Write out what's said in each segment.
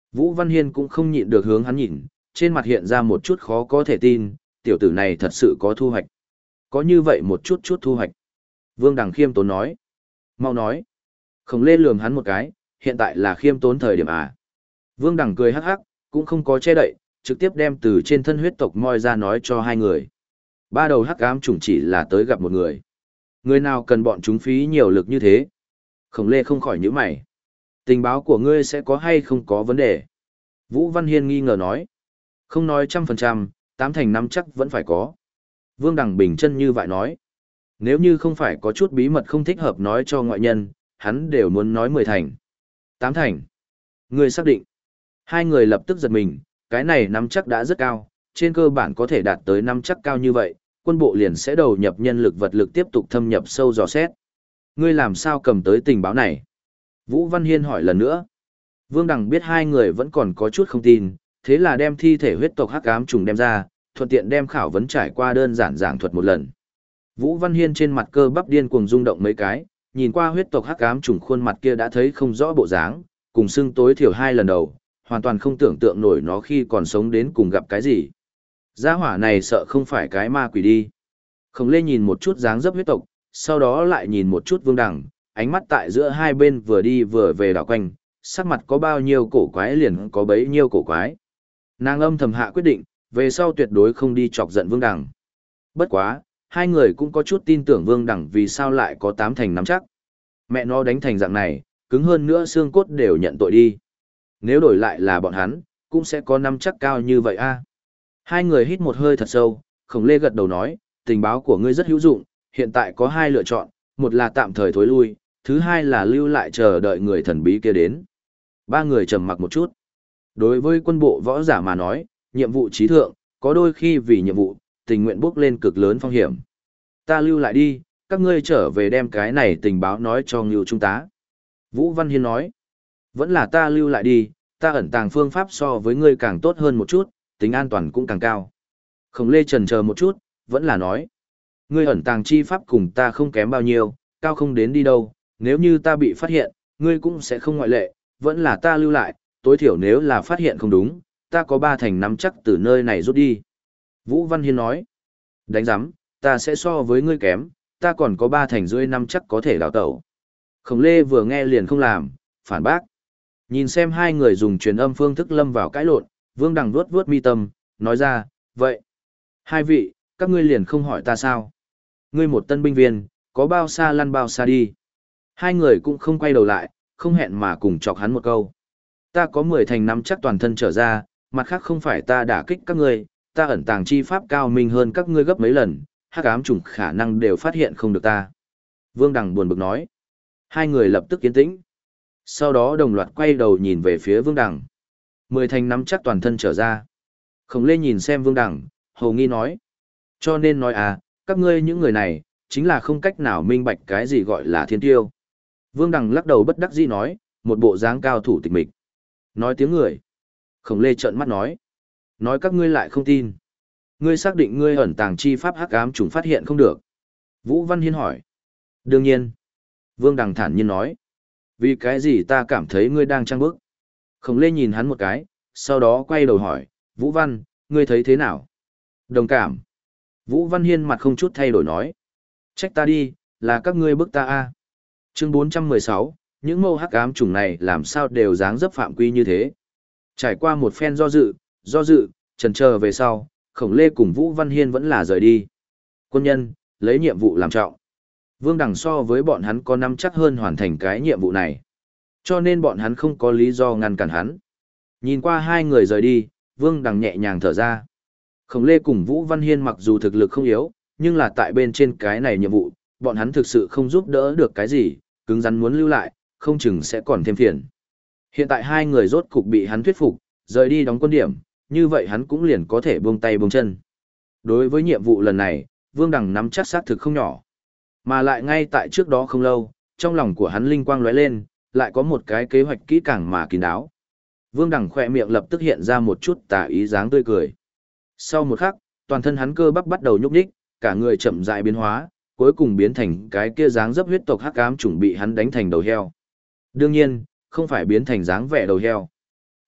Vũ Văn Hiên cũng không nhịn được hướng hắn nhìn, trên mặt hiện ra một chút khó có thể tin, tiểu tử này thật sự có thu hoạch. Có như vậy một chút chút thu hoạch. Vương Đằng khiêm tốn nói. Mau nói. Khổng Lê lườm hắn một cái, hiện tại là khiêm tốn thời điểm à. Vương Đằng cười hắc hắc, cũng không có che đậy, trực tiếp đem từ trên thân huyết tộc moi ra nói cho hai người. Ba đầu hắc ám chủng chỉ là tới gặp một người. Người nào cần bọn chúng phí nhiều lực như thế? Khổng Lê không khỏi nhíu mày. Tình báo của ngươi sẽ có hay không có vấn đề? Vũ Văn Hiên nghi ngờ nói. Không nói 100%, 8/5 chắc vẫn phải có. Vương Đằng bình chân như vậy nói. Nếu như không phải có chút bí mật không thích hợp nói cho ngoại nhân, hắn đều muốn nói 10 thành. 8 thành. Ngươi xác định. Hai người lập tức giật mình, cái này nắm chắc đã rất cao, trên cơ bản có thể đạt tới nắm chắc cao như vậy, quân bộ liền sẽ đầu nhập nhân lực vật lực tiếp tục thâm nhập sâu dò xét. Ngươi làm sao cầm tới tình báo này? Vũ Văn Hiên hỏi lần nữa. Vương Đằng biết hai người vẫn còn có chút không tin, thế là đem thi thể huyết tộc hắc ám trùng đem ra, thuận tiện đem khảo vấn trải qua đơn giản giảng thuật một lần. Vũ Văn Hiên trên mặt cơ bắp điên cuồng rung động mấy cái, nhìn qua huyết tộc hắc ám trùng khuôn mặt kia đã thấy không rõ bộ dáng, cùng xưng tối thiểu 2 lần đầu, hoàn toàn không tưởng tượng nổi nó khi còn sống đến cùng gặp cái gì. Gia hỏa này sợ không phải cái ma quỷ đi. Khổng Lê nhìn một chút dáng dấp huyết tộc, sau đó lại nhìn một chút Vương Đằng, ánh mắt tại giữa hai bên vừa đi vừa về đảo quanh, sắc mặt có bao nhiêu cổ quái liền có bấy nhiêu cổ quái. Nàng âm thầm hạ quyết định, về sau tuyệt đối không đi chọc giận Vương Đằng. Bất quá, hai người cũng có chút tin tưởng Vương Đằng vì sao lại có 8 thành nắm chắc. Mẹ nó đánh thành dạng này, cứng hơn nữa xương cốt đều nhận tội đi. Nếu đổi lại là bọn hắn, cũng sẽ có nắm chắc cao như vậy a. Hai người hít một hơi thật sâu, Khổng Lê gật đầu nói, tình báo của ngươi rất hữu dụng, hiện tại có hai lựa chọn, một là tạm thời thối lui, thứ hai là lưu lại chờ đợi người thần bí kia đến. Ba người trầm mặc một chút. Đối với quân bộ võ giả mà nói, nhiệm vụ trí thượng, có đôi khi vì nhiệm vụ, tình nguyện bước lên cực lớn phong hiểm. Ta lưu lại đi, các ngươi trở về đem cái này tình báo nói cho Ngưu Trung tá. Vũ Văn Hiên nói, vẫn là ta lưu lại đi, ta ẩn tàng phương pháp so với ngươi càng tốt hơn một chút, tính an toàn cũng càng cao. Khổng Lê chần chờ một chút, vẫn là nói, ngươi ẩn tàng chi pháp cùng ta không kém bao nhiêu, cao không đến đi đâu, nếu như ta bị phát hiện, ngươi cũng sẽ không ngoại lệ, vẫn là ta lưu lại, tối thiểu nếu là phát hiện không đúng, ta có 3 thành nắm chắc từ nơi này rút đi. Vũ Văn Hiên nói, đánh giám, ta sẽ so với ngươi kém, ta còn có 3 thành rưỡi nắm chắc có thể đào tẩu. Khổng Lê vừa nghe liền không làm, phản bác. Nhìn xem hai người dùng truyền âm phương thức lâm vào cãi lộn, Vương Đằng vuốt vuốt mi tâm, nói ra, vậy. Hai vị, các ngươi liền không hỏi ta sao? Ngươi một tân binh viên, có bao xa lăn bao xa đi. Hai người cũng không quay đầu lại, không hẹn mà cùng chọc hắn một câu. Ta có 10 thành nắm chắc toàn thân trở ra, mặt khác không phải ta đả kích các ngươi, ta ẩn tàng chi pháp cao minh hơn các ngươi gấp mấy lần, hắc ám trùng khả năng đều phát hiện không được ta. Vương Đằng buồn bực nói. Hai người lập tức yên tĩnh. Sau đó đồng loạt quay đầu nhìn về phía Vương Đằng. 10 thành nắm chắc toàn thân trở ra. Khổng Lê nhìn xem Vương Đằng, hầu nghi nói. Cho nên nói à, các ngươi những người này, chính là không cách nào minh bạch cái gì gọi là thiên tiêu. Vương Đằng lắc đầu bất đắc dĩ nói, một bộ dáng cao thủ tịch mịch. Nói tiếng người. Khổng Lê trợn mắt nói. Nói các ngươi lại không tin. Ngươi xác định ngươi ẩn tàng chi pháp hắc ám trùng phát hiện không được. Vũ Văn Hiên hỏi. Đương nhiên. Vương Đằng thản nhiên nói. Vì cái gì ta cảm thấy ngươi đang trang bức? Khổng Lê nhìn hắn một cái, sau đó quay đầu hỏi, Vũ Văn, ngươi thấy thế nào? Đồng cảm. Vũ Văn Hiên mặt không chút thay đổi nói. Trách ta đi, là các ngươi bức ta a. Chương 416, những mâu hắc ám chủng này làm sao đều dáng dấp phạm quy như thế. Trải qua một phen do dự, chần chờ về sau, Khổng Lê cùng Vũ Văn Hiên vẫn là rời đi. Quân nhân, lấy nhiệm vụ làm trọng. Vương Đằng so với bọn hắn có nắm chắc hơn hoàn thành cái nhiệm vụ này. Cho nên bọn hắn không có lý do ngăn cản hắn. Nhìn qua hai người rời đi, Vương Đằng nhẹ nhàng thở ra. Khổng Lê cùng Vũ Văn Hiên mặc dù thực lực không yếu, nhưng là tại bên trên cái này nhiệm vụ, bọn hắn thực sự không giúp đỡ được cái gì, cứng rắn muốn lưu lại, không chừng sẽ còn thêm phiền. Hiện tại hai người rốt cục bị hắn thuyết phục, rời đi đóng quân điểm, như vậy hắn cũng liền có thể buông tay buông chân. Đối với nhiệm vụ lần này, Vương Đằng nắm chắc xác thực không nhỏ. Mà lại ngay tại trước đó không lâu, trong lòng của hắn linh quang lóe lên, lại có một cái kế hoạch kỹ càng mà kín đáo. Vương Đằng khỏe miệng lập tức hiện ra một chút tà ý dáng tươi cười. Sau một khắc, toàn thân hắn cơ bắp bắt đầu nhúc nhích, cả người chậm rãi biến hóa, cuối cùng biến thành cái kia dáng dấp huyết tộc hắc ám chuẩn bị hắn đánh thành đầu heo. Đương nhiên, không phải biến thành dáng vẻ đầu heo.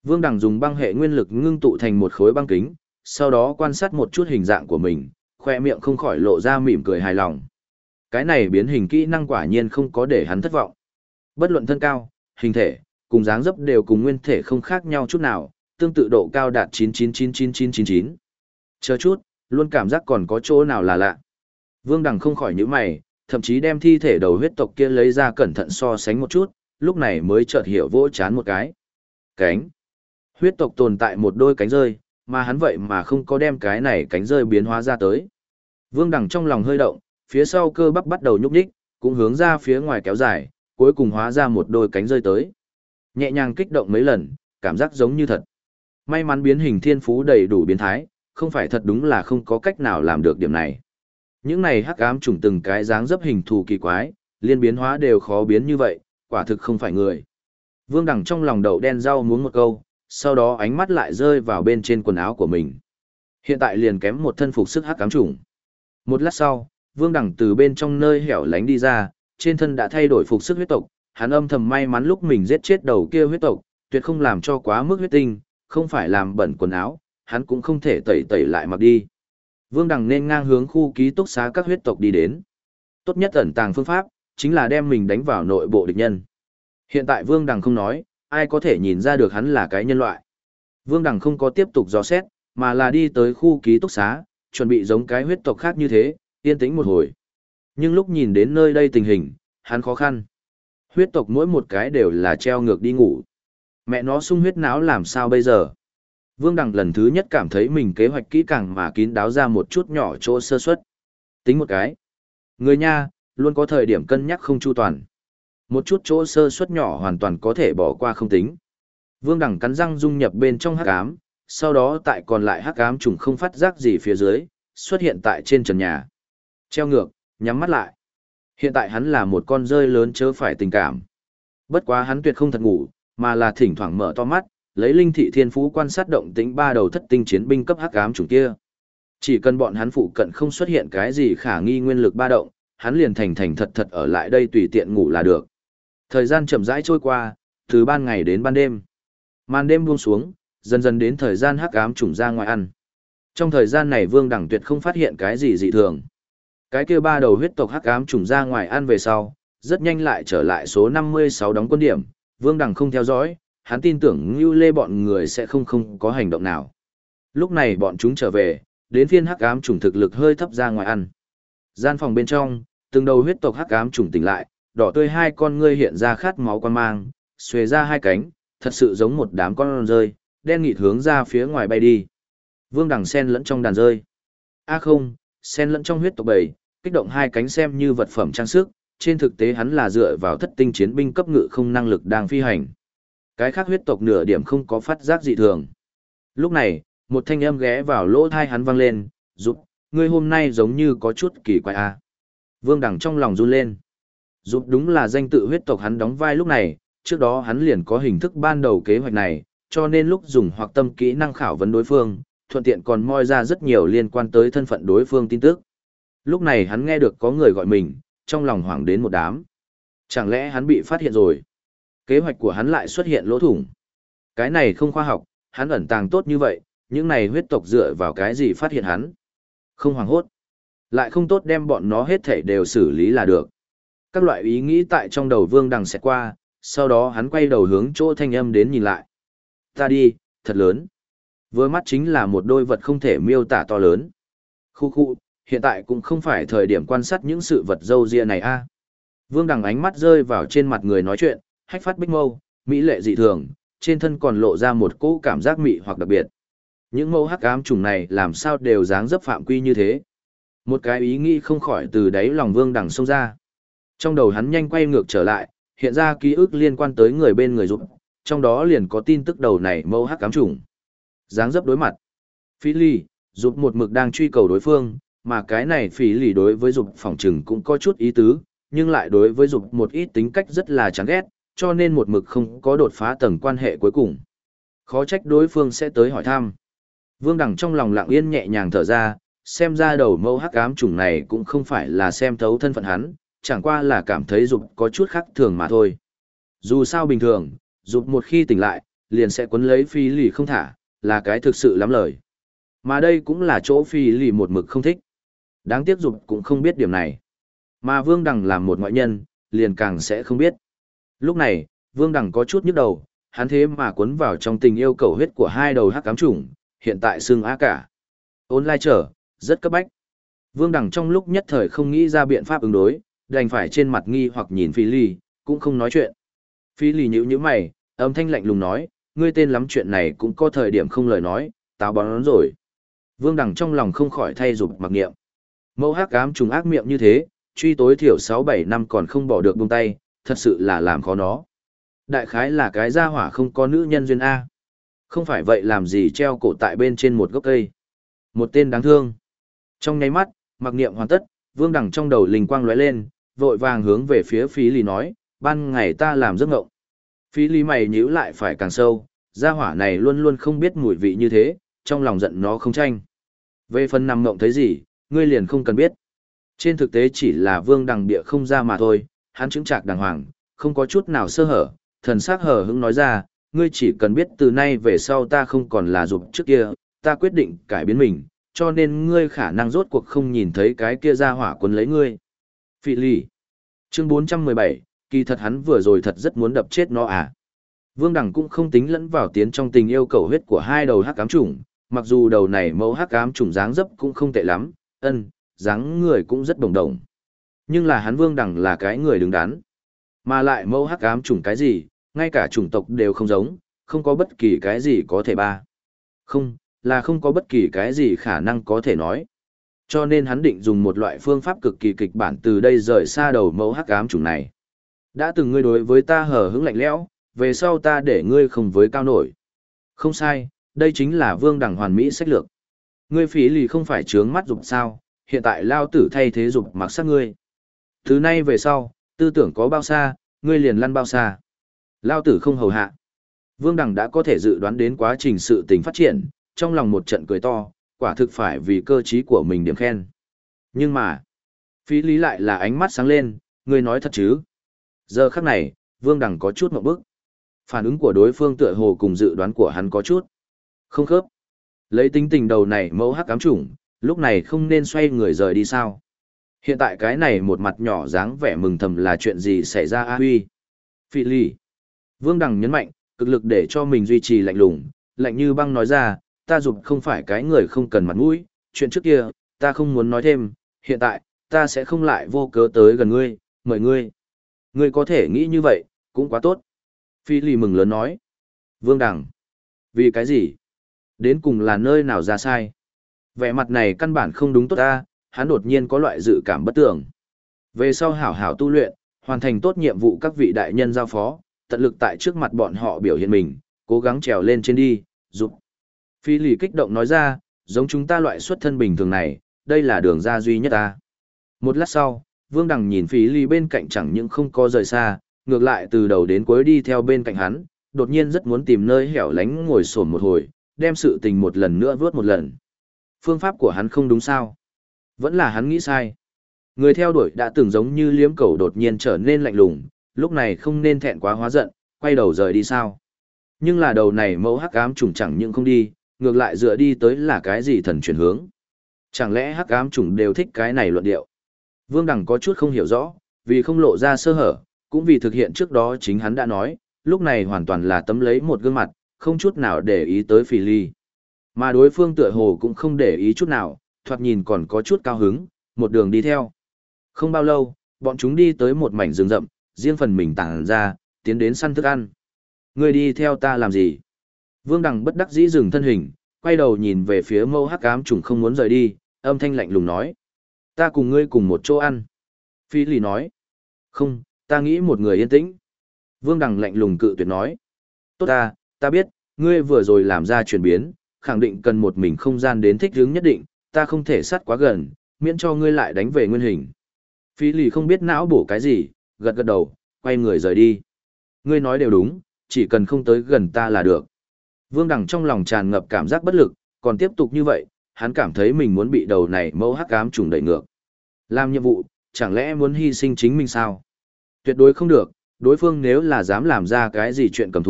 Vương Đằng dùng băng hệ nguyên lực ngưng tụ thành một khối băng kính, sau đó quan sát một chút hình dạng của mình, khoe miệng không khỏi lộ ra mỉm cười hài lòng. Cái này biến hình kỹ năng quả nhiên không có để hắn thất vọng. Bất luận thân cao, hình thể, cùng dáng dấp đều cùng nguyên thể không khác nhau chút nào, tương tự độ cao đạt 99999999. Chờ chút, luôn cảm giác còn có chỗ nào là lạ. Vương Đằng không khỏi nhíu mày, thậm chí đem thi thể đầu huyết tộc kia lấy ra cẩn thận so sánh một chút, lúc này mới chợt hiểu vỗ chán một cái. Cánh. Huyết tộc tồn tại một đôi cánh rơi, mà hắn vậy mà không có đem cái này cánh rơi biến hóa ra tới. Vương Đằng trong lòng hơi động, phía sau cơ bắp bắt đầu nhúc nhích, cũng hướng ra phía ngoài kéo dài, cuối cùng hóa ra một đôi cánh rơi tới. Nhẹ nhàng kích động mấy lần, cảm giác giống như thật. May mắn biến hình thiên phú đầy đủ biến thái, không phải thật đúng là không có cách nào làm được điểm này. Những này hắc ám trùng từng cái dáng dấp hình thù kỳ quái, liên biến hóa đều khó biến như vậy, quả thực không phải người. Vương Đằng trong lòng đậu đen rau muốn một câu, sau đó ánh mắt lại rơi vào bên trên quần áo của mình. Hiện tại liền kém một thân phục sức hắc ám trùng. Một lát sau, Vương Đằng từ bên trong nơi hẻo lánh đi ra, trên thân đã thay đổi phục sức huyết tộc, hắn âm thầm may mắn lúc mình giết chết đầu kia huyết tộc, tuyệt không làm cho quá mức huyết tinh, không phải làm bẩn quần áo, hắn cũng không thể tẩy tẩy lại mặc đi. Vương Đằng nên ngang hướng khu ký túc xá các huyết tộc đi đến. Tốt nhất ẩn tàng phương pháp, chính là đem mình đánh vào nội bộ địch nhân. Hiện tại Vương Đằng không nói, ai có thể nhìn ra được hắn là cái nhân loại. Vương Đằng không có tiếp tục dò xét, mà là đi tới khu ký túc xá, chuẩn bị giống cái huyết tộc khác như thế, yên tĩnh một hồi. Nhưng lúc nhìn đến nơi đây tình hình, hắn khó khăn. Huyết tộc mỗi một cái đều là treo ngược đi ngủ. Mẹ nó sung huyết não làm sao bây giờ? Vương Đằng lần thứ nhất cảm thấy mình kế hoạch kỹ càng mà kín đáo ra một chút nhỏ chỗ sơ suất. Tính một cái. Người nha, luôn có thời điểm cân nhắc không chu toàn. Một chút chỗ sơ suất nhỏ hoàn toàn có thể bỏ qua không tính. Vương Đằng cắn răng dung nhập bên trong hắc ám, sau đó tại còn lại hắc ám trùng không phát giác gì phía dưới, xuất hiện tại trên trần nhà. Treo ngược, nhắm mắt lại. Hiện tại hắn là một con rơi lớn chớ phải tình cảm. Bất quá hắn tuyệt không thật ngủ, mà là thỉnh thoảng mở to mắt, lấy linh thị thiên phú quan sát động tĩnh ba đầu thất tinh chiến binh cấp hắc ám chủng kia. Chỉ cần bọn hắn phụ cận không xuất hiện cái gì khả nghi nguyên lực ba động, hắn liền thành thành thật thật ở lại đây tùy tiện ngủ là được. Thời gian chậm rãi trôi qua, từ ban ngày đến ban đêm. Màn đêm buông xuống, dần dần đến thời gian hắc ám chủng ra ngoài ăn. Trong thời gian này Vương Đằng tuyệt không phát hiện cái gì dị thường. Cái kia ba đầu huyết tộc hắc ám trùng ra ngoài ăn về sau, rất nhanh lại trở lại số 56 đóng quân điểm, Vương Đằng không theo dõi, hắn tin tưởng Ngưu Lê bọn người sẽ không có hành động nào. Lúc này bọn chúng trở về, đến phiên hắc ám trùng thực lực hơi thấp ra ngoài ăn. Gian phòng bên trong, từng đầu huyết tộc hắc ám trùng tỉnh lại, đỏ tươi hai con ngươi hiện ra khát máu quan mang, xuề ra hai cánh, thật sự giống một đám con rơi, đen nghịt hướng ra phía ngoài bay đi. Vương Đằng xen lẫn trong đàn rơi. Không, xen lẫn trong huyết tộc bầy, kích động hai cánh xem như vật phẩm trang sức, trên thực tế hắn là dựa vào thất tinh chiến binh cấp ngự không năng lực đang phi hành. Cái khác huyết tộc nửa điểm không có phát giác dị thường. Lúc này, một thanh âm ghé vào lỗ tai hắn vang lên, "Giúp, ngươi hôm nay giống như có chút kỳ quái a." Vương Đằng trong lòng run lên. Giúp đúng là danh tự huyết tộc hắn đóng vai lúc này, trước đó hắn liền có hình thức ban đầu kế hoạch này, cho nên lúc dùng hoặc tâm kỹ năng khảo vấn đối phương, thuận tiện còn moi ra rất nhiều liên quan tới thân phận đối phương tin tức. Lúc này hắn nghe được có người gọi mình, trong lòng hoảng đến một đám. Chẳng lẽ hắn bị phát hiện rồi? Kế hoạch của hắn lại xuất hiện lỗ thủng. Cái này không khoa học, hắn ẩn tàng tốt như vậy, những này huyết tộc dựa vào cái gì phát hiện hắn? Không hoảng hốt. Lại không tốt đem bọn nó hết thảy đều xử lý là được. Các loại ý nghĩ tại trong đầu Vương Đằng xẹt qua, sau đó hắn quay đầu hướng chỗ thanh âm đến nhìn lại. Ta đi, thật lớn. Vừa mắt chính là một đôi vật không thể miêu tả to lớn. Khu, hiện tại cũng không phải thời điểm quan sát những sự vật dâu ria này a. Vương Đằng ánh mắt rơi vào trên mặt người nói chuyện, hách phát bích mâu, mỹ lệ dị thường, trên thân còn lộ ra một cỗ cảm giác mị hoặc đặc biệt. Những mâu hắc ám trùng này làm sao đều dáng dấp phạm quy như thế. Một cái ý nghĩ không khỏi từ đáy lòng Vương Đằng xông ra. Trong đầu hắn nhanh quay ngược trở lại, hiện ra ký ức liên quan tới người bên người giúp, trong đó liền có tin tức đầu này mâu hắc ám trùng. Dáng dấp đối mặt. Phí Ly, giúp một mực đang truy cầu đối phương, mà cái này Phí Ly đối với dục phỏng trừng cũng có chút ý tứ, nhưng lại đối với dục một ít tính cách rất là chán ghét, cho nên một mực không có đột phá tầng quan hệ cuối cùng. Khó trách đối phương sẽ tới hỏi thăm. Vương Đằng trong lòng lặng yên nhẹ nhàng thở ra, xem ra đầu mâu hắc ám trùng này cũng không phải là xem thấu thân phận hắn, chẳng qua là cảm thấy dục có chút khác thường mà thôi. Dù sao bình thường, dục một khi tỉnh lại, liền sẽ quấn lấy Phi Lì không thả, là cái thực sự lắm lời. Mà đây cũng là chỗ Phi Lì một mực không thích. Đáng tiếc Dục cũng không biết điểm này. Mà Vương Đằng làm một ngoại nhân, liền càng sẽ không biết. Lúc này, Vương Đằng có chút nhức đầu, hắn thế mà cuốn vào trong tình yêu cầu huyết của hai đầu hắc ám chủng, hiện tại xưng á cả. Ôn lai trở, rất cấp bách. Vương Đằng trong lúc nhất thời không nghĩ ra biện pháp ứng đối, đành phải trên mặt nghi hoặc nhìn Phi Lì, cũng không nói chuyện. Phi Lì nhíu nhíu mày, âm thanh lạnh lùng nói, ngươi tên lắm chuyện này cũng có thời điểm không lời nói, táo bón rồi. Vương Đằng trong lòng không khỏi thay Dục mặc niệm. Mẫu hắc ám trùng ác miệng như thế, truy tối thiểu 6-7 năm còn không bỏ được buông tay, thật sự là làm khó nó. Đại khái là cái gia hỏa không có nữ nhân duyên A. Không phải vậy làm gì treo cổ tại bên trên một gốc cây. Một tên đáng thương. Trong nháy mắt, mặc niệm hoàn tất, Vương Đằng trong đầu linh quang lóe lên, vội vàng hướng về phía Phí Lý nói, ban ngày ta làm giấc ngộng. Phí Lý mày nhíu lại phải càng sâu, gia hỏa này luôn luôn không biết mùi vị như thế, trong lòng giận nó không tranh. Về phần nằm ngộng thấy gì, ngươi liền không cần biết. Trên thực tế chỉ là Vương Đằng địa không ra mà thôi, hắn chứng trạc đàng hoàng, không có chút nào sơ hở, thần sắc hờ hững nói ra, ngươi chỉ cần biết từ nay về sau ta không còn là Dục trước kia, ta quyết định cải biến mình, cho nên ngươi khả năng rốt cuộc không nhìn thấy cái kia ra hỏa quân lấy ngươi. Phỉ lì. Chương 417, kỳ thật hắn vừa rồi thật rất muốn đập chết nó à. Vương Đằng cũng không tính lẫn vào tiến trong tình yêu cầu huyết của hai đầu hắc ám chủng, mặc dù đầu này mẫu hắc ám chủng dáng dấp cũng không tệ lắm, dáng người cũng rất bồng đồng. Nhưng là hắn Vương Đằng là cái người đứng đắn. Mà lại mẫu hắc ám chủng cái gì, ngay cả chủng tộc đều không giống, không có bất kỳ cái gì có thể ba. Không, là không có bất kỳ cái gì khả năng có thể nói. Cho nên hắn định dùng một loại phương pháp cực kỳ kịch bản từ đây rời xa đầu mẫu hắc ám chủng này. Đã từng ngươi đối với ta hờ hững lạnh lẽo, về sau ta để ngươi không với cao nổi. Không sai, đây chính là Vương Đằng hoàn mỹ sách lược. Ngươi Phí Lì không phải trướng mắt Dục sao, hiện tại lao tử thay thế Dục mặc sắc ngươi. Từ nay về sau, tư tưởng có bao xa, ngươi liền lăn bao xa. Lao tử không hầu hạ. Vương Đằng đã có thể dự đoán đến quá trình sự tình phát triển, trong lòng một trận cười to, quả thực phải vì cơ trí của mình điểm khen. Nhưng mà, Phí Lý lại là ánh mắt sáng lên, ngươi nói thật chứ. Giờ khắc này, Vương Đằng có chút ngộp bức. Phản ứng của đối phương tựa hồ cùng dự đoán của hắn có chút không khớp. Lấy tính tình đầu này mẫu hắc ám chủng, lúc này không nên xoay người rời đi sao. Hiện tại cái này một mặt nhỏ dáng vẻ mừng thầm là chuyện gì xảy ra a huy. Phỉ lì. Vương Đằng nhấn mạnh, cực lực để cho mình duy trì lạnh lùng, lạnh như băng nói ra, ta Dục không phải cái người không cần mặt mũi, chuyện trước kia, ta không muốn nói thêm, hiện tại, ta sẽ không lại vô cớ tới gần ngươi, mời ngươi. Ngươi có thể nghĩ như vậy, cũng quá tốt. Phi lì mừng lớn nói. Vương Đằng. Vì cái gì? Đến cùng là nơi nào ra sai? Vẻ mặt này căn bản không đúng tốt ta, hắn đột nhiên có loại dự cảm bất tường. Về sau hảo hảo tu luyện, hoàn thành tốt nhiệm vụ các vị đại nhân giao phó, tận lực tại trước mặt bọn họ biểu hiện mình, cố gắng trèo lên trên đi, giúp. Phi lì kích động nói ra, giống chúng ta loại xuất thân bình thường này, đây là đường ra duy nhất ta. Một lát sau, Vương Đằng nhìn Phi lì bên cạnh chẳng những không có rời xa, ngược lại từ đầu đến cuối đi theo bên cạnh hắn, đột nhiên rất muốn tìm nơi hẻo lánh ngồi xổm một hồi, đem sự tình một lần nữa vớt một lần. Phương pháp của hắn không đúng sao? Vẫn là hắn nghĩ sai. Người theo đuổi đã từng giống như liếm cầu đột nhiên trở nên lạnh lùng, lúc này không nên thẹn quá hóa giận, quay đầu rời đi sao? Nhưng là đầu này mẫu hắc ám trùng chẳng những không đi, ngược lại dựa đi tới là cái gì thần chuyển hướng. Chẳng lẽ hắc ám trùng đều thích cái này luận điệu? Vương Đằng có chút không hiểu rõ, vì không lộ ra sơ hở, cũng vì thực hiện trước đó chính hắn đã nói, lúc này hoàn toàn là tấm lấy một gương mặt, không chút nào để ý tới Phỉ Ly. Mà đối phương tựa hồ cũng không để ý chút nào, thoạt nhìn còn có chút cao hứng, một đường đi theo. Không bao lâu, bọn chúng đi tới một mảnh rừng rậm, riêng phần mình tản ra, tiến đến săn thức ăn. Ngươi đi theo ta làm gì? Vương Đằng bất đắc dĩ dừng thân hình, quay đầu nhìn về phía mâu hắc ám trùng không muốn rời đi, âm thanh lạnh lùng nói. Ta cùng ngươi cùng một chỗ ăn. Phi Lì nói. Không, ta nghĩ một người yên tĩnh. Vương Đằng lạnh lùng cự tuyệt nói. Tốt ta biết, ngươi vừa rồi làm ra chuyển biến, khẳng định cần một mình không gian đến thích hướng nhất định, ta không thể sát quá gần, miễn cho ngươi lại đánh về nguyên hình. Phi Lì không biết não bổ cái gì, gật gật đầu, quay người rời đi. Ngươi nói đều đúng, chỉ cần không tới gần ta là được. Vương Đằng trong lòng tràn ngập cảm giác bất lực, còn tiếp tục như vậy, hắn cảm thấy mình muốn bị đầu này mẫu hắc ám trùng đẩy ngược. Làm nhiệm vụ, chẳng lẽ muốn hy sinh chính mình sao? Tuyệt đối không được, đối phương nếu là dám làm ra cái gì chuyện cầm thú,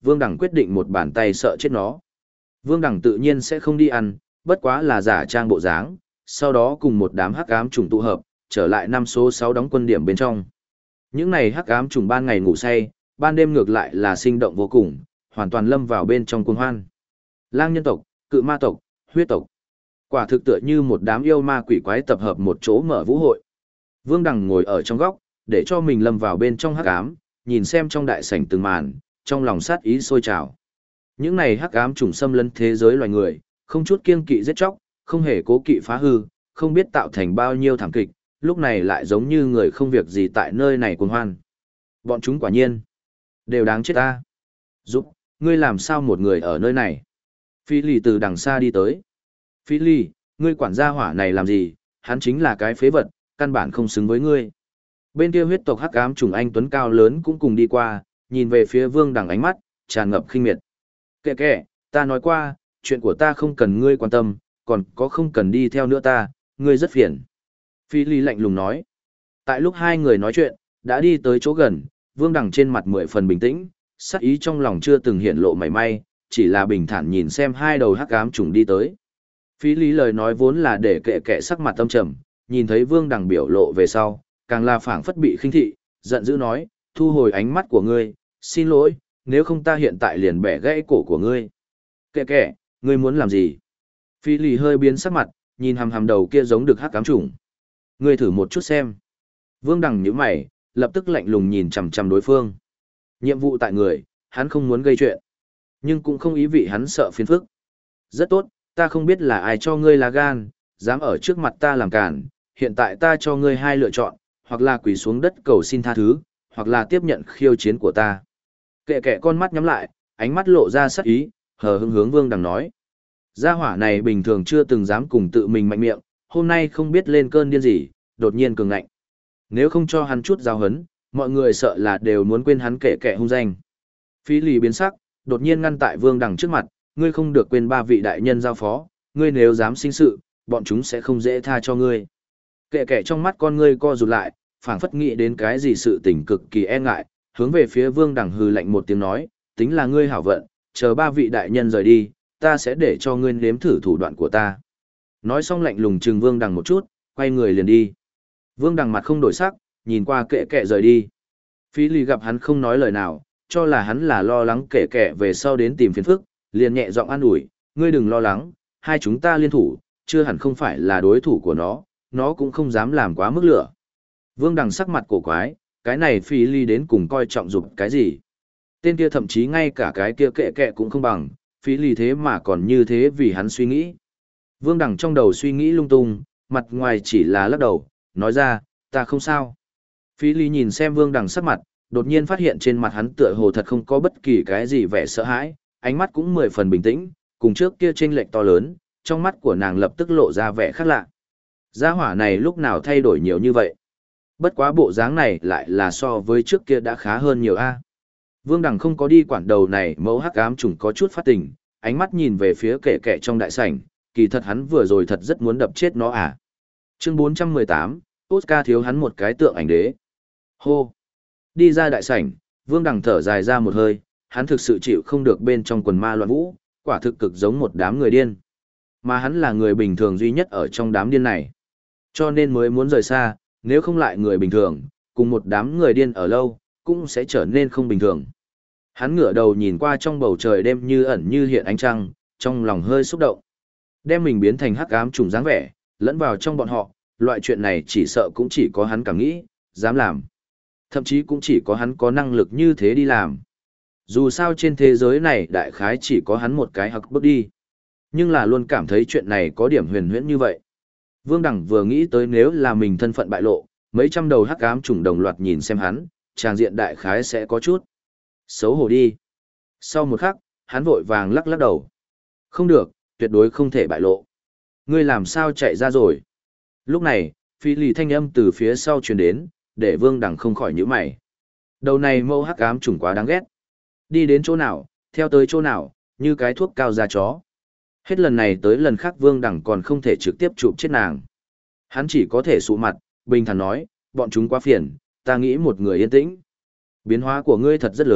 Vương Đằng quyết định một bàn tay sợ chết nó. Vương Đằng tự nhiên sẽ không đi ăn, bất quá là giả trang bộ dáng, sau đó cùng một đám hắc ám trùng tụ hợp, trở lại năm số 6 đóng quân điểm bên trong. Những này hắc ám trùng ban ngày ngủ say, ban đêm ngược lại là sinh động vô cùng, hoàn toàn lâm vào bên trong cuồng hoan. Lang nhân tộc, cự ma tộc, huyết tộc. Quả thực tựa như một đám yêu ma quỷ quái tập hợp một chỗ mở vũ hội. Vương Đằng ngồi ở trong góc, để cho mình lâm vào bên trong hắc ám, nhìn xem trong đại sảnh từng màn, trong lòng sát ý sôi trào. Những này hắc ám trùng xâm lấn thế giới loài người, không chút kiêng kỵ giết chóc, không hề cố kỵ phá hư, không biết tạo thành bao nhiêu thảm kịch, lúc này lại giống như người không việc gì tại nơi này cuồng hoan. Bọn chúng quả nhiên đều đáng chết ta. Giúp, ngươi làm sao một người ở nơi này? Phi Lì từ đằng xa đi tới. Phi Lì, ngươi quản gia hỏa này làm gì? Hắn chính là cái phế vật, căn bản không xứng với ngươi. Bên kia huyết tộc hắc ám trùng anh tuấn cao lớn cũng cùng đi qua, nhìn về phía Vương Đằng ánh mắt tràn ngập khinh miệt. Kệ kệ, ta nói qua, chuyện của ta không cần ngươi quan tâm, còn có không cần đi theo nữa ta, ngươi rất phiền. Phi Lì lạnh lùng nói. Tại lúc hai người nói chuyện, đã đi tới chỗ gần, Vương Đằng trên mặt 10 phần bình tĩnh, sắc ý trong lòng chưa từng hiện lộ mảy may, chỉ là bình thản nhìn xem hai đầu hắc ám trùng đi tới. Phi Lý lời nói vốn là để kệ kệ sắc mặt tâm trầm, nhìn thấy Vương Đằng biểu lộ về sau, càng là phảng phất bị khinh thị, giận dữ nói, thu hồi ánh mắt của ngươi, xin lỗi, nếu không ta hiện tại liền bẻ gãy cổ của ngươi. Kệ kệ, ngươi muốn làm gì? Phi Lý hơi biến sắc mặt, nhìn hằm hằm đầu kia giống được hắc ám trùng. Ngươi thử một chút xem. Vương Đằng nhíu mày, lập tức lạnh lùng nhìn chằm chằm đối phương. Nhiệm vụ tại người, hắn không muốn gây chuyện, nhưng cũng không ý vị hắn sợ phiền phức. Rất tốt, ta không biết là ai cho ngươi lá gan, dám ở trước mặt ta làm cản, hiện tại ta cho ngươi hai lựa chọn, hoặc là quỳ xuống đất cầu xin tha thứ, hoặc là tiếp nhận khiêu chiến của ta. Kệ kệ con mắt nhắm lại, ánh mắt lộ ra sắc ý, hờ hững hướng Vương Đằng nói. Gia hỏa này bình thường chưa từng dám cùng tự mình mạnh miệng, hôm nay không biết lên cơn điên gì, đột nhiên cường ngạnh. Nếu không cho hắn chút giáo hấn, mọi người sợ là đều muốn quên hắn kệ kệ hung danh. Phí Lì biến sắc, đột nhiên ngăn tại Vương Đằng trước mặt, ngươi không được quên ba vị đại nhân giao phó, ngươi nếu dám sinh sự, bọn chúng sẽ không dễ tha cho ngươi. Kệ kệ trong mắt con ngươi co rụt lại, phảng phất nghĩ đến cái gì sự tình cực kỳ e ngại, hướng về phía Vương Đằng hừ lạnh một tiếng nói, tính là ngươi hảo vận, chờ ba vị đại nhân rời đi, ta sẽ để cho ngươi nếm thử thủ đoạn của ta. Nói xong lạnh lùng trừng Vương Đằng một chút, quay người liền đi. Vương Đằng mặt không đổi sắc, nhìn qua kệ kệ rời đi. Phí Lì gặp hắn không nói lời nào, cho là hắn là lo lắng kệ kệ về sau đến tìm phiền phức, liền nhẹ giọng an ủi, ngươi đừng lo lắng, hai chúng ta liên thủ, chưa hẳn không phải là đối thủ của nó cũng không dám làm quá mức lửa. Vương Đằng sắc mặt cổ quái, cái này Phí Lì đến cùng coi trọng dục cái gì. Tên kia thậm chí ngay cả cái kia kệ kệ cũng không bằng, Phí Lì thế mà còn như thế vì hắn suy nghĩ. Vương Đằng trong đầu suy nghĩ lung tung, mặt ngoài chỉ là lắc đầu, nói ra, ta không sao. Phí Lý nhìn xem Vương Đằng sắc mặt, đột nhiên phát hiện trên mặt hắn tựa hồ thật không có bất kỳ cái gì vẻ sợ hãi, ánh mắt cũng 10 phần bình tĩnh, cùng trước kia chênh lệch to lớn, trong mắt của nàng lập tức lộ ra vẻ khác lạ. Gia hỏa này lúc nào thay đổi nhiều như vậy? Bất quá bộ dáng này lại là so với trước kia đã khá hơn nhiều a. Vương Đằng không có đi quản đầu này, mẫu hắc ám trùng có chút phát tình, ánh mắt nhìn về phía kệ kệ trong đại sảnh, kỳ thật hắn vừa rồi thật rất muốn đập chết nó à. Chương 418, Oscar thiếu hắn một cái tượng ảnh đế. Hô! Đi ra đại sảnh, Vương Đằng thở dài ra một hơi, hắn thực sự chịu không được bên trong quần ma loạn vũ, quả thực cực giống một đám người điên. Mà hắn là người bình thường duy nhất ở trong đám điên này. Cho nên mới muốn rời xa, nếu không lại người bình thường, cùng một đám người điên ở lâu, cũng sẽ trở nên không bình thường. Hắn ngửa đầu nhìn qua trong bầu trời đêm như ẩn như hiện ánh trăng, trong lòng hơi xúc động. Đem mình biến thành hắc ám trùng dáng vẻ, lẫn vào trong bọn họ, loại chuyện này chỉ sợ cũng chỉ có hắn cảm nghĩ, dám làm. Thậm chí cũng chỉ có hắn có năng lực như thế đi làm. Dù sao trên thế giới này đại khái chỉ có hắn một cái hặc bước đi. Nhưng là luôn cảm thấy chuyện này có điểm huyền huyễn như vậy. Vương Đằng vừa nghĩ tới nếu là mình thân phận bại lộ, mấy trăm đầu hắc ám trùng đồng loạt nhìn xem hắn, tràng diện đại khái sẽ có chút xấu hổ đi. Sau một khắc, hắn vội vàng lắc lắc đầu. Không được, tuyệt đối không thể bại lộ. Ngươi làm sao chạy ra rồi? Lúc này, Phi Lì thanh âm từ phía sau truyền đến, để Vương Đằng không khỏi nhíu mày. Đầu này mâu hắc ám trùng quá đáng ghét. Đi đến chỗ nào, theo tới chỗ nào, như cái thuốc cao da chó. Hết lần này tới lần khác Vương Đằng còn không thể trực tiếp chụp chết nàng. Hắn chỉ có thể sụ mặt, bình thản nói, bọn chúng quá phiền, ta nghĩ một người yên tĩnh. Biến hóa của ngươi thật rất lớn,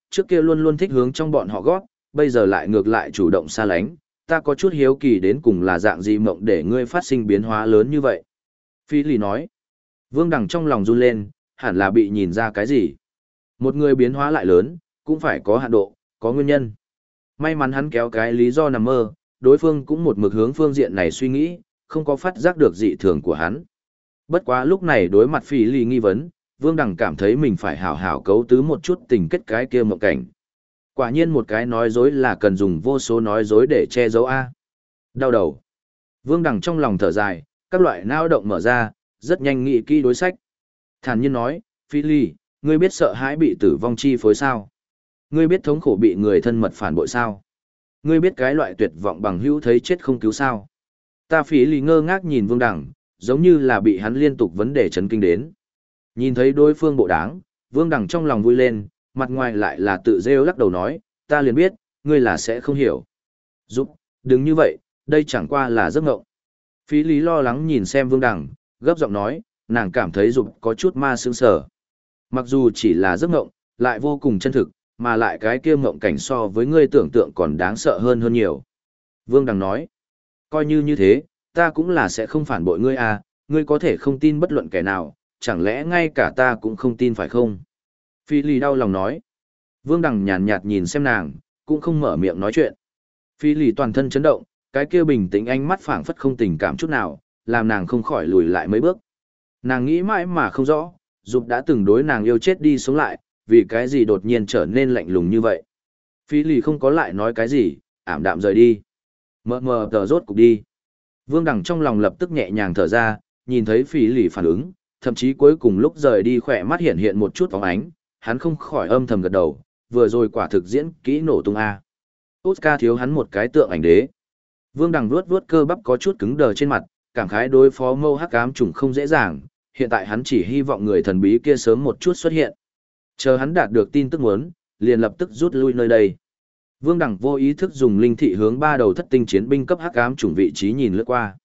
trước kia luôn luôn thích hướng trong bọn họ gót, bây giờ lại ngược lại chủ động xa lánh, ta có chút hiếu kỳ đến cùng là dạng gì mộng để ngươi phát sinh biến hóa lớn như vậy. Phi lì nói, Vương Đằng trong lòng run lên, hẳn là bị nhìn ra cái gì. Một người biến hóa lại lớn, cũng phải có hạn độ, có nguyên nhân. May mắn hắn kéo cái lý do nằm mơ, đối phương cũng một mực hướng phương diện này suy nghĩ, không có phát giác được dị thường của hắn. Bất quá lúc này đối mặt Phi lì nghi vấn, Vương Đằng cảm thấy mình phải hảo hảo cấu tứ một chút tình kết cái kia mộng cảnh. Quả nhiên một cái nói dối là cần dùng vô số nói dối để che giấu A. Đau đầu. Vương Đằng trong lòng thở dài, các loại não động mở ra, rất nhanh nghĩ kỹ đối sách. Thản nhiên nói, Phi Ly, ngươi biết sợ hãi bị tử vong chi phối sao? Ngươi biết thống khổ bị người thân mật phản bội sao? Ngươi biết cái loại tuyệt vọng bằng hữu thấy chết không cứu sao? Ta Phi Ly ngơ ngác nhìn Vương Đằng, giống như là bị hắn liên tục vấn đề chấn kinh đến. Nhìn thấy đối phương bộ đáng, Vương Đằng trong lòng vui lên, mặt ngoài lại là tự rêu lắc đầu nói, ta liền biết, ngươi là sẽ không hiểu. Giúp, đừng như vậy, đây chẳng qua là giấc mộng. Phí Lý lo lắng nhìn xem Vương Đằng, gấp giọng nói, nàng cảm thấy Dục có chút ma sướng sở. Mặc dù chỉ là giấc mộng, lại vô cùng chân thực, mà lại cái kia mộng cảnh so với ngươi tưởng tượng còn đáng sợ hơn nhiều. Vương Đằng nói, coi như thế, ta cũng là sẽ không phản bội ngươi à, ngươi có thể không tin bất luận kẻ nào, chẳng lẽ ngay cả ta cũng không tin phải không? Phi Lý đau lòng nói. Vương Đằng nhàn nhạt nhìn xem nàng, cũng không mở miệng nói chuyện. Phi Lý toàn thân chấn động, cái kia bình tĩnh ánh mắt phảng phất không tình cảm chút nào, làm nàng không khỏi lùi lại mấy bước. Nàng nghĩ mãi mà không rõ, Dục đã từng đối nàng yêu chết đi sống lại, vì cái gì đột nhiên trở nên lạnh lùng như vậy. Phi Lý không có lại nói cái gì, ảm đạm rời đi. Mờ mờ tờ rốt cục đi. Vương Đằng trong lòng lập tức nhẹ nhàng thở ra, nhìn thấy Phi Lý phản ứng, thậm chí cuối cùng lúc rời đi khỏe mắt hiện hiện một chút phóng ánh, hắn không khỏi âm thầm gật đầu, vừa rồi quả thực diễn kỹ nổ tung a. Oscar thiếu hắn một cái tượng ảnh đế. Vương Đằng vuốt vuốt cơ bắp có chút cứng đờ trên mặt, cảm khái đối phó mâu hắc ám trùng không dễ dàng, hiện tại hắn chỉ hy vọng người thần bí kia sớm một chút xuất hiện. Chờ hắn đạt được tin tức muốn, liền lập tức rút lui nơi đây. Vương Đằng vô ý thức dùng linh thị hướng ba đầu thất tinh chiến binh cấp hắc ám trùng vị trí nhìn lướt qua.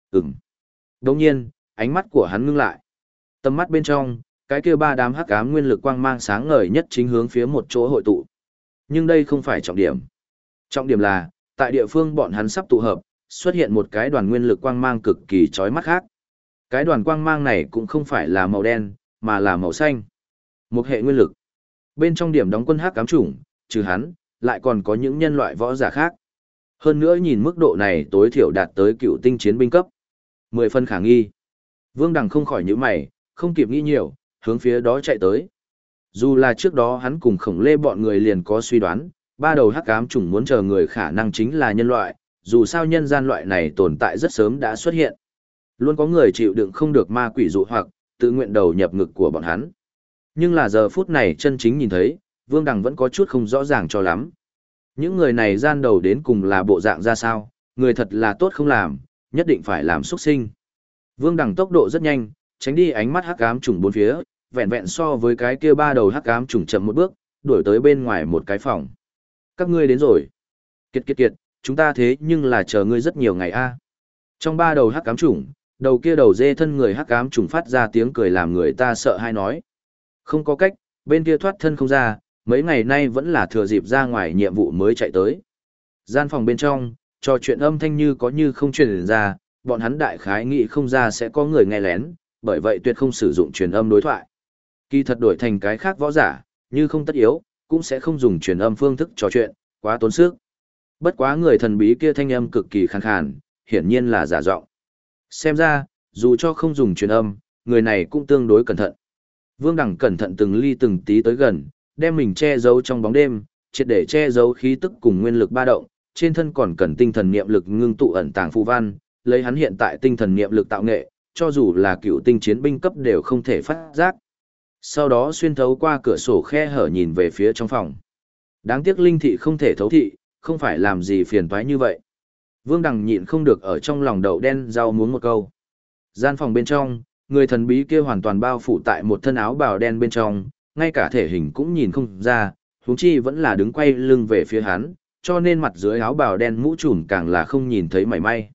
Đồng nhiên, ánh mắt của hắn ngưng lại. Tầm mắt bên trong, cái kia ba đám hắc ám nguyên lực quang mang sáng ngời nhất chính hướng phía một chỗ hội tụ. Nhưng đây không phải trọng điểm. Trọng điểm là, tại địa phương bọn hắn sắp tụ hợp, xuất hiện một cái đoàn nguyên lực quang mang cực kỳ chói mắt khác. Cái đoàn quang mang này cũng không phải là màu đen, mà là màu xanh. Một hệ nguyên lực. Bên trong điểm đóng quân hắc ám chủng, trừ hắn, lại còn có những nhân loại võ giả khác. Hơn nữa nhìn mức độ này tối thiểu đạt tới cựu tinh chiến binh cấp. 10 phân khả nghi. Vương Đằng không khỏi nhíu mày, không kịp nghĩ nhiều, hướng phía đó chạy tới. Dù là trước đó hắn cùng Khổng Lê bọn người liền có suy đoán, ba đầu hắc ám chủng muốn chờ người khả năng chính là nhân loại, dù sao nhân gian loại này tồn tại rất sớm đã xuất hiện. Luôn có người chịu đựng không được ma quỷ dụ hoặc, tự nguyện đầu nhập ngực của bọn hắn. Nhưng là giờ phút này chân chính nhìn thấy, Vương Đằng vẫn có chút không rõ ràng cho lắm. Những người này gian đầu đến cùng là bộ dạng ra sao, người thật là tốt không làm, nhất định phải làm xuất sinh. Vương Đằng tốc độ rất nhanh, tránh đi ánh mắt hắc ám trùng bốn phía, vẹn vẹn so với cái kia ba đầu hắc ám trùng chậm một bước, đuổi tới bên ngoài một cái phòng. Các ngươi đến rồi. Kiệt, chúng ta thế nhưng là chờ ngươi rất nhiều ngày a. Trong ba đầu hắc ám trùng, đầu kia đầu dê thân người hắc ám trùng phát ra tiếng cười làm người ta sợ hay nói. Không có cách, bên kia thoát thân không ra, mấy ngày nay vẫn là thừa dịp ra ngoài nhiệm vụ mới chạy tới. Gian phòng bên trong, trò chuyện âm thanh như có như không truyền ra, bọn hắn đại khái nghĩ không ra sẽ có người nghe lén, bởi vậy tuyệt không sử dụng truyền âm đối thoại. Kỳ thật đổi thành cái khác võ giả, như không tất yếu, cũng sẽ không dùng truyền âm phương thức trò chuyện, quá tốn sức. Bất quá người thần bí kia thanh âm cực kỳ khàn khàn, hiển nhiên là giả giọng. Xem ra, dù cho không dùng truyền âm, người này cũng tương đối cẩn thận. Vương Đằng cẩn thận từng ly từng tí tới gần, đem mình che giấu trong bóng đêm, triệt để che giấu khí tức cùng nguyên lực ba động, trên thân còn cần tinh thần niệm lực ngưng tụ ẩn tàng phù văn, lấy hắn hiện tại tinh thần niệm lực tạo nghệ, cho dù là cựu tinh chiến binh cấp đều không thể phát giác. Sau đó xuyên thấu qua cửa sổ khe hở nhìn về phía trong phòng. Đáng tiếc linh thị không thể thấu thị, không phải làm gì phiền toái như vậy. Vương Đằng nhịn không được ở trong lòng đậu đen rau muống một câu. Gian phòng bên trong, người thần bí kia hoàn toàn bao phủ tại một thân áo bào đen bên trong, ngay cả thể hình cũng nhìn không ra, huống chi vẫn là đứng quay lưng về phía hắn, cho nên mặt dưới áo bào đen mũ trùm càng là không nhìn thấy mảy may.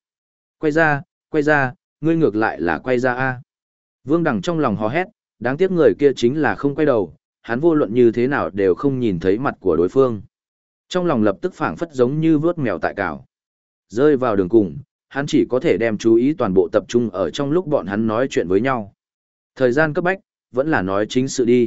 Quay ra, ngươi ngược lại là quay ra a. Vương Đằng trong lòng hò hét, đáng tiếc người kia chính là không quay đầu, hắn vô luận như thế nào đều không nhìn thấy mặt của đối phương. Trong lòng lập tức phảng phất giống như vớt mèo tại cào. Rơi vào đường cùng, hắn chỉ có thể đem chú ý toàn bộ tập trung ở trong lúc bọn hắn nói chuyện với nhau. Thời gian cấp bách, vẫn là nói chính sự đi.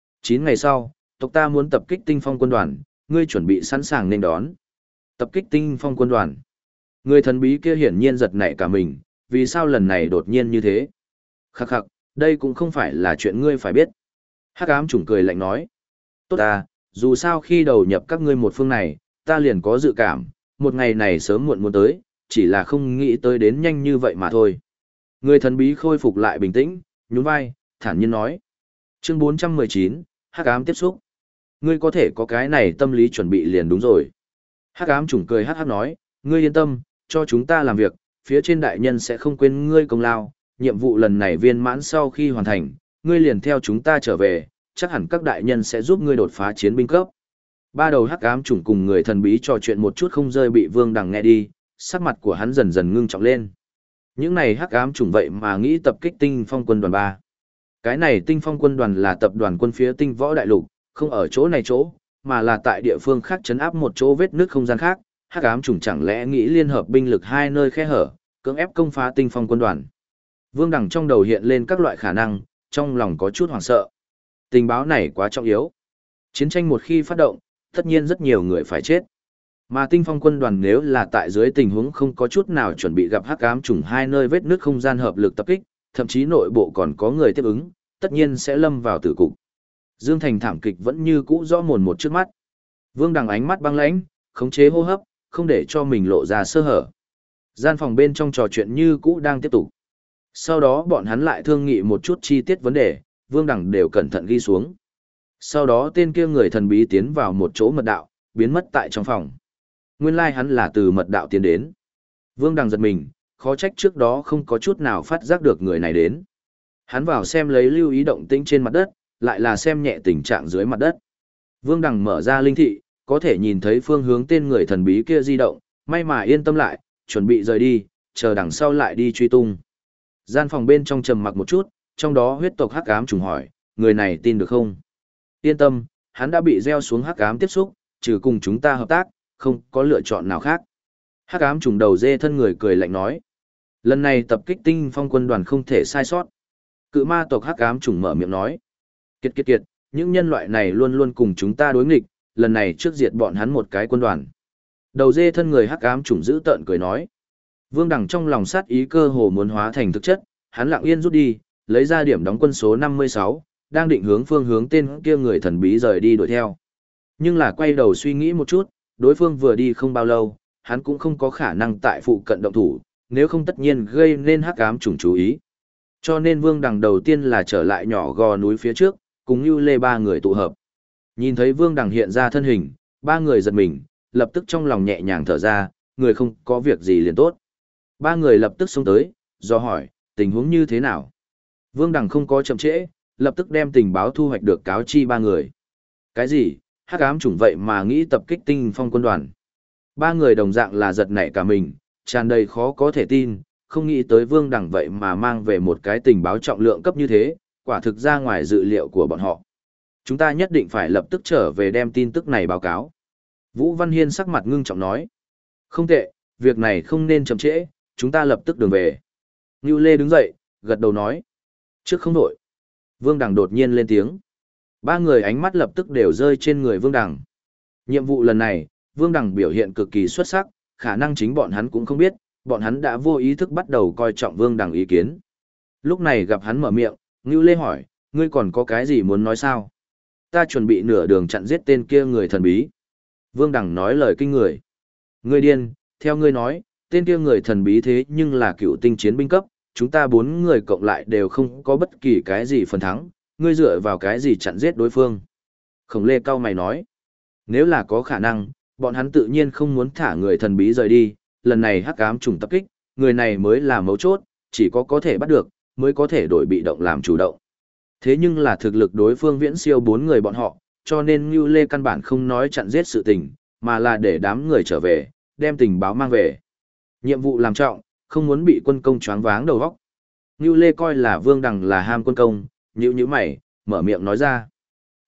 9 ngày sau, tộc ta muốn tập kích Tinh Phong quân đoàn, ngươi chuẩn bị sẵn sàng nên đón. Tập kích Tinh Phong quân đoàn. Người thần bí kia hiển nhiên giật nảy cả mình, vì sao lần này đột nhiên như thế? Khắc khắc, đây cũng không phải là chuyện ngươi phải biết. Hắc ám chủng cười lạnh nói. Tốt ta, dù sao khi đầu nhập các ngươi một phương này, ta liền có dự cảm, một ngày này sớm muộn muốn tới, chỉ là không nghĩ tới đến nhanh như vậy mà thôi. Người thần bí khôi phục lại bình tĩnh, nhún vai, thản nhiên nói. Chương 419, Hắc ám tiếp xúc. Ngươi có thể có cái này tâm lý chuẩn bị liền đúng rồi. Hắc ám chủng cười hắc hắc nói, ngươi yên tâm, cho chúng ta làm việc, phía trên đại nhân sẽ không quên ngươi công lao, nhiệm vụ lần này viên mãn sau khi hoàn thành, ngươi liền theo chúng ta trở về, chắc hẳn các đại nhân sẽ giúp ngươi đột phá chiến binh cấp. Ba đầu hắc ám chủng cùng người thần bí trò chuyện một chút không rơi bị Vương Đằng nghe đi, sắc mặt của hắn dần dần ngưng trọng lên. Những này hắc ám chủng vậy mà nghĩ tập kích Tinh Phong quân đoàn 3. Cái này Tinh Phong quân đoàn là tập đoàn quân phía Tinh Võ Đại Lục, không ở chỗ này chỗ, mà là tại địa phương khác trấn áp một chỗ vết nước không gian khác. Hắc ám chủng chẳng lẽ nghĩ liên hợp binh lực hai nơi khe hở, cưỡng ép công phá Tinh Phong quân đoàn. Vương Đằng trong đầu hiện lên các loại khả năng, trong lòng có chút hoảng sợ. Tình báo này quá trọng yếu. Chiến tranh một khi phát động, tất nhiên rất nhiều người phải chết. Mà Tinh Phong quân đoàn nếu là tại dưới tình huống không có chút nào chuẩn bị gặp hắc ám chủng hai nơi vết nước không gian hợp lực tập kích, thậm chí nội bộ còn có người tiếp ứng, tất nhiên sẽ lâm vào tử cục. Dương Thành thảm kịch vẫn như cũ rõ mồn một trước mắt. Vương Đằng ánh mắt băng lãnh, khống chế hô hấp, không để cho mình lộ ra sơ hở. Gian phòng bên trong trò chuyện như cũ đang tiếp tục. Sau đó bọn hắn lại thương nghị một chút chi tiết vấn đề, Vương Đằng đều cẩn thận ghi xuống. Sau đó tên kia người thần bí tiến vào một chỗ mật đạo, biến mất tại trong phòng. Nguyên lai hắn là từ mật đạo tiến đến. Vương Đằng giật mình, khó trách trước đó không có chút nào phát giác được người này đến. Hắn vào xem lấy lưu ý động tĩnh trên mặt đất, lại là xem nhẹ tình trạng dưới mặt đất. Vương Đằng mở ra linh thị, có thể nhìn thấy phương hướng tên người thần bí kia di động, may mà yên tâm lại, chuẩn bị rời đi, chờ đằng sau lại đi truy tung. Gian phòng bên trong trầm mặc một chút, trong đó huyết tộc hắc ám trùng hỏi, người này tin được không? Yên tâm, hắn đã bị gieo xuống hắc ám tiếp xúc, trừ cùng chúng ta hợp tác, không có lựa chọn nào khác. Hắc ám trùng đầu dê thân người cười lạnh nói. Lần này tập kích Tinh Phong quân đoàn không thể sai sót. Cự ma tộc hắc ám trùng mở miệng nói. Kiệt kiệt kiệt, những nhân loại này luôn luôn cùng chúng ta đối nghịch, lần này trước diệt bọn hắn một cái quân đoàn. Đầu dê thân người hắc ám trùng giữ tợn cười nói. Vương Đằng trong lòng sát ý cơ hồ muốn hóa thành thực chất, hắn lặng yên rút đi, lấy ra điểm đóng quân số 56, đang định hướng phương hướng tên kia người thần bí rời đi đuổi theo. Nhưng là quay đầu suy nghĩ một chút, đối phương vừa đi không bao lâu, hắn cũng không có khả năng tại phụ cận động thủ, nếu không tất nhiên gây nên hắc ám trùng chú ý. Cho nên Vương Đằng đầu tiên là trở lại nhỏ gò núi phía trước, cùng Nưu Lê ba người tụ hợp. Nhìn thấy Vương Đằng hiện ra thân hình, ba người giật mình, lập tức trong lòng nhẹ nhàng thở ra, người không có việc gì liền tốt. Ba người lập tức xông tới, do hỏi, tình huống như thế nào? Vương Đằng không có chậm trễ, lập tức đem tình báo thu hoạch được cáo chi ba người. Cái gì? Hắc ám chủng vậy mà nghĩ tập kích Tinh Phong quân đoàn. Ba người đồng dạng là giật nảy cả mình, tràn đầy khó có thể tin, không nghĩ tới Vương Đằng vậy mà mang về một cái tình báo trọng lượng cấp như thế, quả thực ra ngoài dự liệu của bọn họ. Chúng ta nhất định phải lập tức trở về đem tin tức này báo cáo. Vũ Văn Hiên sắc mặt ngưng trọng nói. Không tệ, việc này không nên chậm trễ, chúng ta lập tức đường về. Nưu Lê đứng dậy, gật đầu nói. Trước không đổi. Vương Đằng đột nhiên lên tiếng. Ba người ánh mắt lập tức đều rơi trên người Vương Đằng. Nhiệm vụ lần này, Vương Đằng biểu hiện cực kỳ xuất sắc, khả năng chính bọn hắn cũng không biết, bọn hắn đã vô ý thức bắt đầu coi trọng Vương Đằng ý kiến. Lúc này gặp hắn mở miệng, Nưu Lê hỏi, ngươi còn có cái gì muốn nói sao? Ta chuẩn bị nửa đường chặn giết tên kia người thần bí. Vương Đằng nói lời kinh người. Ngươi điên, theo ngươi nói, tên kia người thần bí thế nhưng là cựu tinh chiến binh cấp, chúng ta 4 người cộng lại đều không có bất kỳ cái gì phần thắng, ngươi dựa vào cái gì chặn giết đối phương. Khổng Lê cao mày nói, nếu là có khả năng, bọn hắn tự nhiên không muốn thả người thần bí rời đi, lần này hắc ám trùng tập kích, người này mới là mấu chốt, chỉ có thể bắt được, mới có thể đổi bị động làm chủ động. Thế nhưng là thực lực đối phương viễn siêu 4 người bọn họ, cho nên Nưu Lê căn bản không nói chặn giết sự tình, mà là để đám người trở về, đem tình báo mang về. Nhiệm vụ làm trọng, không muốn bị quân công choáng váng đầu óc. Nưu Lê coi là Vương Đằng là ham quân công, nhíu mày, mở miệng nói ra.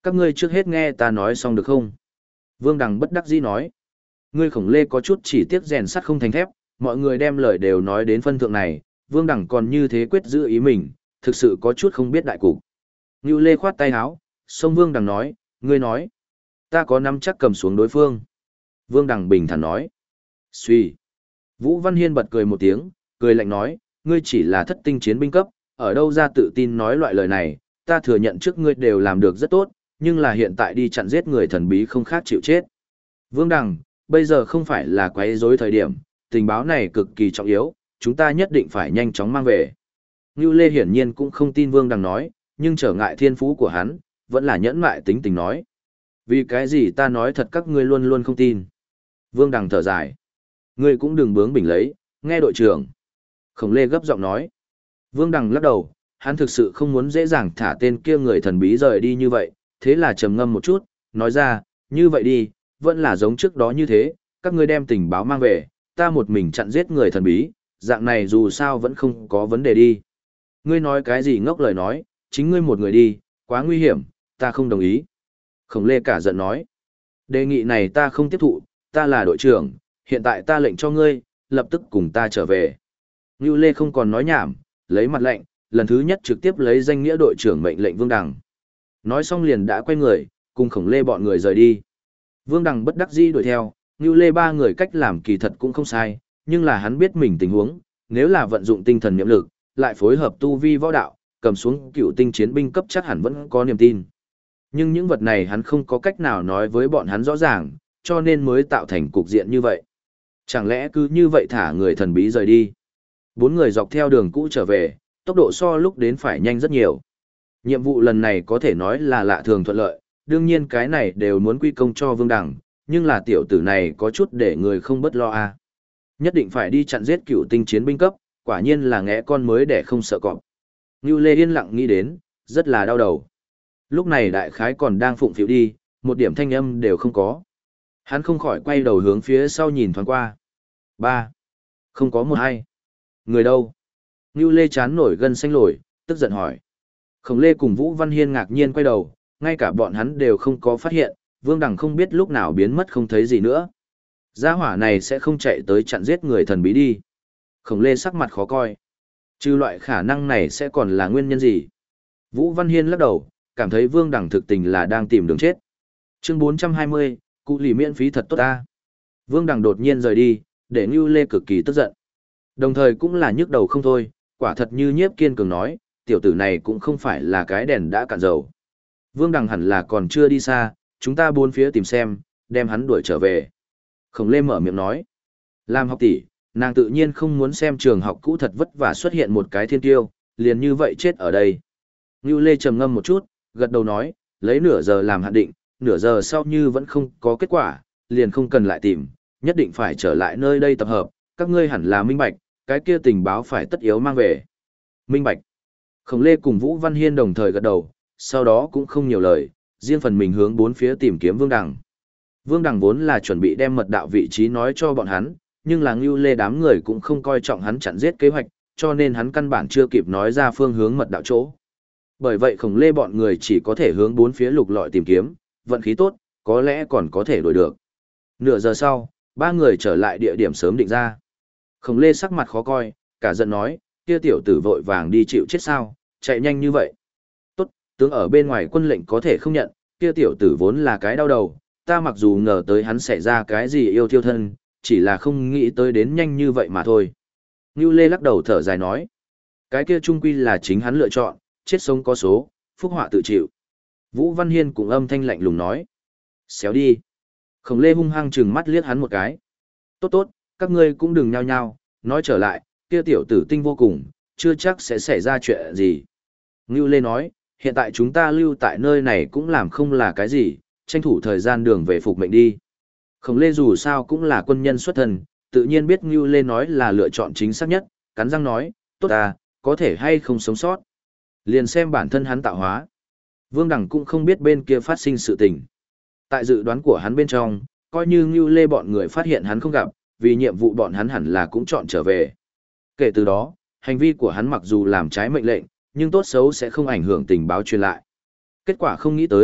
Các ngươi trước hết nghe ta nói xong được không? Vương Đằng bất đắc dĩ nói. Ngươi Khổng Lê có chút chỉ tiếc rèn sắt không thành thép, mọi người đem lời đều nói đến phân thượng này, Vương Đằng còn như thế quyết giữ ý mình, thực sự có chút không biết đại cục. Ngưu Lê khoát tay áo, xông Vương Đằng nói, ngươi nói, ta có nắm chắc cầm xuống đối phương. Vương Đằng bình thản nói, suy. Vũ Văn Hiên bật cười một tiếng, cười lạnh nói, ngươi chỉ là thất tinh chiến binh cấp, ở đâu ra tự tin nói loại lời này, ta thừa nhận trước ngươi đều làm được rất tốt, nhưng là hiện tại đi chặn giết người thần bí không khác chịu chết. Vương Đằng, bây giờ không phải là quấy rối thời điểm, tình báo này cực kỳ trọng yếu, chúng ta nhất định phải nhanh chóng mang về. Ngưu Lê hiển nhiên cũng không tin Vương Đằng nói, nhưng trở ngại thiên phú của hắn, vẫn là nhẫn mại tính tình nói. Vì cái gì ta nói thật các ngươi luôn luôn không tin. Vương Đằng thở dài. Ngươi cũng đừng bướng bỉnh lấy, nghe đội trưởng. Khổng Lê gấp giọng nói. Vương Đằng lắc đầu, hắn thực sự không muốn dễ dàng thả tên kia người thần bí rời đi như vậy, thế là trầm ngâm một chút, nói ra, như vậy đi, vẫn là giống trước đó như thế, các ngươi đem tình báo mang về, ta một mình chặn giết người thần bí, dạng này dù sao vẫn không có vấn đề đi. Ngươi nói cái gì ngốc lời nói, chính ngươi một người đi, quá nguy hiểm, ta không đồng ý. Khổng Lê cả giận nói, đề nghị này ta không tiếp thụ, ta là đội trưởng, hiện tại ta lệnh cho ngươi, lập tức cùng ta trở về. Ngưu Lê không còn nói nhảm, lấy mặt lệnh, lần thứ nhất trực tiếp lấy danh nghĩa đội trưởng mệnh lệnh Vương Đằng. Nói xong liền đã quay người, cùng Khổng Lê bọn người rời đi. Vương Đằng bất đắc dĩ đuổi theo, Ngưu Lê ba người cách làm kỳ thật cũng không sai, nhưng là hắn biết mình tình huống, nếu là vận dụng tinh thần niệm lực, lại phối hợp tu vi võ đạo, cầm xuống cựu tinh chiến binh cấp chắc hẳn vẫn có niềm tin. Nhưng những vật này hắn không có cách nào nói với bọn hắn rõ ràng, cho nên mới tạo thành cục diện như vậy. Chẳng lẽ cứ như vậy thả người thần bí rời đi? Bốn người dọc theo đường cũ trở về, tốc độ so lúc đến phải nhanh rất nhiều. Nhiệm vụ lần này có thể nói là lạ thường thuận lợi, đương nhiên cái này đều muốn quy công cho Vương Đằng, nhưng là tiểu tử này có chút để người không bất lo à. Nhất định phải đi chặn giết cựu tinh chiến binh cấp, quả nhiên là ngẽ con mới để không sợ cọp. Ngưu Lê yên lặng nghĩ đến, rất là đau đầu. Lúc này đại khái còn đang phụng phịu đi, một điểm thanh âm đều không có. Hắn không khỏi quay đầu hướng phía sau nhìn thoáng qua. Ba, không có một ai. Người đâu? Ngưu Lê chán nổi gân xanh lồi, tức giận hỏi. Khổng Lê cùng Vũ Văn Hiên ngạc nhiên quay đầu, ngay cả bọn hắn đều không có phát hiện, Vương Đằng không biết lúc nào biến mất không thấy gì nữa. Gia hỏa này sẽ không chạy tới chặn giết người thần bí đi. Khổng Lê sắc mặt khó coi. Trừ loại khả năng này sẽ còn là nguyên nhân gì? Vũ Văn Hiên lắc đầu, cảm thấy Vương Đằng thực tình là đang tìm đường chết. Chương 420, cụ lì miễn phí thật tốt ta. Vương Đằng đột nhiên rời đi, để Ngưu Lê cực kỳ tức giận. Đồng thời cũng là nhức đầu không thôi, quả thật như Nhiếp Kiên Cường nói, tiểu tử này cũng không phải là cái đèn đã cạn dầu. Vương Đằng hẳn là còn chưa đi xa, chúng ta bốn phía tìm xem, đem hắn đuổi trở về. Khổng Lê mở miệng nói, làm học tỷ, nàng tự nhiên không muốn xem trường học cũ thật vất vả xuất hiện một cái thiên tiêu, liền như vậy chết ở đây. Ngưu Lê trầm ngâm một chút, gật đầu nói, lấy nửa giờ làm hạn định, nửa giờ sau như vẫn không có kết quả, liền không cần lại tìm, nhất định phải trở lại nơi đây tập hợp, các ngươi hẳn là minh bạch, cái kia tình báo phải tất yếu mang về. Minh bạch. Khổng Lê cùng Vũ Văn Hiên đồng thời gật đầu, sau đó cũng không nhiều lời, riêng phần mình hướng bốn phía tìm kiếm Vương Đằng. Vương Đằng vốn là chuẩn bị đem mật đạo vị trí nói cho bọn hắn, nhưng là Ngưu Lê đám người cũng không coi trọng hắn chặn giết kế hoạch, cho nên hắn căn bản chưa kịp nói ra phương hướng mật đạo chỗ. Bởi vậy Khổng Lê bọn người chỉ có thể hướng bốn phía lục lọi tìm kiếm, vận khí tốt, có lẽ còn có thể đuổi được. Nửa giờ sau, ba người trở lại địa điểm sớm định ra. Khổng Lê sắc mặt khó coi, cả giận nói, kia tiểu tử vội vàng đi chịu chết sao, chạy nhanh như vậy. Tốt, tướng ở bên ngoài quân lệnh có thể không nhận, kia tiểu tử vốn là cái đau đầu, ta mặc dù ngờ tới hắn xảy ra cái gì yêu thiêu thân, chỉ là không nghĩ tới đến nhanh như vậy mà thôi. Ngưu Lê lắc đầu thở dài nói, cái kia trung quy là chính hắn lựa chọn, chết sống có số, phúc họa tự chịu. Vũ Văn Hiên cũng âm thanh lạnh lùng nói, xéo đi. Khổng Lê hung hăng trừng mắt liếc hắn một cái. Tốt tốt, các ngươi cũng đừng nhao nhao, nói trở lại, kia tiểu tử tinh vô cùng, chưa chắc sẽ xảy ra chuyện gì. Ngưu Lê nói, hiện tại chúng ta lưu tại nơi này cũng làm không là cái gì, tranh thủ thời gian đường về phục mệnh đi. Khổng Lê dù sao cũng là quân nhân xuất thân, tự nhiên biết Ngưu Lê nói là lựa chọn chính xác nhất, cắn răng nói, tốt à, có thể hay không sống sót. Liền xem bản thân hắn tạo hóa. Vương Đằng cũng không biết bên kia phát sinh sự tình. Tại dự đoán của hắn bên trong, coi như Ngưu Lê bọn người phát hiện hắn không gặp, vì nhiệm vụ bọn hắn hẳn là cũng chọn trở về. Kể từ đó, hành vi của hắn mặc dù làm trái mệnh lệnh, nhưng tốt xấu sẽ không ảnh hưởng tình báo truyền lại. Kết quả không nghĩ tới,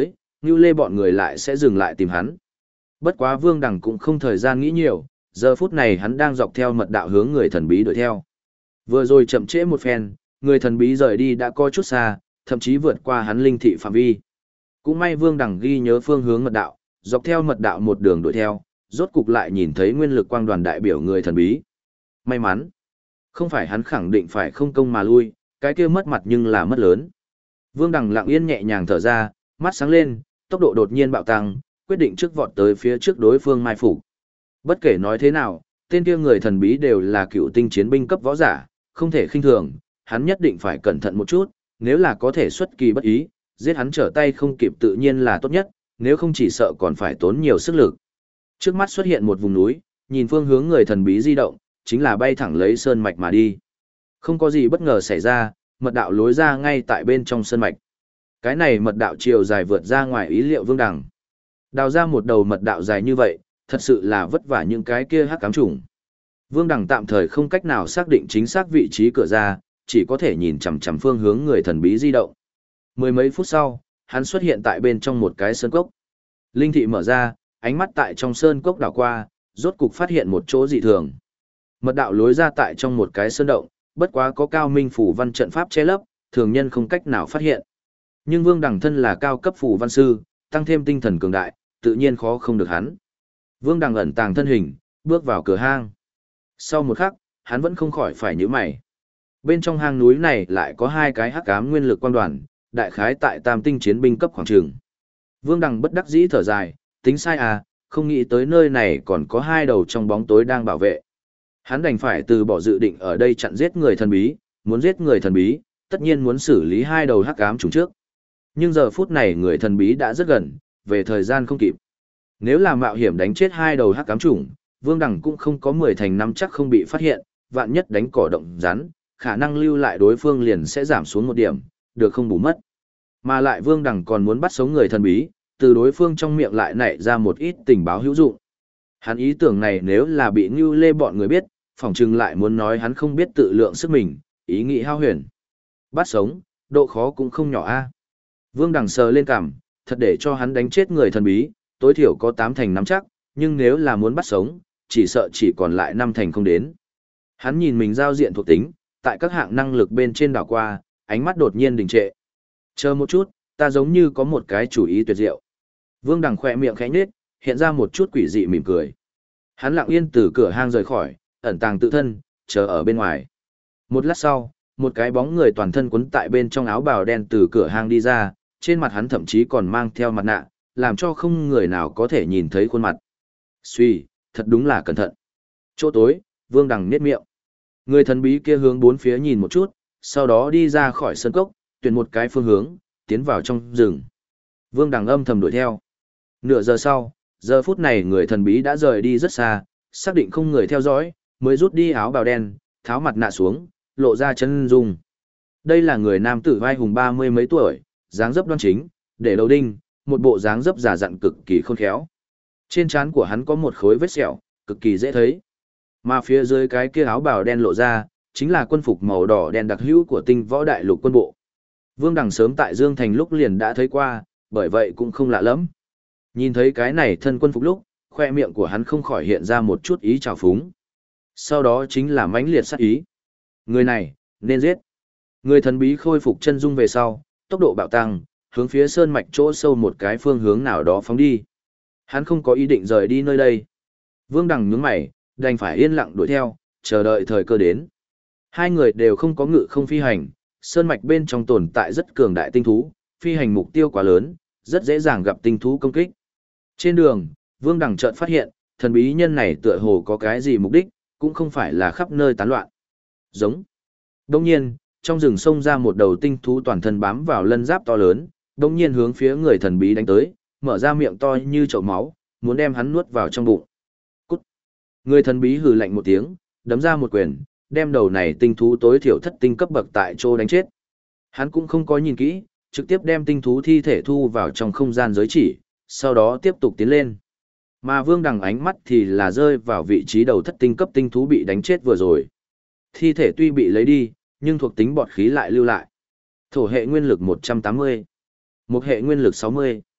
Ngưu Lê bọn người lại sẽ dừng lại tìm hắn. Bất quá Vương Đằng cũng không thời gian nghĩ nhiều, giờ phút này hắn đang dọc theo mật đạo hướng người thần bí đuổi theo. Vừa rồi chậm trễ một phen, người thần bí rời đi đã có chút xa, thậm chí vượt qua hắn linh thị phạm vi. Cũng may Vương Đằng ghi nhớ phương hướng mật đạo, dọc theo mật đạo một đường đuổi theo, rốt cục lại nhìn thấy nguyên lực quang đoàn đại biểu người thần bí. May mắn, không phải hắn khẳng định phải không công mà lui, cái kia mất mặt nhưng là mất lớn. Vương Đằng lặng yên nhẹ nhàng thở ra, mắt sáng lên, tốc độ đột nhiên bạo tăng, quyết định trước vọt tới phía trước đối phương mai phục. Bất kể nói thế nào, tên kia người thần bí đều là cựu tinh chiến binh cấp võ giả, không thể khinh thường, hắn nhất định phải cẩn thận một chút, nếu là có thể xuất kỳ bất ý, giết hắn trở tay không kịp tự nhiên là tốt nhất, nếu không chỉ sợ còn phải tốn nhiều sức lực. Trước mắt xuất hiện một vùng núi, nhìn phương hướng người thần bí di động, chính là bay thẳng lấy sơn mạch mà đi. Không có gì bất ngờ xảy ra, mật đạo lối ra ngay tại bên trong sơn mạch. Cái này mật đạo chiều dài vượt ra ngoài ý liệu Vương Đằng. Đào ra một đầu mật đạo dài như vậy, thật sự là vất vả những cái kia hắc ám trùng. Vương Đằng tạm thời không cách nào xác định chính xác vị trí cửa ra, chỉ có thể nhìn chằm chằm phương hướng người thần bí di động. Mười mấy phút sau, hắn xuất hiện tại bên trong một cái sơn cốc. Linh thị mở ra, ánh mắt tại trong sơn cốc đảo qua, rốt cục phát hiện một chỗ dị thường. Mật đạo lối ra tại trong một cái sơn động, bất quá có cao minh phủ văn trận pháp che lấp, thường nhân không cách nào phát hiện. Nhưng Vương Đằng thân là cao cấp phủ văn sư, tăng thêm tinh thần cường đại, tự nhiên khó không được hắn. Vương Đằng ẩn tàng thân hình, bước vào cửa hang. Sau một khắc, hắn vẫn không khỏi phải nhíu mày. Bên trong hang núi này lại có hai cái hắc ám nguyên lực quang đoàn, đại khái tại tam tinh chiến binh cấp khoảng trường. Vương Đằng bất đắc dĩ thở dài, tính sai à, không nghĩ tới nơi này còn có hai đầu trong bóng tối đang bảo vệ. Hắn đành phải từ bỏ dự định ở đây chặn giết người thần bí, muốn giết người thần bí, tất nhiên muốn xử lý hai đầu hắc ám trùng trước. Nhưng giờ phút này người thần bí đã rất gần, về thời gian không kịp. Nếu là mạo hiểm đánh chết hai đầu hắc ám trùng, Vương Đằng cũng không có 10 thành năm chắc không bị phát hiện, vạn nhất đánh cỏ động rắn, khả năng lưu lại đối phương liền sẽ giảm xuống một điểm, được không bù mất. Mà lại Vương Đằng còn muốn bắt sống người thần bí, từ đối phương trong miệng lại nảy ra một ít tình báo hữu dụng. Hắn ý tưởng này nếu là bị Ngưu Lê bọn người biết, phỏng chừng lại muốn nói hắn không biết tự lượng sức mình, ý nghĩ hao huyền. Bắt sống, độ khó cũng không nhỏ a. Vương Đằng sờ lên cằm, thật để cho hắn đánh chết người thần bí, tối thiểu có 8 thành nắm chắc, nhưng nếu là muốn bắt sống, chỉ sợ chỉ còn lại 5 thành không đến. Hắn nhìn mình giao diện thuộc tính, tại các hạng năng lực bên trên đảo qua, ánh mắt đột nhiên đình trệ. Chờ một chút, ta giống như có một cái chủ ý tuyệt diệu. Vương Đằng khỏe miệng khẽ nhếch, hiện ra một chút quỷ dị mỉm cười. Hắn lặng yên từ cửa hang rời khỏi, ẩn tàng tự thân, chờ ở bên ngoài. Một lát sau, một cái bóng người toàn thân quấn tại bên trong áo bào đen từ cửa hang đi ra, trên mặt hắn thậm chí còn mang theo mặt nạ, làm cho không người nào có thể nhìn thấy khuôn mặt. Suy, thật đúng là cẩn thận. Chỗ tối, Vương Đằng nhếch miệng. Người thần bí kia hướng bốn phía nhìn một chút, sau đó đi ra khỏi sân cốc, tuyển một cái phương hướng, tiến vào trong rừng. Vương Đằng âm thầm đuổi theo. Nửa giờ sau, giờ phút này người thần bí đã rời đi rất xa, xác định không người theo dõi, mới rút đi áo bào đen, tháo mặt nạ xuống, lộ ra chân dung. Đây là người nam tử vai hùng 30 mấy tuổi, dáng dấp đoan chính, để đầu đinh, một bộ dáng dấp già dặn cực kỳ khôn khéo. Trên trán của hắn có một khối vết sẹo, cực kỳ dễ thấy. Mà phía dưới cái kia áo bào đen lộ ra, chính là quân phục màu đỏ đen đặc hữu của Tinh Võ Đại Lục quân bộ. Vương Đằng sớm tại Dương Thành lúc liền đã thấy qua, bởi vậy cũng không lạ lắm. Nhìn thấy cái này thân quân phục lúc, khoe miệng của hắn không khỏi hiện ra một chút ý trào phúng. Sau đó chính là mãnh liệt sát ý. Người này, nên giết. Người thần bí khôi phục chân dung về sau, tốc độ bạo tăng, hướng phía sơn mạch chỗ sâu một cái phương hướng nào đó phóng đi. Hắn không có ý định rời đi nơi đây. Vương Đằng nhướng mày, đành phải yên lặng đuổi theo, chờ đợi thời cơ đến. Hai người đều không có ngự không phi hành, sơn mạch bên trong tồn tại rất cường đại tinh thú, phi hành mục tiêu quá lớn, rất dễ dàng gặp tinh thú công kích. Trên đường, Vương Đằng chợt phát hiện, thần bí nhân này tựa hồ có cái gì mục đích, cũng không phải là khắp nơi tán loạn. Giống. Đông nhiên, trong rừng sông ra một đầu tinh thú toàn thân bám vào lân giáp to lớn, đông nhiên hướng phía người thần bí đánh tới, mở ra miệng to như chậu máu, muốn đem hắn nuốt vào trong bụng. Cút. Người thần bí hừ lạnh một tiếng, đấm ra một quyền, đem đầu này tinh thú tối thiểu thất tinh cấp bậc tại chỗ đánh chết. Hắn cũng không có nhìn kỹ, trực tiếp đem tinh thú thi thể thu vào trong không gian giới chỉ, sau đó tiếp tục tiến lên. Mà Vương Đằng ánh mắt thì là rơi vào vị trí đầu thất tinh cấp tinh thú bị đánh chết vừa rồi. Thi thể tuy bị lấy đi, nhưng thuộc tính bọt khí lại lưu lại. Thổ hệ nguyên lực 180, mộc hệ nguyên lực 60,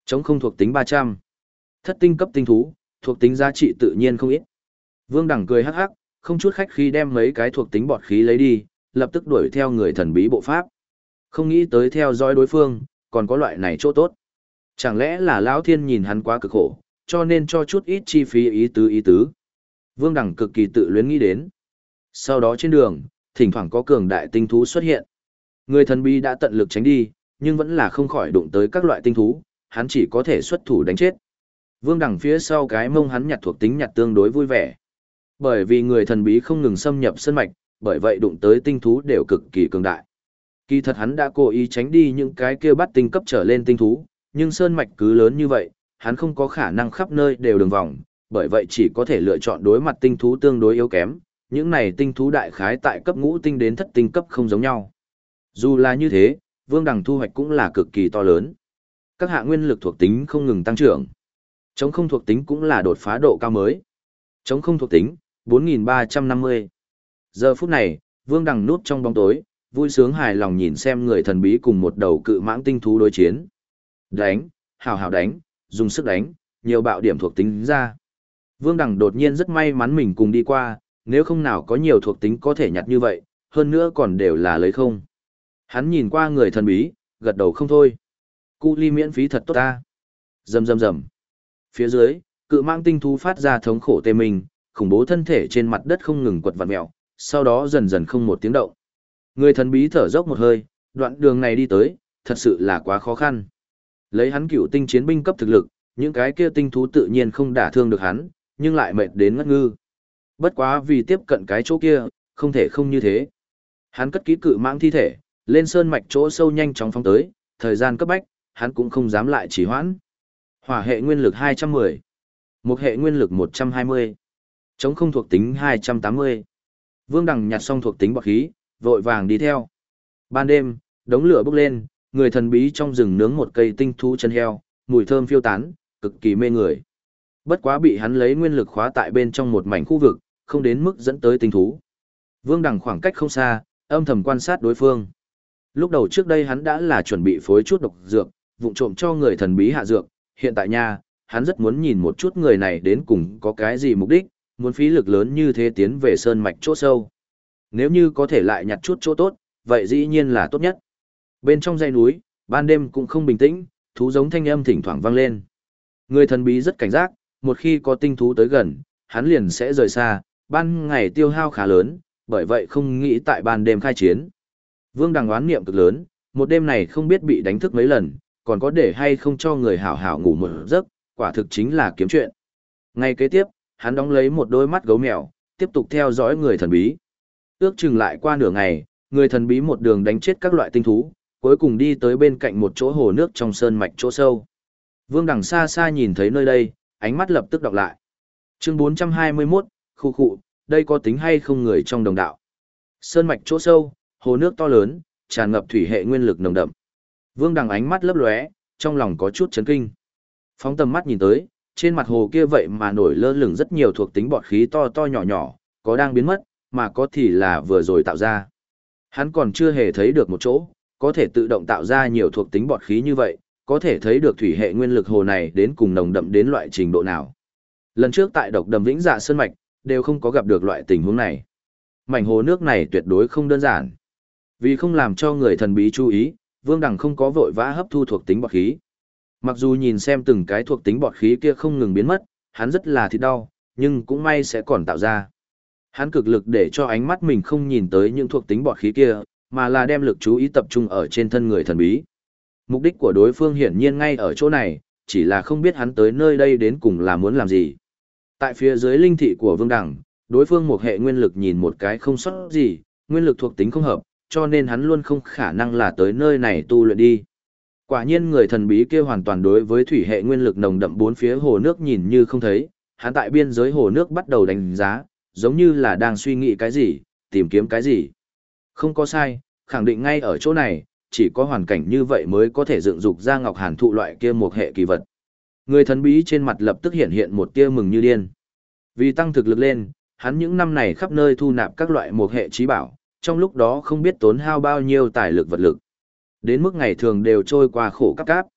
Chống không thuộc tính 300. Thất tinh cấp tinh thú, thuộc tính giá trị tự nhiên không ít. Vương Đẳng cười hắc hắc, không chút khách khí đem mấy cái thuộc tính bọt khí lấy đi, lập tức đuổi theo người thần bí bộ pháp. Không nghĩ tới theo dõi đối phương, còn có loại này chỗ tốt. Chẳng lẽ là Lão Thiên nhìn hắn quá cực khổ, cho nên cho chút ít chi phí ý tứ. Vương Đẳng cực kỳ tự luyến nghĩ đến. Sau đó trên đường, thỉnh thoảng có cường đại tinh thú xuất hiện. Người thần bí đã tận lực tránh đi, nhưng vẫn là không khỏi đụng tới các loại tinh thú, hắn chỉ có thể xuất thủ đánh chết. Vương Đẳng phía sau cái mông hắn nhặt thuộc tính nhặt tương đối vui vẻ. Bởi vì người thần bí không ngừng xâm nhập sơn mạch, bởi vậy đụng tới tinh thú đều cực kỳ cường đại. Kỳ thật hắn đã cố ý tránh đi những cái kia bắt tinh cấp trở lên tinh thú, nhưng sơn mạch cứ lớn như vậy, hắn không có khả năng khắp nơi đều đường vòng, bởi vậy chỉ có thể lựa chọn đối mặt tinh thú tương đối yếu kém, những này tinh thú đại khái tại cấp ngũ tinh đến thất tinh cấp không giống nhau. Dù là như thế, Vương Đằng thu hoạch cũng là cực kỳ to lớn. Các hạ nguyên lực thuộc tính không ngừng tăng trưởng. Chống không thuộc tính cũng là đột phá độ cao mới. Chống không thuộc tính, 4.350. Giờ phút này, Vương Đằng núp trong bóng tối, vui sướng hài lòng nhìn xem người thần bí cùng một đầu cự mãng tinh thú đối chiến. Đánh, hào hào đánh, dùng sức đánh, nhiều bạo điểm thuộc tính ra. Vương Đằng đột nhiên rất may mắn mình cùng đi qua, nếu không nào có nhiều thuộc tính có thể nhặt như vậy, hơn nữa còn đều là lấy không. Hắn nhìn qua người thần bí, gật đầu không thôi. Cu ly miễn phí thật tốt ta. Rầm rầm rầm. Phía dưới, cự mãng tinh thú phát ra thống khổ tê mình, khủng bố thân thể trên mặt đất không ngừng quật vặn mèo, sau đó dần dần không một tiếng động. Người thần bí thở dốc một hơi, đoạn đường này đi tới, thật sự là quá khó khăn. Lấy hắn cựu tinh chiến binh cấp thực lực, những cái kia tinh thú tự nhiên không đả thương được hắn, nhưng lại mệt đến ngất ngư. Bất quá vì tiếp cận cái chỗ kia, không thể không như thế. Hắn cất kỹ cự mãng thi thể, lên sơn mạch chỗ sâu nhanh chóng phóng tới, thời gian cấp bách, hắn cũng không dám lại trì hoãn. Hỏa hệ nguyên lực 210, một hệ nguyên lực 120, chống không thuộc tính 280. Vương Đằng nhặt xong thuộc tính bọt khí, vội vàng đi theo. Ban đêm, đống lửa bốc lên, người thần bí trong rừng nướng một cây tinh thú chân heo, mùi thơm phiêu tán, cực kỳ mê người. Bất quá bị hắn lấy nguyên lực khóa tại bên trong một mảnh khu vực, không đến mức dẫn tới tinh thú. Vương Đằng khoảng cách không xa, âm thầm quan sát đối phương. Lúc đầu trước đây hắn đã là chuẩn bị phối chút độc dược, vụng trộm cho người thần bí hạ dược, hiện tại nha, hắn rất muốn nhìn một chút người này đến cùng có cái gì mục đích, muốn phí lực lớn như thế tiến về sơn mạch chỗ sâu. Nếu như có thể lại nhặt chút chỗ tốt, vậy dĩ nhiên là tốt nhất. Bên trong dãy núi, ban đêm cũng không bình tĩnh, thú giống thanh âm thỉnh thoảng vang lên. Người thần bí rất cảnh giác, một khi có tinh thú tới gần, hắn liền sẽ rời xa, ban ngày tiêu hao khá lớn, bởi vậy không nghĩ tại ban đêm khai chiến. Vương Đằng oán niệm cực lớn, một đêm này không biết bị đánh thức mấy lần, còn có để hay không cho người hảo hảo ngủ một giấc, quả thực chính là kiếm chuyện. Ngay kế tiếp, hắn đóng lấy một đôi mắt gấu mèo, tiếp tục theo dõi người thần bí. Ước chừng lại qua nửa ngày, người thần bí một đường đánh chết các loại tinh thú, cuối cùng đi tới bên cạnh một chỗ hồ nước trong sơn mạch chỗ sâu. Vương Đằng xa xa nhìn thấy nơi đây, ánh mắt lập tức đọc lại. Chương 421, khu khụ, đây có tính hay không người trong đồng đạo. Sơn mạch chỗ sâu, hồ nước to lớn, tràn ngập thủy hệ nguyên lực nồng đậm. Vương Đằng ánh mắt lấp lóe, trong lòng có chút chấn kinh. Phóng tầm mắt nhìn tới, trên mặt hồ kia vậy mà nổi lơ lửng rất nhiều thuộc tính bọt khí to to nhỏ nhỏ, có đang biến mất, mà có thì là vừa rồi tạo ra. Hắn còn chưa hề thấy được một chỗ, có thể tự động tạo ra nhiều thuộc tính bọt khí như vậy, có thể thấy được thủy hệ nguyên lực hồ này đến cùng nồng đậm đến loại trình độ nào. Lần trước tại độc đầm Vĩnh Dạ Sơn Mạch, đều không có gặp được loại tình huống này. Mảnh hồ nước này tuyệt đối không đơn giản. Vì không làm cho người thần bí chú ý, Vương Đằng không có vội vã hấp thu thuộc tính bọt khí. Mặc dù nhìn xem từng cái thuộc tính bọt khí kia không ngừng biến mất, hắn rất là thịt đau, nhưng cũng may sẽ còn tạo ra. Hắn cực lực để cho ánh mắt mình không nhìn tới những thuộc tính bọt khí kia, mà là đem lực chú ý tập trung ở trên thân người thần bí. Mục đích của đối phương hiển nhiên ngay ở chỗ này, chỉ là không biết hắn tới nơi đây đến cùng là muốn làm gì. Tại phía dưới linh thị của Vương Đằng, đối phương một hệ nguyên lực nhìn một cái không sót gì, nguyên lực thuộc tính không hợp, cho nên hắn luôn không khả năng là tới nơi này tu luyện đi. Quả nhiên người thần bí kia hoàn toàn đối với thủy hệ nguyên lực nồng đậm bốn phía hồ nước nhìn như không thấy, hắn tại biên giới hồ nước bắt đầu đánh giá, giống như là đang suy nghĩ cái gì, tìm kiếm cái gì. Không có sai, khẳng định ngay ở chỗ này, chỉ có hoàn cảnh như vậy mới có thể dựng dục ra ngọc hàn thụ loại kia một hệ kỳ vật. Người thần bí trên mặt lập tức hiện hiện một tia mừng như điên. Vì tăng thực lực lên, hắn những năm này khắp nơi thu nạp các loại một hệ trí bảo, trong lúc đó không biết tốn hao bao nhiêu tài lực vật lực. Đến mức ngày thường đều trôi qua khổ cắp cáp.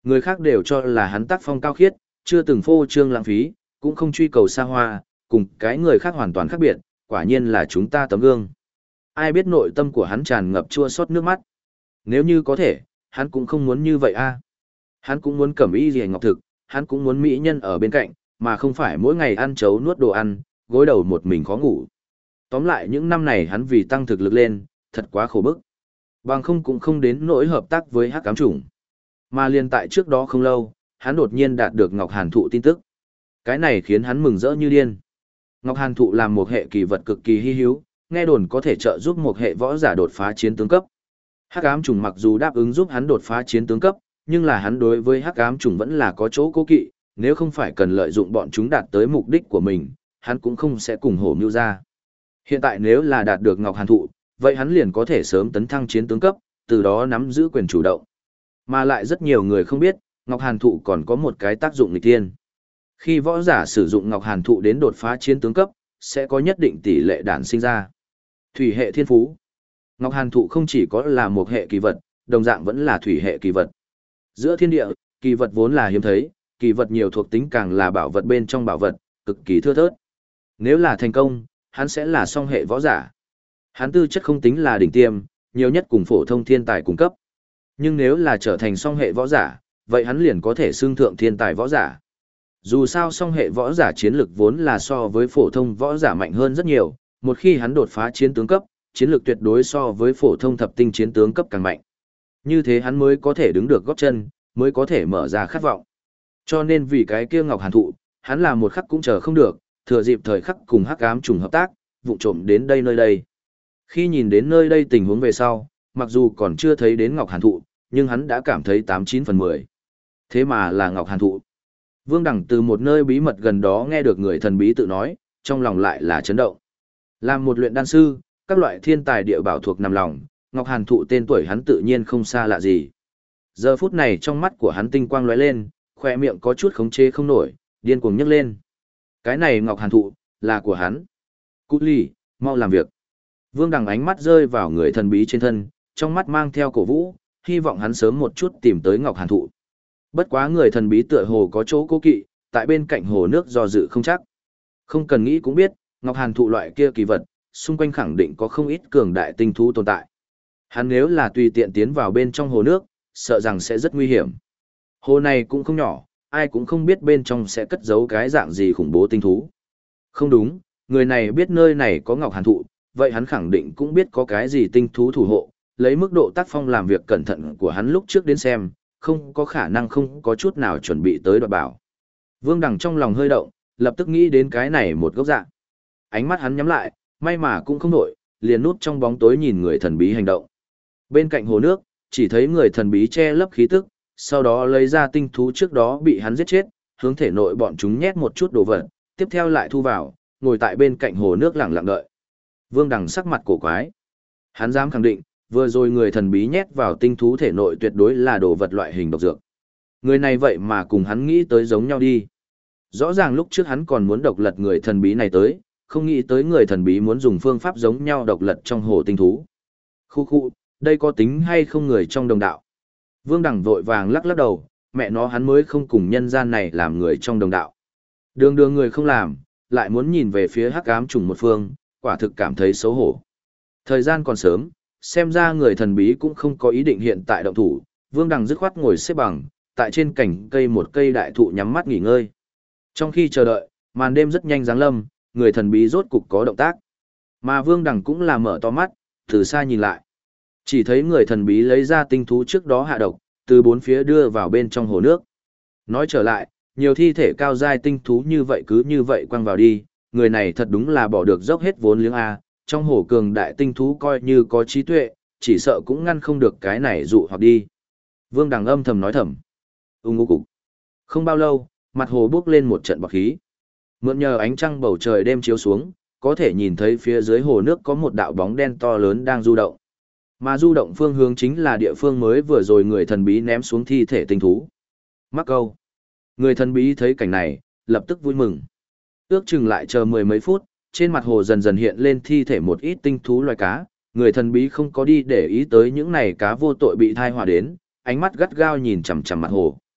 Người khác đều cho là hắn tác phong cao khiết, chưa từng phô trương lãng phí, cũng không truy cầu xa hoa, cùng cái người khác hoàn toàn khác biệt, quả nhiên là chúng ta tấm gương. Ai biết nội tâm của hắn tràn ngập chua xót nước mắt. Nếu như có thể, hắn cũng không muốn như vậy a. Hắn cũng muốn cẩm y liễu ngọc thực, hắn cũng muốn mỹ nhân ở bên cạnh, mà không phải mỗi ngày ăn chấu nuốt đồ ăn, gối đầu một mình khó ngủ. Tóm lại những năm này hắn vì tăng thực lực lên, thật quá khổ bức. Bằng không cũng không đến nỗi hợp tác với Hắc Ám Chủng. Mà liên tại trước đó không lâu, hắn đột nhiên đạt được Ngọc Hàn Thụ tin tức. Cái này khiến hắn mừng rỡ như điên. Ngọc Hàn Thụ là một hệ kỳ vật cực kỳ hi hữu, nghe đồn có thể trợ giúp một hệ võ giả đột phá chiến tướng cấp. Hắc Ám Chủng mặc dù đáp ứng giúp hắn đột phá chiến tướng cấp, nhưng là hắn đối với Hắc Ám Chủng vẫn là có chỗ cố kỵ, nếu không phải cần lợi dụng bọn chúng đạt tới mục đích của mình, hắn cũng không sẽ cùng hổ mưu ra. Hiện tại nếu là đạt được Ngọc Hàn Thụ, vậy hắn liền có thể sớm tấn thăng chiến tướng cấp, từ đó nắm giữ quyền chủ động. Mà lại rất nhiều người không biết, Ngọc Hàn Thụ còn có một cái tác dụng nghịch thiên. Khi võ giả sử dụng Ngọc Hàn Thụ đến đột phá chiến tướng cấp, sẽ có nhất định tỷ lệ đản sinh ra thủy hệ thiên phú. Ngọc Hàn Thụ không chỉ có là một hệ kỳ vật, đồng dạng vẫn là thủy hệ kỳ vật. Giữa thiên địa, kỳ vật vốn là hiếm thấy, kỳ vật nhiều thuộc tính càng là bảo vật bên trong bảo vật, cực kỳ thưa thớt. Nếu là thành công, hắn sẽ là song hệ võ giả. Hắn tư chất không tính là đỉnh tiêm, nhiều nhất cùng phổ thông thiên tài cùng cấp. Nhưng nếu là trở thành song hệ võ giả, vậy hắn liền có thể xương thượng thiên tài võ giả. Dù sao song hệ võ giả chiến lực vốn là so với phổ thông võ giả mạnh hơn rất nhiều, một khi hắn đột phá chiến tướng cấp, chiến lực tuyệt đối so với phổ thông thập tinh chiến tướng cấp càng mạnh. Như thế hắn mới có thể đứng được gót chân, mới có thể mở ra khát vọng. Cho nên vì cái kia Ngọc Hàn Thụ, hắn làm một khắc cũng chờ không được, thừa dịp thời khắc cùng Hắc Ám Chủng hợp tác, vụng trộm đến đây nơi đây. Khi nhìn đến nơi đây tình huống về sau, mặc dù còn chưa thấy đến Ngọc Hàn Thụ, nhưng hắn đã cảm thấy 89/10. Thế mà là Ngọc Hàn Thụ. Vương Đẳng từ một nơi bí mật gần đó nghe được người thần bí tự nói, trong lòng lại là chấn động. Làm một luyện đan sư, các loại thiên tài địa bảo thuộc nằm lòng, Ngọc Hàn Thụ tên tuổi hắn tự nhiên không xa lạ gì. Giờ phút này trong mắt của hắn tinh quang lóe lên, khỏe miệng có chút khống chế không nổi, điên cuồng nhấc lên. Cái này Ngọc Hàn Thụ, là của hắn. Cú Ly, mau làm việc. Vương Đằng ánh mắt rơi vào người thần bí trên thân, trong mắt mang theo cổ vũ, hy vọng hắn sớm một chút tìm tới Ngọc Hàn Thụ. Bất quá người thần bí tựa hồ có chỗ cố kỵ, tại bên cạnh hồ nước do dự không chắc. Không cần nghĩ cũng biết, Ngọc Hàn Thụ loại kia kỳ vật, xung quanh khẳng định có không ít cường đại tinh thú tồn tại. Hắn nếu là tùy tiện tiến vào bên trong hồ nước, sợ rằng sẽ rất nguy hiểm. Hồ này cũng không nhỏ, ai cũng không biết bên trong sẽ cất giấu cái dạng gì khủng bố tinh thú. Không đúng, người này biết nơi này có Ngọc Hàn Thụ, vậy hắn khẳng định cũng biết có cái gì tinh thú thủ hộ, lấy mức độ tác phong làm việc cẩn thận của hắn lúc trước đến xem, không có khả năng không có chút nào chuẩn bị tới đoạt bảo. Vương Đằng trong lòng hơi động, lập tức nghĩ đến cái này một gốc dạng. Ánh mắt hắn nhắm lại, may mà cũng không nổi, liền núp trong bóng tối nhìn người thần bí hành động. Bên cạnh hồ nước, chỉ thấy người thần bí che lấp khí tức, sau đó lấy ra tinh thú trước đó bị hắn giết chết, hướng thể nội bọn chúng nhét một chút đồ vật, tiếp theo lại thu vào, ngồi tại bên cạnh hồ nước lặng lặng đợi. Vương Đằng sắc mặt cổ quái. Hắn dám khẳng định, vừa rồi người thần bí nhét vào tinh thú thể nội tuyệt đối là đồ vật loại hình độc dược. Người này vậy mà cùng hắn nghĩ tới giống nhau đi. Rõ ràng lúc trước hắn còn muốn độc lật người thần bí này tới, không nghĩ tới người thần bí muốn dùng phương pháp giống nhau độc lật trong hồ tinh thú. Khu khu, đây có tính hay không người trong đồng đạo? Vương Đằng vội vàng lắc lắc đầu, mẹ nó hắn mới không cùng nhân gian này làm người trong đồng đạo. Đường đường người không làm, lại muốn nhìn về phía Hắc Ám Chủng một phương, quả thực cảm thấy xấu hổ. Thời gian còn sớm, xem ra người thần bí cũng không có ý định hiện tại động thủ, Vương Đằng dứt khoát ngồi xếp bằng, tại trên cành cây một cây đại thụ nhắm mắt nghỉ ngơi. Trong khi chờ đợi, màn đêm rất nhanh giáng lâm, người thần bí rốt cục có động tác. Mà Vương Đằng cũng là mở to mắt, từ xa nhìn lại. Chỉ thấy người thần bí lấy ra tinh thú trước đó hạ độc, từ bốn phía đưa vào bên trong hồ nước. Nói trở lại, nhiều thi thể cao giai tinh thú như vậy cứ như vậy quăng vào đi, người này thật đúng là bỏ được dốc hết vốn liếng A, trong hồ cường đại tinh thú coi như có trí tuệ, chỉ sợ cũng ngăn không được cái này dụ hoặc đi. Vương Đằng âm thầm nói thầm. Ngô cục. Không bao lâu, mặt hồ bốc lên một trận bọt khí. Mượn nhờ ánh trăng bầu trời đêm chiếu xuống, có thể nhìn thấy phía dưới hồ nước có một đạo bóng đen to lớn đang du động. Mà du động phương hướng chính là địa phương mới vừa rồi người thần bí ném xuống thi thể tinh thú. Mắc câu. Người thần bí thấy cảnh này, lập tức vui mừng. Ước chừng lại chờ mười mấy phút, trên mặt hồ dần dần hiện lên thi thể một ít tinh thú loài cá. Người thần bí không có đi để ý tới những này cá vô tội bị thai họa đến, ánh mắt gắt gao nhìn chằm chằm mặt hồ,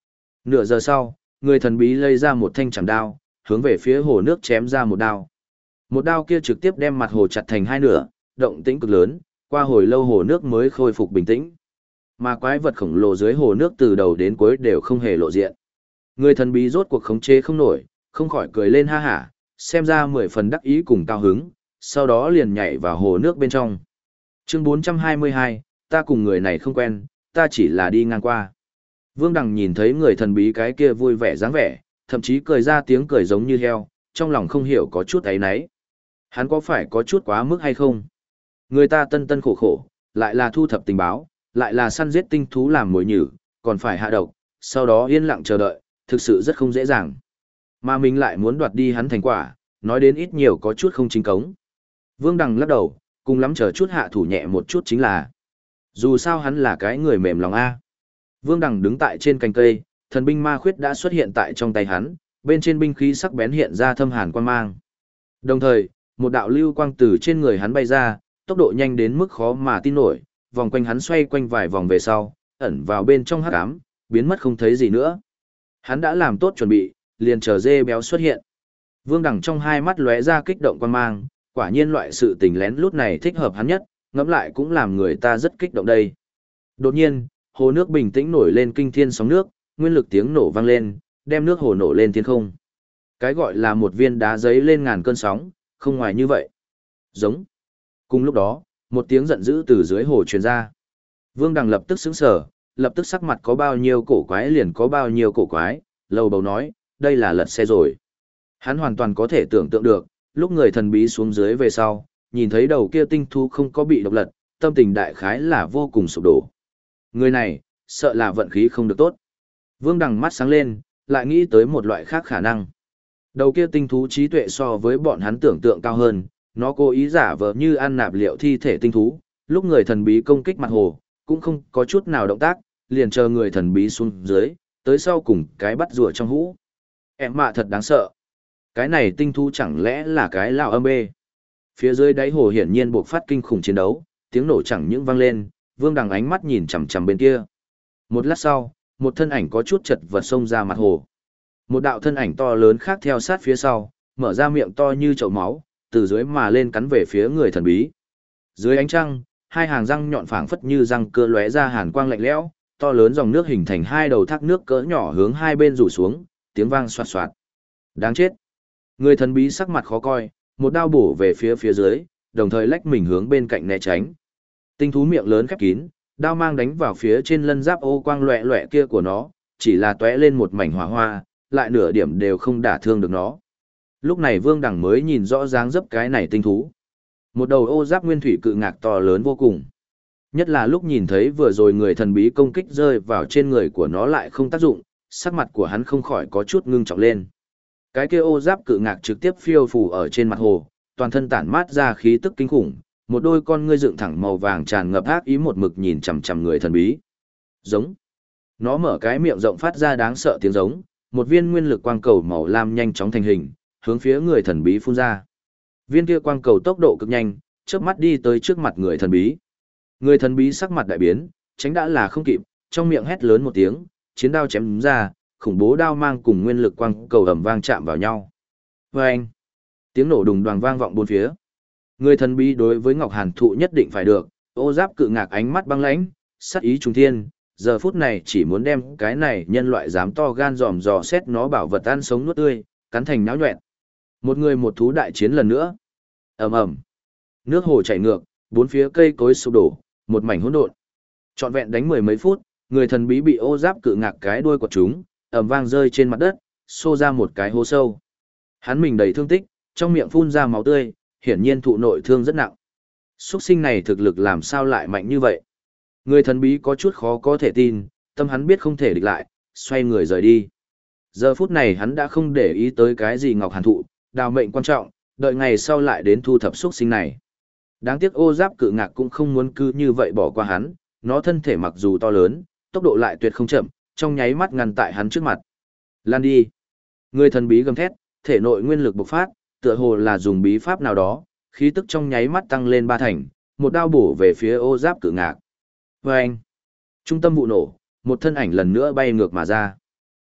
Nửa giờ sau, người thần bí lấy ra một thanh chảm đao, hướng về phía hồ nước chém ra một đao. Một đao kia trực tiếp đem mặt hồ chặt thành hai nửa, động tĩnh cực lớn, qua hồi lâu hồ nước mới khôi phục bình tĩnh. Mà quái vật khổng lồ dưới hồ nước từ đầu đến cuối đều không hề lộ diện. Người thần bí rốt cuộc khống chế không nổi, không khỏi cười lên ha hả, xem ra 10 phần đắc ý cùng cao hứng, sau đó liền nhảy vào hồ nước bên trong. Chương 422, ta cùng người này không quen, ta chỉ là đi ngang qua. Vương Đằng nhìn thấy người thần bí cái kia vui vẻ dáng vẻ, thậm chí cười ra tiếng cười giống như heo, trong lòng không hiểu có chút áy náy. Hắn có phải có chút quá mức hay không? Người ta tân tân khổ khổ, lại là thu thập tình báo, lại là săn giết tinh thú làm mồi nhử, còn phải hạ độc, sau đó yên lặng chờ đợi, thực sự rất không dễ dàng. Mà mình lại muốn đoạt đi hắn thành quả, nói đến ít nhiều có chút không chính cống. Vương Đằng lắc đầu, cùng lắm chờ chút hạ thủ nhẹ một chút chính là. Dù sao hắn là cái người mềm lòng A. Vương Đằng đứng tại trên cành cây, thần binh ma khuyết đã xuất hiện tại trong tay hắn, bên trên binh khí sắc bén hiện ra thâm hàn quang mang. Đồng thời, một đạo lưu quang từ trên người hắn bay ra, tốc độ nhanh đến mức khó mà tin nổi, vòng quanh hắn xoay quanh vài vòng về sau, ẩn vào bên trong hắc ám, biến mất không thấy gì nữa. Hắn đã làm tốt chuẩn bị, liền chờ dê béo xuất hiện. Vương Đằng trong hai mắt lóe ra kích động quan mang, quả nhiên loại sự tình lén lút này thích hợp hắn nhất, ngẫm lại cũng làm người ta rất kích động đây. Đột nhiên, hồ nước bình tĩnh nổi lên kinh thiên sóng nước, nguyên lực tiếng nổ vang lên, đem nước hồ nổ lên thiên không. Cái gọi là một viên đá giấy lên ngàn cơn sóng, không ngoài như vậy. Giống. Cùng lúc đó, một tiếng giận dữ từ dưới hồ truyền ra. Vương Đằng lập tức sững sờ, lập tức sắc mặt có bao nhiêu cổ quái liền có bao nhiêu cổ quái, lầu bầu nói, đây là lật xe rồi. Hắn hoàn toàn có thể tưởng tượng được, lúc người thần bí xuống dưới về sau, nhìn thấy đầu kia tinh thú không có bị độc lật, tâm tình đại khái là vô cùng sụp đổ. Người này, sợ là vận khí không được tốt. Vương Đằng mắt sáng lên, lại nghĩ tới một loại khác khả năng. Đầu kia tinh thú trí tuệ so với bọn hắn tưởng tượng cao hơn, nó cố ý giả vờ như ăn nạp liệu thi thể tinh thú, lúc người thần bí công kích mặt hồ, cũng không có chút nào động tác, liền chờ người thần bí xuống dưới, tới sau cùng cái bắt rùa trong hũ. Em mạ thật đáng sợ. Cái này tinh thú chẳng lẽ là cái lão âm bê. Phía dưới đáy hồ hiển nhiên buộc phát kinh khủng chiến đấu, tiếng nổ chẳng những vang lên, Vương Đằng ánh mắt nhìn chằm chằm bên kia. Một lát sau, một thân ảnh có chút chật vật xông ra mặt hồ. Một đạo thân ảnh to lớn khác theo sát phía sau, mở ra miệng to như chậu máu, từ dưới mà lên cắn về phía người thần bí. Dưới ánh trăng, hai hàng răng nhọn phảng phất như răng cưa lóe ra hàn quang lạnh lẽo, to lớn dòng nước hình thành hai đầu thác nước cỡ nhỏ hướng hai bên rủ xuống, tiếng vang xoạt xoạt. Đáng chết. Người thần bí sắc mặt khó coi, một đao bổ về phía dưới, đồng thời lách mình hướng bên cạnh né tránh. Tinh thú miệng lớn khép kín, đao mang đánh vào phía trên lân giáp ô quang loẹ loẹ kia của nó, chỉ là tóe lên một mảnh hỏa hoa, lại nửa điểm đều không đả thương được nó. Lúc này Vương Đằng mới nhìn rõ dáng dấp cái này tinh thú. Một đầu ô giáp nguyên thủy cự ngạc to lớn vô cùng. Nhất là lúc nhìn thấy vừa rồi người thần bí công kích rơi vào trên người của nó lại không tác dụng, sắc mặt của hắn không khỏi có chút ngưng trọng lên. Cái kia ô giáp cự ngạc trực tiếp phiêu phù ở trên mặt hồ, toàn thân tản mát ra khí tức kinh khủng, một đôi con ngươi dựng thẳng màu vàng tràn ngập ác ý một mực nhìn chằm chằm người thần bí. Giống. Nó mở cái miệng rộng phát ra đáng sợ tiếng giống, một viên nguyên lực quang cầu màu lam nhanh chóng thành hình, hướng phía người thần bí phun ra. Viên kia quang cầu tốc độ cực nhanh, chớp mắt đi tới trước mặt người thần bí. Người thần bí sắc mặt đại biến, tránh đã là không kịp, trong miệng hét lớn một tiếng, chiến đao chém ra, khủng bố đao mang cùng nguyên lực quang cầu ầm vang chạm vào nhau. Oeng! Tiếng nổ đùng đoàng vang vọng bốn phía. Người thần bí đối với Ngọc Hàn Thụ nhất định phải được, ô giáp cự ngạc ánh mắt băng lãnh, sát ý trùng thiên, giờ phút này chỉ muốn đem cái này nhân loại dám to gan dòm dò xét nó bảo vật ăn sống nuốt tươi, cắn thành náo nhoẹn. Một người một thú đại chiến lần nữa. Ầm ầm. Nước hồ chảy ngược, bốn phía cây cối sụp đổ, một mảnh hỗn độn. Trọn vẹn đánh mười mấy phút, người thần bí bị ô giáp cự ngạc cái đuôi quật chúng, ầm vang rơi trên mặt đất, xô ra một cái hố sâu. Hắn mình đầy thương tích, trong miệng phun ra máu tươi, hiển nhiên thụ nội thương rất nặng. Xuất sinh này thực lực làm sao lại mạnh như vậy? Người thần bí có chút khó có thể tin, tâm hắn biết không thể địch lại, xoay người rời đi. Giờ phút này hắn đã không để ý tới cái gì Ngọc Hàn Thụ, đào mệnh quan trọng, đợi ngày sau lại đến thu thập xuất sinh này. Đáng tiếc ô giáp cự ngạc cũng không muốn cứ như vậy bỏ qua hắn, nó thân thể mặc dù to lớn, tốc độ lại tuyệt không chậm, trong nháy mắt ngăn tại hắn trước mặt. Lan đi! Người thần bí gầm thét, thể nội nguyên lực bộc phát, tựa hồ là dùng bí pháp nào đó, khí tức trong nháy mắt tăng lên ba thành, một đao bổ về phía ô giáp cự ngạc. Vâng! Trung tâm vụ nổ, một thân ảnh lần nữa bay ngược mà ra.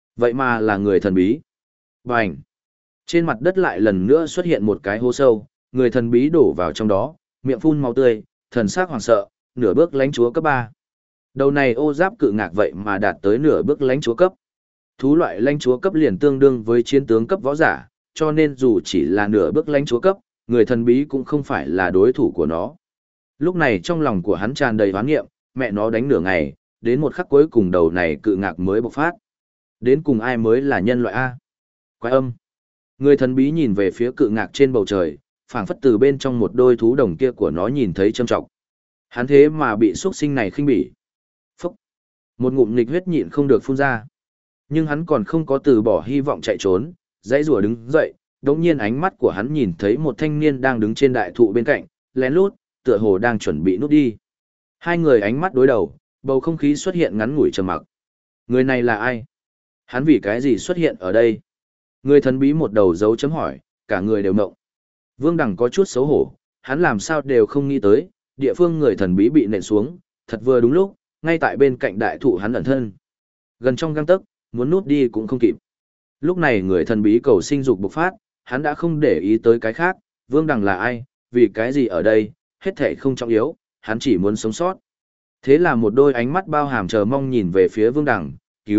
Vậy mà là người thần bí. Bành! Trên mặt đất lại lần nữa xuất hiện một cái hố sâu, người thần bí đổ vào trong đó, miệng phun máu tươi, thần sắc hoảng sợ, nửa bước lãnh chúa cấp 3. Đầu này ô giáp cự ngạc vậy mà đạt tới nửa bước lãnh chúa cấp. Thú loại lãnh chúa cấp liền tương đương với chiến tướng cấp võ giả, cho nên dù chỉ là nửa bước lãnh chúa cấp, người thần bí cũng không phải là đối thủ của nó. Lúc này trong lòng của hắn tràn đầy hoán nghiệm, mẹ nó đánh nửa ngày, đến một khắc cuối cùng đầu này cự ngạc mới bộc phát. Đến cùng ai mới là nhân loại A? Quái âm. Người thần bí nhìn về phía cự ngạc trên bầu trời, phảng phất từ bên trong một đôi thú đồng kia của nó nhìn thấy châm trọng. Hắn thế mà bị xuất sinh này khinh bỉ. Phúc. Một ngụm nghịch huyết nhịn không được phun ra. Nhưng hắn còn không có từ bỏ hy vọng chạy trốn, dãy rùa đứng dậy, đống nhiên ánh mắt của hắn nhìn thấy một thanh niên đang đứng trên đại thụ bên cạnh, lén lút, tựa hồ đang chuẩn bị núp đi. Hai người ánh mắt đối đầu, bầu không khí xuất hiện ngắn ngủi trầm mặc. Người này là ai? Hắn vì cái gì xuất hiện ở đây? Người thần bí một đầu dấu chấm hỏi, cả người đều ngộng. Vương Đằng có chút xấu hổ, hắn làm sao đều không nghĩ tới, địa phương người thần bí bị nện xuống, thật vừa đúng lúc, ngay tại bên cạnh đại thụ hắn ẩn thân. Gần trong gang tấc, muốn núp đi cũng không kịp. Lúc này người thần bí cầu sinh dục bộc phát, hắn đã không để ý tới cái khác, Vương Đằng là ai, vì cái gì ở đây, hết thảy không trọng yếu, hắn chỉ muốn sống sót. Thế là một đôi ánh mắt bao hàm chờ mong nhìn về phía Vương Đằng,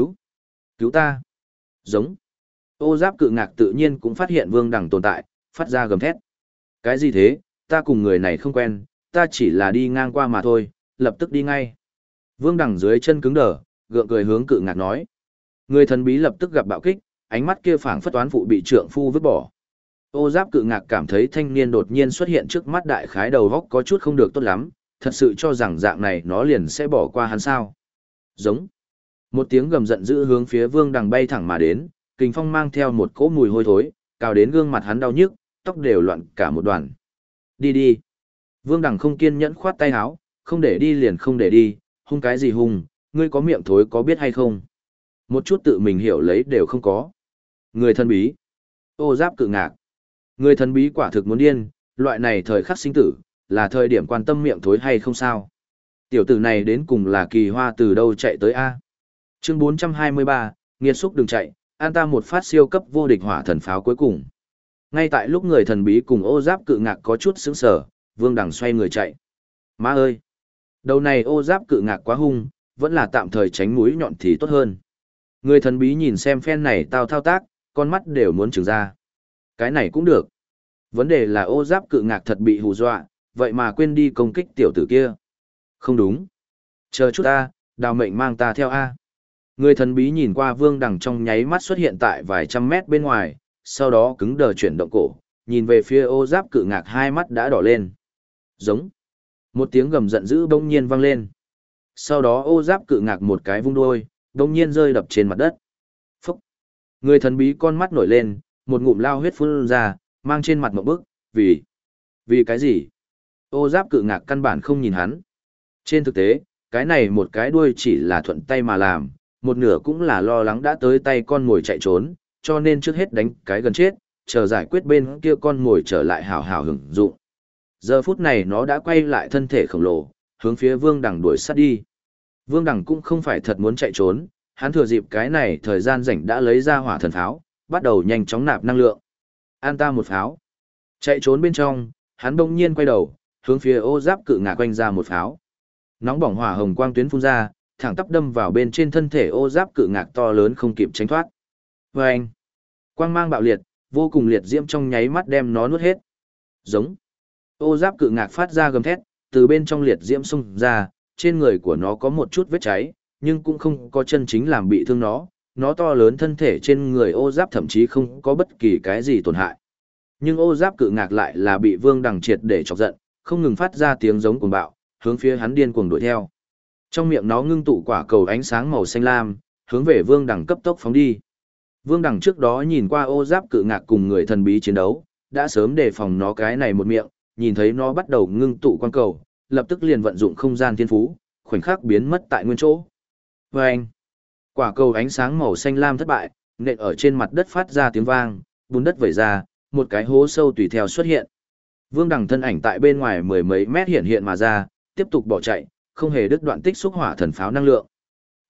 cứu ta. Giống. Ô giáp cự ngạc tự nhiên cũng phát hiện Vương Đằng tồn tại, phát ra gầm thét. Cái gì thế, ta cùng người này không quen, ta chỉ là đi ngang qua mà thôi, lập tức đi ngay. Vương Đằng dưới chân cứng đờ, gượng cười hướng cự ngạc nói. Người thần bí lập tức gặp bạo kích, ánh mắt kia phảng phất toán phụ bị trượng phu vứt bỏ. Ô giáp cự ngạc cảm thấy thanh niên đột nhiên xuất hiện trước mắt đại khái đầu góc có chút không được tốt lắm, thật sự cho rằng dạng này nó liền sẽ bỏ qua hắn sao. Giống. Một tiếng gầm giận dữ hướng phía Vương Đằng bay thẳng mà đến, kình phong mang theo một cỗ mùi hôi thối, cào đến gương mặt hắn đau nhức, tóc đều loạn cả một đoàn. Đi đi. Vương Đằng không kiên nhẫn khoát tay áo, không để đi liền không để đi, hung cái gì hung, ngươi có miệng thối có biết hay không? Một chút tự mình hiểu lấy đều không có. Người thần bí. Ô giáp cự ngạc. Người thần bí quả thực muốn điên, loại này thời khắc sinh tử, là thời điểm quan tâm miệng thối hay không sao? Tiểu tử này đến cùng là kỳ hoa từ đâu chạy tới A. Chương 423, nghiệt xúc đừng chạy, an ta một phát siêu cấp vô địch hỏa thần pháo cuối cùng. Ngay tại lúc người thần bí cùng ô giáp cự ngạc có chút sững sờ, Vương Đằng xoay người chạy. Má ơi! Đầu này ô giáp cự ngạc quá hung, vẫn là tạm thời tránh mũi nhọn thì tốt hơn. Người thần bí nhìn xem phen này tao thao tác, con mắt đều muốn trừng ra. Cái này cũng được. Vấn đề là ô giáp cự ngạc thật bị hù dọa, vậy mà quên đi công kích tiểu tử kia. Không đúng. Chờ chút ta, đào mệnh mang ta theo A. Người thần bí nhìn qua Vương Đằng trong nháy mắt xuất hiện tại vài trăm mét bên ngoài, sau đó cứng đờ chuyển động cổ, nhìn về phía ô giáp cự ngạc hai mắt đã đỏ lên. Giống. Một tiếng gầm giận dữ bỗng nhiên vang lên. Sau đó ô giáp cự ngạc một cái vung đuôi, bỗng nhiên rơi đập trên mặt đất. Phúc. Người thần bí con mắt nổi lên, một ngụm lao huyết phun ra, mang trên mặt một bức, vì cái gì? Ô giáp cự ngạc căn bản không nhìn hắn. Trên thực tế, cái này một cái đuôi chỉ là thuận tay mà làm, một nửa cũng là lo lắng đã tới tay con mồi chạy trốn, cho nên trước hết đánh cái gần chết, chờ giải quyết bên kia con mồi trở lại hào hào hưởng dụng. Giờ phút này nó đã quay lại thân thể khổng lồ, hướng phía Vương Đằng đuổi sát đi. Vương Đằng cũng không phải thật muốn chạy trốn, hắn thừa dịp cái này thời gian rảnh đã lấy ra hỏa thần pháo, bắt đầu nhanh chóng nạp năng lượng. An ta một pháo. Chạy trốn bên trong, hắn bỗng nhiên quay đầu, hướng phía ô giáp cự ngạc quanh ra một pháo. Nóng bỏng hỏa hồng quang tuyến phun ra, thẳng tắp đâm vào bên trên thân thể ô giáp cự ngạc to lớn không kịp tránh thoát. Vâng! Quang mang bạo liệt, vô cùng liệt diễm trong nháy mắt đem nó nuốt hết. Giống! Ô giáp cự ngạc phát ra gầm thét, từ bên trong liệt diễm xung ra, trên người của nó có một chút vết cháy, nhưng cũng không có chân chính làm bị thương nó to lớn thân thể trên người ô giáp thậm chí không có bất kỳ cái gì tổn hại. Nhưng ô giáp cự ngạc lại là bị Vương Đằng triệt để chọc giận, không ngừng phát ra tiếng giống cuồng bạo, hướng phía hắn điên cuồng đuổi theo. Trong miệng nó ngưng tụ quả cầu ánh sáng màu xanh lam, hướng về Vương Đằng cấp tốc phóng đi. Vương Đằng trước đó nhìn qua ô giáp cự ngạc cùng người thần bí chiến đấu, đã sớm đề phòng nó cái này một miệng, nhìn thấy nó bắt đầu ngưng tụ quang cầu, lập tức liền vận dụng không gian thiên phú, khoảnh khắc biến mất tại nguyên chỗ. Vâng! Quả cầu ánh sáng màu xanh lam thất bại, nện ở trên mặt đất phát ra tiếng vang, bùn đất vẩy ra, một cái hố sâu tùy theo xuất hiện. Vương Đằng thân ảnh tại bên ngoài mười mấy mét hiện hiện mà ra, tiếp tục bỏ chạy, không hề đứt đoạn tích xúc hỏa thần pháo năng lượng.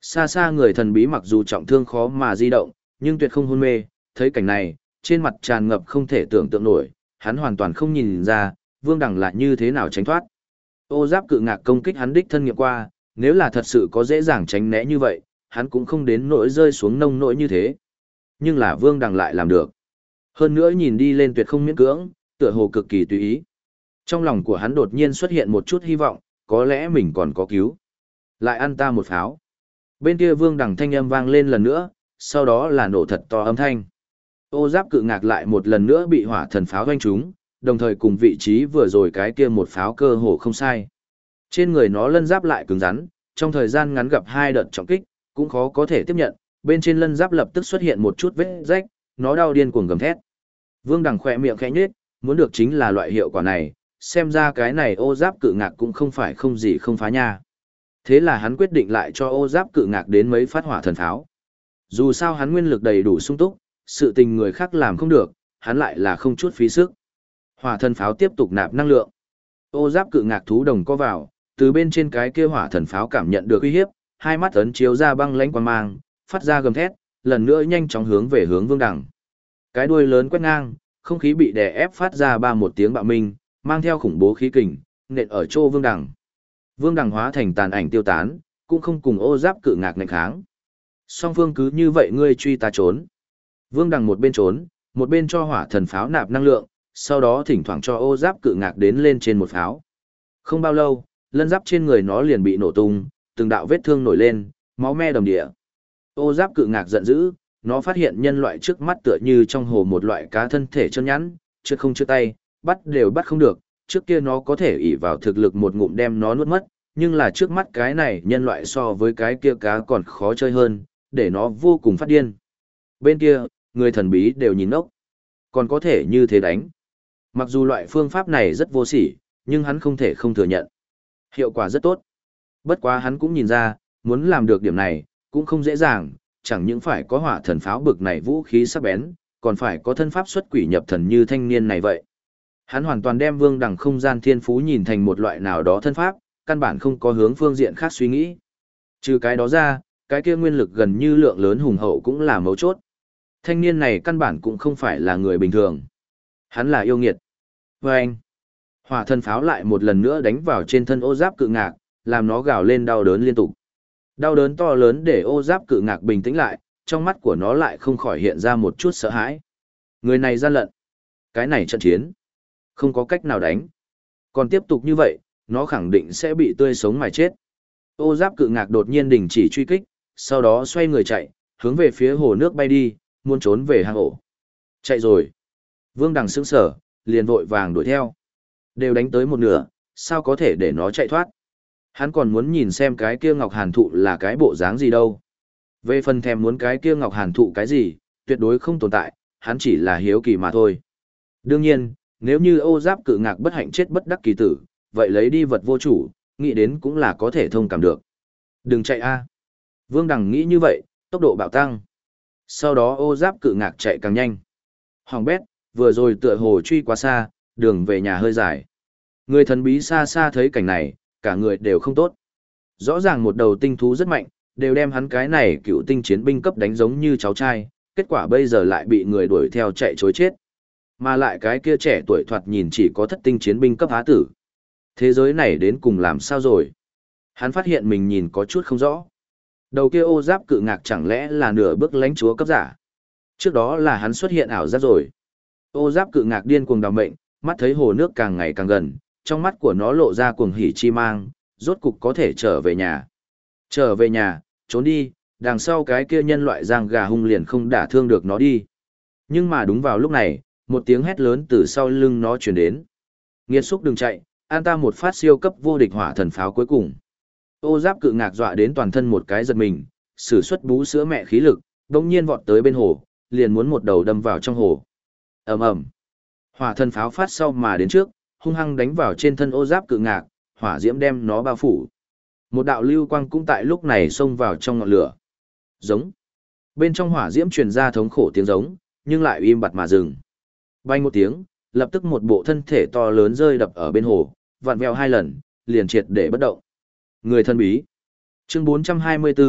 Xa xa người thần bí mặc dù trọng thương khó mà di động, nhưng tuyệt không hôn mê, thấy cảnh này, trên mặt tràn ngập không thể tưởng tượng nổi, hắn hoàn toàn không nhìn ra, Vương Đằng là như thế nào tránh thoát. Ô Giáp Cự Ngạc công kích hắn đích thân nghiệm qua, nếu là thật sự có dễ dàng tránh né như vậy, hắn cũng không đến nỗi rơi xuống nông nỗi như thế. Nhưng là Vương Đằng lại làm được. Hơn nữa nhìn đi lên tuyệt không miễn cưỡng, tựa hồ cực kỳ tùy ý. Trong lòng của hắn đột nhiên xuất hiện một chút hy vọng, có lẽ mình còn có cứu. Lại ăn ta một pháo. Bên kia Vương Đằng thanh âm vang lên lần nữa, sau đó là nổ thật to âm thanh. Ô Giáp Cự Ngạc lại một lần nữa bị hỏa thần pháo doanh trúng, đồng thời cùng vị trí vừa rồi cái kia một pháo cơ hồ không sai. Trên người nó lân giáp lại cứng rắn, trong thời gian ngắn gặp hai đợt trọng kích, cũng khó có thể tiếp nhận, bên trên lân giáp lập tức xuất hiện một chút vết rách, nó đau điên cuồng gầm thét. Vương Đằng khỏe miệng khẽ nhếch, muốn được chính là loại hiệu quả này, xem ra cái này Ô Giáp Cự Ngạc cũng không phải không gì không phá nha. Thế là hắn quyết định lại cho Ô Giáp Cự Ngạc đến mấy phát hỏa thần pháo. Dù sao hắn nguyên lực đầy đủ sung túc, sự tình người khác làm không được, hắn lại là không chút phí sức. Hỏa thần pháo tiếp tục nạp năng lượng. Ô Giáp Cự Ngạc thú đồng co vào, từ bên trên cái kia hỏa thần pháo cảm nhận được uy hiếp, hai mắt ấn chiếu ra băng lãnh quang mang, phát ra gầm thét, lần nữa nhanh chóng hướng về hướng Vương Đằng. Cái đuôi lớn quét ngang, không khí bị đè ép phát ra ba một tiếng bạo minh, mang theo khủng bố khí kình, nện ở chỗ Vương Đằng. Vương Đằng hóa thành tàn ảnh tiêu tán, cũng không cùng Ô Giáp Cự Ngạc nghênh kháng. Song phương cứ như vậy ngươi truy ta trốn. Vương Đằng một bên trốn, một bên cho hỏa thần pháo nạp năng lượng, sau đó thỉnh thoảng cho Ô Giáp Cự Ngạc đến lên trên một pháo. Không bao lâu, lân giáp trên người nó liền bị nổ tung, từng đạo vết thương nổi lên, máu me đầm địa. Ô Giáp Cự Ngạc giận dữ, nó phát hiện nhân loại trước mắt tựa như trong hồ một loại cá thân thể chân nhẵn, chưa không chưa tay, bắt đều bắt không được, trước kia nó có thể ỷ vào thực lực một ngụm đem nó nuốt mất, nhưng là trước mắt cái này nhân loại so với cái kia cá còn khó chơi hơn, để nó vô cùng phát điên. Bên kia, người thần bí đều nhìn ốc. Còn có thể như thế đánh. Mặc dù loại phương pháp này rất vô sỉ, nhưng hắn không thể không thừa nhận. Hiệu quả rất tốt. Bất quá hắn cũng nhìn ra, muốn làm được điểm này, cũng không dễ dàng, chẳng những phải có hỏa thần pháo bực này vũ khí sắc bén, còn phải có thân pháp xuất quỷ nhập thần như thanh niên này vậy. Hắn hoàn toàn đem Vương Đằng không gian thiên phú nhìn thành một loại nào đó thân pháp, căn bản không có hướng phương diện khác suy nghĩ. Trừ cái đó ra, cái kia nguyên lực gần như lượng lớn hùng hậu cũng là mấu chốt. Thanh niên này căn bản cũng không phải là người bình thường. Hắn là yêu nghiệt. Và anh, hỏa thần pháo lại một lần nữa đánh vào trên thân Ô Giáp Cự Ngạc, làm nó gào lên đau đớn liên tục. Đau đớn to lớn để Ô Giáp Cự Ngạc bình tĩnh lại, trong mắt của nó lại không khỏi hiện ra một chút sợ hãi. Người này gian lận. Cái này trận chiến. Không có cách nào đánh. Còn tiếp tục như vậy, nó khẳng định sẽ bị tươi sống mà chết. Ô Giáp Cự Ngạc đột nhiên đình chỉ truy kích, sau đó xoay người chạy, hướng về phía hồ nước bay đi, muốn trốn về hang ổ. Chạy rồi. Vương Đằng sững sờ, liền vội vàng đuổi theo. Đều đánh tới một nửa, sao có thể để nó chạy thoát. Hắn còn muốn nhìn xem cái kia Ngọc Hàn Thụ là cái bộ dáng gì đâu. Về phần thèm muốn cái kia Ngọc Hàn Thụ cái gì, tuyệt đối không tồn tại, hắn chỉ là hiếu kỳ mà thôi. Đương nhiên, nếu như Ô Giáp Cự Ngạc bất hạnh chết bất đắc kỳ tử, vậy lấy đi vật vô chủ, nghĩ đến cũng là có thể thông cảm được. Đừng chạy a. Vương Đằng nghĩ như vậy, tốc độ bạo tăng. Sau đó Ô Giáp Cự Ngạc chạy càng nhanh. Hoàng bét, vừa rồi tựa hồ truy quá xa, đường về nhà hơi dài. Người thần bí xa xa thấy cảnh này, cả người đều không tốt. Rõ ràng một đầu tinh thú rất mạnh, đều đem hắn cái này cựu tinh chiến binh cấp đánh giống như cháu trai, kết quả bây giờ lại bị người đuổi theo chạy chối chết. Mà lại cái kia trẻ tuổi thoạt nhìn chỉ có thất tinh chiến binh cấp há tử. Thế giới này đến cùng làm sao rồi? Hắn phát hiện mình nhìn có chút không rõ. Đầu kia Ô Giáp Cự Ngạc chẳng lẽ là nửa bước lãnh chúa cấp giả? Trước đó là hắn xuất hiện ảo giác rồi. Ô Giáp Cự Ngạc điên cuồng đào mệnh, mắt thấy hồ nước càng ngày càng gần, trong mắt của nó lộ ra cuồng hỉ chi mang, rốt cục có thể trở về nhà. Trở về nhà, trốn đi, đằng sau cái kia nhân loại giang gà hung liền không đả thương được nó đi. Nhưng mà đúng vào lúc này, một tiếng hét lớn từ sau lưng nó truyền đến. Nghiệt xúc đừng chạy, an ta một phát siêu cấp vô địch hỏa thần pháo cuối cùng. Ô Giáp Cự Ngạc dọa đến toàn thân một cái giật mình, sử xuất bú sữa mẹ khí lực, đột nhiên vọt tới bên hồ, liền muốn một đầu đâm vào trong hồ. Ầm ầm. Hỏa thần pháo phát sau mà đến trước, hung hăng đánh vào trên thân Ô Giáp Cự Ngạc, hỏa diễm đem nó bao phủ. Một đạo lưu quang cũng tại lúc này xông vào trong ngọn lửa. Giống. Bên trong hỏa diễm truyền ra thống khổ tiếng giống, nhưng lại im bặt mà dừng. Bay một tiếng, lập tức một bộ thân thể to lớn rơi đập ở bên hồ, vặn vẹo hai lần, liền triệt để bất động. Người thân bí. Chương 424,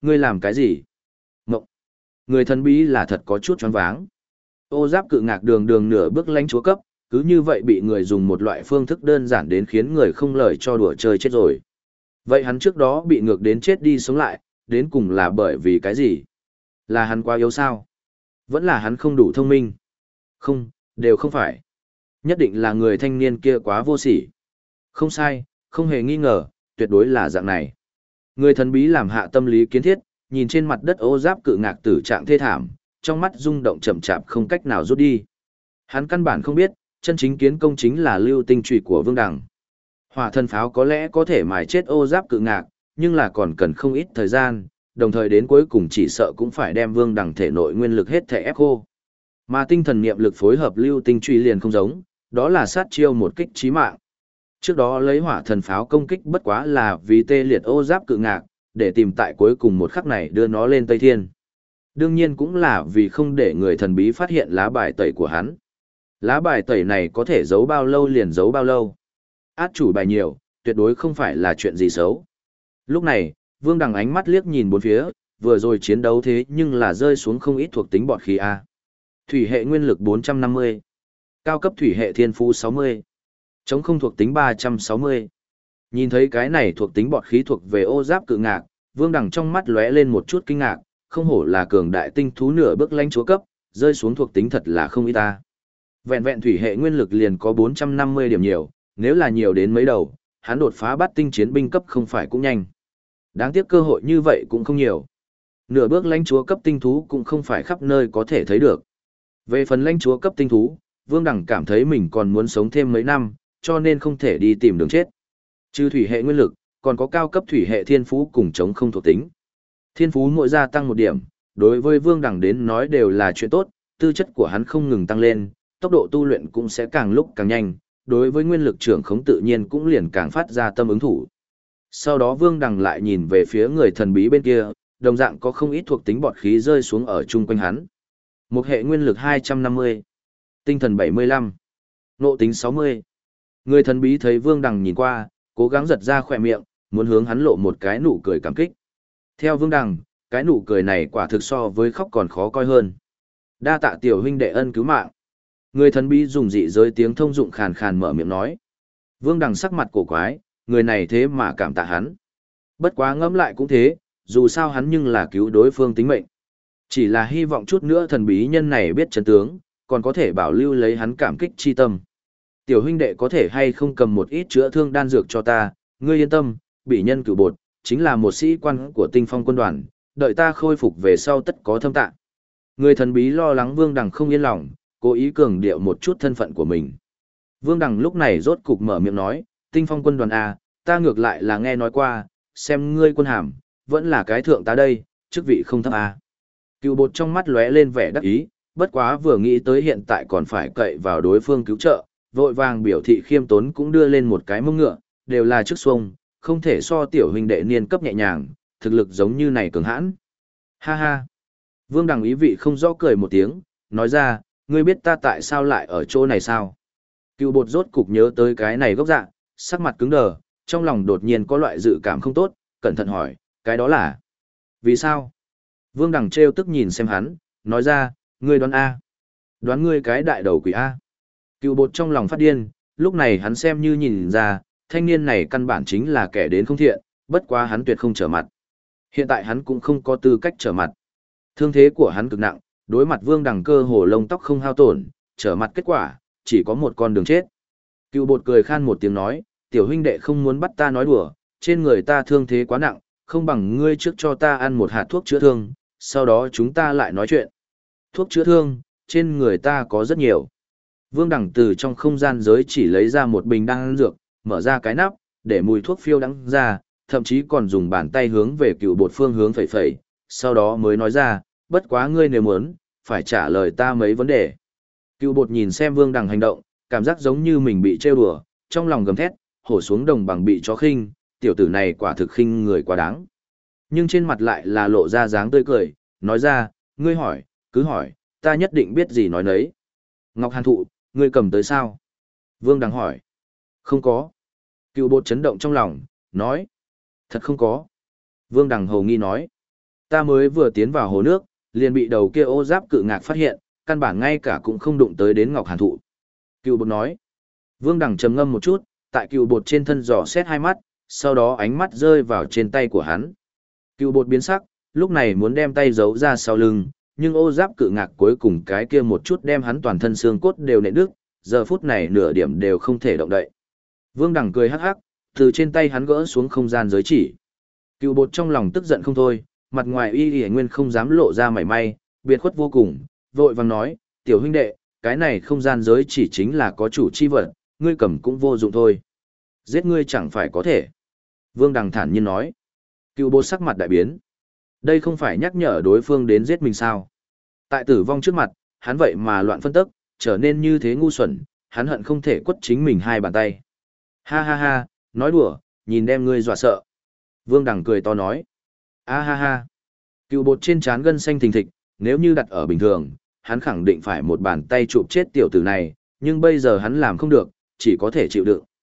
Ngươi làm cái gì? Ngộng. Người thần bí là thật có chút choáng váng. Ô giáp cự ngạc đường đường nửa bước lãnh chúa cấp, cứ như vậy bị người dùng một loại phương thức đơn giản đến khiến người không lời cho đùa chơi chết rồi. Vậy hắn trước đó bị ngược đến chết đi sống lại, đến cùng là bởi vì cái gì? Là hắn quá yếu sao? Vẫn là hắn không đủ thông minh? Không, đều không phải. Nhất định là người thanh niên kia quá vô sỉ. Không sai, không hề nghi ngờ, tuyệt đối là dạng này. Người thần bí làm hạ tâm lý kiến thiết, nhìn trên mặt đất ô giáp cự ngạc tử trạng thê thảm, trong mắt rung động chậm chạp không cách nào rút đi. Hắn căn bản không biết, chân chính kiến công chính là lưu tinh trùy của Vương Đằng. Hỏa thần pháo có lẽ có thể mài chết ô giáp cự ngạc, nhưng là còn cần không ít thời gian, đồng thời đến cuối cùng chỉ sợ cũng phải đem Vương Đằng thể nội nguyên lực hết thể ép khô. Mà tinh thần niệm lực phối hợp lưu tinh trùy liền không giống, đó là sát chiêu một kích chí mạng. Trước đó lấy hỏa thần pháo công kích bất quá là vì tê liệt ô giáp cự ngạc, để tìm tại cuối cùng một khắc này đưa nó lên Tây Thiên. Đương nhiên cũng là vì không để người thần bí phát hiện lá bài tẩy của hắn. Lá bài tẩy này có thể giấu bao lâu liền giấu bao lâu. Át chủ bài nhiều, tuyệt đối không phải là chuyện gì xấu. Lúc này, Vương Đằng ánh mắt liếc nhìn bốn phía, vừa rồi chiến đấu thế nhưng là rơi xuống không ít thuộc tính bọt khí A. Thủy hệ nguyên lực 450. Cao cấp thủy hệ thiên phú 60. Chống không thuộc tính 360. Nhìn thấy cái này thuộc tính bọt khí thuộc về ô giáp cự ngạc, Vương Đằng trong mắt lóe lên một chút kinh ngạc, không hổ là cường đại tinh thú nửa bước lãnh chúa cấp, rơi xuống thuộc tính thật là không ít ta. Vẹn vẹn thủy hệ nguyên lực liền có 450 điểm nhiều, nếu là nhiều đến mấy đầu, hắn đột phá bắt tinh chiến binh cấp không phải cũng nhanh. Đáng tiếc cơ hội như vậy cũng không nhiều. Nửa bước lãnh chúa cấp tinh thú cũng không phải khắp nơi có thể thấy được. Về phần lãnh chúa cấp tinh thú, Vương Đằng cảm thấy mình còn muốn sống thêm mấy năm, cho nên không thể đi tìm đường chết. Trừ thủy hệ nguyên lực, còn có cao cấp thủy hệ thiên phú cùng chống không thuộc tính. Thiên phú mỗi gia tăng một điểm, đối với Vương Đằng đến nói đều là chuyện tốt, tư chất của hắn không ngừng tăng lên, tốc độ tu luyện cũng sẽ càng lúc càng nhanh, đối với nguyên lực trưởng khống tự nhiên cũng liền càng phát ra tâm ứng thủ. Sau đó Vương Đằng lại nhìn về phía người thần bí bên kia, đồng dạng có không ít thuộc tính bọt khí rơi xuống ở chung quanh hắn. Một hệ nguyên lực 250, tinh thần 75, nộ tính 60. Người thần bí thấy Vương Đằng nhìn qua, cố gắng giật ra khỏe miệng, muốn hướng hắn lộ một cái nụ cười cảm kích. Theo Vương Đằng, cái nụ cười này quả thực so với khóc còn khó coi hơn. Đa tạ tiểu huynh đệ ân cứu mạng. Người thần bí dùng dị giới tiếng thông dụng khàn khàn mở miệng nói. Vương Đằng sắc mặt cổ quái, người này thế mà cảm tạ hắn. Bất quá ngẫm lại cũng thế, dù sao hắn nhưng là cứu đối phương tính mệnh. Chỉ là hy vọng chút nữa thần bí nhân này biết chân tướng, còn có thể bảo lưu lấy hắn cảm kích chi tâm. Tiểu huynh đệ có thể hay không cầm một ít chữa thương đan dược cho ta, ngươi yên tâm, bị nhân cửu bột, chính là một sĩ quan của tinh phong quân đoàn, đợi ta khôi phục về sau tất có thâm tạ. Người thần bí lo lắng Vương Đằng không yên lòng, cố ý cường điệu một chút thân phận của mình. Vương Đằng lúc này rốt cục mở miệng nói, tinh phong quân đoàn A, ta ngược lại là nghe nói qua, xem ngươi quân hàm, vẫn là cái thượng tá đây, chức vị không thấp A. Cựu bột trong mắt lóe lên vẻ đắc ý, bất quá vừa nghĩ tới hiện tại còn phải cậy vào đối phương cứu trợ, vội vàng biểu thị khiêm tốn cũng đưa lên một cái mông ngựa, đều là chức xuông, không thể so tiểu huynh đệ niên cấp nhẹ nhàng, thực lực giống như này cường hãn. Ha ha. Vương Đằng ý vị không rõ cười một tiếng, nói ra, ngươi biết ta tại sao lại ở chỗ này sao? Cựu bột rốt cục nhớ tới cái này gốc dạ, sắc mặt cứng đờ, trong lòng đột nhiên có loại dự cảm không tốt, cẩn thận hỏi, cái đó là? Vì sao? Vương Đằng trêu tức nhìn xem hắn, nói ra, ngươi đoán A. Đoán ngươi cái đại đầu quỷ A. Cựu bột trong lòng phát điên, lúc này hắn xem như nhìn ra, thanh niên này căn bản chính là kẻ đến không thiện, bất quá hắn tuyệt không trở mặt. Hiện tại hắn cũng không có tư cách trở mặt. Thương thế của hắn cực nặng, đối mặt Vương Đằng cơ hồ lông tóc không hao tổn, trở mặt kết quả, chỉ có một con đường chết. Cựu bột cười khan một tiếng nói, tiểu huynh đệ không muốn bắt ta nói đùa, trên người ta thương thế quá nặng, không bằng ngươi trước cho ta ăn một hạt thuốc chữa thương, sau đó chúng ta lại nói chuyện. Thuốc chữa thương, trên người ta có rất nhiều. Vương Đằng từ trong không gian giới chỉ lấy ra một bình đan dược, mở ra cái nắp, để mùi thuốc phiêu đắng ra, thậm chí còn dùng bàn tay hướng về cựu bột phương hướng phẩy phẩy, sau đó mới nói ra, bất quá ngươi nếu muốn, phải trả lời ta mấy vấn đề. Cựu bột nhìn xem Vương Đằng hành động, cảm giác giống như mình bị trêu đùa, trong lòng gầm thét, hổ xuống đồng bằng bị chó khinh, tiểu tử này quả thực khinh người quá đáng. Nhưng trên mặt lại là lộ ra dáng tươi cười, nói ra, ngươi hỏi, cứ hỏi, ta nhất định biết gì nói nấy. Ngọc Hàn Thụ, ngươi cầm tới sao? Vương Đằng hỏi. Không có. Cựu bột chấn động trong lòng, nói. Thật không có. Vương Đằng hầu nghi nói. Ta mới vừa tiến vào hồ nước, liền bị đầu kia ô giáp cự ngạc phát hiện, căn bản ngay cả cũng không đụng tới đến Ngọc Hàn thụ. Cựu bột nói. Vương Đằng trầm ngâm một chút, tại cựu bột trên thân dò xét hai mắt, sau đó ánh mắt rơi vào trên tay của hắn. Cựu bột biến sắc, lúc này muốn đem tay giấu ra sau lưng, nhưng ô giáp cự ngạc cuối cùng cái kia một chút đem hắn toàn thân xương cốt đều nện đứt, giờ phút này nửa điểm đều không thể động đậy. Vương Đằng cười hắc hắc, từ trên tay hắn gỡ xuống không gian giới chỉ. Cựu bột trong lòng tức giận không thôi, mặt ngoài y nguyên không dám lộ ra mảy may, biệt khuất vô cùng, vội vàng nói, tiểu huynh đệ, cái này không gian giới chỉ chính là có chủ chi vật, ngươi cầm cũng vô dụng thôi. Giết ngươi chẳng phải có thể. Vương Đằng thản nhiên nói. Cựu bột sắc mặt đại biến. Đây không phải nhắc nhở đối phương đến giết mình sao. Tại tử vong trước mặt, hắn vậy mà loạn phân tức, trở nên như thế ngu xuẩn, hắn hận không thể quất chính mình hai bàn tay. Ha ha ha, nói đùa, nhìn đem ngươi dọa sợ. Vương Đằng cười to nói. A ha ha. Cựu bột trên trán gân xanh thình thịch, nếu như đặt ở bình thường, hắn khẳng định phải một bàn tay chụp chết tiểu tử này, nhưng bây giờ hắn làm không được, chỉ có thể chịu đựng.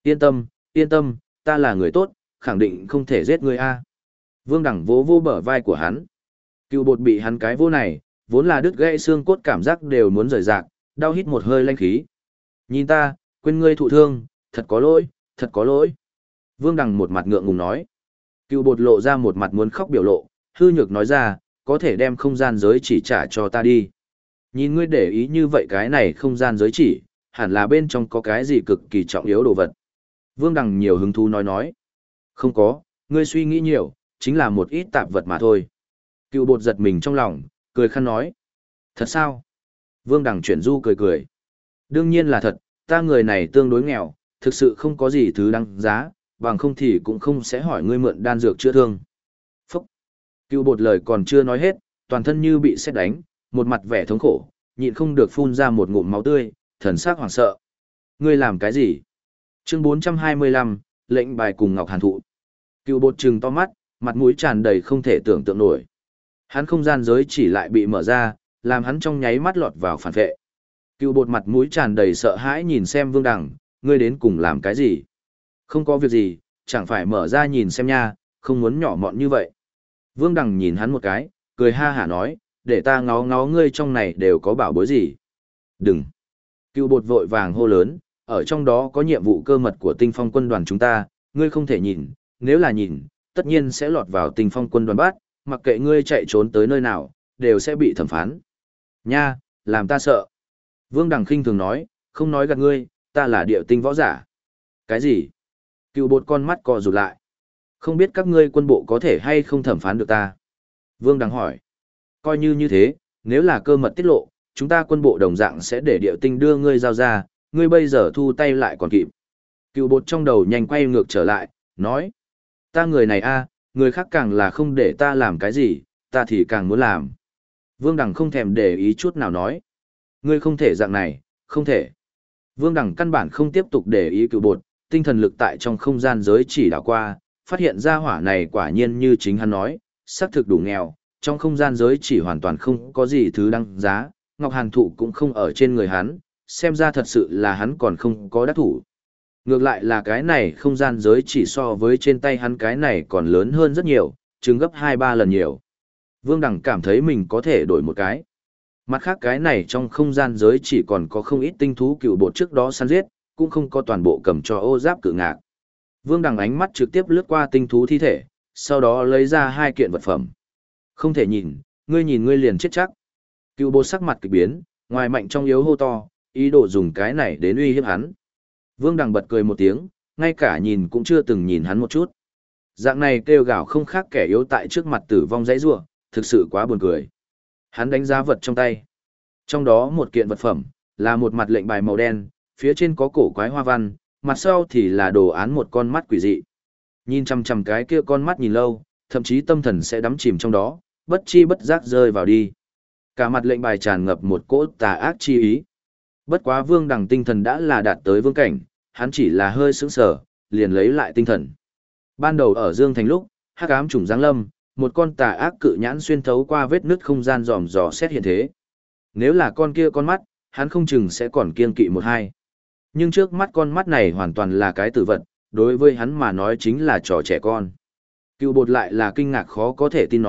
Yên tâm, ta là người tốt, khẳng định không thể giết ngươi a. Vương Đằng vỗ vô bờ vai của hắn. Cựu bột bị hắn cái vô này, vốn là đứt gãy xương cốt cảm giác đều muốn rời rạc, đau hít một hơi lanh khí. Nhìn ta, quên ngươi thụ thương, thật có lỗi, thật có lỗi. Vương Đằng một mặt ngượng ngùng nói. Cựu bột lộ ra một mặt muốn khóc biểu lộ, hư nhược nói ra, có thể đem không gian giới chỉ trả cho ta đi. Nhìn ngươi để ý như vậy cái này không gian giới chỉ, hẳn là bên trong có cái gì cực kỳ trọng yếu đồ vật. Vương Đằng nhiều hứng thú nói. Không có, ngươi suy nghĩ nhiều, chính là một ít tạp vật mà thôi. Cựu bột giật mình trong lòng, cười khăn nói. Thật sao? Vương Đằng chuyển du cười. Đương nhiên là thật, ta người này tương đối nghèo, thực sự không có gì thứ đáng giá, bằng không thì cũng không sẽ hỏi ngươi mượn đan dược chữa thương. Phúc! Cựu bột lời còn chưa nói hết, toàn thân như bị sét đánh, một mặt vẻ thống khổ, nhịn không được phun ra một ngụm máu tươi, thần sắc hoảng sợ. Ngươi làm cái gì? Chương 425, lệnh bài cùng Ngọc Hàn thụ. Cựu bột trừng to mắt, mặt mũi tràn đầy không thể tưởng tượng nổi. Hắn không gian giới chỉ lại bị mở ra, làm hắn trong nháy mắt lọt vào phản vệ. Cựu bột mặt mũi tràn đầy sợ hãi nhìn xem Vương Đằng, ngươi đến cùng làm cái gì? Không có việc gì, chẳng phải mở ra nhìn xem nha, không muốn nhỏ mọn như vậy. Vương Đằng nhìn hắn một cái, cười ha hả nói, để ta ngó ngó ngươi trong này đều có bảo bối gì. Đừng! Cựu bột vội vàng hô lớn, ở trong đó có nhiệm vụ cơ mật của tinh phong quân đoàn chúng ta, ngươi không thể nhìn, nếu là nhìn, tất nhiên sẽ lọt vào tinh phong quân đoàn bắt, mặc kệ ngươi chạy trốn tới nơi nào, đều sẽ bị thẩm phán. Nha, làm ta sợ. Vương Đằng khinh thường nói, không nói gạt ngươi, ta là điệu tinh võ giả. Cái gì? Cựu bột con mắt co rụt lại. Không biết các ngươi quân bộ có thể hay không thẩm phán được ta? Vương Đằng hỏi. Coi như thế, nếu là cơ mật tiết lộ, chúng ta quân bộ đồng dạng sẽ để điệu tinh đưa ngươi giao ra, ngươi bây giờ thu tay lại còn kịp. Cựu bột trong đầu nhanh quay ngược trở lại, nói. Ta người này người khác càng là không để ta làm cái gì, ta thì càng muốn làm. Vương Đằng không thèm để ý chút nào nói. Ngươi không thể dạng này, không thể. Vương Đằng căn bản không tiếp tục để ý cựu bột, tinh thần lực tại trong không gian giới chỉ đảo qua, phát hiện ra hỏa này quả nhiên như chính hắn nói, xác thực đủ nghèo, trong không gian giới chỉ hoàn toàn không có gì thứ đăng giá, Ngọc Hàn thụ cũng không ở trên người hắn, xem ra thật sự là hắn còn không có đắc thủ. Ngược lại là cái này không gian giới chỉ so với trên tay hắn cái này còn lớn hơn rất nhiều, chừng gấp 2-3 lần nhiều. Vương Đằng cảm thấy mình có thể đổi một cái. Mặt khác cái này trong không gian giới chỉ còn có không ít tinh thú cựu bột trước đó săn giết, cũng không có toàn bộ cầm cho ô giáp cự ngạc. Vương Đằng ánh mắt trực tiếp lướt qua tinh thú thi thể, sau đó lấy ra 2 kiện vật phẩm. Không thể nhìn ngươi liền chết chắc. Cựu bột sắc mặt kỳ biến, ngoài mạnh trong yếu hô to, ý đồ dùng cái này đến uy hiếp hắn. Vương Đằng bật cười một tiếng, ngay cả nhìn cũng chưa từng nhìn hắn một chút. Dạng này kêu gào không khác kẻ yếu tại trước mặt tử vong dãy rủa, thực sự quá buồn cười. Hắn đánh giá vật trong tay. Trong đó một kiện vật phẩm, là một mặt lệnh bài màu đen, phía trên có cổ quái hoa văn, mặt sau thì là đồ án một con mắt quỷ dị. Nhìn chằm chằm cái kia con mắt nhìn lâu, thậm chí tâm thần sẽ đắm chìm trong đó, bất chi bất giác rơi vào đi. Cả mặt lệnh bài tràn ngập một cỗ tà ác chi ý. Bất quá Vương Đằng tinh thần đã là đạt tới vương cảnh, hắn chỉ là hơi sững sờ, liền lấy lại tinh thần. Ban đầu ở Dương Thành lúc, hắc ám trùng giáng lâm, một con tà ác cự nhãn xuyên thấu qua vết nứt không gian dòm dò xét hiện thế. Nếu là con kia con mắt, hắn không chừng sẽ còn kiêng kỵ một hai. Nhưng trước mắt con mắt này hoàn toàn là cái tử vật, đối với hắn mà nói chính là trò trẻ con. Cựu bột lại là kinh ngạc khó có thể tin nói,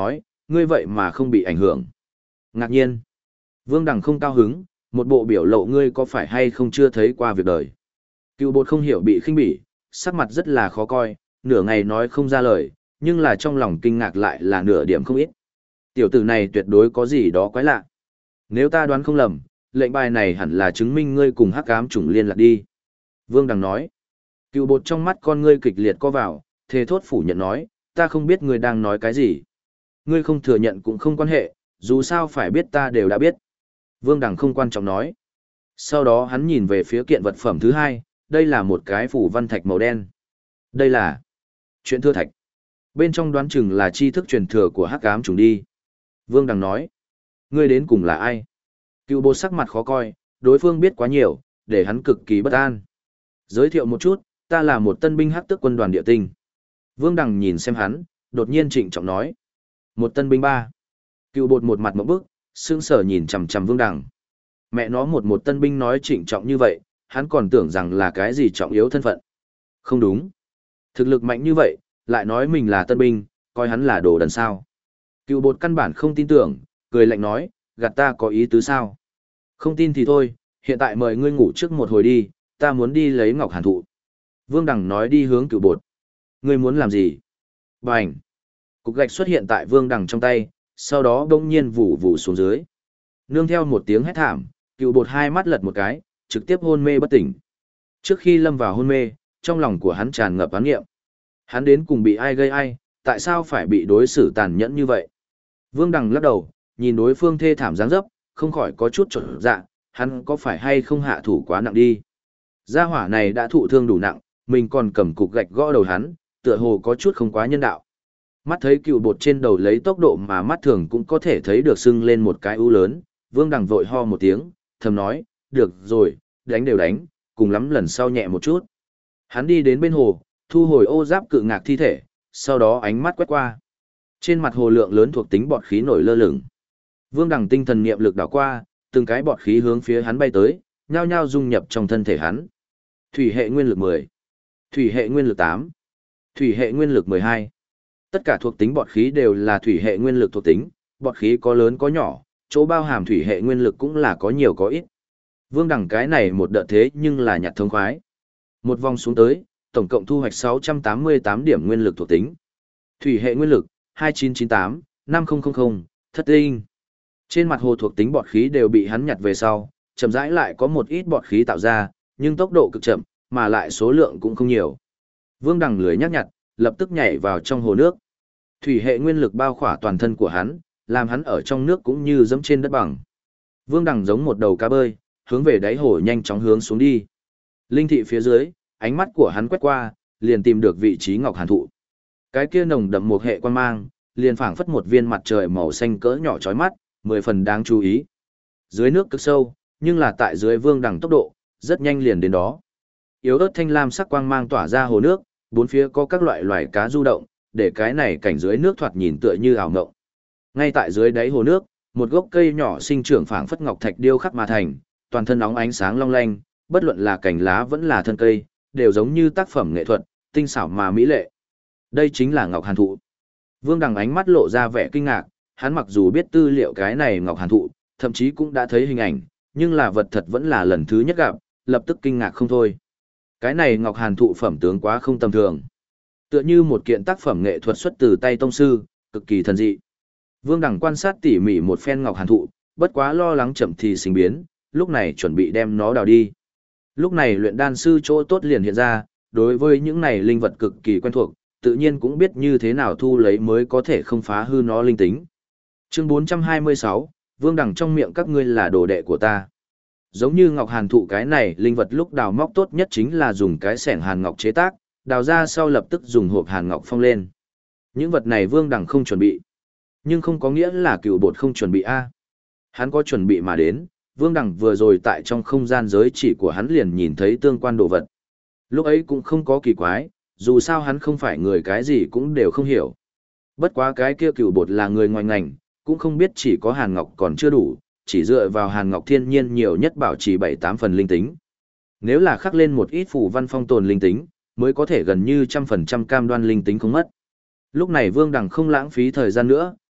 ngươi vậy mà không bị ảnh hưởng. Ngạc nhiên. Vương Đằng không cao hứng, một bộ biểu lộ ngươi có phải hay không chưa thấy qua việc đời. Cựu bột không hiểu bị khinh bỉ, sắc mặt rất là khó coi, nửa ngày nói không ra lời, nhưng là trong lòng kinh ngạc lại là nửa điểm không ít. Tiểu tử này tuyệt đối có gì đó quái lạ. Nếu ta đoán không lầm, lệnh bài này hẳn là chứng minh ngươi cùng hắc ám chủng liên lạc đi. Vương Đằng nói. Cựu bột trong mắt con ngươi kịch liệt co vào, thề thốt phủ nhận nói, ta không biết ngươi đang nói cái gì. Ngươi không thừa nhận cũng không quan hệ, dù sao phải biết ta đều đã biết. Vương Đằng không quan trọng nói. Sau đó hắn nhìn về phía kiện vật phẩm thứ hai, đây là một cái phủ văn thạch màu đen. Đây là chuyện thừa thạch. Bên trong đoán chừng là tri thức truyền thừa của hắc ám chủng đi. Vương Đằng nói. Ngươi đến cùng là ai? Cựu bột sắc mặt khó coi, đối phương biết quá nhiều, để hắn cực kỳ bất an. Giới thiệu một chút, ta là một tân binh hắc tước quân đoàn địa tinh. Vương Đằng nhìn xem hắn, đột nhiên trịnh trọng nói. Một tân binh ba. Cựu bột một mặt mộng bức, sững sờ nhìn chằm chằm Vương Đằng. Mẹ nó một tân binh nói trịnh trọng như vậy, hắn còn tưởng rằng là cái gì trọng yếu thân phận. Không đúng. Thực lực mạnh như vậy, lại nói mình là tân binh, coi hắn là đồ đần sao. Cựu bột căn bản không tin tưởng, cười lạnh nói, gạt ta có ý tứ sao. Không tin thì thôi, hiện tại mời ngươi ngủ trước một hồi đi, ta muốn đi lấy ngọc hàn thụ. Vương Đằng nói đi hướng cựu bột. Ngươi muốn làm gì? Bành! Cục gạch xuất hiện tại Vương Đằng trong tay, sau đó đông nhiên vù vù xuống dưới. Nương theo một tiếng hét thảm, cựu bột hai mắt lật một cái, trực tiếp hôn mê bất tỉnh. Trước khi lâm vào hôn mê, trong lòng của hắn tràn ngập oán nghiệm. Hắn đến cùng bị ai gây ai, tại sao phải bị đối xử tàn nhẫn như vậy? Vương Đằng lắc đầu, nhìn đối phương thê thảm dáng dấp, không khỏi có chút chột dạ, hắn có phải hay không hạ thủ quá nặng đi. Gia hỏa này đã thụ thương đủ nặng, mình còn cầm cục gạch gõ đầu hắn, tựa hồ có chút không quá nhân đạo. Mắt thấy cựu bột trên đầu lấy tốc độ mà mắt thường cũng có thể thấy được sưng lên một cái ưu lớn, Vương Đằng vội ho một tiếng, thầm nói, được rồi, đánh đều đánh, cùng lắm lần sau nhẹ một chút. Hắn đi đến bên hồ, thu hồi ô giáp cự ngạc thi thể, sau đó ánh mắt quét qua. Trên mặt hồ lượng lớn thuộc tính bọt khí nổi lơ lửng. Vương Đằng tinh thần niệm lực đảo qua, từng cái bọt khí hướng phía hắn bay tới, nhao nhao dung nhập trong thân thể hắn. Thủy hệ nguyên lực 10, thủy hệ nguyên lực 8, thủy hệ nguyên lực 12. Tất cả thuộc tính bọt khí đều là thủy hệ nguyên lực thuộc tính, bọt khí có lớn có nhỏ, chỗ bao hàm thủy hệ nguyên lực cũng là có nhiều có ít. Vương Đằng cái này một đợt thế nhưng là nhặt thông khoái. Một vòng xuống tới, tổng cộng thu hoạch 688 điểm nguyên lực thuộc tính. Thủy hệ nguyên lực 2998, 5000, thất tinh. Trên mặt hồ thuộc tính bọt khí đều bị hắn nhặt về sau, chậm rãi lại có một ít bọt khí tạo ra, nhưng tốc độ cực chậm, mà lại số lượng cũng không nhiều. Vương Đằng lười nhắc nhặt, lập tức nhảy vào trong hồ nước. Thủy hệ nguyên lực bao khỏa toàn thân của hắn, làm hắn ở trong nước cũng như dẫm trên đất bằng. Vương Đằng giống một đầu cá bơi, hướng về đáy hồ nhanh chóng hướng xuống đi. Linh thị phía dưới, ánh mắt của hắn quét qua, liền tìm được vị trí ngọc hàn thụ. Cái kia nồng đậm một hệ quan mang, liền phảng phất một viên mặt trời màu xanh cỡ nhỏ chói mắt, 10 phần đáng chú ý. Dưới nước cực sâu, nhưng là tại dưới Vương Đằng tốc độ, rất nhanh liền đến đó. Yếu ớt thanh lam sắc quang mang tỏa ra hồ nước, bốn phía có các loại loài cá du động, để cái này cảnh dưới nước thoạt nhìn tựa như ảo ngộng. Ngay tại dưới đáy hồ nước, một gốc cây nhỏ sinh trưởng phảng phất ngọc thạch điêu khắc mà thành, toàn thân óng ánh sáng long lanh, bất luận là cành lá vẫn là thân cây, đều giống như tác phẩm nghệ thuật, tinh xảo mà mỹ lệ. Đây chính là ngọc hàn thụ. Vương Đằng ánh mắt lộ ra vẻ kinh ngạc, hắn mặc dù biết tư liệu cái này ngọc hàn thụ, thậm chí cũng đã thấy hình ảnh, nhưng là vật thật vẫn là lần thứ nhất gặp, lập tức kinh ngạc không thôi. Cái này ngọc hàn thụ phẩm tướng quá không tầm thường. Tựa như một kiện tác phẩm nghệ thuật xuất từ tay tông sư, cực kỳ thần dị. Vương Đằng quan sát tỉ mỉ một phen ngọc hàn thụ, bất quá lo lắng chậm thì sinh biến, lúc này chuẩn bị đem nó đào đi. Lúc này luyện đan sư chỗ tốt liền hiện ra, đối với những này linh vật cực kỳ quen thuộc, tự nhiên cũng biết như thế nào thu lấy mới có thể không phá hư nó linh tính. Chương 426, Vương Đằng trong miệng các ngươi là đồ đệ của ta. Giống như ngọc hàn thụ cái này, linh vật lúc đào móc tốt nhất chính là dùng cái xẻng hàn ngọc chế tác, đào ra sau lập tức dùng hộp hàn ngọc phong lên. Những vật này Vương Đằng không chuẩn bị, nhưng không có nghĩa là cựu bột không chuẩn bị a. Hắn có chuẩn bị mà đến, Vương Đằng vừa rồi tại trong không gian giới chỉ của hắn liền nhìn thấy tương quan đồ vật. Lúc ấy cũng không có kỳ quái, dù sao hắn không phải người cái gì cũng đều không hiểu. Bất quá cái kia cựu bột là người ngoài ngành, cũng không biết chỉ có hàn ngọc còn chưa đủ, chỉ dựa vào hàn ngọc thiên nhiên nhiều nhất bảo trì 7-8 phần linh tính. Nếu là khắc lên một ít phù văn phong tồn linh tính, mới có thể gần như 100% cam đoan linh tính không mất. Lúc này Vương Đằng không lãng phí thời gian nữa,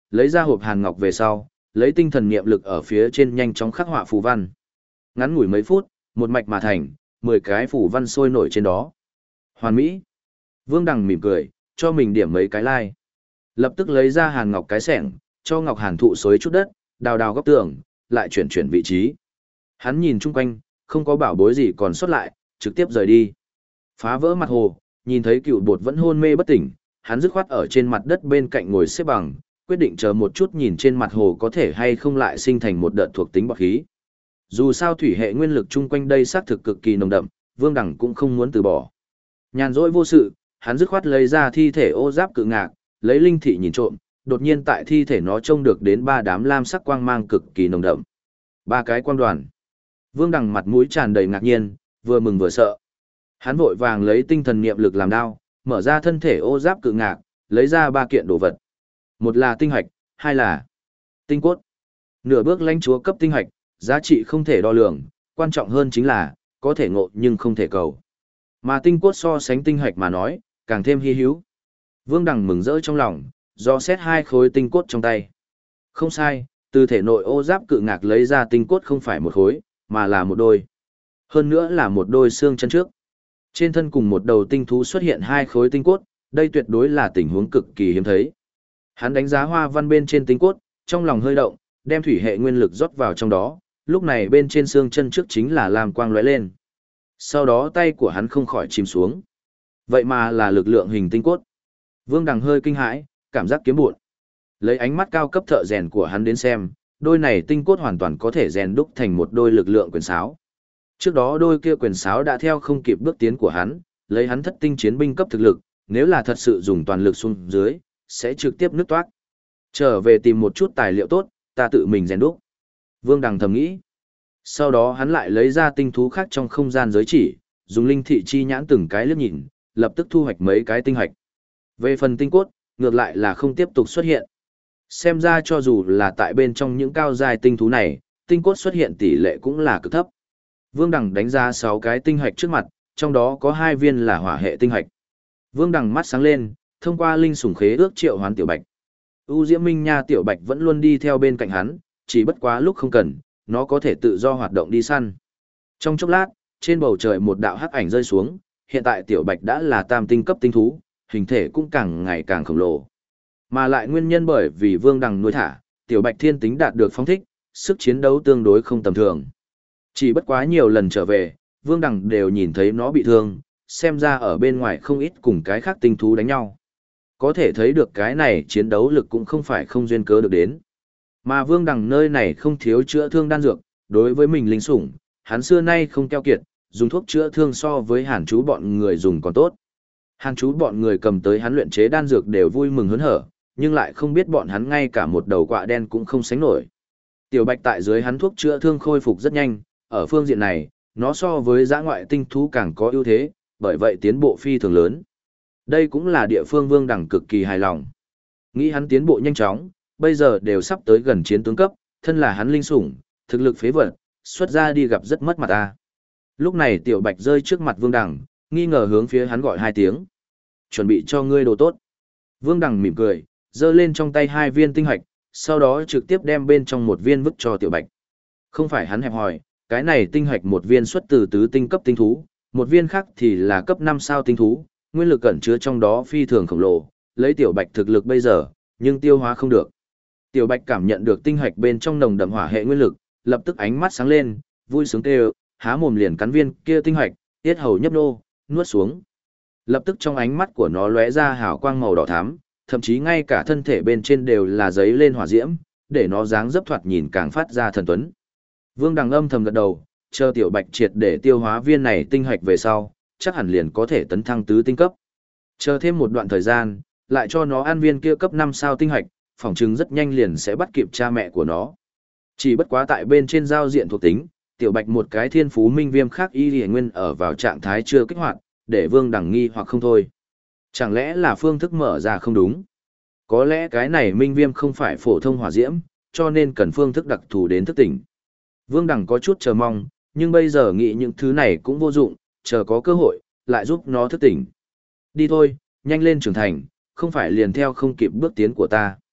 lấy ra hộp hàn ngọc về sau, lấy tinh thần niệm lực ở phía trên nhanh chóng khắc họa phù văn. Ngắn ngủi mấy phút, một mạch mà thành, 10 cái phù văn sôi nổi trên đó. Hoàn mỹ. Vương Đằng mỉm cười, cho mình điểm mấy cái like. Lập tức lấy ra hàn ngọc cái xẻng, cho ngọc hàn thụ xới chút đất, đào đào góc tường, lại chuyển vị trí. Hắn nhìn chung quanh, không có bảo bối gì còn sót lại, trực tiếp rời đi. Phá vỡ mặt hồ, nhìn thấy cựu bột vẫn hôn mê bất tỉnh, hắn dứt khoát ở trên mặt đất bên cạnh ngồi xếp bằng, quyết định chờ một chút nhìn trên mặt hồ có thể hay không lại sinh thành một đợt thuộc tính bọt khí. Dù sao thủy hệ nguyên lực chung quanh đây xác thực cực kỳ nồng đậm, Vương Đằng cũng không muốn từ bỏ. Nhàn rỗi vô sự, hắn dứt khoát lấy ra thi thể ô giáp cự ngạc, lấy linh thị nhìn trộm, đột nhiên tại thi thể nó trông được đến 3 đám lam sắc quang mang cực kỳ nồng đậm. 3 cái quang đoàn. Vương Đằng mặt mũi tràn đầy ngạc nhiên, vừa mừng vừa sợ. Hắn vội vàng lấy tinh thần niệm lực làm đao, mở ra thân thể ô giáp cự ngạc, lấy ra 3 kiện đồ vật. Một là tinh hạch, hai là tinh cốt. Nửa bước lãnh chúa cấp tinh hạch, giá trị không thể đo lường, quan trọng hơn chính là có thể ngộ nhưng không thể cầu. Mà tinh cốt so sánh tinh hạch mà nói, càng thêm hi hữu. Vương Đằng mừng rỡ trong lòng, do xét 2 khối tinh cốt trong tay. Không sai, từ thể nội ô giáp cự ngạc lấy ra tinh cốt không phải một khối, mà là một đôi. Hơn nữa là một đôi xương chân trước. Trên thân cùng một đầu tinh thú xuất hiện 2 khối tinh cốt, đây tuyệt đối là tình huống cực kỳ hiếm thấy. Hắn đánh giá hoa văn bên trên tinh cốt, trong lòng hơi động, đem thủy hệ nguyên lực rót vào trong đó, lúc này bên trên xương chân trước chính là lam quang lóe lên. Sau đó tay của hắn không khỏi chìm xuống. Vậy mà là lực lượng hình tinh cốt. Vương Đằng hơi kinh hãi, cảm giác kiếm buồn. Lấy ánh mắt cao cấp thợ rèn của hắn đến xem, đôi này tinh cốt hoàn toàn có thể rèn đúc thành một đôi lực lượng quyền sáo. Trước đó đôi kia quyền sáo đã theo không kịp bước tiến của hắn, lấy hắn thất tinh chiến binh cấp thực lực, nếu là thật sự dùng toàn lực xuống dưới, sẽ trực tiếp nứt toác. Trở về tìm một chút tài liệu tốt, ta tự mình rèn đúc. Vương Đằng thầm nghĩ. Sau đó hắn lại lấy ra tinh thú khác trong không gian giới chỉ, dùng linh thị chi nhãn từng cái liếc nhìn, lập tức thu hoạch mấy cái tinh hạch. Về phần tinh cốt, ngược lại là không tiếp tục xuất hiện. Xem ra cho dù là tại bên trong những cao giai tinh thú này, tinh cốt xuất hiện tỷ lệ cũng là cực thấp. Vương Đằng đánh ra 6 cái tinh hạch trước mặt, trong đó có 2 viên là hỏa hệ tinh hạch. Vương Đằng mắt sáng lên, thông qua linh sủng khế ước triệu hoán tiểu bạch. U Diễm Minh Nha tiểu bạch vẫn luôn đi theo bên cạnh hắn, chỉ bất quá lúc không cần, nó có thể tự do hoạt động đi săn. Trong chốc lát, trên bầu trời một đạo hắc ảnh rơi xuống, hiện tại tiểu bạch đã là tam tinh cấp tinh thú, hình thể cũng càng ngày càng khổng lồ. Mà lại nguyên nhân bởi vì Vương Đằng nuôi thả, tiểu bạch thiên tính đạt được phóng thích, sức chiến đấu tương đối không tầm thường. Chỉ bất quá nhiều lần trở về, Vương Đằng đều nhìn thấy nó bị thương, xem ra ở bên ngoài không ít cùng cái khác tinh thú đánh nhau. Có thể thấy được cái này chiến đấu lực cũng không phải không duyên cớ được đến. Mà Vương Đằng nơi này không thiếu chữa thương đan dược, đối với mình linh sủng, hắn xưa nay không keo kiệt, dùng thuốc chữa thương so với hàn chú bọn người dùng còn tốt. Hàn chú bọn người cầm tới hắn luyện chế đan dược đều vui mừng hớn hở, nhưng lại không biết bọn hắn ngay cả một đầu quạ đen cũng không sánh nổi. Tiểu bạch tại dưới hắn thuốc chữa thương khôi phục rất nhanh, ở phương diện này, nó so với dã ngoại tinh thú càng có ưu thế, bởi vậy tiến bộ phi thường lớn. Đây cũng là địa phương Vương Đằng cực kỳ hài lòng. Nghĩ hắn tiến bộ nhanh chóng, bây giờ đều sắp tới gần chiến tướng cấp, thân là hắn linh sủng, thực lực phế vật, xuất ra đi gặp rất mất mặt ta. Lúc này tiểu bạch rơi trước mặt Vương Đằng, nghi ngờ hướng phía hắn gọi 2 tiếng. Chuẩn bị cho ngươi đồ tốt. Vương Đằng mỉm cười, giơ lên trong tay 2 viên tinh hạch, sau đó trực tiếp đem bên trong một viên vứt cho tiểu bạch. Không phải hắn hẹp hòi, cái này tinh hạch một viên xuất từ tứ tinh cấp tinh thú, một viên khác thì là cấp 5 sao tinh thú, nguyên lực cẩn chứa trong đó phi thường khổng lồ, lấy tiểu bạch thực lực bây giờ, nhưng tiêu hóa không được. Tiểu bạch cảm nhận được tinh hạch bên trong nồng đậm hỏa hệ nguyên lực, lập tức ánh mắt sáng lên, vui sướng kêu, há mồm liền cắn viên kia tinh hạch, tiết hầu nhấp nô, nuốt xuống. Lập tức trong ánh mắt của nó lóe ra hào quang màu đỏ thắm, thậm chí ngay cả thân thể bên trên đều là giấy lên hỏa diễm, để nó dáng dấp thoạt nhìn càng phát ra thần tuấn. Vương Đằng âm thầm gật đầu, chờ tiểu bạch triệt để tiêu hóa viên này tinh hạch về sau, chắc hẳn liền có thể tấn thăng tứ tinh cấp. Chờ thêm một đoạn thời gian, lại cho nó ăn viên kia cấp 5 sao tinh hạch, phỏng chừng rất nhanh liền sẽ bắt kịp cha mẹ của nó. Chỉ bất quá tại bên trên giao diện thuộc tính, tiểu bạch một cái thiên phú minh viêm khác y lìa nguyên ở vào trạng thái chưa kích hoạt, để Vương Đằng nghi hoặc không thôi. Chẳng lẽ là phương thức mở ra không đúng? Có lẽ cái này minh viêm không phải phổ thông hỏa diễm, cho nên cần phương thức đặc thù đến thức tỉnh. Vương Đằng có chút chờ mong, nhưng bây giờ nghĩ những thứ này cũng vô dụng, chờ có cơ hội, lại giúp nó thức tỉnh. Đi thôi, nhanh lên trưởng thành, không phải liền theo không kịp bước tiến của ta.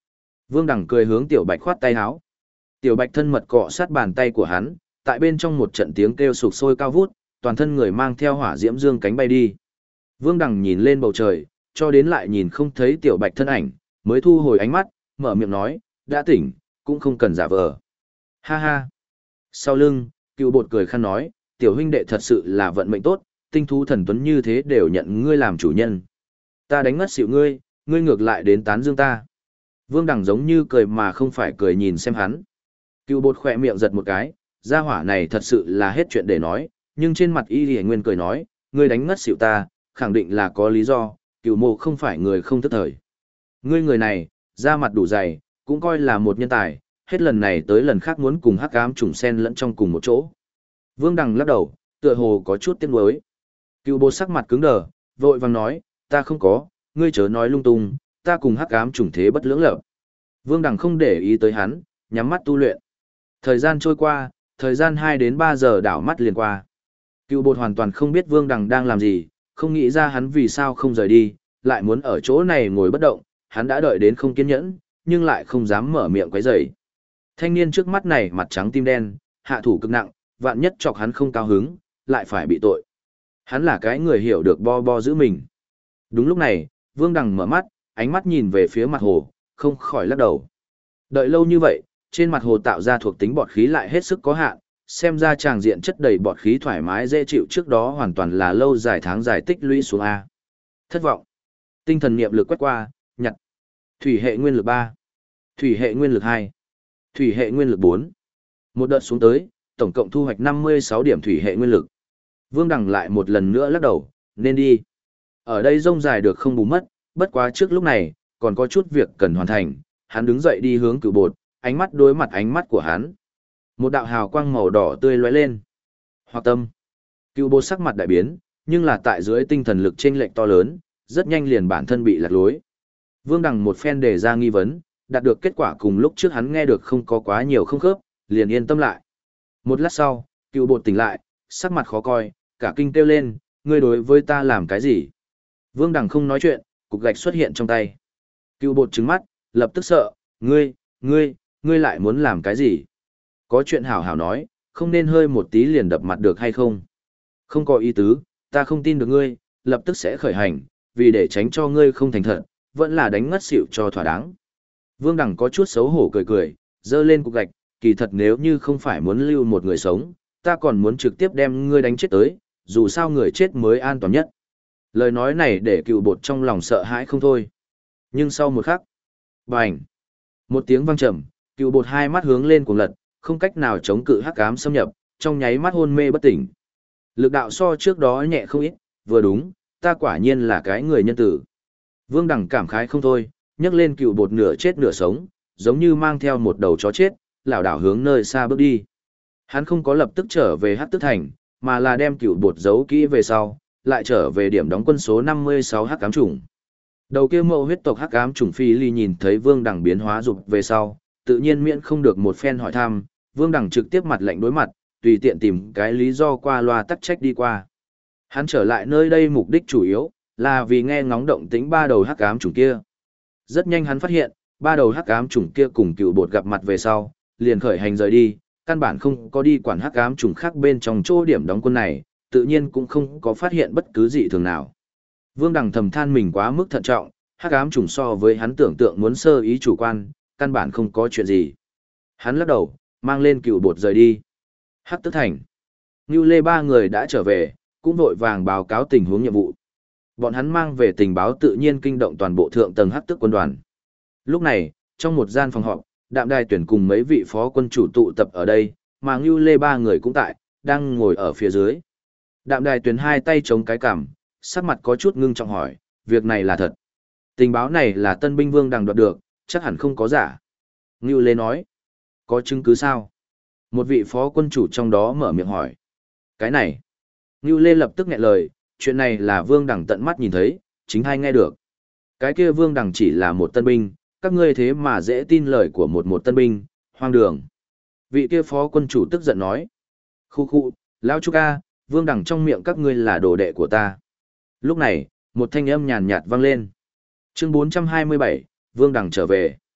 Vương Đằng cười hướng Tiểu Bạch khoát tay áo. Tiểu Bạch thân mật cọ sát bàn tay của hắn, tại bên trong một trận tiếng kêu sục sôi cao vút, toàn thân người mang theo hỏa diễm dương cánh bay đi. Vương Đằng nhìn lên bầu trời, cho đến lại nhìn không thấy Tiểu Bạch thân ảnh, mới thu hồi ánh mắt, mở miệng nói, đã tỉnh, cũng không cần giả vờ. Ha ha. Sau lưng, Cựu Bột cười khăn nói, tiểu huynh đệ thật sự là vận mệnh tốt, tinh thú thần tuấn như thế đều nhận ngươi làm chủ nhân. Ta đánh ngất xỉu ngươi, ngươi ngược lại đến tán dương ta. Vương Đằng giống như cười mà không phải cười nhìn xem hắn. Cựu Bột khỏe miệng giật một cái, gia hỏa này thật sự là hết chuyện để nói, nhưng trên mặt Y Lì Nguyên cười nói, ngươi đánh ngất xỉu ta, khẳng định là có lý do, Cựu Mộ không phải người không thức thời. Ngươi người này, da mặt đủ dày, cũng coi là một nhân tài, hết lần này tới lần khác muốn cùng hắc ám trùng sen lẫn trong cùng một chỗ. Vương Đằng lắc đầu, tựa hồ có chút tiếc nuối. Cựu Bột sắc mặt cứng đờ, vội vàng nói, ta không có, ngươi chớ nói lung tung, ta cùng hắc ám trùng thế bất lưỡng lập. Vương Đằng không để ý tới hắn, nhắm mắt tu luyện. Thời gian trôi qua, thời gian 2 đến 3 giờ đảo mắt liền qua. Cựu Bột hoàn toàn không biết Vương Đằng đang làm gì, không nghĩ ra hắn vì sao không rời đi, lại muốn ở chỗ này ngồi bất động, hắn đã đợi đến không kiên nhẫn, nhưng lại không dám mở miệng quấy rầy. Thanh niên trước mắt này mặt trắng tim đen, hạ thủ cực nặng, vạn nhất chọc hắn không cao hứng, lại phải bị tội. Hắn là cái người hiểu được bo bo giữ mình. Đúng lúc này, Vương Đằng mở mắt, ánh mắt nhìn về phía mặt hồ, không khỏi lắc đầu. Đợi lâu như vậy, trên mặt hồ tạo ra thuộc tính bọt khí lại hết sức có hạn, xem ra tràng diện chất đầy bọt khí thoải mái dễ chịu trước đó hoàn toàn là lâu dài tháng dài tích lũy xuống A. Thất vọng. Tinh thần niệm lực quét qua, nhặt. Thủy hệ nguyên lực 3. Thủy hệ nguyên lực 2. Thủy hệ nguyên lực 4. Một đợt xuống tới, tổng cộng thu hoạch 56 điểm thủy hệ nguyên lực. Vương Đằng lại một lần nữa lắc đầu, nên đi. Ở đây rông dài được không bù mất, bất quá trước lúc này, còn có chút việc cần hoàn thành. Hắn đứng dậy đi hướng Cựu Bột, ánh mắt đối mặt ánh mắt của hắn. Một đạo hào quang màu đỏ tươi lóe lên. Hoặc tâm. Cựu Bột sắc mặt đại biến, nhưng là tại dưới tinh thần lực chênh lệch to lớn, rất nhanh liền bản thân bị lạc lối. Vương Đằng một phen đề ra nghi vấn, đạt được kết quả cùng lúc trước hắn nghe được không có quá nhiều không khớp, liền yên tâm lại. Một lát sau, Cựu Bột tỉnh lại, sắc mặt khó coi, cả kinh kêu lên, ngươi đối với ta làm cái gì? Vương Đằng không nói chuyện, cục gạch xuất hiện trong tay. Cựu Bột trừng mắt, lập tức sợ, ngươi lại muốn làm cái gì? Có chuyện hảo hảo nói, không nên hơi một tí liền đập mặt được hay không? Không có ý tứ, ta không tin được ngươi, lập tức sẽ khởi hành, vì để tránh cho ngươi không thành thật, vẫn là đánh ngất xỉu cho thỏa đáng. Vương Đằng có chút xấu hổ cười cười, dơ lên cục gạch, kỳ thật nếu như không phải muốn lưu một người sống, ta còn muốn trực tiếp đem ngươi đánh chết tới, dù sao người chết mới an toàn nhất. Lời nói này để Cựu Bột trong lòng sợ hãi không thôi. Nhưng sau một khắc, bành! Một tiếng vang trầm, Cựu Bột hai mắt hướng lên cuồng lật, không cách nào chống cự hắc ám xâm nhập, trong nháy mắt hôn mê bất tỉnh. Lực đạo so trước đó nhẹ không ít, vừa đúng, ta quả nhiên là cái người nhân tử. Vương Đằng cảm khái không thôi, nhấc lên Cựu Bột nửa chết nửa sống, giống như mang theo một đầu chó chết, lảo đảo hướng nơi xa bước đi. Hắn không có lập tức trở về Hắc Tức Thành, mà là đem Cựu Bột giấu kỹ về sau, lại trở về điểm đóng quân số 56 Hắc Ám Chủng. Đầu kia mẫu huyết tộc Hắc Ám Chủng Phi Ly nhìn thấy Vương Đằng biến hóa dục về sau, tự nhiên miễn không được một phen hỏi thăm, Vương Đằng trực tiếp mặt lạnh đối mặt, tùy tiện tìm cái lý do qua loa tắc trách đi qua. Hắn trở lại nơi đây mục đích chủ yếu là vì nghe ngóng động tĩnh ba đầu Hắc Ám Chủng kia. Rất nhanh hắn phát hiện, ba đầu Hắc Ám Chủng kia cùng Cựu Bột gặp mặt về sau, liền khởi hành rời đi, căn bản không có đi quản Hắc Ám Chủng khác bên trong chỗ điểm đóng quân này, tự nhiên cũng không có phát hiện bất cứ gì thường nào. Vương Đằng thầm than mình quá mức thận trọng, Hắc Ám Chủng so với hắn tưởng tượng muốn sơ ý chủ quan, căn bản không có chuyện gì. Hắn lắc đầu, mang lên Cựu Bột rời đi. Hắc Tức Thành. Ngưu Lê ba người đã trở về, cũng vội vàng báo cáo tình huống nhiệm vụ. Bọn hắn mang về tình báo tự nhiên kinh động toàn bộ thượng tầng Hắc Tức quân đoàn. Lúc này, trong một gian phòng họp, Đạm Đài Tuyển cùng mấy vị phó quân chủ tụ tập ở đây, mà Ngưu Lê ba người cũng tại, đang ngồi ở phía dưới. Đạm Đài Tuyển hai tay chống cái cằm, sắc mặt có chút ngưng trọng hỏi, việc này là thật. Tình báo này là Tân binh Vương Đằng đoạt được, chắc hẳn không có giả. Ngưu Lê nói, có chứng cứ sao? Một vị phó quân chủ trong đó mở miệng hỏi. Cái này. Ngưu Lê lập tức nghẹn lời, chuyện này là Vương Đằng tận mắt nhìn thấy, chính hay nghe được. Cái kia Vương Đằng chỉ là một tân binh, các ngươi thế mà dễ tin lời của một tân binh, hoang đường. Vị kia phó quân chủ tức giận nói. Khu khu, Lão Trúc A, Vương Đằng trong miệng các ngươi là đồ đệ của ta. Lúc này, một thanh âm nhàn nhạt vang lên. Chương 427, Vương Đằng trở về.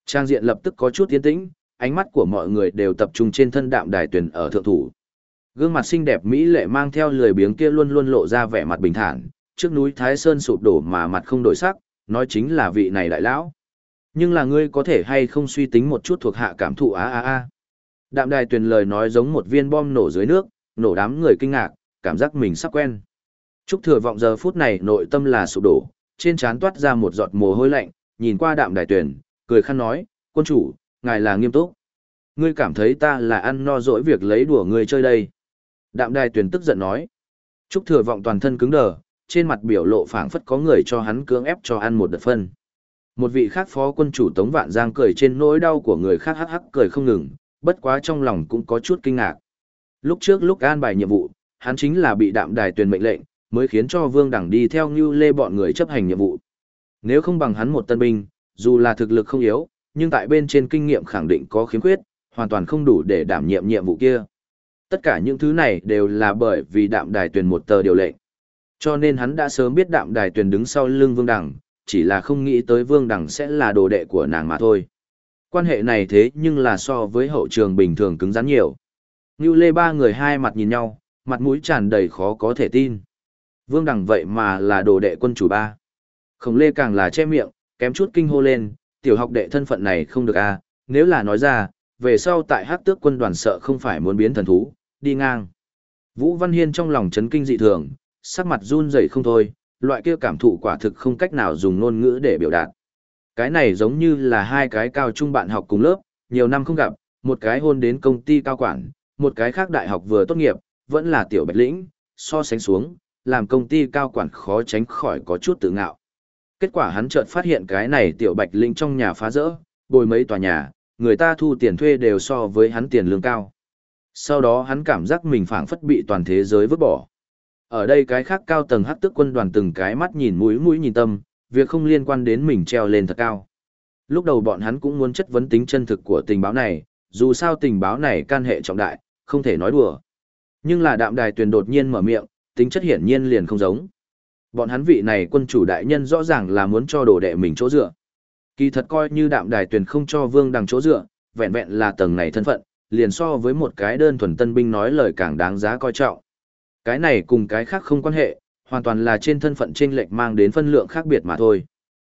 Trang diện lập tức có chút tiến tĩnh, ánh mắt của mọi người đều tập trung trên thân Đạm Đài Tuyền ở thượng thủ. Gương mặt xinh đẹp mỹ lệ mang theo lười biếng kia luôn luôn lộ ra vẻ mặt bình thản, trước núi Thái Sơn sụp đổ mà mặt không đổi sắc, nói chính là vị này đại lão. Nhưng là ngươi có thể hay không suy tính một chút thuộc hạ cảm thụ a. Đạm Đài Tuyền lời nói giống một viên bom nổ dưới nước, nổ đám người kinh ngạc, cảm giác mình sắp quen. Trúc Thừa Vọng giờ phút này nội tâm là sụp đổ, trên trán toát ra một giọt mồ hôi lạnh, nhìn qua Đạm Đài Tuyền, cười khăn nói, quân chủ, ngài là nghiêm túc. Ngươi cảm thấy ta là ăn no dỗi việc lấy đùa ngươi chơi đây. Đạm Đài Tuyền tức giận nói. Trúc Thừa Vọng toàn thân cứng đờ, trên mặt biểu lộ phảng phất có người cho hắn cưỡng ép cho ăn một đợt phân. Một vị khác phó quân chủ Tống Vạn Giang cười trên nỗi đau của người khác hắc hắc cười không ngừng, bất quá trong lòng cũng có chút kinh ngạc. Lúc trước lúc an bài nhiệm vụ, hắn chính là bị Đạm Đài Tuyền mệnh lệnh, mới khiến cho Vương Đẳng đi theo Ngưu Lê bọn người chấp hành nhiệm vụ. Nếu không bằng hắn một tân binh, dù là thực lực không yếu, nhưng tại bên trên kinh nghiệm khẳng định có khiếm khuyết, hoàn toàn không đủ để đảm nhiệm nhiệm vụ kia. Tất cả những thứ này đều là bởi vì Đạm Đài Tuyền một tờ điều lệnh. Cho nên hắn đã sớm biết Đạm Đài Tuyền đứng sau lưng Vương Đẳng, chỉ là không nghĩ tới Vương Đẳng sẽ là đồ đệ của nàng mà thôi. Quan hệ này thế nhưng là so với hậu trường bình thường cứng rắn nhiều. Ngưu Lê ba người hai mặt nhìn nhau, mặt mũi tràn đầy khó có thể tin. Vương Đẳng vậy mà là đồ đệ quân chủ ba. Khổng Lê càng là che miệng, kém chút kinh hô lên, tiểu học đệ thân phận này không được a, nếu là nói ra, về sau tại Hắc Tước quân đoàn sợ không phải muốn biến thần thú, đi ngang. Vũ Văn Hiên trong lòng chấn kinh dị thường, sắc mặt run rẩy không thôi, loại kia cảm thụ quả thực không cách nào dùng ngôn ngữ để biểu đạt. Cái này giống như là hai cái cao trung bạn học cùng lớp, nhiều năm không gặp, một cái hôn đến công ty cao quản, một cái khác đại học vừa tốt nghiệp, vẫn là tiểu bạch lĩnh, so sánh xuống, làm công ty cao quản khó tránh khỏi có chút tự ngạo. Kết quả hắn chợt phát hiện cái này tiểu bạch lĩnh trong nhà phá rỡ, bồi mấy tòa nhà, người ta thu tiền thuê đều so với hắn tiền lương cao. Sau đó hắn cảm giác mình phảng phất bị toàn thế giới vứt bỏ. Ở đây cái khác cao tầng Hắc Tước quân đoàn từng cái mắt nhìn mũi nhìn tâm, việc không liên quan đến mình treo lên thật cao. Lúc đầu bọn hắn cũng muốn chất vấn tính chân thực của tình báo này, dù sao tình báo này can hệ trọng đại, không thể nói đùa. Nhưng là Đạm Đài Tuyền đột nhiên mở miệng, tính chất hiển nhiên liền không giống. Bọn hắn vị này quân chủ đại nhân rõ ràng là muốn cho đồ đệ mình chỗ dựa. Kỳ thật coi như Đạm Đài Tuyền không cho Vương Đằng chỗ dựa, vẹn vẹn là tầng này thân phận, liền so với một cái đơn thuần tân binh nói lời càng đáng giá coi trọng. Cái này cùng cái khác không quan hệ, hoàn toàn là trên thân phận chênh lệch mang đến phân lượng khác biệt mà thôi.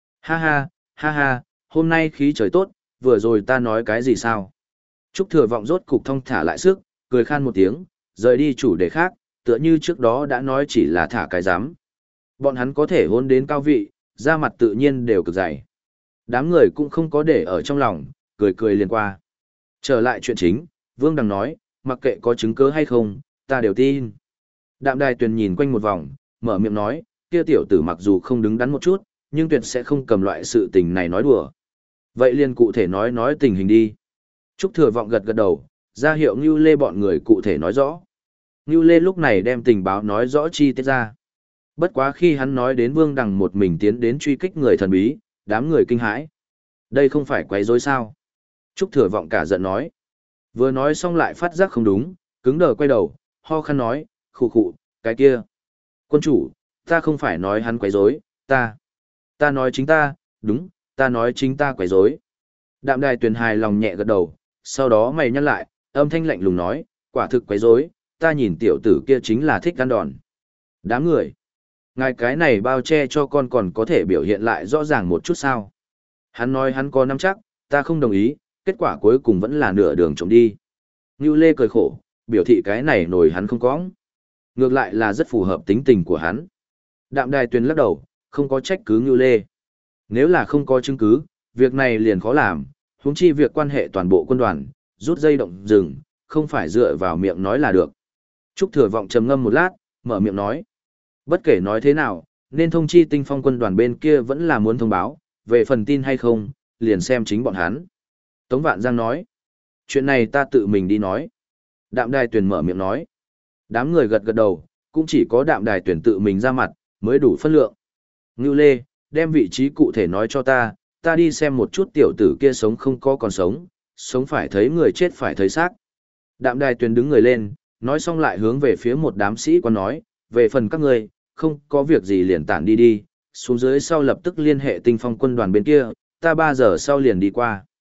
Ha ha, hôm nay khí trời tốt, vừa rồi ta nói cái gì sao? Trúc Thừa Vọng rốt cục thong thả lại sức, cười khan một tiếng, rời đi chủ đề khác, tựa như trước đó đã nói chỉ là thả cái giám. Bọn hắn có thể hôn đến cao vị, da mặt tự nhiên đều cực dày. Đám người cũng không có để ở trong lòng, cười liền qua. Trở lại chuyện chính, Vương Đằng nói, mặc kệ có chứng cứ hay không, ta đều tin. Đạm Đài Tuyền nhìn quanh một vòng, mở miệng nói, kia tiểu tử mặc dù không đứng đắn một chút, nhưng tuyệt sẽ không cầm loại sự tình này nói đùa. Vậy liền cụ thể nói tình hình đi. Trúc Thừa Vọng gật đầu, ra hiệu Ngưu Lê bọn người cụ thể nói rõ. Ngưu Lê lúc này đem tình báo nói rõ chi tiết ra. Bất quá khi hắn nói đến Vương Đằng một mình tiến đến truy kích người thần bí, đám người kinh hãi. Đây không phải quấy rối sao? Trúc Thừa Vọng cả giận nói. Vừa nói xong lại phát giác không đúng, cứng đờ quay đầu, ho khăn nói, khụ, cái kia. Quân chủ, ta không phải nói hắn quấy rối, ta nói chính ta, đúng, ta nói chính ta quấy rối. Đạm Đài Tuyền hài lòng nhẹ gật đầu, sau đó mày nhăn lại, âm thanh lạnh lùng nói, quả thực quấy rối, ta nhìn tiểu tử kia chính là thích ăn đòn. Đám người, ngài cái này bao che cho con còn có thể biểu hiện lại rõ ràng một chút sao. Hắn nói hắn có nắm chắc, ta không đồng ý, kết quả cuối cùng vẫn là nửa đường trộm đi. Ngưu Lê cười khổ, biểu thị cái này nổi hắn không có. Ngược lại là rất phù hợp tính tình của hắn. Đạm Đài Tuyền lắc đầu, không có trách cứ Ngưu Lê. Nếu là không có chứng cứ, việc này liền khó làm, huống chi việc quan hệ toàn bộ quân đoàn, rút dây động rừng, không phải dựa vào miệng nói là được. Trúc Thừa Vọng trầm ngâm một lát, mở miệng nói. Bất kể nói thế nào, nên thông chi Tinh Phong quân đoàn bên kia vẫn là muốn thông báo, về phần tin hay không, liền xem chính bọn hắn. Tống Vạn Giang nói. Chuyện này ta tự mình đi nói. Đạm Đài Tuyền mở miệng nói. Đám người gật gật đầu, cũng chỉ có Đạm Đài Tuyền tự mình ra mặt, mới đủ phân lượng. Ngưu Lê, đem vị trí cụ thể nói cho ta đi xem một chút tiểu tử kia sống không có còn sống, sống phải thấy người chết phải thấy xác. Đạm Đài Tuyền đứng người lên, nói xong lại hướng về phía một đám sĩ quan nói, về phần các ngươi, không có việc gì liền tản đi, xuống dưới sau lập tức liên hệ Tinh Phong quân đoàn bên kia, ta 3 giờ sau liền đi qua.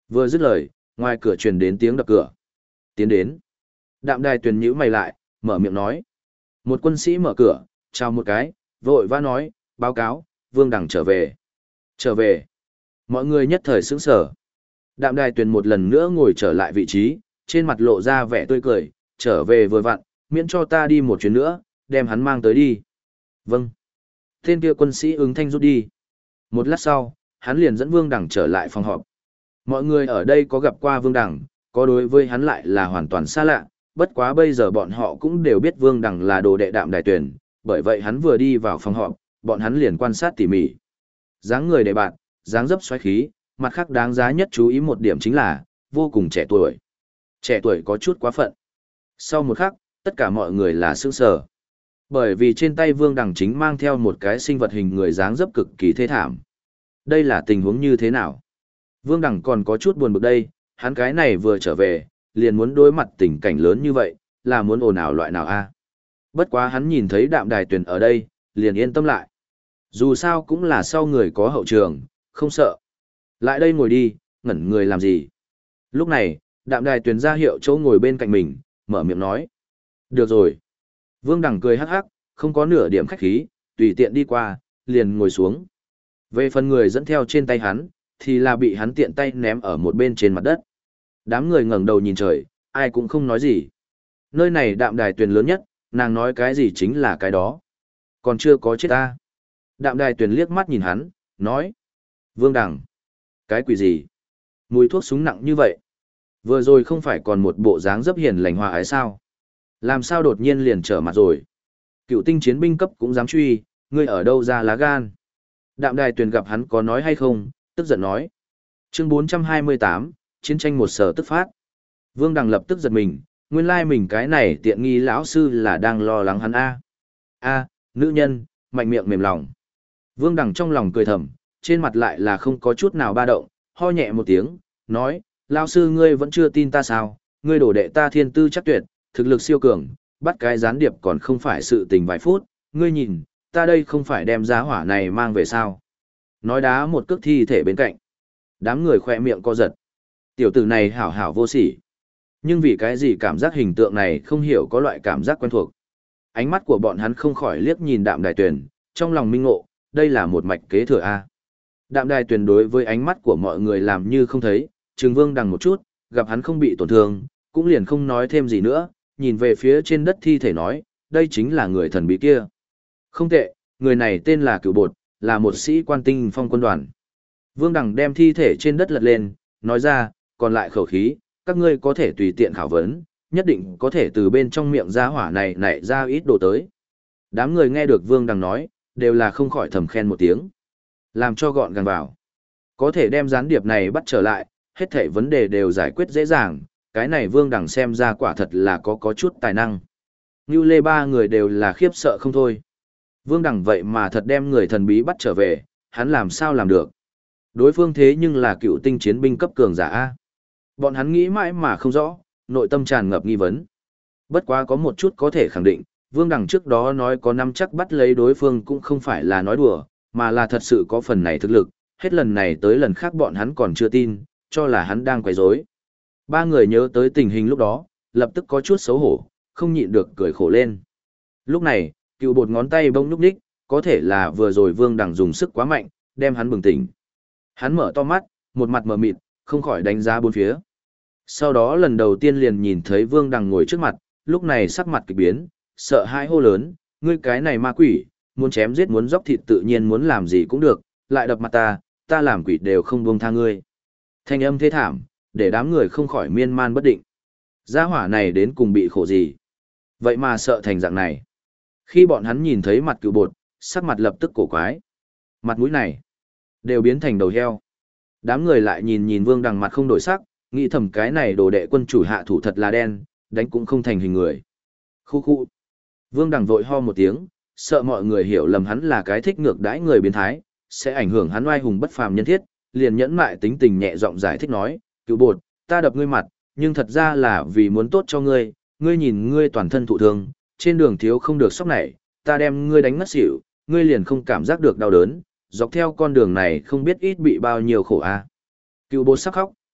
Vừa dứt lời, ngoài cửa truyền đến tiếng đập cửa. Tiến đến. Đạm Đài Tuyền nhíu mày lại, mở miệng nói. Một quân sĩ mở cửa, chào một cái, vội vã nói, báo cáo, Vương Đằng trở về. Trở về. Mọi người nhất thời sững sờ. Đạm Đài Tuyền một lần nữa ngồi trở lại vị trí, trên mặt lộ ra vẻ tươi cười, trở về vừa vặn, miễn cho ta đi một chuyến nữa, đem hắn mang tới đi. Vâng. Tên kia quân sĩ ứng thanh rút đi. Một lát sau, hắn liền dẫn Vương Đằng trở lại phòng họp. Mọi người ở đây có gặp qua Vương Đằng, có đối với hắn lại là hoàn toàn xa lạ, bất quá bây giờ bọn họ cũng đều biết Vương Đằng là đồ đệ Đạm Đài Tuyền, bởi vậy hắn vừa đi vào phòng họp, bọn hắn liền quan sát tỉ mỉ. Dáng người đệ bạn, dáng dấp xoáy khí, mặt khác đáng giá nhất chú ý một điểm chính là, vô cùng trẻ tuổi. Trẻ tuổi có chút quá phận. Sau một khắc, tất cả mọi người là sững sờ. Bởi vì trên tay Vương Đằng chính mang theo một cái sinh vật hình người dáng dấp cực kỳ thê thảm. Đây là tình huống như thế nào? Vương Đằng còn có chút buồn bực đây, hắn cái này vừa trở về, liền muốn đối mặt tình cảnh lớn như vậy, là muốn ồn ào loại nào a? Bất quá hắn nhìn thấy Đạm Đài Tuyền ở đây, liền yên tâm lại. Dù sao cũng là sau người có hậu trường, không sợ. Lại đây ngồi đi, ngẩn người làm gì? Lúc này, Đạm Đài Tuyền ra hiệu chỗ ngồi bên cạnh mình, mở miệng nói. Được rồi. Vương Đằng cười hắc hắc, không có nửa điểm khách khí, tùy tiện đi qua, liền ngồi xuống. Về phần người dẫn theo trên tay hắn, thì là bị hắn tiện tay ném ở một bên trên mặt đất. Đám người ngẩng đầu nhìn trời, ai cũng không nói gì. Nơi này Đạm Đài Tuyền lớn nhất, nàng nói cái gì chính là cái đó. Còn chưa có chết ta. Đạm Đài Tuyền liếc mắt nhìn hắn, nói. Vương Đằng. Cái quỷ gì? Mùi thuốc súng nặng như vậy. Vừa rồi không phải còn một bộ dáng dấp hiền lành hòa ái sao? Làm sao đột nhiên liền trở mặt rồi? Cựu tinh chiến binh cấp cũng dám truy, ngươi ở đâu ra lá gan? Đạm Đài Tuyền gặp hắn có nói hay không, tức giận nói. Chương 428, chiến tranh một sở tức phát. Vương Đằng lập tức giật mình, nguyên lai mình cái này tiện nghi lão sư là đang lo lắng hắn a. A, nữ nhân, mạnh miệng mềm lòng. Vương Đằng trong lòng cười thầm, trên mặt lại là không có chút nào ba động, ho nhẹ một tiếng, nói, lão sư ngươi vẫn chưa tin ta sao, ngươi đổ đệ ta thiên tư chắc tuyệt, thực lực siêu cường, bắt cái gián điệp còn không phải sự tình vài phút, ngươi nhìn, ta đây không phải đem giá hỏa này mang về sao. Nói đá một cước thi thể bên cạnh. Đám người khoe miệng co giật. Tiểu tử này hảo hảo vô sỉ. Nhưng vì cái gì cảm giác hình tượng này không hiểu có loại cảm giác quen thuộc. Ánh mắt của bọn hắn không khỏi liếc nhìn Đạm Đài Tuyền, trong lòng minh ngộ, đây là một mạch kế thừa A. Đạm Đài Tuyền đối với ánh mắt của mọi người làm như không thấy, Trừng Vương Đằng một chút, gặp hắn không bị tổn thương, cũng liền không nói thêm gì nữa, nhìn về phía trên đất thi thể nói, đây chính là người thần bí kia. Không tệ, người này tên là Cửu Bột, là một sĩ quan tinh phong quân đoàn. Vương Đằng đem thi thể trên đất lật lên, nói ra, còn lại khẩu khí, các ngươi có thể tùy tiện khảo vấn, nhất định có thể từ bên trong miệng ra hỏa này nảy ra ít đồ tới. Đám người nghe được Vương Đằng nói, đều là không khỏi thầm khen một tiếng. Làm cho gọn gàng vào. Có thể đem gián điệp này bắt trở lại, hết thảy vấn đề đều giải quyết dễ dàng, cái này Vương Đằng xem ra quả thật là có chút tài năng. Như Lê ba người đều là khiếp sợ không thôi. Vương Đằng vậy mà thật đem người thần bí bắt trở về, hắn làm sao làm được. Đối phương thế nhưng là cựu tinh chiến binh cấp cường giả A. Bọn hắn nghĩ mãi mà không rõ, nội tâm tràn ngập nghi vấn. Bất quá có một chút có thể khẳng định, Vương Đằng trước đó nói có nắm chắc bắt lấy đối phương cũng không phải là nói đùa, mà là thật sự có phần này thực lực, hết lần này tới lần khác bọn hắn còn chưa tin, cho là hắn đang quấy rối. Ba người nhớ tới tình hình lúc đó, lập tức có chút xấu hổ, không nhịn được cười khổ lên. Lúc này, Cựu Bột ngón tay bông nhúc nhích, có thể là vừa rồi Vương Đằng dùng sức quá mạnh, đem hắn bừng tỉnh. Hắn mở to mắt, một mặt mờ mịt, không khỏi đánh giá bốn phía. Sau đó lần đầu tiên liền nhìn thấy Vương Đằng ngồi trước mặt, lúc này sắc mặt kỳ biến, sợ hãi hô lớn, ngươi cái này ma quỷ, muốn chém giết muốn dốc thịt tự nhiên muốn làm gì cũng được, lại đập mặt ta làm quỷ đều không buông tha ngươi. Thanh âm thế thảm, để đám người không khỏi miên man bất định. Gia hỏa này đến cùng bị khổ gì? Vậy mà sợ thành dạng này. Khi bọn hắn nhìn thấy mặt Cựu Bột, sắc mặt lập tức cổ quái. Mặt mũi này, đều biến thành đầu heo. Đám người lại nhìn nhìn Vương Đằng mặt không đổi sắc, nghĩ thầm cái này đồ đệ quân chủ hạ thủ thật là đen, đánh cũng không thành hình người. Khu khu. Vương Đằng vội ho một tiếng, sợ mọi người hiểu lầm hắn là cái thích ngược đãi người biến thái, sẽ ảnh hưởng hắn oai hùng bất phàm nhân thiết, liền nhẫn mại tính tình nhẹ giọng giải thích nói, Cựu Bột, ta đập ngươi mặt, nhưng thật ra là vì muốn tốt cho ngươi, ngươi nhìn ngươi toàn thân thụ thương, trên đường thiếu không được sốc này, ta đem ngươi đánh ngất xỉu, ngươi liền không cảm giác được đau đớn, dọc theo con đường này không biết ít bị bao nhiêu khổ a. Cựu Bột sắc khóc,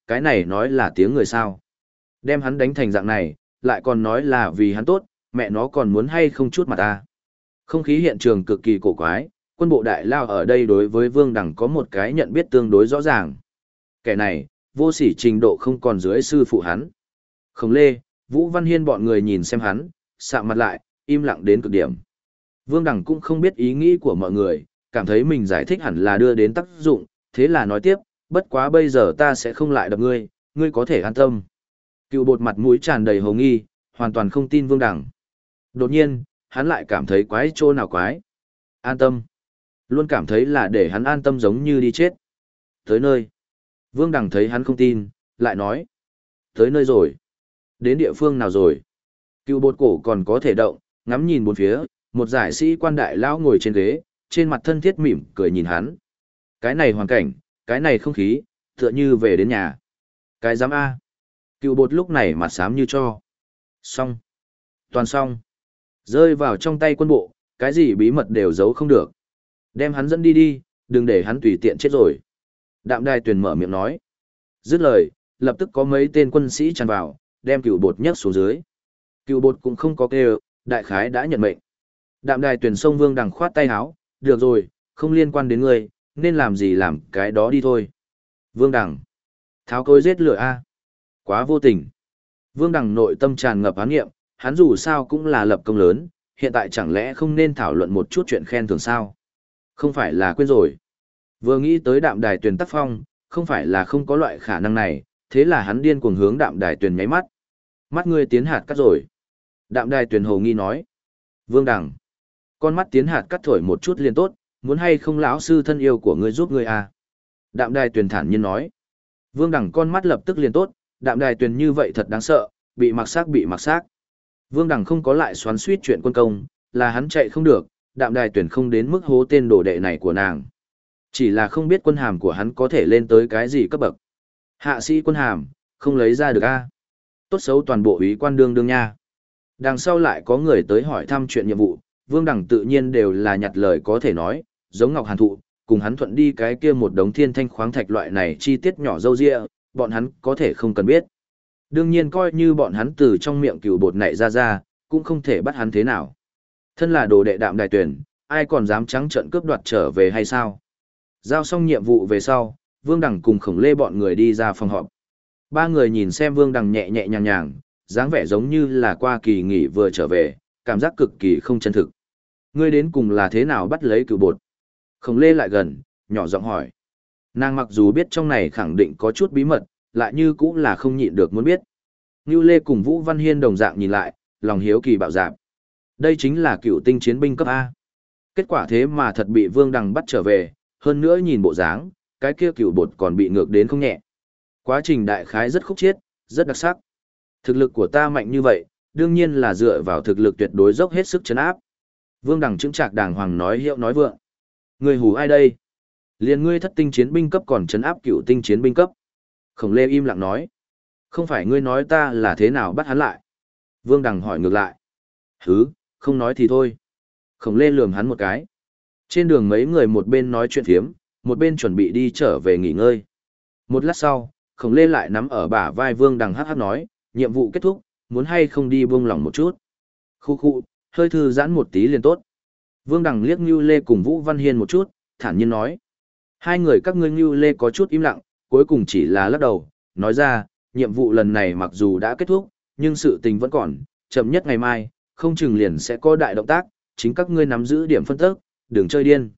cái này nói là tiếng người sao. Đem hắn đánh thành dạng này, lại còn nói là vì hắn tốt, mẹ nó còn muốn hay không chút mặt ta. Không khí hiện trường cực kỳ cổ quái, quân bộ đại lao ở đây đối với Vương Đằng có một cái nhận biết tương đối rõ ràng. Kẻ này, vô sỉ trình độ không còn dưới sư phụ hắn. Khổng Lê, Vũ Văn Hiên bọn người nhìn xem hắn, sạm mặt lại, im lặng đến cực điểm. Vương Đằng cũng không biết ý nghĩ của mọi người, cảm thấy mình giải thích hẳn là đưa đến tác dụng, thế là nói tiếp, bất quá bây giờ ta sẽ không lại đập ngươi, ngươi có thể an tâm. Cựu bột mặt mũi tràn đầy hồ nghi, hoàn toàn không tin Vương Đằng. Đột nhiên, hắn lại cảm thấy quái chỗ nào quái. An tâm. Luôn cảm thấy là để hắn an tâm giống như đi chết. Tới nơi. Vương Đằng thấy hắn không tin, lại nói. Tới nơi rồi. Đến địa phương nào rồi? Cựu bột cổ còn có thể động, ngắm nhìn bốn phía, một giải sĩ quan đại lão ngồi trên ghế, trên mặt thân thiết mỉm cười nhìn hắn. Cái này hoàn cảnh, cái này không khí, tựa như về đến nhà. Cái giám A. Cựu bột lúc này mặt xám như cho. Xong. Toàn xong. Rơi vào trong tay quân bộ, cái gì bí mật đều giấu không được. Đem hắn dẫn đi đi, đừng để hắn tùy tiện chết rồi. Đạm Đài Tuyền mở miệng nói. Dứt lời, lập tức có mấy tên quân sĩ tràn vào, đem cựu bột nhấc xuống dưới. Cựu bột cũng không có kêu, đại khái đã nhận mệnh. Đạm Đài Tuyền xông Vương Đằng khoát tay áo, được rồi, không liên quan đến ngươi, nên làm gì làm cái đó đi thôi. Vương Đằng. Tháo cối giết lửa A. Quá vô tình. Vương Đằng nội tâm tràn ngập án nghiệm, hắn dù sao cũng là lập công lớn, hiện tại chẳng lẽ không nên thảo luận một chút chuyện khen thưởng sao? Không phải là quên rồi. Vừa nghĩ tới Đạm Đài Tuyền tác phong, không phải là không có loại khả năng này, thế là hắn điên cuồng hướng Đạm Đài Tuyền nháy mắt. Mắt ngươi tiến hạt cắt rồi. Đạm Đài Tuyền hồ nghi nói. Vương Đằng. Con mắt tiến hạt cắt thổi một chút liền tốt, muốn hay không lão sư thân yêu của ngươi giúp ngươi à? Đạm Đài Tuyền thản nhiên nói. Vương Đằng con mắt lập tức liền tốt, Đạm Đài Tuyền như vậy thật đáng sợ, bị mặc xác. Vương Đằng không có lại xoắn suýt chuyện quân công, là hắn chạy không được, Đạm Đài Tuyền không đến mức hố tên đồ đệ này của nàng. Chỉ là không biết quân hàm của hắn có thể lên tới cái gì cấp bậc. Hạ sĩ quân hàm, không lấy ra được a. Tốt xấu toàn bộ úy quan đương nha. Đằng sau lại có người tới hỏi thăm chuyện nhiệm vụ, Vương Đằng tự nhiên đều là nhặt lời có thể nói, giống Ngọc Hàn Thụ, cùng hắn thuận đi cái kia một đống thiên thanh khoáng thạch loại này chi tiết nhỏ dâu dịa, bọn hắn có thể không cần biết. Đương nhiên coi như bọn hắn từ trong miệng cừu bột này ra, cũng không thể bắt hắn thế nào. Thân là đồ đệ Đạm Đài Tuyền, ai còn dám trắng trợn cướp đoạt trở về hay sao? Giao xong nhiệm vụ về sau, Vương Đằng cùng Khổng Lê bọn người đi ra phòng họp. Ba người nhìn xem Vương Đằng nhẹ nhẹ nhàng nhàng, dáng vẻ giống như là qua kỳ nghỉ vừa trở về, cảm giác cực kỳ không chân thực. Ngươi đến cùng là thế nào bắt lấy cừu bột? Khổng Lê lại gần, nhỏ giọng hỏi. Nàng mặc dù biết trong này khẳng định có chút bí mật, lại như cũng là không nhịn được muốn biết. Ngưu Lê cùng Vũ Văn Hiên đồng dạng nhìn lại, lòng hiếu kỳ bạo dạn. Đây chính là cựu tinh chiến binh cấp A. Kết quả thế mà thật bị Vương Đằng bắt trở về, hơn nữa nhìn bộ dáng, cái kia cựu bột còn bị ngược đến không nhẹ. Quá trình đại khái rất khúc chiết, rất đặc sắc. Thực lực của ta mạnh như vậy, đương nhiên là dựa vào thực lực tuyệt đối dốc hết sức chấn áp. Vương Đằng chững chạc đàng hoàng nói hiệu nói vượng. Người hù ai đây? Liền ngươi thất tinh chiến binh cấp còn chấn áp cựu tinh chiến binh cấp. Khổng Lê im lặng nói. Không phải ngươi nói ta là thế nào bắt hắn lại? Vương Đằng hỏi ngược lại. Hứ, không nói thì thôi. Khổng Lê lườm hắn một cái. Trên đường mấy người một bên nói chuyện phiếm, một bên chuẩn bị đi trở về nghỉ ngơi. Một lát sau, Khổng Lê lại nắm ở bả vai Vương Đằng hắc hắc nói, nhiệm vụ kết thúc, muốn hay không đi buông lỏng một chút. Khu khu, hơi thư giãn một tí liền tốt. Vương Đằng liếc Ngưu Lê cùng Vũ Văn Hiên một chút, thản nhiên nói. Hai người các ngươi Ngưu Lê có chút im lặng, cuối cùng chỉ là lắc đầu, nói ra, nhiệm vụ lần này mặc dù đã kết thúc, nhưng sự tình vẫn còn, chậm nhất ngày mai, không chừng liền sẽ có đại động tác, chính các ngươi nắm giữ điểm phân tức, đừng chơi điên.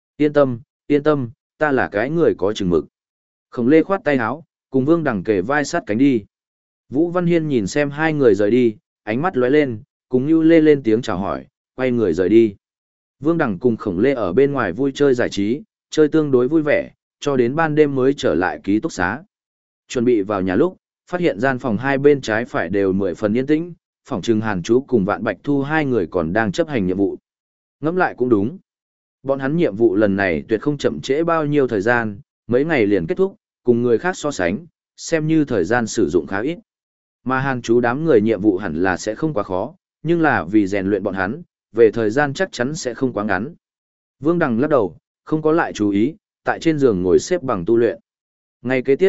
Yên tâm, ta là cái người có chừng mực. Khổng Lê khoát tay áo, cùng Vương Đằng kề vai sát cánh đi. Vũ Văn Hiên nhìn xem hai người rời đi, ánh mắt lóe lên, cùng Nưu Lê lên tiếng chào hỏi, quay người rời đi. Vương Đằng cùng Khổng Lê ở bên ngoài vui chơi giải trí, chơi tương đối vui vẻ, cho đến ban đêm mới trở lại ký túc xá. Chuẩn bị vào nhà lúc, phát hiện gian phòng hai bên trái phải đều 10 phần yên tĩnh, phòng trừng Hàn Chú cùng Vạn Bạch Thu hai người còn đang chấp hành nhiệm vụ. Ngẫm lại cũng đúng. Bọn hắn nhiệm vụ lần này tuyệt không chậm trễ bao nhiêu thời gian, mấy ngày liền kết thúc, cùng người khác so sánh, xem như thời gian sử dụng khá ít. Mà Hàn Chú đám người nhiệm vụ hẳn là sẽ không quá khó, nhưng là vì rèn luyện bọn hắn, về thời gian chắc chắn sẽ không quá ngắn. Vương Đằng lắc đầu, không có lại chú ý, tại trên giường ngồi xếp bằng tu luyện. Ngày kế tiếp,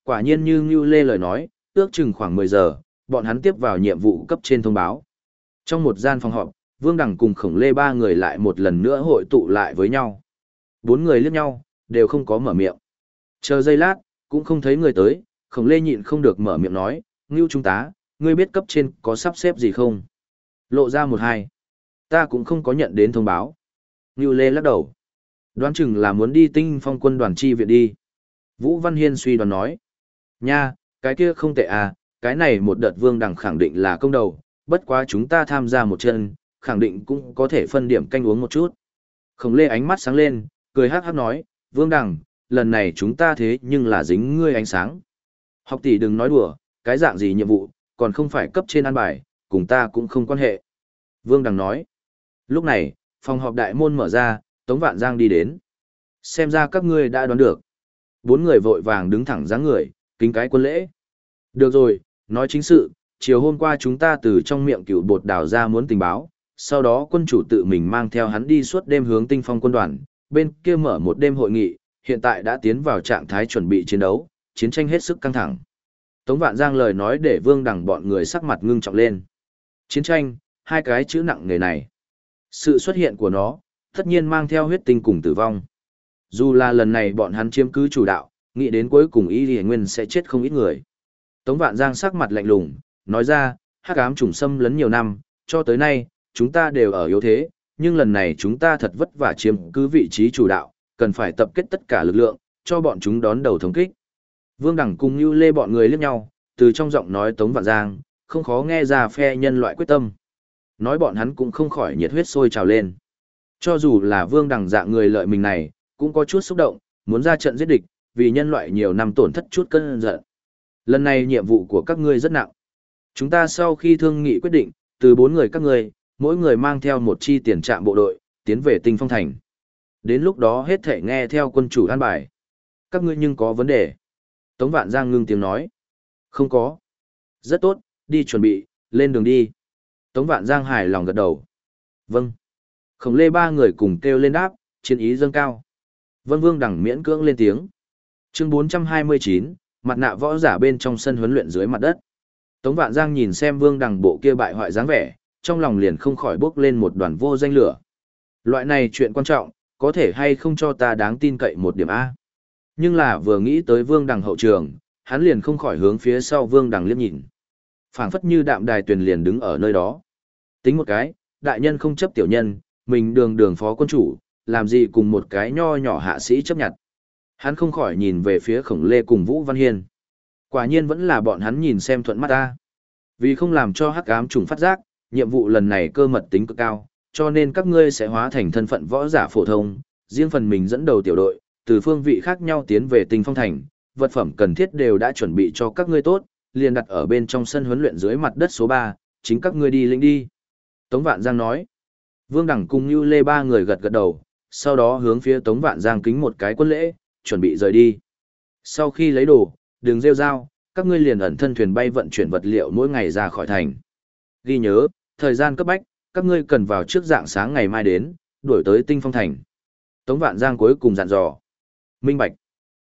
Quả nhiên như Ngưu Lê lời nói, ước chừng khoảng 10 giờ, bọn hắn tiếp vào nhiệm vụ cấp trên thông báo. Trong một gian phòng họp, Vương Đằng cùng Khổng Lê ba người lại một lần nữa hội tụ lại với nhau. Bốn người liếc nhau, đều không có mở miệng. Chờ giây lát, cũng không thấy người tới, Khổng Lê nhịn không được mở miệng nói, Ngưu Trung tá, ngươi biết cấp trên có sắp xếp gì không? Lộ ra một hai. Ta cũng không có nhận đến thông báo. Ngưu Lê lắc đầu. Đoán chừng là muốn đi Tinh Phong quân đoàn chi viện đi. Vũ Văn Hiên suy đoán nói. Nha, cái kia không tệ à, cái này một đợt Vương Đằng khẳng định là công đầu, bất quá chúng ta tham gia một chân, khẳng định cũng có thể phân điểm canh uống một chút. Khổng Lê ánh mắt sáng lên, cười hắc hắc nói, Vương Đằng, lần này chúng ta thế nhưng là dính ngươi ánh sáng. Học tỷ đừng nói đùa, cái dạng gì nhiệm vụ, còn không phải cấp trên an bài, cùng ta cũng không quan hệ. Vương Đằng nói. Lúc này, phòng họp đại môn mở ra, Tống Vạn Giang đi đến. Xem ra các ngươi đã đoán được. Bốn người vội vàng đứng thẳng dáng người, kính cái quân lễ. Được rồi, nói chính sự, chiều hôm qua chúng ta từ trong miệng cựu bột đào ra muốn tình báo, sau đó quân chủ tự mình mang theo hắn đi suốt đêm hướng Tinh Phong quân đoàn, bên kia mở một đêm hội nghị, hiện tại đã tiến vào trạng thái chuẩn bị chiến đấu, chiến tranh hết sức căng thẳng. Tống Vạn Giang lời nói để Vương Đằng bọn người sắc mặt ngưng trọng lên. Chiến tranh, hai cái chữ nặng nghề này. Sự xuất hiện của nó, tất nhiên mang theo huyết tinh cùng tử vong. Dù là lần này bọn hắn chiếm cứ chủ đạo, nghĩ đến cuối cùng Y Lì Nguyên sẽ chết không ít người. Tống Vạn Giang sắc mặt lạnh lùng, nói ra, hắc ám trùng xâm lấn nhiều năm, cho tới nay, chúng ta đều ở yếu thế, nhưng lần này chúng ta thật vất vả chiếm cứ vị trí chủ đạo, cần phải tập kết tất cả lực lượng, cho bọn chúng đón đầu thống kích. Vương Đẳng cùng Nưu Lê bọn người liếc nhau, từ trong giọng nói Tống Vạn Giang, không khó nghe ra phe nhân loại quyết tâm. Nói bọn hắn cũng không khỏi nhiệt huyết sôi trào lên. Cho dù là Vương Đẳng dạng người lợi mình này, cũng có chút xúc động, muốn ra trận giết địch, vì nhân loại nhiều năm tổn thất chút cơn giận. Lần này nhiệm vụ của các ngươi rất nặng. Chúng ta sau khi thương nghị quyết định, từ 4 người các ngươi, mỗi người mang theo một chi tiền trạm bộ đội, tiến về Tinh Phong Thành. Đến lúc đó hết thể nghe theo quân chủ an bài. Các ngươi nhưng có vấn đề. Tống Vạn Giang ngưng tiếng nói. Không có. Rất tốt, đi chuẩn bị, lên đường đi. Tống Vạn Giang hài lòng gật đầu. Vâng. Khổng Lê ba người cùng kêu lên đáp, chiến ý dâng cao. Vân Vương Đẳng miễn cưỡng lên tiếng. Chương 429, mặt nạ võ giả bên trong sân huấn luyện dưới mặt đất. Tống Vạn Giang nhìn xem Vương Đằng bộ kia bại hoại dáng vẻ, trong lòng liền không khỏi bốc lên một đoàn vô danh lửa. Loại này chuyện quan trọng, có thể hay không cho ta đáng tin cậy một điểm A. Nhưng là vừa nghĩ tới Vương Đằng hậu trường, hắn liền không khỏi hướng phía sau Vương Đằng liếc nhìn. Phảng phất như đạm đài tuyền liền đứng ở nơi đó. Tính một cái, đại nhân không chấp tiểu nhân, mình đường đường phó quân chủ, làm gì cùng một cái nho nhỏ hạ sĩ chấp nhận. Hắn không khỏi nhìn về phía Khổng Lê cùng Vũ Văn Hiên. Quả nhiên vẫn là bọn hắn nhìn xem thuận mắt ta. Vì không làm cho hắc ám trùng phát giác, nhiệm vụ lần này cơ mật tính cực cao, cho nên các ngươi sẽ hóa thành thân phận võ giả phổ thông, riêng phần mình dẫn đầu tiểu đội, từ phương vị khác nhau tiến về Tinh Phong Thành, vật phẩm cần thiết đều đã chuẩn bị cho các ngươi tốt, liền đặt ở bên trong sân huấn luyện dưới mặt đất số 3, chính các ngươi đi lĩnh đi. Tống Vạn Giang nói. Vương Đẳng cùng Nưu Lê ba người gật gật đầu, sau đó hướng phía Tống Vạn Giang kính một cái quân lễ, chuẩn bị rời đi. Sau khi lấy đồ, đừng rêu rao, các ngươi liền ẩn thân thuyền bay vận chuyển vật liệu mỗi ngày ra khỏi thành. Ghi nhớ, thời gian cấp bách, các ngươi cần vào trước dạng sáng ngày mai đến, đuổi tới Tinh Phong Thành. Tống Vạn Giang cuối cùng dặn dò. Minh bạch.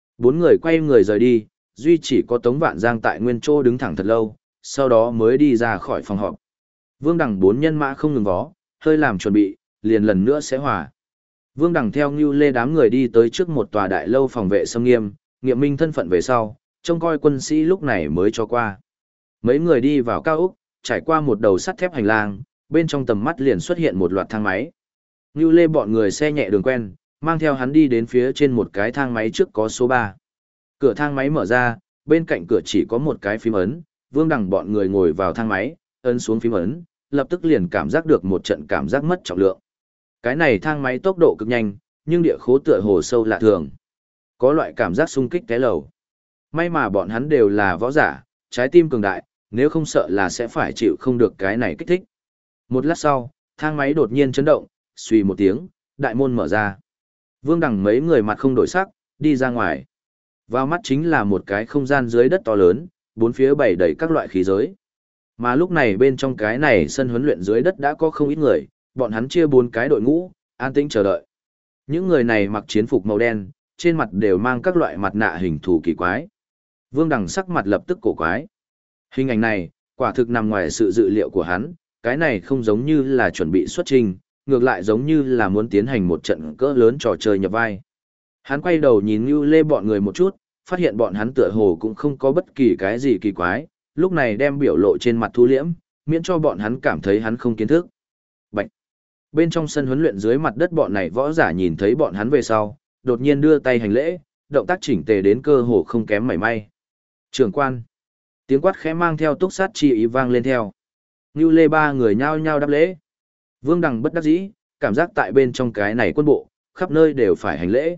4 người quay người rời đi, duy chỉ có Tống Vạn Giang tại nguyên chỗ đứng thẳng thật lâu, sau đó mới đi ra khỏi phòng họp. Vương Đằng 4 nhân mã không ngừng vó, hơi làm chuẩn bị, liền lần nữa sẽ hòa. Vương Đằng theo Nưu Lê đám người đi tới trước một tòa đại lâu phòng vệ xâm nghiêm, nghiệm minh thân phận về sau, trông coi quân sĩ lúc này mới cho qua. Mấy người đi vào cao ốc, trải qua một đầu sắt thép hành lang, bên trong tầm mắt liền xuất hiện một loạt thang máy. Nưu Lê bọn người xe nhẹ đường quen, mang theo hắn đi đến phía trên một cái thang máy trước có số 3. Cửa thang máy mở ra, bên cạnh cửa chỉ có một cái phím ấn, Vương Đằng bọn người ngồi vào thang máy, ấn xuống phím ấn, lập tức liền cảm giác được một trận cảm giác mất trọng lượng. Cái này thang máy tốc độ cực nhanh, nhưng địa khố tựa hồ sâu lạ thường. Có loại cảm giác xung kích té lầu. May mà bọn hắn đều là võ giả, trái tim cường đại, nếu không sợ là sẽ phải chịu không được cái này kích thích. Một lát sau, thang máy đột nhiên chấn động, suy một tiếng, đại môn mở ra. Vương Đằng mấy người mặt không đổi sắc, đi ra ngoài. Vào mắt chính là một cái không gian dưới đất to lớn, bốn phía bày đầy các loại khí giới. Mà lúc này bên trong cái này sân huấn luyện dưới đất đã có không ít người, bọn hắn chia 4 cái đội ngũ, an tĩnh chờ đợi. Những người này mặc chiến phục màu đen, trên mặt đều mang các loại mặt nạ hình thù kỳ quái. Vương Đằng sắc mặt lập tức cổ quái. Hình ảnh này, quả thực nằm ngoài sự dự liệu của hắn, cái này không giống như là chuẩn bị xuất trình, ngược lại giống như là muốn tiến hành một trận cỡ lớn trò chơi nhập vai. Hắn quay đầu nhìn Nưu Lê bọn người một chút, phát hiện bọn hắn tựa hồ cũng không có bất kỳ cái gì kỳ quái, lúc này đem biểu lộ trên mặt thu liễm, miễn cho bọn hắn cảm thấy hắn không kiến thức. Bạch! Bên trong sân huấn luyện dưới mặt đất bọn này võ giả nhìn thấy bọn hắn về sau, đột nhiên đưa tay hành lễ, động tác chỉnh tề đến cơ hồ không kém mảy may. Trưởng quan! Tiếng quát khẽ mang theo túc sát chi ý vang lên theo. Nưu Lê ba người nhao nhao đáp lễ. Vương Đằng bất đắc dĩ, cảm giác tại bên trong cái này quân bộ, khắp nơi đều phải hành lễ.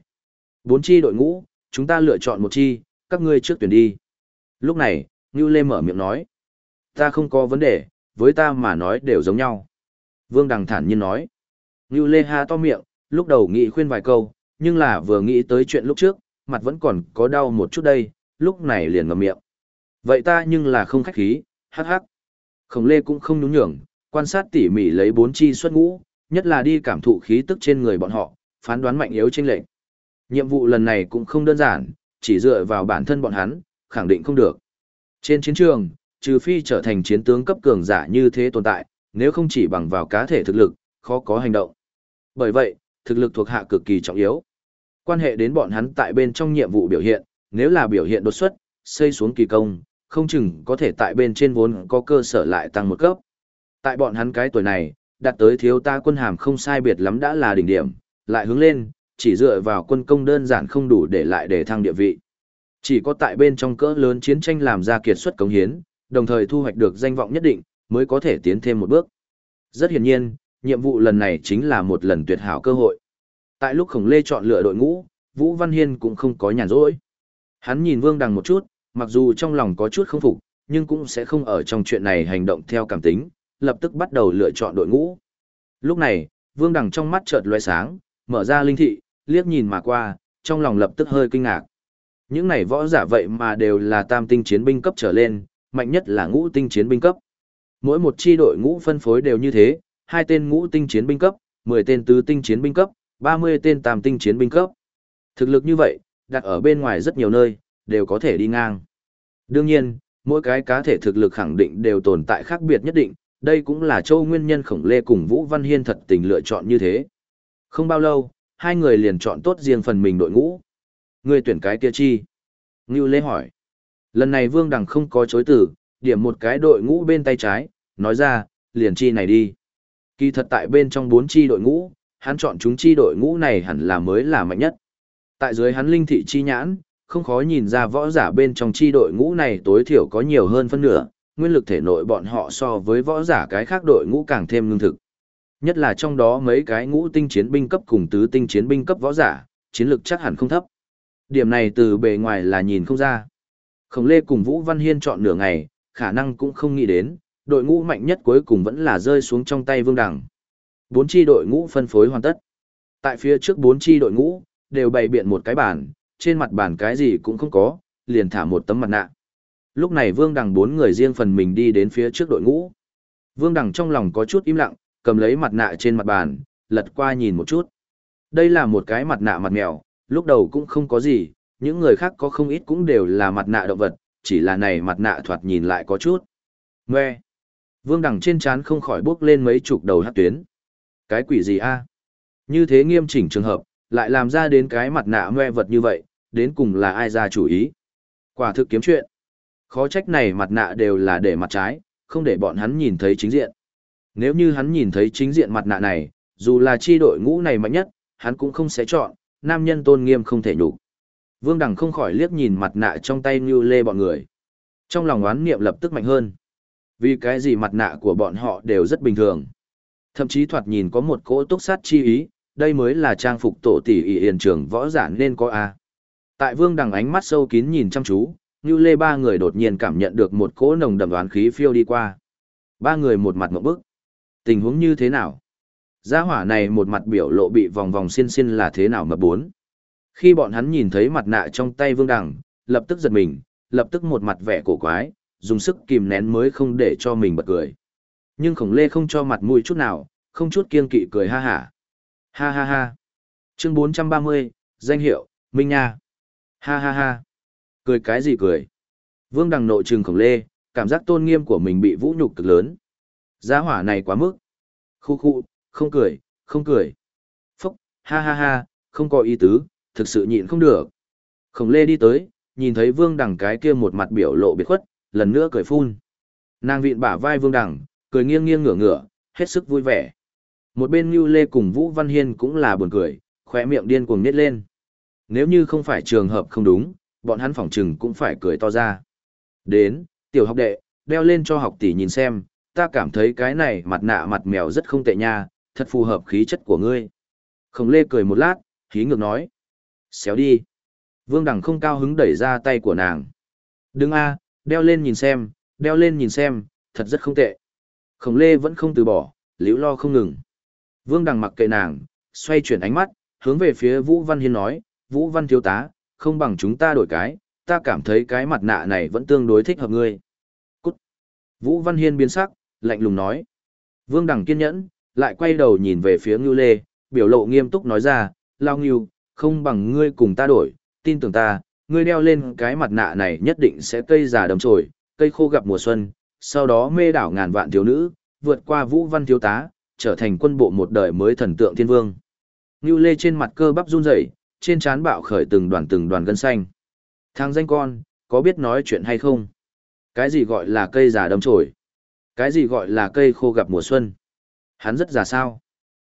4 chi đội ngũ, chúng ta lựa chọn một chi, các ngươi trước tuyển đi. Lúc này, Nưu Lê mở miệng nói. Ta không có vấn đề, với ta mà nói đều giống nhau. Vương Đằng thản nhiên nói. Nưu Lê ha to miệng, lúc đầu nghĩ khuyên vài câu, nhưng là vừa nghĩ tới chuyện lúc trước, mặt vẫn còn có đau một chút đây, lúc này liền ngậm miệng. Vậy ta nhưng là không khách khí, hắc hắc. Khổng Lê cũng không nhún nhường, quan sát tỉ mỉ lấy 4 chi xuất ngũ, nhất là đi cảm thụ khí tức trên người bọn họ, phán đoán mạnh yếu chênh lệch. Nhiệm vụ lần này cũng không đơn giản, chỉ dựa vào bản thân bọn hắn, khẳng định không được. Trên chiến trường, trừ phi trở thành chiến tướng cấp cường giả như thế tồn tại, nếu không chỉ bằng vào cá thể thực lực, khó có hành động. Bởi vậy, thực lực thuộc hạ cực kỳ trọng yếu. Quan hệ đến bọn hắn tại bên trong nhiệm vụ biểu hiện, nếu là biểu hiện đột xuất, xây xuống kỳ công, không chừng có thể tại bên trên vốn có cơ sở lại tăng một cấp. Tại bọn hắn cái tuổi này, đạt tới thiếu ta quân hàm không sai biệt lắm đã là đỉnh điểm, lại hướng lên, chỉ dựa vào quân công đơn giản không đủ để lại để thăng địa vị. Chỉ có tại bên trong cỡ lớn chiến tranh làm ra kiệt xuất cống hiến, đồng thời thu hoạch được danh vọng nhất định, mới có thể tiến thêm một bước. Rất hiển nhiên, nhiệm vụ lần này chính là một lần tuyệt hảo cơ hội. Tại lúc Khổng Lê chọn lựa đội ngũ, Vũ Văn Hiên cũng không có nhàn rỗi. Hắn nhìn Vương Đằng một chút, mặc dù trong lòng có chút không phục, nhưng cũng sẽ không ở trong chuyện này hành động theo cảm tính, lập tức bắt đầu lựa chọn đội ngũ. Lúc này, Vương Đằng trong mắt chợt lóe sáng, mở ra linh thị, liếc nhìn mà qua, trong lòng lập tức hơi kinh ngạc. Những này võ giả vậy mà đều là tam tinh chiến binh cấp trở lên, mạnh nhất là ngũ tinh chiến binh cấp. Mỗi một chi đội ngũ phân phối đều như thế, 2 tên ngũ tinh chiến binh cấp, 10 tên tứ tinh chiến binh cấp, 30 tên tam tinh chiến binh cấp. Thực lực như vậy, đặt ở bên ngoài rất nhiều nơi, đều có thể đi ngang. Đương nhiên, mỗi cái cá thể thực lực khẳng định đều tồn tại khác biệt nhất định, đây cũng là châu nguyên nhân Khổng Lê cùng Vũ Văn Hiên thật tình lựa chọn như thế. Không bao lâu, hai người liền chọn tốt riêng phần mình đội ngũ. Ngươi tuyển cái kia chi? Ngưu Lê hỏi. Lần này Vương Đằng không có chối từ, điểm một cái đội ngũ bên tay trái, nói ra, liền chi này đi. Kỳ thật tại bên trong 4 chi đội ngũ, hắn chọn chúng chi đội ngũ này hẳn là mới là mạnh nhất. Tại dưới hắn linh thị chi nhãn, không khó nhìn ra võ giả bên trong chi đội ngũ này tối thiểu có nhiều hơn phân nửa, nguyên lực thể nội bọn họ so với võ giả cái khác đội ngũ càng thêm lương thực. Nhất là trong đó mấy cái ngũ tinh chiến binh cấp cùng tứ tinh chiến binh cấp võ giả, chiến lực chắc hẳn không thấp. Điểm này từ bề ngoài là nhìn không ra. Khổng Lê cùng Vũ Văn Hiên chọn nửa ngày, khả năng cũng không nghĩ đến, đội ngũ mạnh nhất cuối cùng vẫn là rơi xuống trong tay Vương Đằng. 4 chi đội ngũ phân phối hoàn tất. Tại phía trước 4 chi đội ngũ, đều bày biện một cái bàn, trên mặt bàn cái gì cũng không có, liền thả một tấm mặt nạ. Lúc này Vương Đằng 4 người riêng phần mình đi đến phía trước đội ngũ. Vương Đằng trong lòng có chút im lặng, cầm lấy mặt nạ trên mặt bàn, lật qua nhìn một chút. Đây là một cái mặt nạ mặt mèo, lúc đầu cũng không có gì, những người khác có không ít cũng đều là mặt nạ động vật, chỉ là này mặt nạ thoạt nhìn lại có chút. Ngoe! Vương Đằng trên trán không khỏi bước lên mấy chục đầu hắc tuyến. Cái quỷ gì a? Như thế nghiêm chỉnh trường hợp, lại làm ra đến cái mặt nạ ngoe vật như vậy, đến cùng là ai ra chủ ý. Quả thực kiếm chuyện. Khó trách này mặt nạ đều là để mặt trái, không để bọn hắn nhìn thấy chính diện. Nếu như hắn nhìn thấy chính diện mặt nạ này, dù là chi đội ngũ này mạnh nhất, hắn cũng không sẽ chọn, nam nhân tôn nghiêm không thể nhục. Vương Đằng không khỏi liếc nhìn mặt nạ trong tay Nưu Lê bọn người. Trong lòng oán niệm lập tức mạnh hơn. Vì cái gì mặt nạ của bọn họ đều rất bình thường. Thậm chí thoạt nhìn có một cỗ túc sát chi ý, đây mới là trang phục tổ tỷ ỷ hiền trường võ giả nên có a. Tại Vương Đằng ánh mắt sâu kín nhìn chăm chú, Nưu Lê ba người đột nhiên cảm nhận được một cỗ nồng đậm oán khí phiêu đi qua. Ba người một mặt ngộp bức. Tình huống như thế nào? Gia hỏa này một mặt biểu lộ bị vòng vòng xiên xiên là thế nào mà bốn. Khi bọn hắn nhìn thấy mặt nạ trong tay Vương Đằng, lập tức giật mình, lập tức một mặt vẻ cổ quái, dùng sức kìm nén mới không để cho mình bật cười. Nhưng Khổng Lê không cho mặt mũi chút nào, không chút kiêng kỵ cười ha hả. Ha ha ha. Chương 430, danh hiệu, Minh Nha. Ha ha ha. Cười cái gì cười? Vương Đằng nội trừng Khổng Lê, cảm giác tôn nghiêm của mình bị vũ nhục cực lớn. Giá hỏa này quá mức. Khu khu, không cười, không cười. Phúc, ha ha ha, không có ý tứ, thực sự nhịn không được. Khổng Lê đi tới, nhìn thấy Vương Đằng cái kia một mặt biểu lộ biệt khuất, lần nữa cười phun. Nàng vịn bả vai Vương Đằng, cười nghiêng nghiêng ngửa ngửa, hết sức vui vẻ. Một bên Nưu Lê cùng Vũ Văn Hiên cũng là buồn cười, khóe miệng điên cuồng nhếch lên. Nếu như không phải trường hợp không đúng, bọn hắn phỏng chừng cũng phải cười to ra. Đến, tiểu học đệ, đeo lên cho học tỷ nhìn xem, ta cảm thấy cái này mặt nạ mặt mèo rất không tệ nha, thật phù hợp khí chất của ngươi. Khổng Lê cười một lát, khí ngược nói. Xéo đi. Vương Đằng không cao hứng đẩy ra tay của nàng. Đừng a, đeo lên nhìn xem, đeo lên nhìn xem, thật rất không tệ. Khổng Lê vẫn không từ bỏ, liễu lo không ngừng. Vương Đằng mặc kệ nàng, xoay chuyển ánh mắt, hướng về phía Vũ Văn Hiên nói, Vũ Văn thiếu tá, không bằng chúng ta đổi cái, ta cảm thấy cái mặt nạ này vẫn tương đối thích hợp ngươi. Cút. Vũ Văn Hiên biến sắc, lạnh lùng nói. Vương Đằng kiên nhẫn, lại quay đầu nhìn về phía Ngưu Lê, biểu lộ nghiêm túc nói ra, Lao Ngưu, không bằng ngươi cùng ta đổi, tin tưởng ta, ngươi đeo lên cái mặt nạ này nhất định sẽ cây già đầm chồi, cây khô gặp mùa xuân, sau đó mê đảo ngàn vạn thiếu nữ, vượt qua Vũ Văn thiếu tá, trở thành quân bộ một đời mới thần tượng thiên vương. Ngưu Lê trên mặt cơ bắp run rẩy, trên trán bạo khởi từng đoàn gân xanh. Thằng danh con, có biết nói chuyện hay không? Cái gì gọi là cây già đâm chồi? Cái gì gọi là cây khô gặp mùa xuân? Hắn rất già sao?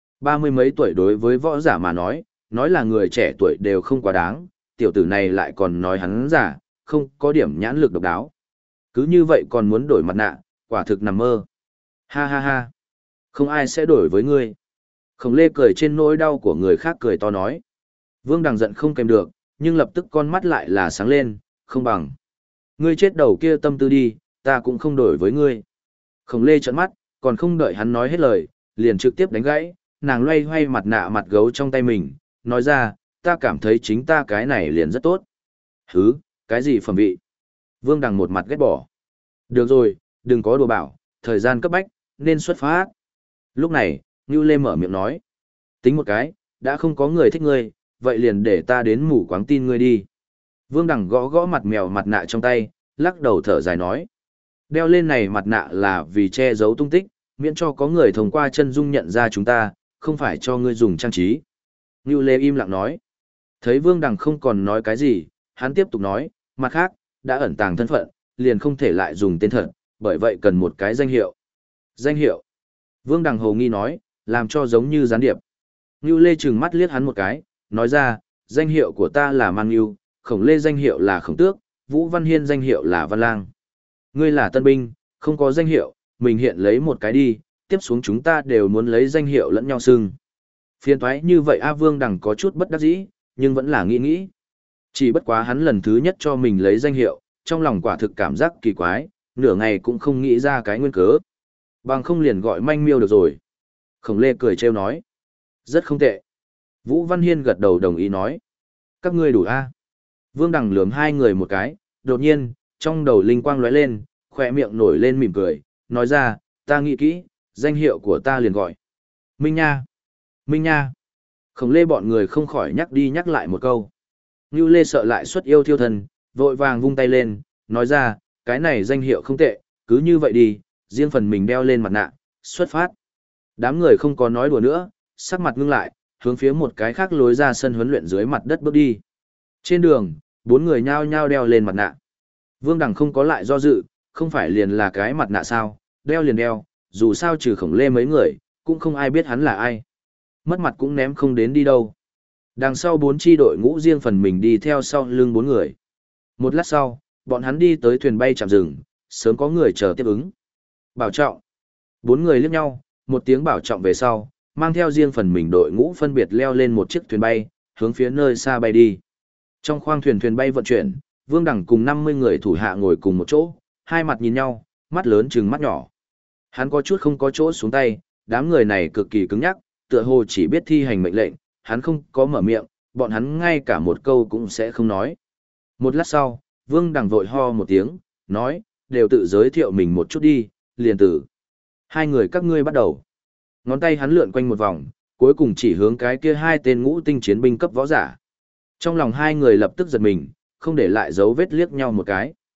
30 mấy tuổi đối với võ giả mà nói là người trẻ tuổi đều không quá đáng, tiểu tử này lại còn nói hắn già, không có điểm nhãn lực độc đáo. Cứ như vậy còn muốn đổi mặt nạ, quả thực nằm mơ. Ha ha ha, không ai sẽ đổi với ngươi. Khổng Lê cười trên nỗi đau của người khác cười to nói. Vương Đằng giận không kèm được, nhưng lập tức con mắt lại là sáng lên, không bằng. Ngươi chết đầu kia tâm tư đi, ta cũng không đổi với ngươi. Khổng Lê trợn mắt, còn không đợi hắn nói hết lời, liền trực tiếp đánh gãy, nàng loay hoay mặt nạ mặt gấu trong tay mình, nói ra, ta cảm thấy chính ta cái này liền rất tốt. Hứ, cái gì phẩm vị? Vương Đằng một mặt ghét bỏ. Được rồi, đừng có đùa bảo, thời gian cấp bách, nên xuất phát. Lúc này, Ngưu Lê mở miệng nói. Tính một cái, đã không có người thích ngươi, vậy liền để ta đến mù quáng tin ngươi đi. Vương Đằng gõ gõ mặt mèo mặt nạ trong tay, lắc đầu thở dài nói. Đeo lên này mặt nạ là vì che giấu tung tích, miễn cho có người thông qua chân dung nhận ra chúng ta, không phải cho ngươi dùng trang trí. Ngưu Lê im lặng nói. Thấy Vương Đằng không còn nói cái gì, hắn tiếp tục nói, mặt khác, đã ẩn tàng thân phận, liền không thể lại dùng tên thật, bởi vậy cần một cái danh hiệu. Danh hiệu. Vương Đằng hồ nghi nói, làm cho giống như gián điệp. Ngưu Lê trừng mắt liếc hắn một cái, nói ra, danh hiệu của ta là Mang Ngưu, Khổng Lê danh hiệu là Khổng Tước, Vũ Văn Hiên danh hiệu là Văn Lang. Ngươi là tân binh, không có danh hiệu, mình hiện lấy một cái đi, tiếp xuống chúng ta đều muốn lấy danh hiệu lẫn nhau xưng. Phiền toái như vậy A Vương Đằng có chút bất đắc dĩ, nhưng vẫn là nghĩ. Chỉ bất quá hắn lần thứ nhất cho mình lấy danh hiệu, trong lòng quả thực cảm giác kỳ quái, nửa ngày cũng không nghĩ ra cái nguyên cớ. Bằng không liền gọi manh miêu được rồi. Khổng Lê cười trêu nói. Rất không tệ. Vũ Văn Hiên gật đầu đồng ý nói. Các ngươi đủ A. Vương Đằng lườm hai người một cái, đột nhiên, trong đầu linh quang lóe lên, khỏe miệng nổi lên mỉm cười, nói ra, ta nghĩ kỹ, danh hiệu của ta liền gọi. Minh Nha. Minh Nha. Khổng Lê bọn người không khỏi nhắc đi nhắc lại một câu. Ngưu Lê sợ lại xuất yêu thiêu thần, vội vàng vung tay lên, nói ra, cái này danh hiệu không tệ, cứ như vậy đi, riêng phần mình đeo lên mặt nạ, xuất phát. Đám người không có nói đùa nữa, sắc mặt ngưng lại, hướng phía một cái khác lối ra sân huấn luyện dưới mặt đất bước đi. Trên đường, bốn người nhao nhao đeo lên mặt nạ. Vương Đằng không có lại do dự, không phải liền là cái mặt nạ sao, đeo liền đeo, dù sao trừ Khổng Lê mấy người, cũng không ai biết hắn là ai. Mất mặt cũng ném không đến đi đâu. Đằng sau bốn chi đội ngũ riêng phần mình đi theo sau lưng bốn người. Một lát sau, bọn hắn đi tới thuyền bay chạm dừng, sớm có người chờ tiếp ứng. Bảo trọng. Bốn người liếc nhau, một tiếng bảo trọng về sau, mang theo riêng phần mình đội ngũ phân biệt leo lên một chiếc thuyền bay, hướng phía nơi xa bay đi. Trong khoang thuyền bay vận chuyển, Vương Đằng cùng 50 người thủ hạ ngồi cùng một chỗ, hai mặt nhìn nhau, mắt lớn trừng mắt nhỏ. Hắn có chút không có chỗ xuống tay, đám người này cực kỳ cứng nhắc, tựa hồ chỉ biết thi hành mệnh lệnh, hắn không có mở miệng, bọn hắn ngay cả một câu cũng sẽ không nói. Một lát sau, Vương Đằng vội ho một tiếng, nói, đều tự giới thiệu mình một chút đi, liền tử. Hai người các ngươi bắt đầu. Ngón tay hắn lượn quanh một vòng, cuối cùng chỉ hướng cái kia hai tên ngũ tinh chiến binh cấp võ giả. Trong lòng hai người lập tức giật mình, không để lại dấu vết liếc nhau một cái.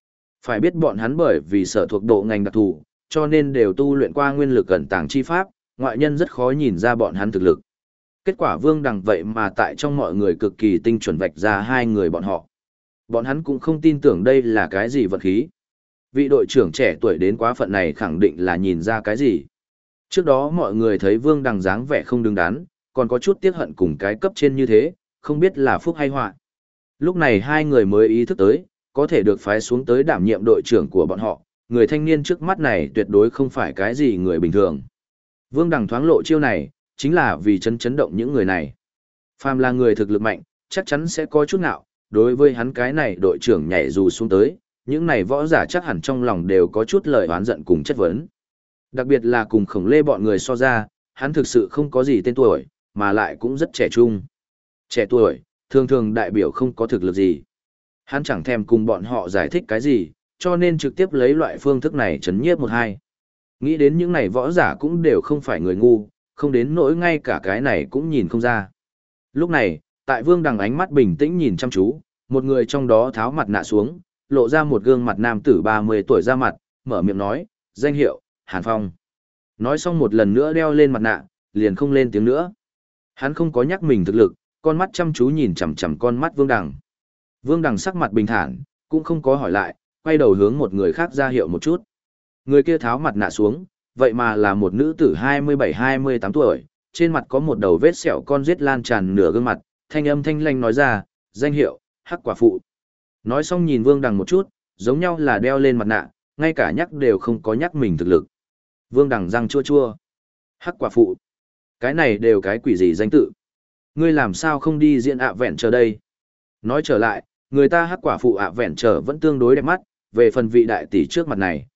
Phải biết bọn hắn bởi vì sở thuộc độ ngành đặc thù, cho nên đều tu luyện qua nguyên lực ẩn tàng chi pháp, ngoại nhân rất khó nhìn ra bọn hắn thực lực. Kết quả Vương Đằng vậy mà tại trong mọi người cực kỳ tinh chuẩn vạch ra hai người bọn họ. Bọn hắn cũng không tin tưởng đây là cái gì vật khí. Vị đội trưởng trẻ tuổi đến quá phận này khẳng định là nhìn ra cái gì. Trước đó mọi người thấy Vương Đằng dáng vẻ không đứng đắn, còn có chút tiếc hận cùng cái cấp trên như thế, không biết là phúc hay họa. Lúc này hai người mới ý thức tới, có thể được phái xuống tới đảm nhiệm đội trưởng của bọn họ, người thanh niên trước mắt này tuyệt đối không phải cái gì người bình thường. Vương Đằng thoáng lộ chiêu này, chính là vì chấn động những người này. Phàm là người thực lực mạnh, chắc chắn sẽ có chút nạo, đối với hắn cái này đội trưởng nhảy dù xuống tới, những này võ giả chắc hẳn trong lòng đều có chút lời oán giận cùng chất vấn. Đặc biệt là cùng Khổng Lê bọn người so ra, hắn thực sự không có gì tên tuổi, mà lại cũng rất trẻ trung. Trẻ tuổi, thường thường đại biểu không có thực lực gì. Hắn chẳng thèm cùng bọn họ giải thích cái gì, cho nên trực tiếp lấy loại phương thức này chấn nhiếp một hai. Nghĩ đến những này võ giả cũng đều không phải người ngu, không đến nỗi ngay cả cái này cũng nhìn không ra. Lúc này, tại Vương Đằng ánh mắt bình tĩnh nhìn chăm chú, một người trong đó tháo mặt nạ xuống, lộ ra một gương mặt nam tử 30 tuổi ra mặt, mở miệng nói, danh hiệu, Hàn Phong. Nói xong một lần nữa đeo lên mặt nạ, liền không lên tiếng nữa. Hắn không có nhắc mình thực lực, con mắt chăm chú nhìn chằm chằm con mắt Vương Đằng. Vương Đằng sắc mặt bình thản, cũng không có hỏi lại, quay đầu hướng một người khác ra hiệu một chút. Người kia tháo mặt nạ xuống, vậy mà là một nữ tử 27-28 tuổi, trên mặt có một đầu vết sẹo con giết lan tràn nửa gương mặt, thanh âm thanh lanh nói ra, danh hiệu, Hắc Quả Phụ. Nói xong nhìn Vương Đằng một chút, giống nhau là đeo lên mặt nạ, ngay cả nhắc đều không có nhắc mình thực lực. Vương Đằng răng chua chua. Hắc Quả Phụ. Cái này đều cái quỷ gì danh tự. Ngươi làm sao không đi diễn ạ vẹn chờ đây. Nói trở lại, người ta Hắc Quả Phụ ạ vẹn chờ vẫn tương đối đẹp mắt, về phần vị đại tỷ trước mặt này,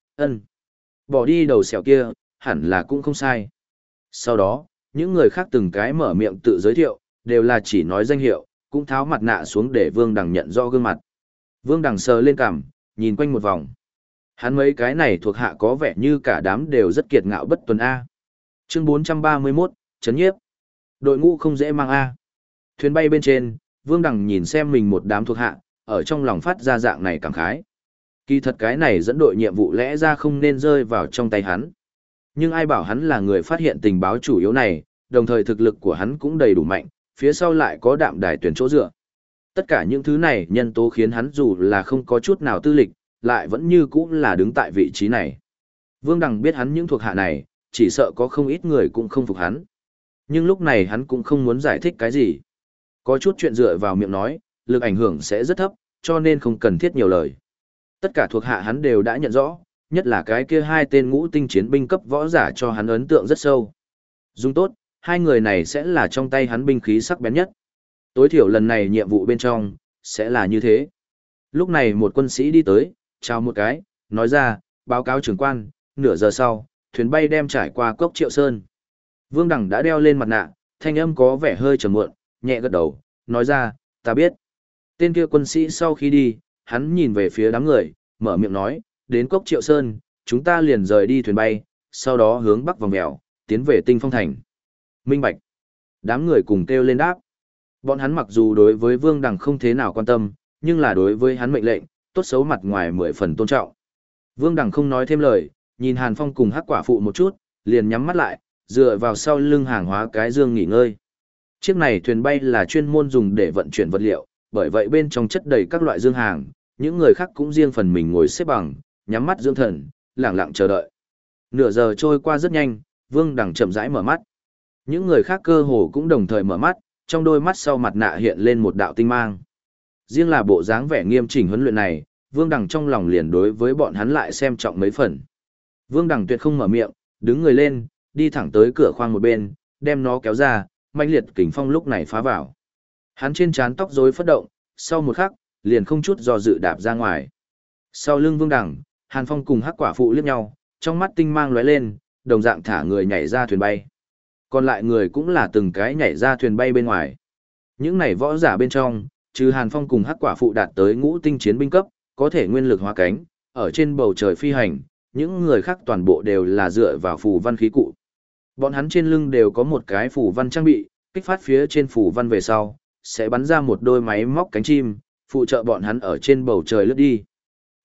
bỏ đi đầu sẹo kia, hẳn là cũng không sai. Sau đó, những người khác từng cái mở miệng tự giới thiệu, đều là chỉ nói danh hiệu, cũng tháo mặt nạ xuống để Vương Đằng nhận rõ gương mặt. Vương Đằng sờ lên cằm, nhìn quanh một vòng. Hắn mấy cái này thuộc hạ có vẻ như cả đám đều rất kiệt ngạo bất tuần A. Chương 431, Chấn nhiếp. Đội ngũ không dễ mang A. Thuyền bay bên trên, Vương Đằng nhìn xem mình một đám thuộc hạ, ở trong lòng phát ra dạng này cảm khái. Kỳ thật cái này dẫn đội nhiệm vụ lẽ ra không nên rơi vào trong tay hắn. Nhưng ai bảo hắn là người phát hiện tình báo chủ yếu này, đồng thời thực lực của hắn cũng đầy đủ mạnh, phía sau lại có đạm đài tuyển chỗ dựa. Tất cả những thứ này nhân tố khiến hắn dù là không có chút nào tư lịch, lại vẫn như cũ là đứng tại vị trí này. Vương Đằng biết hắn những thuộc hạ này, chỉ sợ có không ít người cũng không phục hắn. Nhưng lúc này hắn cũng không muốn giải thích cái gì. Có chút chuyện dựa vào miệng nói, lực ảnh hưởng sẽ rất thấp, cho nên không cần thiết nhiều lời. Tất cả thuộc hạ hắn đều đã nhận rõ, nhất là cái kia hai tên ngũ tinh chiến binh cấp võ giả cho hắn ấn tượng rất sâu. Dung tốt, hai người này sẽ là trong tay hắn binh khí sắc bén nhất. Tối thiểu lần này nhiệm vụ bên trong, sẽ là như thế. Lúc này một quân sĩ đi tới, chào một cái, nói ra, báo cáo trưởng quan, nửa giờ sau, thuyền bay đem trải qua cốc Triệu Sơn. Vương Đằng đã đeo lên mặt nạ, thanh âm có vẻ hơi trầm muộn, nhẹ gật đầu, nói ra, ta biết. Tên kia quân sĩ sau khi đi, hắn nhìn về phía đám người, mở miệng nói, đến cốc Triệu Sơn, chúng ta liền rời đi thuyền bay, sau đó hướng bắc vòng mèo, tiến về Tinh Phong Thành. Minh bạch. Đám người cùng kêu lên đáp. Bọn hắn mặc dù đối với Vương Đằng không thế nào quan tâm, nhưng là đối với hắn mệnh lệnh, tốt xấu mặt ngoài 10 phần tôn trọng. Vương Đằng không nói thêm lời, nhìn Hàn Phong cùng Hắc Quả Phụ một chút, liền nhắm mắt lại, dựa vào sau lưng hàng hóa cái dương nghỉ ngơi. Chiếc này thuyền bay là chuyên môn dùng để vận chuyển vật liệu, bởi vậy bên trong chất đầy các loại dương hàng, những người khác cũng riêng phần mình ngồi xếp bằng, nhắm mắt dưỡng thần, lặng lặng chờ đợi. Nửa giờ trôi qua rất nhanh, Vương Đằng chậm rãi mở mắt. Những người khác cơ hồ cũng đồng thời mở mắt, trong đôi mắt sau mặt nạ hiện lên một đạo tinh mang. Riêng là bộ dáng vẻ nghiêm chỉnh huấn luyện này, Vương Đằng trong lòng liền đối với bọn hắn lại xem trọng mấy phần. Vương Đằng tuyệt không mở miệng, đứng người lên, đi thẳng tới cửa khoang một bên, đem nó kéo ra, mãnh liệt kình phong lúc này phá vào. Hắn trên trán tóc rối phất động, sau một khắc, liền không chút do dự đạp ra ngoài. Sau lưng Vương Đằng, Hàn Phong cùng Hắc Quả Phụ liếc nhau, trong mắt tinh mang lóe lên, đồng dạng thả người nhảy ra thuyền bay. Còn lại người cũng là từng cái nhảy ra thuyền bay bên ngoài. Những này võ giả bên trong, trừ Hàn Phong cùng Hắc Quả Phụ đạt tới ngũ tinh chiến binh cấp, có thể nguyên lực hóa cánh, ở trên bầu trời phi hành, những người khác toàn bộ đều là dựa vào phù văn khí cụ. Bọn hắn trên lưng đều có một cái phù văn trang bị, kích phát phía trên phù văn về sau, sẽ bắn ra một đôi máy móc cánh chim, phụ trợ bọn hắn ở trên bầu trời lướt đi.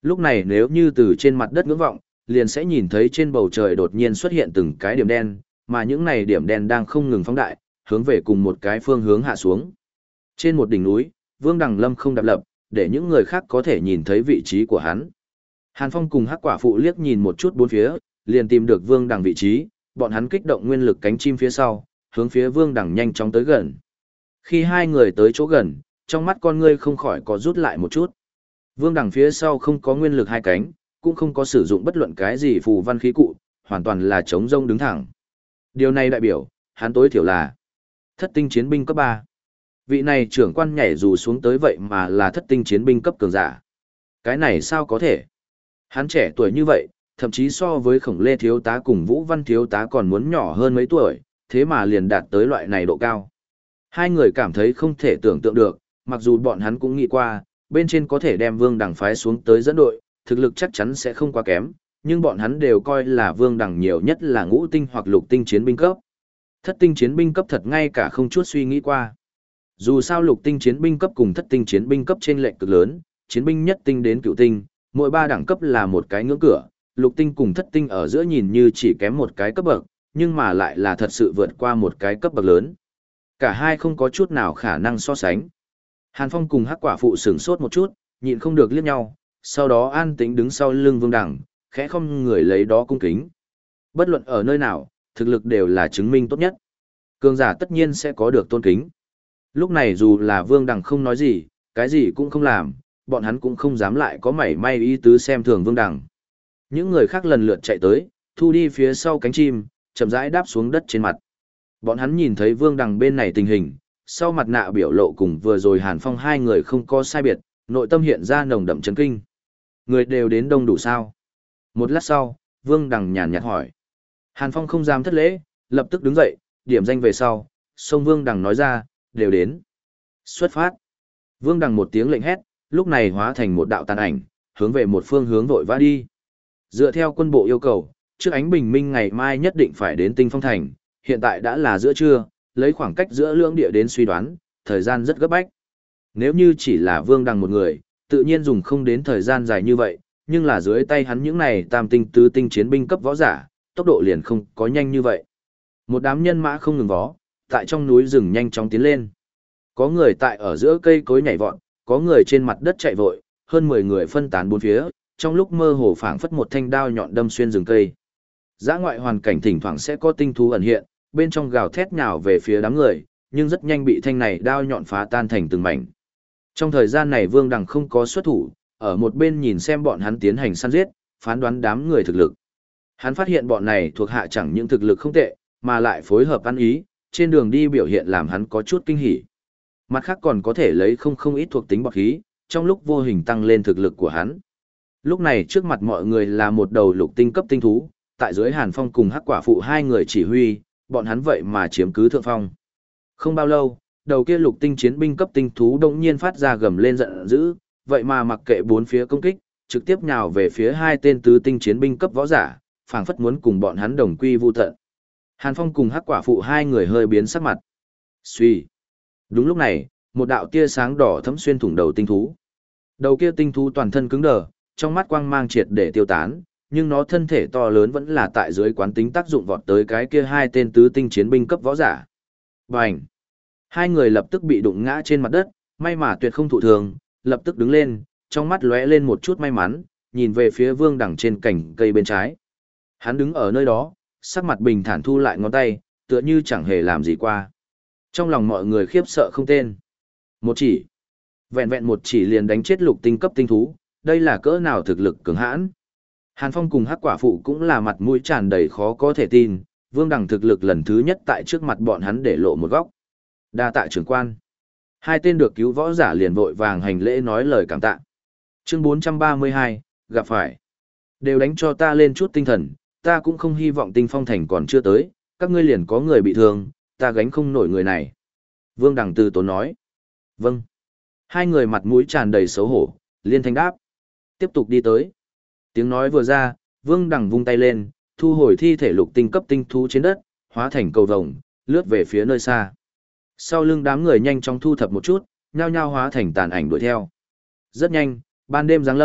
Lúc này nếu như từ trên mặt đất ngưỡng vọng, liền sẽ nhìn thấy trên bầu trời đột nhiên xuất hiện từng cái điểm đen, mà những này điểm đen đang không ngừng phóng đại, hướng về cùng một cái phương hướng hạ xuống. Trên một đỉnh núi, Vương Đằng Lâm không đạp lập, để những người khác có thể nhìn thấy vị trí của hắn. Hàn Phong cùng Hắc Quả Phụ liếc nhìn một chút bốn phía, liền tìm được Vương Đằng vị trí, bọn hắn kích động nguyên lực cánh chim phía sau, hướng phía Vương Đằng nhanh chóng tới gần. Khi hai người tới chỗ gần, trong mắt con ngươi không khỏi có rút lại một chút. Vương Đằng phía sau không có nguyên lực hai cánh, cũng không có sử dụng bất luận cái gì phù văn khí cụ, hoàn toàn là trống rông đứng thẳng. Điều này đại biểu, hắn tối thiểu là thất tinh chiến binh cấp 3. Vị này trưởng quan nhảy dù xuống tới vậy mà là thất tinh chiến binh cấp cường giả. Cái này sao có thể? Hắn trẻ tuổi như vậy, thậm chí so với Khổng Lê thiếu tá cùng Vũ Văn thiếu tá còn muốn nhỏ hơn mấy tuổi, thế mà liền đạt tới loại này độ cao. Hai người cảm thấy không thể tưởng tượng được, mặc dù bọn hắn cũng nghĩ qua, bên trên có thể đem Vương Đằng phái xuống tới dẫn đội, thực lực chắc chắn sẽ không quá kém, nhưng bọn hắn đều coi là Vương Đằng nhiều nhất là ngũ tinh hoặc lục tinh chiến binh cấp. Thất tinh chiến binh cấp thật ngay cả không chút suy nghĩ qua. Dù sao lục tinh chiến binh cấp cùng thất tinh chiến binh cấp trên lệch cực lớn, chiến binh nhất tinh đến cựu tinh, mỗi 3 đẳng cấp là một cái ngưỡng cửa, lục tinh cùng thất tinh ở giữa nhìn như chỉ kém một cái cấp bậc, nhưng mà lại là thật sự vượt qua một cái cấp bậc lớn. Cả hai không có chút nào khả năng so sánh. Hàn Phong cùng Hắc Quả Phụ sửng sốt một chút, nhịn không được liếc nhau, sau đó an tĩnh đứng sau lưng Vương Đằng, khẽ không người lấy đó cung kính. Bất luận ở nơi nào, thực lực đều là chứng minh tốt nhất. Cường giả tất nhiên sẽ có được tôn kính. Lúc này dù là Vương Đằng không nói gì, cái gì cũng không làm, bọn hắn cũng không dám lại có mảy may ý tứ xem thường Vương Đằng. Những người khác lần lượt chạy tới, thu đi phía sau cánh chim, chậm rãi đáp xuống đất trên mặt. Bọn hắn nhìn thấy Vương Đằng bên này tình hình, sau mặt nạ biểu lộ cùng vừa rồi Hàn Phong hai người không có sai biệt, nội tâm hiện ra nồng đậm chấn kinh. Người đều đến đông đủ sao? Một lát sau, Vương Đằng nhàn nhạt hỏi. Hàn Phong không dám thất lễ, lập tức đứng dậy, điểm danh về sau, sông Vương Đằng nói ra, đều đến. Xuất phát. Vương Đằng một tiếng lệnh hét, lúc này hóa thành một đạo tàn ảnh, hướng về một phương hướng vội vã đi. Dựa theo quân bộ yêu cầu, trước ánh bình minh ngày mai nhất định phải đến Tinh Phong Thành, hiện tại đã là giữa trưa, lấy khoảng cách giữa lưỡng địa đến suy đoán, thời gian rất gấp bách. Nếu như chỉ là Vương Đằng một người, tự nhiên dùng không đến thời gian dài như vậy, nhưng là dưới tay hắn những này tam tinh tứ tinh chiến binh cấp võ giả, tốc độ liền không có nhanh như vậy. Một đám nhân mã không ngừng vó, tại trong núi rừng nhanh chóng tiến lên. Có người tại ở giữa cây cối nhảy vọt, có người trên mặt đất chạy vội, hơn 10 người phân tán bốn phía, trong lúc mơ hồ phảng phất một thanh đao nhọn đâm xuyên rừng cây. Dã ngoại hoàn cảnh thỉnh thoảng sẽ có tinh thú ẩn hiện, bên trong gào thét nhào về phía đám người, nhưng rất nhanh bị thanh này đao nhọn phá tan thành từng mảnh. Trong thời gian này Vương Đằng không có xuất thủ, ở một bên nhìn xem bọn hắn tiến hành săn giết, phán đoán đám người thực lực. Hắn phát hiện bọn này thuộc hạ chẳng những thực lực không tệ, mà lại phối hợp ăn ý, trên đường đi biểu hiện làm hắn có chút kinh hỉ. Mặt khác còn có thể lấy không ít thuộc tính bọt khí, trong lúc vô hình tăng lên thực lực của hắn. Lúc này trước mặt mọi người là một đầu lục tinh cấp tinh thú, tại dưới Hàn Phong cùng Hắc Quả Phụ hai người chỉ huy, bọn hắn vậy mà chiếm cứ thượng phong. Không bao lâu, đầu kia lục tinh chiến binh cấp tinh thú đột nhiên phát ra gầm lên giận dữ, vậy mà mặc kệ bốn phía công kích, trực tiếp nhào về phía hai tên tứ tinh chiến binh cấp võ giả, phảng phất muốn cùng bọn hắn đồng quy vu tận. Hàn Phong cùng Hắc Quả Phụ hai người hơi biến sắc mặt. Suy. Đúng lúc này, một đạo tia sáng đỏ thấm xuyên thủng đầu tinh thú. Đầu kia tinh thú toàn thân cứng đờ, trong mắt quang mang triệt để tiêu tán, nhưng nó thân thể to lớn vẫn là tại dưới quán tính tác dụng vọt tới cái kia hai tên tứ tinh chiến binh cấp võ giả. Bành! Hai người lập tức bị đụng ngã trên mặt đất, may mà tuyệt không thụ thường, lập tức đứng lên, trong mắt lóe lên một chút may mắn, nhìn về phía Vương Đằng trên cành cây bên trái. Hắn đứng ở nơi đó, sắc mặt bình thản thu lại ngón tay, tựa như chẳng hề làm gì qua. Trong lòng mọi người khiếp sợ không tên. Một chỉ. Vẹn vẹn một chỉ liền đánh chết lục tinh cấp tinh thú, đây là cỡ nào thực lực cường hãn. Hàn Phong cùng Hắc Quả Phụ cũng là mặt mũi tràn đầy khó có thể tin, Vương Đằng thực lực lần thứ nhất tại trước mặt bọn hắn để lộ một góc. Đa tạ trưởng quan. Hai tên được cứu võ giả liền vội vàng hành lễ nói lời cảm tạ. Chương 432, gặp phải. Đều đánh cho ta lên chút tinh thần, ta cũng không hy vọng Tinh Phong Thành còn chưa tới, các ngươi liền có người bị thương, ta gánh không nổi người này. Vương Đằng từ tốn nói. Vâng. Hai người mặt mũi tràn đầy xấu hổ, liên thanh đáp. Tiếp tục đi tới. Tiếng nói vừa ra, Vương Đằng vung tay lên, thu hồi thi thể lục tinh cấp tinh thú trên đất, hóa thành cầu vồng, lướt về phía nơi xa. Sau lưng đám người nhanh chóng thu thập một chút, nhao nhao hóa thành tàn ảnh đuổi theo. Rất nhanh, ban đêm giáng lâm,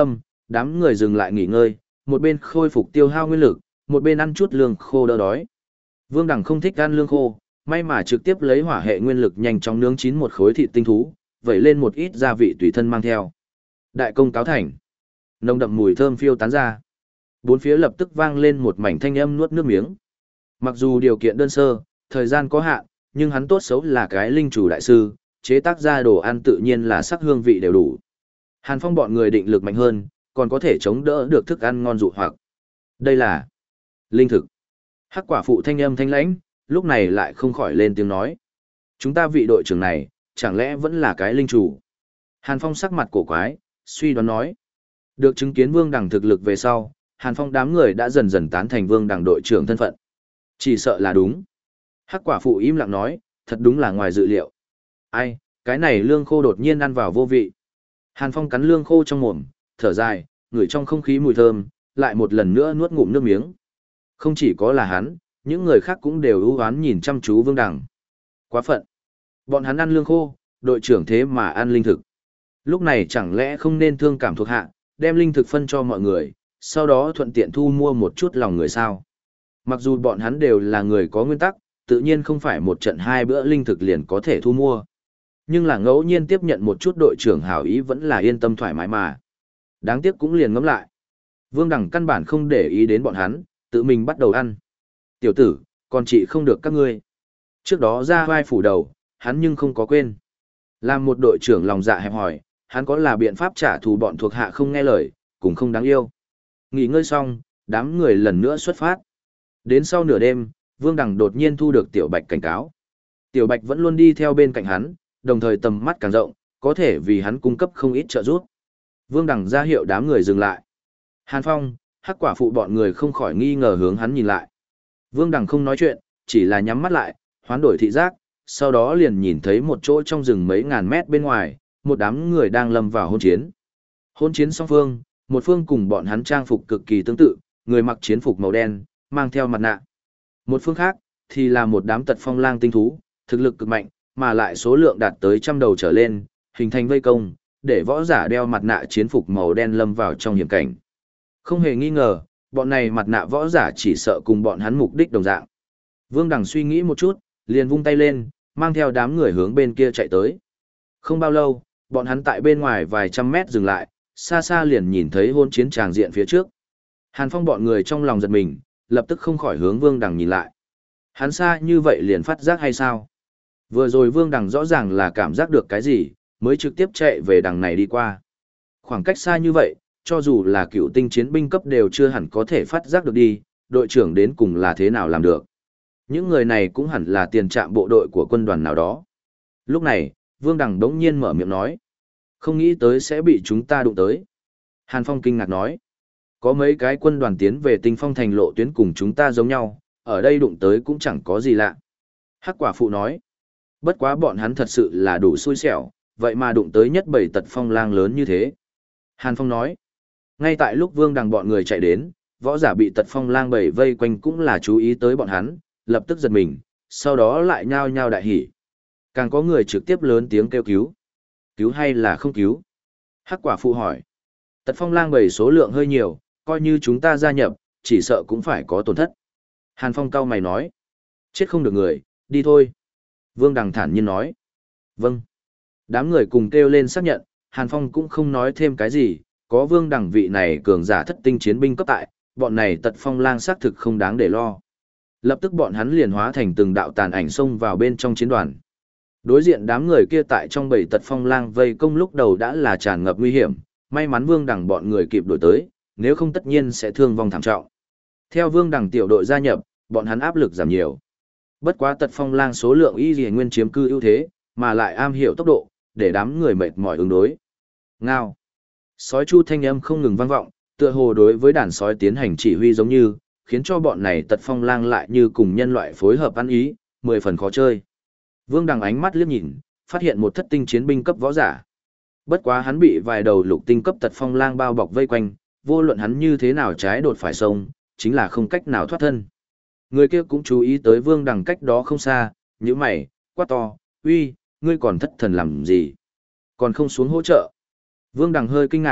đám người dừng lại nghỉ ngơi, một bên khôi phục tiêu hao nguyên lực, một bên ăn chút lương khô đỡ đói. Vương Đằng không thích ăn lương khô, may mà trực tiếp lấy hỏa hệ nguyên lực nhanh chóng nướng chín một khối thịt tinh thú, vẩy lên một ít gia vị tùy thân mang theo. Đại công cáo thành. Nồng đậm mùi thơm phiêu tán ra. Bốn phía lập tức vang lên một mảnh thanh âm nuốt nước miếng. Mặc dù điều kiện đơn sơ, thời gian có hạn, nhưng hắn tốt xấu là cái linh chủ đại sư, chế tác ra đồ ăn tự nhiên là sắc hương vị đều đủ. Hàn Phong bọn người định lực mạnh hơn, còn có thể chống đỡ được thức ăn ngon dụ hoặc. Đây là linh thực. Hắc quả phụ thanh âm thanh lãnh, lúc này lại không khỏi lên tiếng nói. Chúng ta vị đội trưởng này, chẳng lẽ vẫn là cái linh chủ? Hàn Phong sắc mặt cổ quái, suy đoán nói. Được chứng kiến Vương Đằng thực lực về sau, Hàn Phong đám người đã dần dần tán thành Vương Đằng đội trưởng thân phận. Chỉ sợ là đúng. Hắc quả phụ im lặng nói, thật đúng là ngoài dự liệu. Ai, cái này lương khô đột nhiên ăn vào vô vị. Hàn Phong cắn lương khô trong mồm, thở dài, ngửi trong không khí mùi thơm, lại một lần nữa nuốt ngụm nước miếng. Không chỉ có là hắn, những người khác cũng đều ưu oán nhìn chăm chú Vương Đằng. Quá phận. Bọn hắn ăn lương khô, đội trưởng thế mà ăn linh thực. Lúc này chẳng lẽ không nên thương cảm thuộc hạ, đem linh thực phân cho mọi người, sau đó thuận tiện thu mua một chút lòng người sao. Mặc dù bọn hắn đều là người có nguyên tắc, tự nhiên không phải một trận hai bữa linh thực liền có thể thu mua. Nhưng là ngẫu nhiên tiếp nhận một chút đội trưởng hảo ý vẫn là yên tâm thoải mái mà. Đáng tiếc cũng liền ngẫm lại. Vương Đằng căn bản không để ý đến bọn hắn, tự mình bắt đầu ăn. Tiểu tử, còn chị không được các ngươi. Trước đó ra vai phủ đầu, hắn nhưng không có quên. Làm một đội trưởng lòng dạ hẹp hòi, hắn có là biện pháp trả thù bọn thuộc hạ không nghe lời, cũng không đáng yêu. Nghỉ ngơi xong, đám người lần nữa xuất phát. Đến sau nửa đêm, Vương Đằng đột nhiên thu được Tiểu Bạch cảnh cáo. Tiểu Bạch vẫn luôn đi theo bên cạnh hắn, đồng thời tầm mắt càng rộng, có thể vì hắn cung cấp không ít trợ giúp. Vương Đằng ra hiệu đám người dừng lại. Hàn Phong, Hắc quả phụ bọn người không khỏi nghi ngờ hướng hắn nhìn lại. Vương Đằng không nói chuyện, chỉ là nhắm mắt lại, hoán đổi thị giác, sau đó liền nhìn thấy một chỗ trong rừng mấy ngàn mét bên ngoài, một đám người đang lâm vào hôn chiến. Hôn chiến song phương, một phương cùng bọn hắn trang phục cực kỳ tương tự, người mặc chiến phục màu đen, mang theo mặt nạ. Một phương khác, thì là một đám tật phong lang tinh thú, thực lực cực mạnh, mà lại số lượng đạt tới 100 đầu trở lên, hình thành vây công, để võ giả đeo mặt nạ chiến phục màu đen lâm vào trong hiểm cảnh. Không hề nghi ngờ, bọn này mặt nạ võ giả chỉ sợ cùng bọn hắn mục đích đồng dạng. Vương Đằng suy nghĩ một chút, liền vung tay lên, mang theo đám người hướng bên kia chạy tới. Không bao lâu, bọn hắn tại bên ngoài vài trăm mét dừng lại, xa xa liền nhìn thấy hôn chiến tràng diện phía trước. Hàn Phong bọn người trong lòng giật mình, lập tức không khỏi hướng Vương Đằng nhìn lại. Hắn xa như vậy liền phát giác hay sao? Vừa rồi Vương Đằng rõ ràng là cảm giác được cái gì, mới trực tiếp chạy về đằng này đi qua. Khoảng cách xa như vậy, cho dù là cựu tinh chiến binh cấp đều chưa hẳn có thể phát giác được đi, đội trưởng đến cùng là thế nào làm được. Những người này cũng hẳn là tiền trạm bộ đội của quân đoàn nào đó. Lúc này, Vương Đằng đống nhiên mở miệng nói. Không nghĩ tới sẽ bị chúng ta đụng tới. Hàn Phong kinh ngạc nói. Có mấy cái quân đoàn tiến về Tinh Phong thành lộ tuyến cùng chúng ta giống nhau, ở đây đụng tới cũng chẳng có gì lạ. Hắc quả phụ nói. Bất quá bọn hắn thật sự là đủ xui xẻo, vậy mà đụng tới nhất bầy tật phong lang lớn như thế. Hàn Phong nói. Ngay tại lúc Vương Đằng bọn người chạy đến, võ giả bị tật phong lang bầy vây quanh cũng là chú ý tới bọn hắn, lập tức giật mình, sau đó lại nhao nhao đại hỉ. Càng có người trực tiếp lớn tiếng kêu cứu. Cứu hay là không cứu? Hắc quả phụ hỏi. Tật phong lang bầy số lượng hơi nhiều, coi như chúng ta gia nhập, chỉ sợ cũng phải có tổn thất. Hàn Phong cau mày nói. Chết không được người, đi thôi. Vương Đằng thản nhiên nói. Vâng. Đám người cùng kêu lên xác nhận, Hàn Phong cũng không nói thêm cái gì, có Vương Đằng vị này cường giả thất tinh chiến binh cấp tại, bọn này tật phong lang xác thực không đáng để lo. Lập tức bọn hắn liền hóa thành từng đạo tàn ảnh xông vào bên trong chiến đoàn. Đối diện đám người kia tại trong bầy tật phong lang vây công lúc đầu đã là tràn ngập nguy hiểm, may mắn Vương Đằng bọn người kịp đuổi tới, nếu không tất nhiên sẽ thương vong thảm trọng. Theo Vương Đằng tiểu đội gia nhập, bọn hắn áp lực giảm nhiều. Bất quá tật phong lang số lượng y lìa nguyên chiếm cư ưu thế, mà lại am hiểu tốc độ, để đám người mệt mỏi ứng đối. Ngao. Sói chu thanh âm không ngừng vang vọng, tựa hồ đối với đàn sói tiến hành chỉ huy giống như, khiến cho bọn này tật phong lang lại như cùng nhân loại phối hợp ăn ý, 10 phần khó chơi. Vương Đằng ánh mắt liếc nhìn, phát hiện một thất tinh chiến binh cấp võ giả. Bất quá hắn bị vài đầu lục tinh cấp tật phong lang bao bọc vây quanh, vô luận hắn như thế nào trái đột phải sông, chính là không cách nào thoát thân. Người kia cũng chú ý tới Vương Đằng cách đó không xa, nhíu mày, quát to, uy, ngươi còn thất thần làm gì? Còn không xuống hỗ trợ. Vương Đằng hơi kinh ngạc,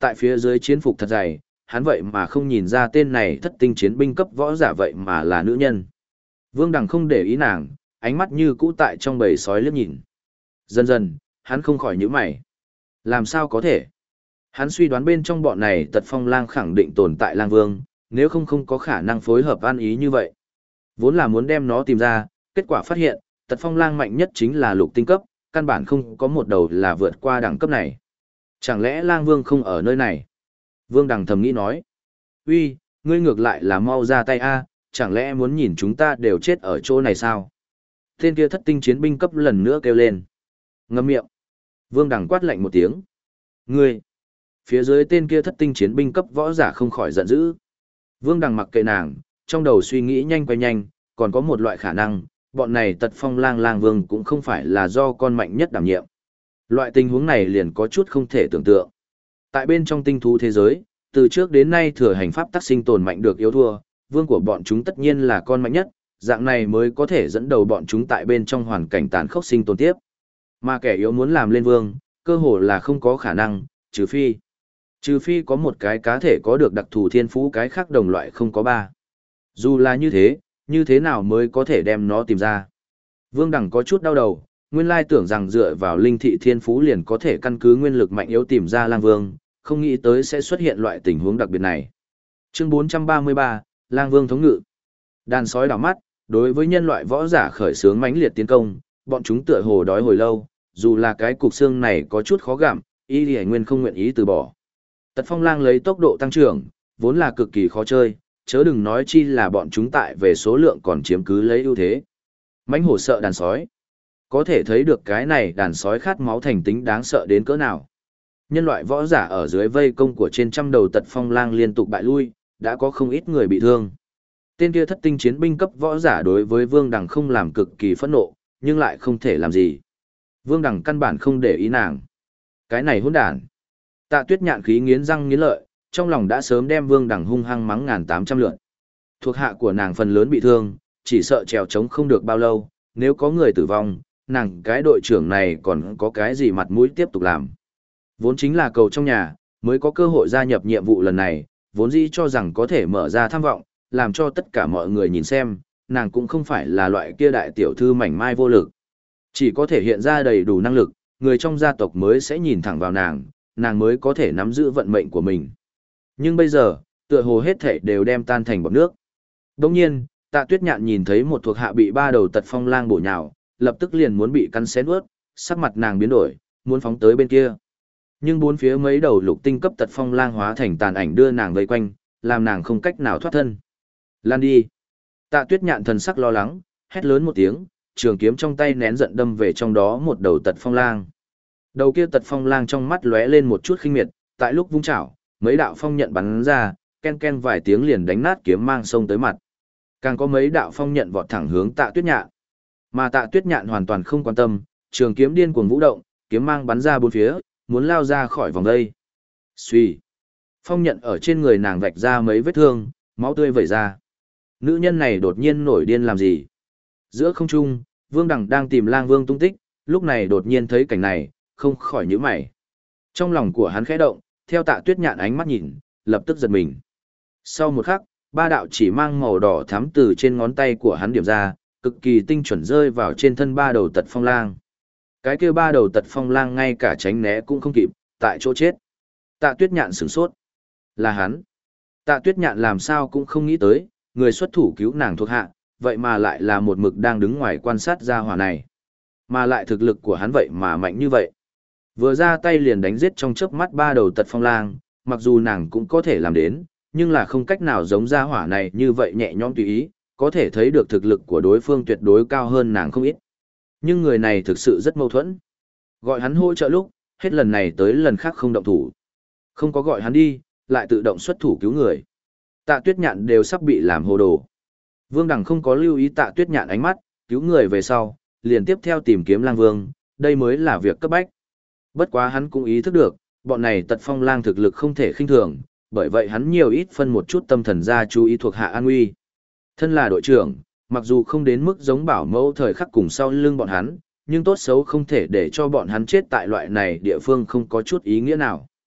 Tại phía dưới chiến phục thật dày, hắn vậy mà không nhìn ra tên này thất tinh chiến binh cấp võ giả vậy mà là nữ nhân. Vương Đằng không để ý nàng, ánh mắt như cũ tại trong bầy sói liếc nhìn. Dần dần, hắn không khỏi nhíu mày. Làm sao có thể? Hắn suy đoán bên trong bọn này Tật Phong Lang khẳng định tồn tại Lang Vương, nếu không có khả năng phối hợp ăn ý như vậy. Vốn là muốn đem nó tìm ra, kết quả phát hiện, Tật Phong Lang mạnh nhất chính là lục tinh cấp, căn bản không có một đầu là vượt qua đẳng cấp này. Chẳng lẽ Lang Vương không ở nơi này? Vương Đằng thầm nghĩ nói. Uy, ngươi ngược lại là mau ra tay a, chẳng lẽ muốn nhìn chúng ta đều chết ở chỗ này sao? Tên kia thất tinh chiến binh cấp lần nữa kêu lên. Ngậm miệng. Vương Đằng quát lạnh một tiếng. Ngươi! Phía dưới tên kia thất tinh chiến binh cấp võ giả không khỏi giận dữ. Vương Đằng mặc kệ nàng, trong đầu suy nghĩ nhanh quay nhanh, còn có một loại khả năng, bọn này Tật Phong Lang Vương cũng không phải là do con mạnh nhất đảm nhiệm. Loại tình huống này liền có chút không thể tưởng tượng. Tại bên trong tinh thú thế giới, từ trước đến nay thừa hành pháp tắc sinh tồn mạnh được yếu thua, vương của bọn chúng tất nhiên là con mạnh nhất, dạng này mới có thể dẫn đầu bọn chúng tại bên trong hoàn cảnh tàn khốc sinh tồn tiếp. Mà kẻ yếu muốn làm lên vương, cơ hồ là không có khả năng, trừ phi có một cái cá thể có được đặc thù thiên phú cái khác đồng loại không có ba. Dù là như thế nào mới có thể đem nó tìm ra. Vương Đằng có chút đau đầu, nguyên lai tưởng rằng dựa vào linh thị thiên phú liền có thể căn cứ nguyên lực mạnh yếu tìm ra lang vương, không nghĩ tới sẽ xuất hiện loại tình huống đặc biệt này. Chương 433, Lang Vương thống ngự. Đàn sói đảo mắt, đối với nhân loại võ giả khởi xướng mãnh liệt tiến công, bọn chúng tựa hồ đói hồi lâu, dù là cái cục xương này có chút khó gặm, Y Lì Nguyên không nguyện ý từ bỏ. Tật Phong Lang lấy tốc độ tăng trưởng, vốn là cực kỳ khó chơi, chớ đừng nói chi là bọn chúng tại về số lượng còn chiếm cứ lấy ưu thế. Mãnh hổ sợ đàn sói. Có thể thấy được cái này đàn sói khát máu thành tính đáng sợ đến cỡ nào. Nhân loại võ giả ở dưới vây công của trên trăm đầu Tật Phong Lang liên tục bại lui, đã có không ít người bị thương. Tên kia thất tinh chiến binh cấp võ giả đối với Vương Đằng không làm cực kỳ phẫn nộ, nhưng lại không thể làm gì. Vương Đằng căn bản không để ý nàng. Cái này hỗn đản. Tạ Tuyết Nhạn khí nghiến răng nghiến lợi, trong lòng đã sớm đem Vương Đằng hung hăng mắng 1800 lượt. Thuộc hạ của nàng phần lớn bị thương, chỉ sợ trèo trống không được bao lâu, nếu có người tử vong, nàng cái đội trưởng này còn có cái gì mặt mũi tiếp tục làm. Vốn chính là cầu trong nhà, mới có cơ hội gia nhập nhiệm vụ lần này, vốn dĩ cho rằng có thể mở ra tham vọng, làm cho tất cả mọi người nhìn xem, nàng cũng không phải là loại kia đại tiểu thư mảnh mai vô lực. Chỉ có thể hiện ra đầy đủ năng lực, người trong gia tộc mới sẽ nhìn thẳng vào nàng, nàng mới có thể nắm giữ vận mệnh của mình. Nhưng bây giờ, tựa hồ hết thảy đều đem tan thành bọt nước. Đồng nhiên, Tạ Tuyết Nhạn nhìn thấy một thuộc hạ bị ba đầu Tật Phong Lang bổ nhào, lập tức liền muốn bị cắn xé nuốt, sắc mặt nàng biến đổi, muốn phóng tới bên kia. Nhưng bốn phía mấy đầu lục tinh cấp Tật Phong Lang hóa thành tàn ảnh đưa nàng vây quanh, làm nàng không cách nào thoát thân. Lan đi. Tạ Tuyết Nhạn thần sắc lo lắng, hét lớn một tiếng, trường kiếm trong tay nén giận đâm về trong đó một đầu Tật Phong Lang. Đầu kia Tật Phong Lang trong mắt lóe lên một chút khinh miệt, tại lúc vung chảo, mấy đạo phong nhận bắn ra, ken ken vài tiếng liền đánh nát kiếm mang sông tới mặt. Càng có mấy đạo phong nhận vọt thẳng hướng Tạ Tuyết Nhạn. Mà Tạ Tuyết Nhạn hoàn toàn không quan tâm, trường kiếm điên cuồng vũ động, kiếm mang bắn ra bốn phía, muốn lao ra khỏi vòng đây. Xuy. Phong nhận ở trên người nàng vạch ra mấy vết thương, máu tươi vẩy ra. Nữ nhân này đột nhiên nổi điên làm gì? Giữa không trung, Vương Đằng đang tìm Lang Vương tung tích, lúc này đột nhiên thấy cảnh này, không khỏi nhíu mày. Trong lòng của hắn khẽ động, theo Tạ Tuyết Nhạn ánh mắt nhìn, lập tức giật mình. Sau một khắc, ba đạo chỉ mang màu đỏ thắm từ trên ngón tay của hắn điểm ra, cực kỳ tinh chuẩn rơi vào trên thân ba đầu Tật Phong Lang. Cái kia ba đầu Tật Phong Lang ngay cả tránh né cũng không kịp, tại chỗ chết. Tạ Tuyết Nhạn sửng sốt. Là hắn. Tạ Tuyết Nhạn làm sao cũng không nghĩ tới, người xuất thủ cứu nàng thuộc hạ, vậy mà lại là một mực đang đứng ngoài quan sát gia hỏa này. Mà lại thực lực của hắn vậy mà mạnh như vậy. Vừa ra tay liền đánh giết trong chớp mắt ba đầu Tật Phong Lang, mặc dù nàng cũng có thể làm đến, nhưng là không cách nào giống gia hỏa này như vậy nhẹ nhõm tùy ý, có thể thấy được thực lực của đối phương tuyệt đối cao hơn nàng không ít. Nhưng người này thực sự rất mâu thuẫn. Gọi hắn hỗ trợ lúc, hết lần này tới lần khác không động thủ. Không có gọi hắn đi, lại tự động xuất thủ cứu người. Tạ Tuyết Nhạn đều sắp bị làm hồ đồ. Vương Đằng không có lưu ý Tạ Tuyết Nhạn ánh mắt, cứu người về sau, liền tiếp theo tìm kiếm Lang Vương, đây mới là việc cấp bách. Bất quá hắn cũng ý thức được, bọn này Tật Phong Lang thực lực không thể khinh thường, bởi vậy hắn nhiều ít phân một chút tâm thần ra chú ý thuộc hạ an nguy. Thân là đội trưởng, mặc dù không đến mức giống bảo mẫu thời khắc cùng sau lưng bọn hắn, nhưng tốt xấu không thể để cho bọn hắn chết tại loại này địa phương không có chút ý nghĩa nào.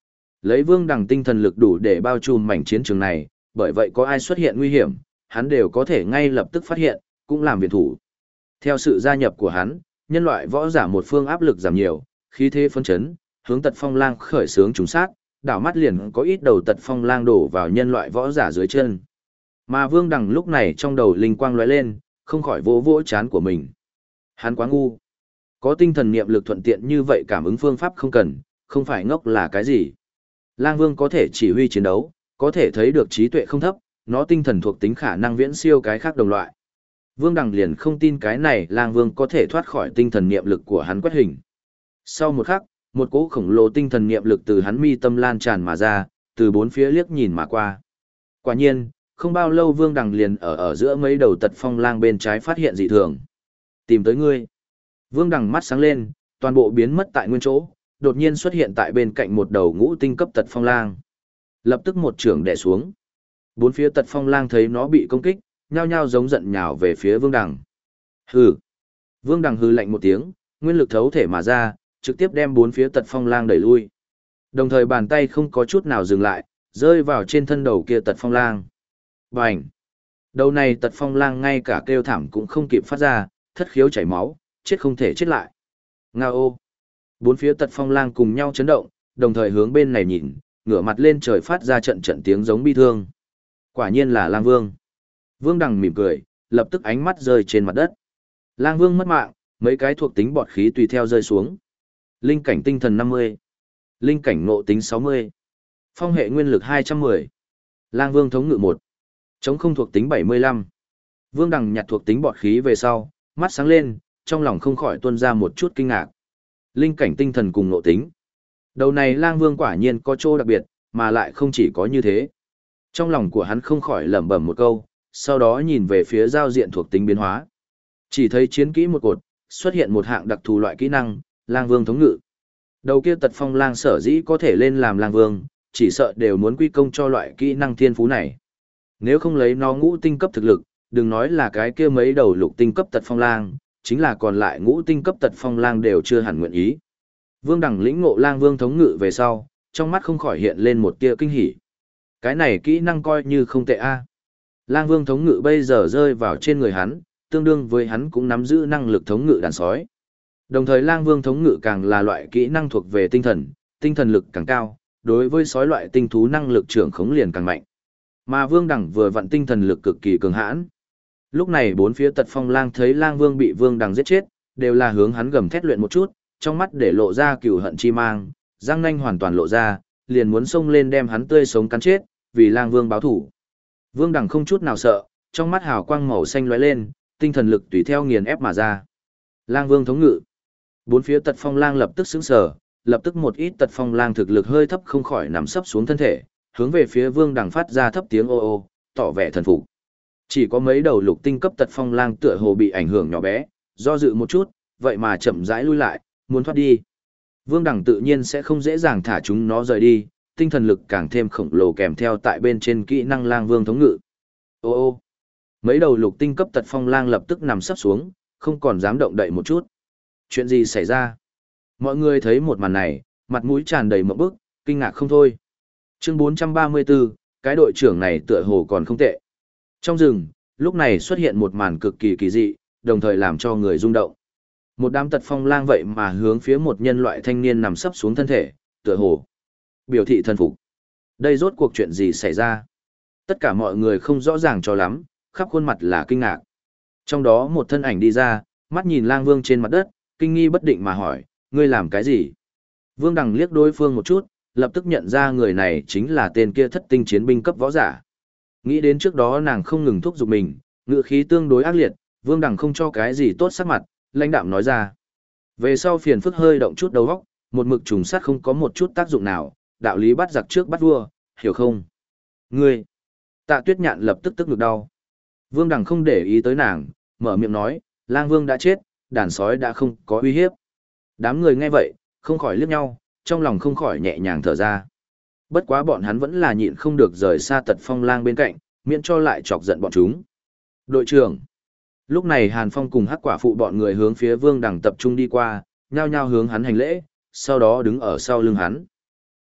Lấy Vương Đằng tinh thần lực đủ để bao trùm mảnh chiến trường này, bởi vậy có ai xuất hiện nguy hiểm, hắn đều có thể ngay lập tức phát hiện, cũng làm viện thủ. Theo sự gia nhập của hắn, nhân loại võ giả một phương áp lực giảm nhiều, khí thế phấn chấn, hướng Tật Phong Lang khởi xướng trùng sát, đảo mắt liền có ít đầu Tật Phong Lang đổ vào nhân loại võ giả dưới chân. Mà Vương Đằng lúc này trong đầu linh quang lóe lên, không khỏi vỗ vỗ trán của mình. Hắn quá ngu. Có tinh thần niệm lực thuận tiện như vậy cảm ứng phương pháp không cần, không phải ngốc là cái gì. Lang Vương có thể chỉ huy chiến đấu, có thể thấy được trí tuệ không thấp, nó tinh thần thuộc tính khả năng viễn siêu cái khác đồng loại. Vương Đằng liền không tin cái này Lang Vương có thể thoát khỏi tinh thần niệm lực của hắn quét hình. Sau một khắc, một cỗ khổng lồ tinh thần niệm lực từ hắn mi tâm lan tràn mà ra, từ bốn phía liếc nhìn mà qua. Quả nhiên, không bao lâu Vương Đằng liền ở giữa mấy đầu Tật Phong Lang bên trái phát hiện dị thường. Tìm tới ngươi. Vương Đằng mắt sáng lên, toàn bộ biến mất tại nguyên chỗ, đột nhiên xuất hiện tại bên cạnh một đầu ngũ tinh cấp Tật Phong Lang. Lập tức một chưởng đè xuống. Bốn phía Tật Phong Lang thấy nó bị công kích, nhao nhao giống giận nhào về phía Vương Đằng. Hừ. Vương Đằng hừ lạnh một tiếng, nguyên lực thấu thể mà ra, trực tiếp đem bốn phía Tật Phong Lang đẩy lui. Đồng thời bàn tay không có chút nào dừng lại, rơi vào trên thân đầu kia Tật Phong Lang. Bành! Đầu này Tật Phong Lang ngay cả kêu thảm cũng không kịp phát ra, thất khiếu chảy máu, chết không thể chết lại. Ngao ô! Bốn phía Tật Phong Lang cùng nhau chấn động, đồng thời hướng bên này nhìn, ngửa mặt lên trời phát ra trận trận tiếng giống bi thương. Quả nhiên là Lang Vương. Vương Đằng mỉm cười, lập tức ánh mắt rơi trên mặt đất. Lang Vương mất mạng, mấy cái thuộc tính bọt khí tùy theo rơi xuống. Linh cảnh tinh thần 50, linh cảnh ngộ tính 60, phong hệ nguyên lực 210. Lang Vương thống ngự 1, chống không thuộc tính 75. Vương Đằng nhặt thuộc tính bọt khí về sau, mắt sáng lên, trong lòng không khỏi tuôn ra một chút kinh ngạc. Linh cảnh tinh thần cùng ngộ tính. Đầu này Lang Vương quả nhiên có chỗ đặc biệt, mà lại không chỉ có như thế. Trong lòng của hắn không khỏi lẩm bẩm một câu, sau đó nhìn về phía giao diện thuộc tính biến hóa. Chỉ thấy chiến kỹ một cột, xuất hiện một hạng đặc thù loại kỹ năng, Lang Vương thống ngự. Đầu kia Tật Phong Lang sở dĩ có thể lên làm Lang Vương, chỉ sợ đều muốn quy công cho loại kỹ năng thiên phú này. Nếu không lấy nó ngũ tinh cấp thực lực, đừng nói là cái kia mấy đầu lục tinh cấp Tật Phong Lang, chính là còn lại ngũ tinh cấp Tật Phong Lang đều chưa hẳn nguyện ý. Vương Đằng lĩnh ngộ Lang Vương thống ngự về sau, trong mắt không khỏi hiện lên một tia kinh hỉ. Cái này kỹ năng coi như không tệ a. Lang Vương thống ngự bây giờ rơi vào trên người hắn, tương đương với hắn cũng nắm giữ năng lực thống ngự đàn sói. Đồng thời Lang Vương thống ngự càng là loại kỹ năng thuộc về tinh thần lực càng cao, đối với sói loại tinh thú năng lực trưởng khống liền càng mạnh. Mà Vương Đằng vừa vặn tinh thần lực cực kỳ cường hãn. Lúc này bốn phía Tật Phong Lang thấy Lang Vương bị Vương Đằng giết chết, đều là hướng hắn gầm thét luyện một chút, trong mắt để lộ ra cừu hận chi mang, răng nanh hoàn toàn lộ ra, liền muốn xông lên đem hắn tươi sống cắn chết, vì Lang Vương báo thủ. Vương Đằng không chút nào sợ, trong mắt hào quang màu xanh lóe lên, tinh thần lực tùy theo nghiền ép mà ra. Lang Vương thống ngự. Bốn phía Tật Phong Lang lập tức sững sờ, lập tức một ít Tật Phong Lang thực lực hơi thấp không khỏi nằm sấp xuống thân thể, hướng về phía Vương Đằng phát ra thấp tiếng ô ô, tỏ vẻ thần phục. Chỉ có mấy đầu lục tinh cấp Tật Phong Lang tựa hồ bị ảnh hưởng nhỏ bé, do dự một chút, vậy mà chậm rãi lui lại, muốn thoát đi. Vương Đằng tự nhiên sẽ không dễ dàng thả chúng nó rời đi, tinh thần lực càng thêm khổng lồ kèm theo tại bên trên kỹ năng Lang Vương thống ngự. Ô ô. Mấy đầu lục tinh cấp Tật Phong Lang lập tức nằm sấp xuống, không còn dám động đậy một chút. Chuyện gì xảy ra? Mọi người thấy một màn này, mặt mũi tràn đầy mộng bức, kinh ngạc không thôi. Chương 434, cái đội trưởng này tựa hồ còn không tệ. Trong rừng, lúc này xuất hiện một màn cực kỳ kỳ dị, đồng thời làm cho người rung động. Một đám Tật Phong Lang vậy mà hướng phía một nhân loại thanh niên nằm sấp xuống thân thể, tựa hồ biểu thị thần phục. Đây rốt cuộc chuyện gì xảy ra? Tất cả mọi người không rõ ràng cho lắm, khắp khuôn mặt là kinh ngạc. Trong đó một thân ảnh đi ra, mắt nhìn Lang Vương trên mặt đất, kinh nghi bất định mà hỏi, ngươi làm cái gì? Vương Đằng liếc đối phương một chút, lập tức nhận ra người này chính là tên kia thất tinh chiến binh cấp võ giả. Nghĩ đến trước đó nàng không ngừng thúc giục mình, ngựa khí tương đối ác liệt, Vương Đằng không cho cái gì tốt sắc mặt, lãnh đạm nói ra. Về sau phiền phức hơi động chút đầu óc, một mực trùng sát không có một chút tác dụng nào, đạo lý bắt giặc trước bắt vua, hiểu không? Ngươi! Tạ Tuyết Nhạn lập tức tức ngực đau. Vương Đằng không để ý tới nàng, mở miệng nói, Lang Vương đã chết, đàn sói đã không có uy hiếp. Đám người nghe vậy, không khỏi liếc nhau, trong lòng không khỏi nhẹ nhàng thở ra. Bất quá bọn hắn vẫn là nhịn không được rời xa Tật Phong Lang bên cạnh, miễn cho lại chọc giận bọn chúng. Đội trưởng! Lúc này Hàn Phong cùng Hắc Quả Phụ bọn người hướng phía Vương Đằng tập trung đi qua, nhao nhao hướng hắn hành lễ, sau đó đứng ở sau lưng hắn.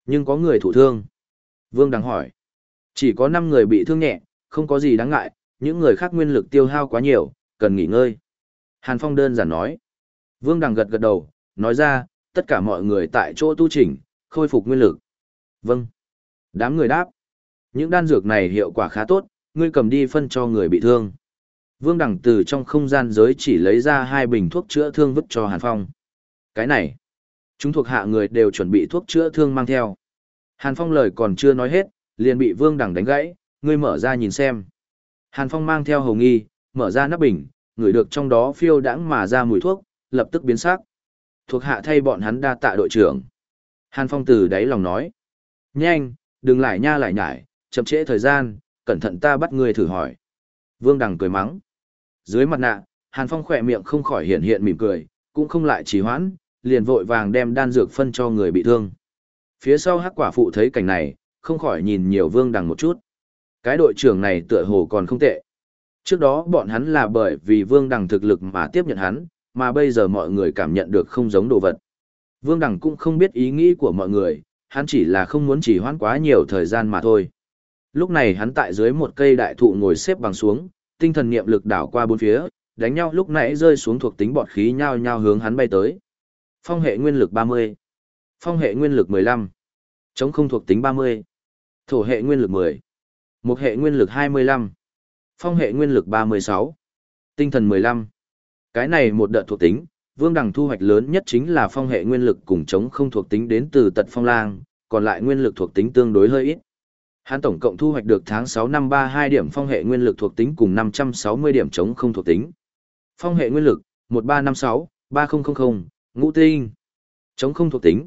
Nhưng có người thụ thương. Vương Đằng hỏi. Chỉ có 5 người bị thương nhẹ, không có gì đáng ngại, những người khác nguyên lực tiêu hao quá nhiều, cần nghỉ ngơi. Hàn Phong đơn giản nói. Vương Đằng gật gật đầu, nói ra, tất cả mọi người tại chỗ tu chỉnh, khôi phục nguyên lực. Vâng. Đám người đáp. Những đan dược này hiệu quả khá tốt, ngươi cầm đi phân cho người bị thương. Vương Đằng từ trong không gian giới chỉ lấy ra 2 bình thuốc chữa thương vứt cho Hàn Phong. Cái này, chúng thuộc hạ người đều chuẩn bị thuốc chữa thương mang theo. Hàn Phong lời còn chưa nói hết, liền bị Vương Đằng đánh gãy, ngươi mở ra nhìn xem. Hàn Phong mang theo hồng nghi, mở ra nắp bình, ngửi được trong đó phiêu đãng mà ra mùi thuốc, lập tức biến sắc. Thuộc hạ thay bọn hắn đa tạ đội trưởng. Hàn Phong từ đáy lòng nói. Nhanh, đừng lại nha lại nhải, chậm trễ thời gian, cẩn thận ta bắt ngươi thử hỏi. Vương Đằng cười mắng. Dưới mặt nạ, Hàn Phong khỏe miệng không khỏi hiện hiện mỉm cười, cũng không lại trì hoãn, liền vội vàng đem đan dược phân cho người bị thương. Phía sau Hắc Quả Phụ thấy cảnh này, không khỏi nhìn nhiều Vương Đằng một chút. Cái đội trưởng này tựa hồ còn không tệ. Trước đó bọn hắn là bởi vì Vương Đằng thực lực mà tiếp nhận hắn, mà bây giờ mọi người cảm nhận được không giống đồ vật. Vương Đằng cũng không biết ý nghĩ của mọi người, hắn chỉ là không muốn trì hoãn quá nhiều thời gian mà thôi. Lúc này hắn tại dưới một cây đại thụ ngồi xếp bằng xuống, tinh thần niệm lực đảo qua bốn phía, đánh nhau lúc nãy rơi xuống thuộc tính bọt khí nhao nhao hướng hắn bay tới. Phong hệ nguyên lực 30, phong hệ nguyên lực 15, chống không thuộc tính 30, thổ hệ nguyên lực 10, mộc hệ nguyên lực 25, phong hệ nguyên lực 36, tinh thần 15. Cái này một đợt thuộc tính, Vương Đằng thu hoạch lớn nhất chính là phong hệ nguyên lực cùng chống không thuộc tính đến từ Tật Phong Lang, còn lại nguyên lực thuộc tính tương đối hơi ít. Hắn tổng cộng thu hoạch được tháng 6 năm 32 điểm phong hệ nguyên lực thuộc tính cùng 560 điểm chống không thuộc tính. Phong hệ nguyên lực 1356, 3000, ngũ tinh. Chống không thuộc tính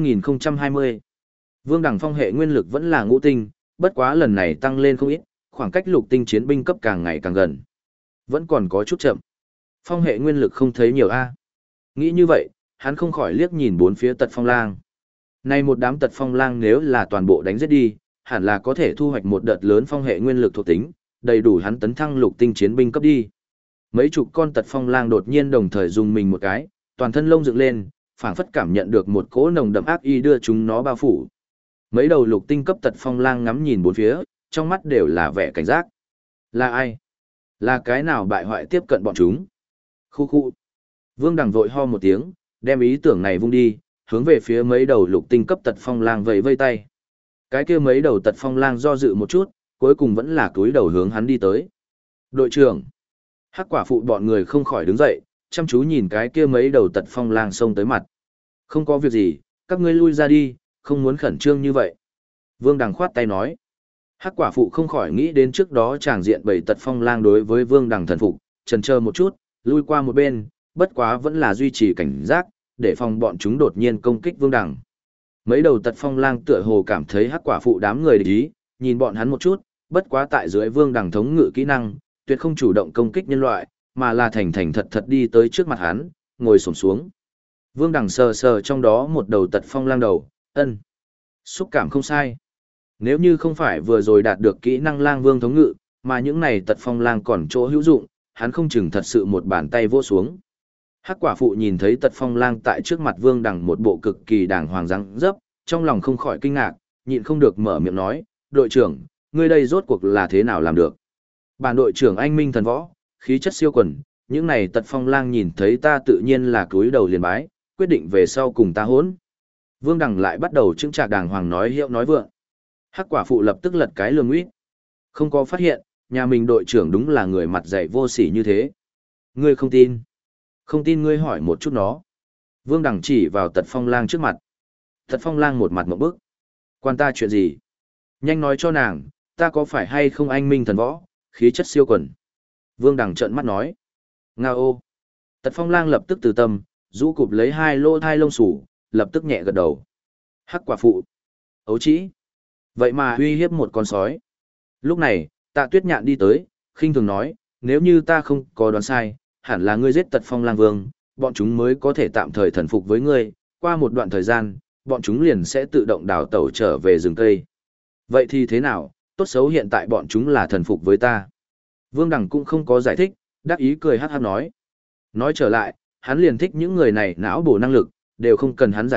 5020. Vương Đằng phong hệ nguyên lực vẫn là ngũ tinh, bất quá lần này tăng lên không ít, khoảng cách lục tinh chiến binh cấp càng ngày càng gần. Vẫn còn có chút chậm. Phong hệ nguyên lực không thấy nhiều a. Nghĩ như vậy, hắn không khỏi liếc nhìn bốn phía Tật Phong Lang. Này một đám Tật Phong Lang nếu là toàn bộ đánh giết đi, hẳn là có thể thu hoạch một đợt lớn phong hệ nguyên lực thuộc tính, đầy đủ hắn tấn thăng lục tinh chiến binh cấp đi. Mấy chục con Tật Phong Lang đột nhiên đồng thời dùng mình một cái, toàn thân lông dựng lên, phảng phất cảm nhận được một cỗ nồng đậm ác ý đưa chúng nó bao phủ. Mấy đầu lục tinh cấp Tật Phong Lang ngắm nhìn bốn phía, trong mắt đều là vẻ cảnh giác. Là ai? Là cái nào bại hoại tiếp cận bọn chúng? Khu khu. Vương Đằng vội ho một tiếng, đem ý tưởng này vung đi, hướng về phía mấy đầu lục tinh cấp Tật Phong Lang vẫy vây tay. Cái kia mấy đầu Tật Phong Lang do dự một chút, cuối cùng vẫn là cúi đầu hướng hắn đi tới. Đội trưởng. Hắc Quả Phụ bọn người không khỏi đứng dậy, chăm chú nhìn cái kia mấy đầu Tật Phong Lang xông tới mặt. Không có việc gì, các ngươi lui ra đi, không muốn khẩn trương như vậy. Vương Đằng khoát tay nói. Hắc Quả Phụ không khỏi nghĩ đến trước đó tràng diện bầy Tật Phong Lang đối với Vương Đằng thần phục, chần chờ một chút, lui qua một bên, bất quá vẫn là duy trì cảnh giác, để phòng bọn chúng đột nhiên công kích Vương Đằng. Mấy đầu Tật Phong Lang tựa hồ cảm thấy Hắc Quả Phụ đám người địch ý, nhìn bọn hắn một chút, bất quá tại dưới Vương Đằng thống ngự kỹ năng, tuyệt không chủ động công kích nhân loại, mà là thành thành thật thật đi tới trước mặt hắn, ngồi xổm xuống. Vương Đằng sờ sờ trong đó một đầu Tật Phong Lang đầu, ân, xúc cảm không sai. Nếu như không phải vừa rồi đạt được kỹ năng Lang Vương thống ngự, mà những này Tật Phong Lang còn chỗ hữu dụng, hắn không chừng thật sự một bàn tay vỗ xuống. Hắc Quả Phụ nhìn thấy Tật Phong Lang tại trước mặt Vương Đằng một bộ cực kỳ đàng hoàng dáng dấp, trong lòng không khỏi kinh ngạc, nhịn không được mở miệng nói, đội trưởng, ngươi đây rốt cuộc là thế nào làm được? Bản đội trưởng anh minh thần võ, khí chất siêu quần, những này Tật Phong Lang nhìn thấy ta tự nhiên là cúi đầu liền bái, quyết định về sau cùng ta hỗn. Vương Đằng lại bắt đầu chững chạc đàng hoàng nói hiệu nói vượng. Hắc Quả Phụ lập tức lật cái lường nguyết. Không có phát hiện, nhà mình đội trưởng đúng là người mặt dày vô sỉ như thế. Ngươi không tin? Không tin ngươi hỏi một chút nó. Vương Đằng chỉ vào Tật Phong Lang trước mặt. Tật Phong Lang một mặt ngộp bức. Quan ta chuyện gì? Nhanh nói cho nàng, ta có phải hay không anh minh thần võ, khí chất siêu quần. Vương Đằng trợn mắt nói. Nga ô. Tật Phong Lang lập tức từ tâm, rũ cụp lấy 2 lỗ thai lông sủ, lập tức nhẹ gật đầu. Hắc Quả Phụ. Ấu trĩ. Vậy mà uy hiếp một con sói. Lúc này, Tạ Tuyết Nhạn đi tới, khinh thường nói, nếu như ta không có đoán sai, hẳn là ngươi giết Tật Phong Lang Vương, bọn chúng mới có thể tạm thời thần phục với ngươi, qua một đoạn thời gian, bọn chúng liền sẽ tự động đào tẩu trở về rừng cây. Vậy thì thế nào, tốt xấu hiện tại bọn chúng là thần phục với ta. Vương Đằng cũng không có giải thích, đắc ý cười hát hát nói. Nói trở lại, hắn liền thích những người này não bổ năng lực, đều không cần hắn giải thích,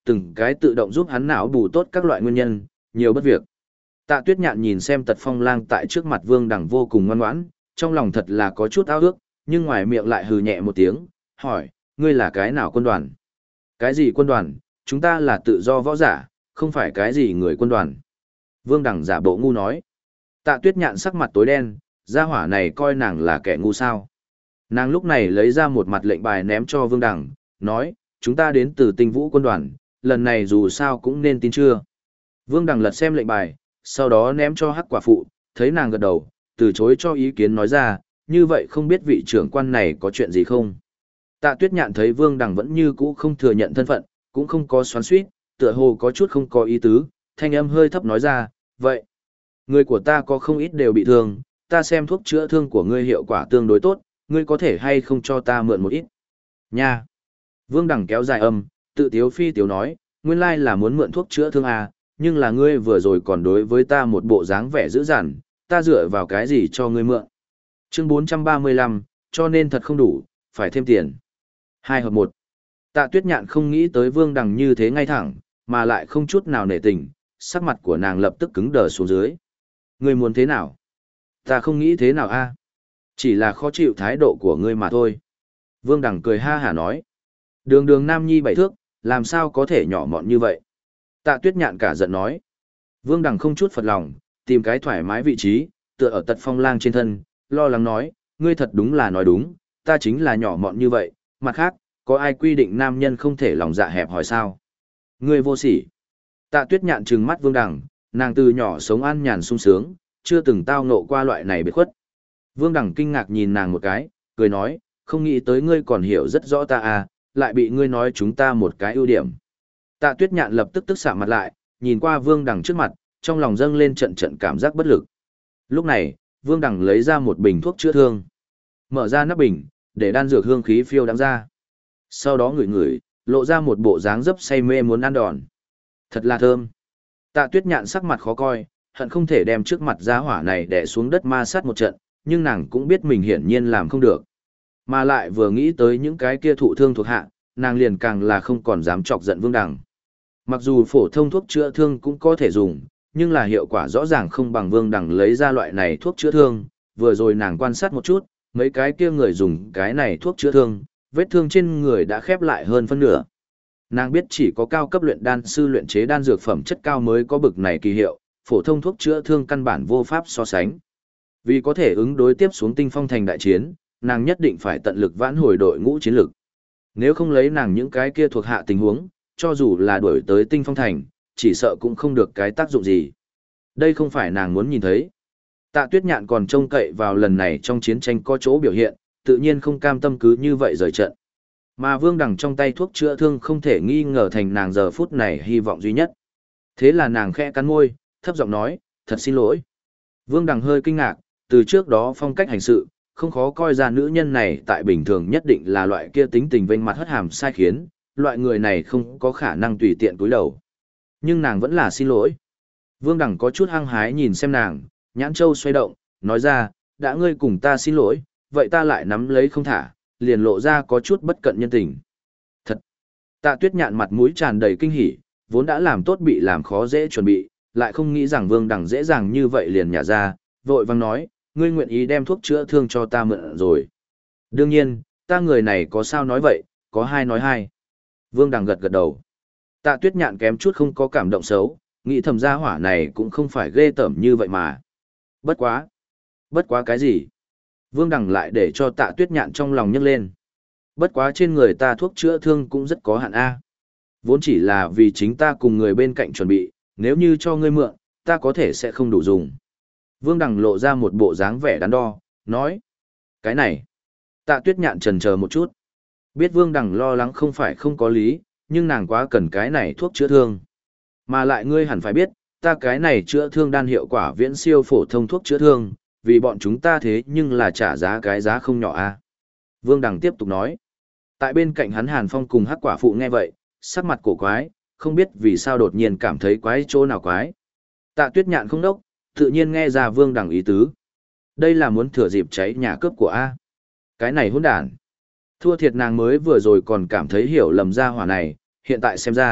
từng cái tự động giúp hắn não bù tốt các loại nguyên nhân, nhiều bất việc. Tạ Tuyết Nhạn nhìn xem Tật Phong Lang tại trước mặt Vương Đằng vô cùng ngoan ngoãn, trong lòng thật là có chút ao ước, nhưng ngoài miệng lại hừ nhẹ một tiếng, hỏi, ngươi là cái nào quân đoàn? Cái gì quân đoàn? Chúng ta là tự do võ giả, không phải cái gì người quân đoàn. Vương Đằng giả bộ ngu nói. Tạ Tuyết Nhạn sắc mặt tối đen, gia hỏa này coi nàng là kẻ ngu sao. Nàng lúc này lấy ra một mặt lệnh bài ném cho Vương Đằng, nói, chúng ta đến từ Tinh Vũ quân đoàn, lần này dù sao cũng nên tin chưa. Vương Đằng lật xem lệnh bài, sau đó ném cho Hắc Quả Phụ, thấy nàng gật đầu, từ chối cho ý kiến nói ra, như vậy không biết vị trưởng quan này có chuyện gì không. Tạ Tuyết Nhạn thấy Vương Đằng vẫn như cũ không thừa nhận thân phận, cũng không có xoắn xuýt, tựa hồ có chút không có ý tứ, thanh âm hơi thấp nói ra, vậy, người của ta có không ít đều bị thương, ta xem thuốc chữa thương của ngươi hiệu quả tương đối tốt, ngươi có thể hay không cho ta mượn một ít. Nha! Vương Đằng kéo dài âm, tự tiếu phi tiếu nói, nguyên lai là muốn mượn thuốc chữa thương à, nhưng là ngươi vừa rồi còn đối với ta một bộ dáng vẻ dữ dằn, ta dựa vào cái gì cho ngươi mượn. Chương 435, cho nên thật không đủ, phải thêm tiền. 2 hợp 1. Tạ Tuyết Nhạn không nghĩ tới Vương Đằng như thế ngay thẳng, mà lại không chút nào nể tình, sắc mặt của nàng lập tức cứng đờ xuống dưới. Ngươi muốn thế nào? Ta không nghĩ thế nào a, chỉ là khó chịu thái độ của ngươi mà thôi. Vương Đằng cười ha hả nói. Đường đường nam nhi 7 thước, làm sao có thể nhỏ mọn như vậy? Tạ Tuyết Nhạn cả giận nói. Vương Đằng không chút phật lòng, tìm cái thoải mái vị trí, tựa ở Tật Phong Lang trên thân, lo lắng nói, ngươi thật đúng là nói đúng, ta chính là nhỏ mọn như vậy, mặt khác, có ai quy định nam nhân không thể lòng dạ hẹp hòi sao? Ngươi vô sỉ. Tạ Tuyết Nhạn trừng mắt Vương Đằng, nàng từ nhỏ sống an nhàn sung sướng, chưa từng tao ngộ qua loại này biệt khuất. Vương Đằng kinh ngạc nhìn nàng một cái, cười nói, không nghĩ tới ngươi còn hiểu rất rõ ta à, lại bị ngươi nói chúng ta một cái ưu điểm. Tạ Tuyết Nhạn lập tức tức xạ mặt lại, nhìn qua Vương Đằng trước mặt, trong lòng dâng lên trận trận cảm giác bất lực. Lúc này, Vương Đằng lấy ra một bình thuốc chữa thương. Mở ra nắp bình, để đan dược hương khí phiêu đắng ra. Sau đó ngửi ngửi, lộ ra một bộ dáng dấp say mê muốn ăn đòn. Thật là thơm. Tạ Tuyết Nhạn sắc mặt khó coi, hận không thể đem trước mặt giá hỏa này đè xuống đất ma sát một trận, nhưng nàng cũng biết mình hiển nhiên làm không được. Mà lại vừa nghĩ tới những cái kia thụ thương thuộc hạ, nàng liền càng là không còn dám chọc giận Vương Đằng. Mặc dù phổ thông thuốc chữa thương cũng có thể dùng, nhưng là hiệu quả rõ ràng không bằng Vương Đằng lấy ra loại này thuốc chữa thương. Vừa rồi nàng quan sát một chút, mấy cái kia người dùng cái này thuốc chữa thương, vết thương trên người đã khép lại hơn phân nửa. Nàng biết chỉ có cao cấp luyện đan sư luyện chế đan dược phẩm chất cao mới có bực này kỳ hiệu, phổ thông thuốc chữa thương căn bản vô pháp so sánh. Vì có thể ứng đối tiếp xuống Tinh Phong Thành đại chiến, nàng nhất định phải tận lực vãn hồi đội ngũ chiến lực. Nếu không lấy nàng những cái kia thuộc hạ tình huống, cho dù là đuổi tới Tinh Phong Thành, chỉ sợ cũng không được cái tác dụng gì. Đây không phải nàng muốn nhìn thấy. Tạ Tuyết Nhạn còn trông cậy vào lần này trong chiến tranh có chỗ biểu hiện, tự nhiên không cam tâm cứ như vậy rời trận. Mà Vương Đằng trong tay thuốc chữa thương không thể nghi ngờ thành nàng giờ phút này hy vọng duy nhất. Thế là nàng khẽ cắn môi, thấp giọng nói, thật xin lỗi. Vương Đằng hơi kinh ngạc, từ trước đó phong cách hành sự, không khó coi ra nữ nhân này tại bình thường nhất định là loại kia tính tình vênh mặt hất hàm sai khiến, loại người này không có khả năng tùy tiện cúi đầu. Nhưng nàng vẫn là xin lỗi. Vương Đằng có chút hăng hái nhìn xem nàng, nhãn châu xoay động, nói ra, đã ngươi cùng ta xin lỗi, vậy ta lại nắm lấy không thả, liền lộ ra có chút bất cận nhân tình. Thật! Tạ Tuyết Nhạn mặt mũi tràn đầy kinh hỉ, vốn đã làm tốt bị làm khó dễ chuẩn bị, lại không nghĩ rằng Vương Đằng dễ dàng như vậy liền nhả ra, vội vang nói, ngươi nguyện ý đem thuốc chữa thương cho ta mượn rồi. Đương nhiên, ta người này có sao nói vậy, có hai nói hai. Vương Đằng gật gật đầu. Tạ Tuyết Nhạn kém chút không có cảm động xấu, nghĩ thầm gia hỏa này cũng không phải ghê tởm như vậy mà. Bất quá. Bất quá cái gì? Vương Đằng lại để cho Tạ Tuyết Nhạn trong lòng nhấc lên. Bất quá trên người ta thuốc chữa thương cũng rất có hạn A. Vốn chỉ là vì chính ta cùng người bên cạnh chuẩn bị, nếu như cho ngươi mượn, ta có thể sẽ không đủ dùng. Vương Đằng lộ ra một bộ dáng vẻ đắn đo, nói. Cái này. Tạ Tuyết Nhạn chần chờ một chút. Biết Vương Đằng lo lắng không phải không có lý, nhưng nàng quá cần cái này thuốc chữa thương. Mà lại ngươi hẳn phải biết, ta cái này chữa thương đan hiệu quả viễn siêu phổ thông thuốc chữa thương, vì bọn chúng ta thế nhưng là trả giá cái giá không nhỏ a. Vương Đằng tiếp tục nói. Tại bên cạnh hắn Hàn Phong cùng Hắc Quả Phụ nghe vậy, sắc mặt cổ quái, không biết vì sao đột nhiên cảm thấy quái chỗ nào quái. Tạ Tuyết Nhạn không đốc, tự nhiên nghe ra Vương Đằng ý tứ. Đây là muốn thừa dịp cháy nhà cướp của A. Cái này hỗn đản. Thua thiệt nàng mới vừa rồi còn cảm thấy hiểu lầm ra hỏa này, hiện tại xem ra,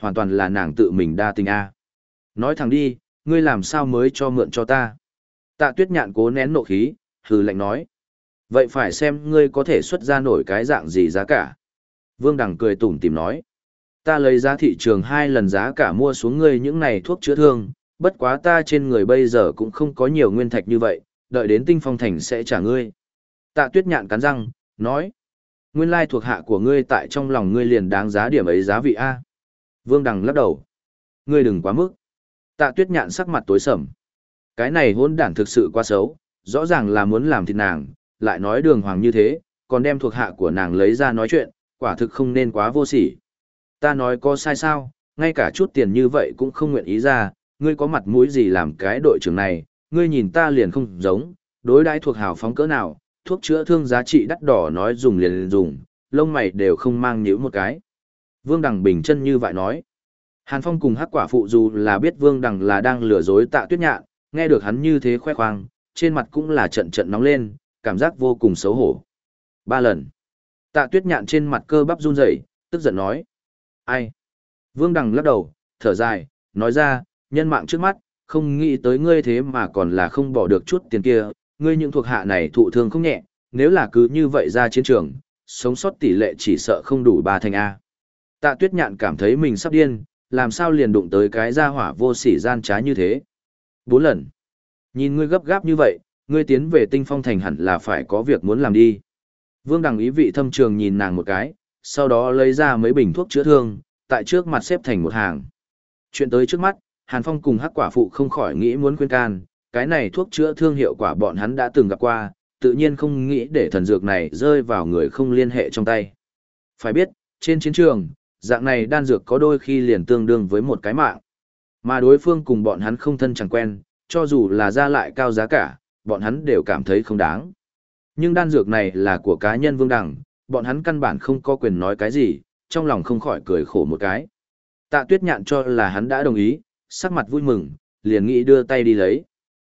hoàn toàn là nàng tự mình đa tình a. Nói thẳng đi, ngươi làm sao mới cho mượn cho ta? Tạ Tuyết Nhạn cố nén nộ khí, hừ lạnh nói. Vậy phải xem ngươi có thể xuất ra nổi cái dạng gì giá cả. Vương Đằng cười tủm tỉm nói. Ta lấy giá thị trường 2 lần giá cả mua xuống ngươi những này thuốc chữa thương, bất quá ta trên người bây giờ cũng không có nhiều nguyên thạch như vậy, đợi đến Tinh Phong Thành sẽ trả ngươi. Tạ Tuyết Nhạn cắn răng, nói. Nguyên lai thuộc hạ của ngươi tại trong lòng ngươi liền đáng giá điểm ấy giá vị A. Vương Đằng lắc đầu. Ngươi đừng quá mức. Tạ Tuyết Nhạn sắc mặt tối sầm. Cái này hỗn đản thực sự quá xấu, rõ ràng là muốn làm thịt nàng, lại nói đường hoàng như thế, còn đem thuộc hạ của nàng lấy ra nói chuyện, quả thực không nên quá vô sỉ. Ta nói có sai sao, ngay cả chút tiền như vậy cũng không nguyện ý ra, ngươi có mặt mũi gì làm cái đội trưởng này, ngươi nhìn ta liền không giống, đối đãi thuộc hào phóng cỡ nào, thuốc chữa thương giá trị đắt đỏ nói dùng liền dùng, lông mày đều không mang nhíu một cái. Vương Đằng bình chân như vậy nói. Hàn Phong cùng Hắc Quả Phụ dù là biết Vương Đằng là đang lừa dối Tạ Tuyết Nhạn, nghe được hắn như thế khoe khoang, trên mặt cũng là trận trận nóng lên, cảm giác vô cùng xấu hổ. 3 lần. Tạ Tuyết Nhạn trên mặt cơ bắp run rẩy, tức giận nói. Ai? Vương Đằng lắc đầu, thở dài, nói ra, nhân mạng trước mắt, không nghĩ tới ngươi thế mà còn là không bỏ được chút tiền kia, ngươi những thuộc hạ này thụ thương không nhẹ, nếu là cứ như vậy ra chiến trường, sống sót tỷ lệ chỉ sợ không đủ 3 thành A. Tạ Tuyết Nhạn cảm thấy mình sắp điên, làm sao liền đụng tới cái gia hỏa vô sỉ gian trá như thế. 4 lần. Nhìn ngươi gấp gáp như vậy, ngươi tiến về Tinh Phong Thành hẳn là phải có việc muốn làm đi. Vương Đằng ý vị thâm trường nhìn nàng một cái, sau đó lấy ra mấy bình thuốc chữa thương, tại trước mặt xếp thành một hàng. Chuyện tới trước mắt, Hàn Phong cùng Hắc Quả Phụ không khỏi nghĩ muốn khuyên can, cái này thuốc chữa thương hiệu quả bọn hắn đã từng gặp qua, tự nhiên không nghĩ để thần dược này rơi vào người không liên hệ trong tay. Phải biết, trên chiến trường, dạng này đan dược có đôi khi liền tương đương với một cái mạng. Mà đối phương cùng bọn hắn không thân chẳng quen, cho dù là ra lại cao giá cả, bọn hắn đều cảm thấy không đáng. Nhưng đan dược này là của cá nhân Vương Đằng, bọn hắn căn bản không có quyền nói cái gì, trong lòng không khỏi cười khổ một cái. Tạ Tuyết Nhạn cho là hắn đã đồng ý, sắc mặt vui mừng, liền nghĩ đưa tay đi lấy.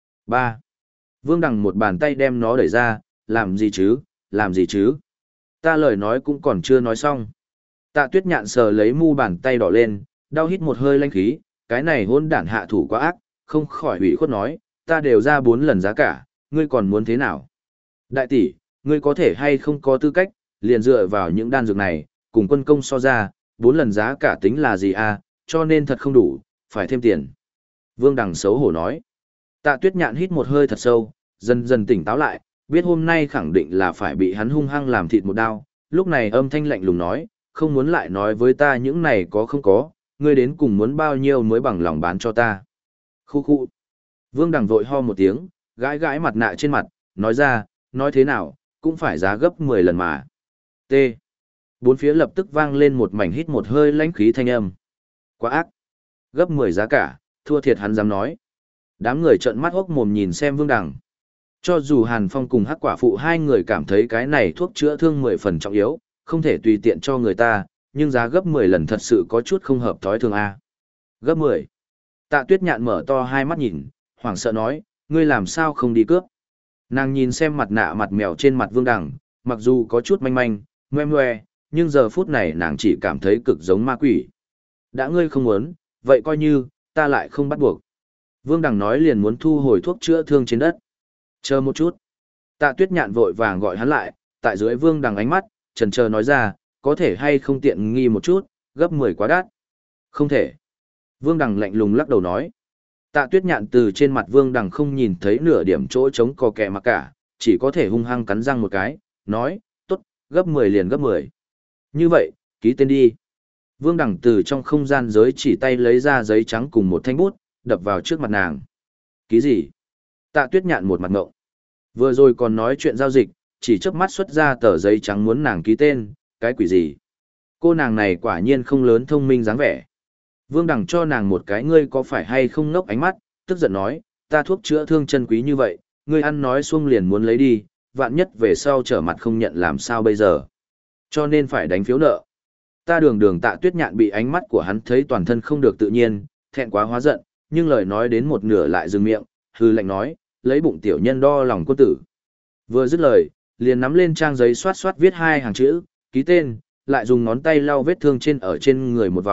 3. Vương Đằng một bàn tay đem nó đẩy ra, làm gì chứ, làm gì chứ. Ta lời nói cũng còn chưa nói xong. Tạ Tuyết Nhạn sờ lấy mu bàn tay đỏ lên, đau hít một hơi lanh khí, cái này hôn đản hạ thủ quá ác, không khỏi ủy khuất nói, ta đều ra 4 lần giá cả, ngươi còn muốn thế nào? Đại tỷ, ngươi có thể hay không có tư cách, liền dựa vào những đan dược này, cùng quân công so ra, 4 lần giá cả tính là gì à, cho nên thật không đủ, phải thêm tiền. Vương Đằng xấu hổ nói. Tạ Tuyết Nhạn hít một hơi thật sâu, dần dần tỉnh táo lại, biết hôm nay khẳng định là phải bị hắn hung hăng làm thịt một đao, lúc này âm thanh lạnh lùng nói, không muốn lại nói với ta những này có không có, ngươi đến cùng muốn bao nhiêu mới bằng lòng bán cho ta. Khu khu. Vương Đằng vội ho một tiếng, gãi gãi mặt nạ trên mặt, nói ra, nói thế nào, cũng phải giá gấp 10 lần mà. T. Bốn phía lập tức vang lên một mảnh hít một hơi lãnh khí thanh âm. Quá ác. Gấp 10 giá cả, thua thiệt hắn dám nói. Đám người trợn mắt hốc mồm nhìn xem Vương Đằng. Cho dù Hàn Phong cùng Hắc Quả Phụ hai người cảm thấy cái này thuốc chữa thương 10 phần trọng yếu, không thể tùy tiện cho người ta, nhưng giá gấp 10 lần thật sự có chút không hợp thói thường a. Gấp 10. Tạ Tuyết Nhạn mở to hai mắt nhìn, hoảng sợ nói, ngươi làm sao không đi cướp. Nàng nhìn xem mặt nạ mặt mèo trên mặt Vương Đằng, mặc dù có chút manh manh, ngoe ngoe, nhưng giờ phút này nàng chỉ cảm thấy cực giống ma quỷ. Đã ngươi không muốn, vậy coi như, ta lại không bắt buộc. Vương Đằng nói liền muốn thu hồi thuốc chữa thương trên đất. Chờ một chút. Tạ Tuyết Nhạn vội vàng gọi hắn lại, tại dưới Vương Đằng ánh mắt, chần chờ nói ra, có thể hay không tiện nghi một chút, gấp 10 quá đắt. Không thể. Vương Đằng lạnh lùng lắc đầu nói. Tạ Tuyết Nhạn từ trên mặt Vương Đằng không nhìn thấy nửa điểm chỗ trống cò kẹ mà cả, chỉ có thể hung hăng cắn răng một cái, nói, tốt, gấp 10 liền gấp 10. Như vậy, ký tên đi. Vương Đằng từ trong không gian giới chỉ tay lấy ra giấy trắng cùng một thanh bút, đập vào trước mặt nàng. Ký gì? Tạ Tuyết Nhạn một mặt ngộng. Vừa rồi còn nói chuyện giao dịch, chỉ chớp mắt xuất ra tờ giấy trắng muốn nàng ký tên, cái quỷ gì? Cô nàng này quả nhiên không lớn thông minh dáng vẻ. Vương Đằng cho nàng một cái ngươi có phải hay không ngốc ánh mắt, tức giận nói, ta thuốc chữa thương chân quý như vậy, ngươi ăn nói xuông liền muốn lấy đi, vạn nhất về sau trở mặt không nhận làm sao bây giờ. Cho nên phải đánh phiếu nợ. Ta đường Tạ Tuyết Nhạn bị ánh mắt của hắn thấy toàn thân không được tự nhiên, thẹn quá hóa giận, nhưng lời nói đến một nửa lại dừng miệng, hư lạnh nói, lấy bụng tiểu nhân đo lòng quân tử. Vừa dứt lời, liền nắm lên trang giấy xoát xoát viết 2 hàng chữ, ký tên, lại dùng ngón tay lau vết thương trên ở trên người một vòng,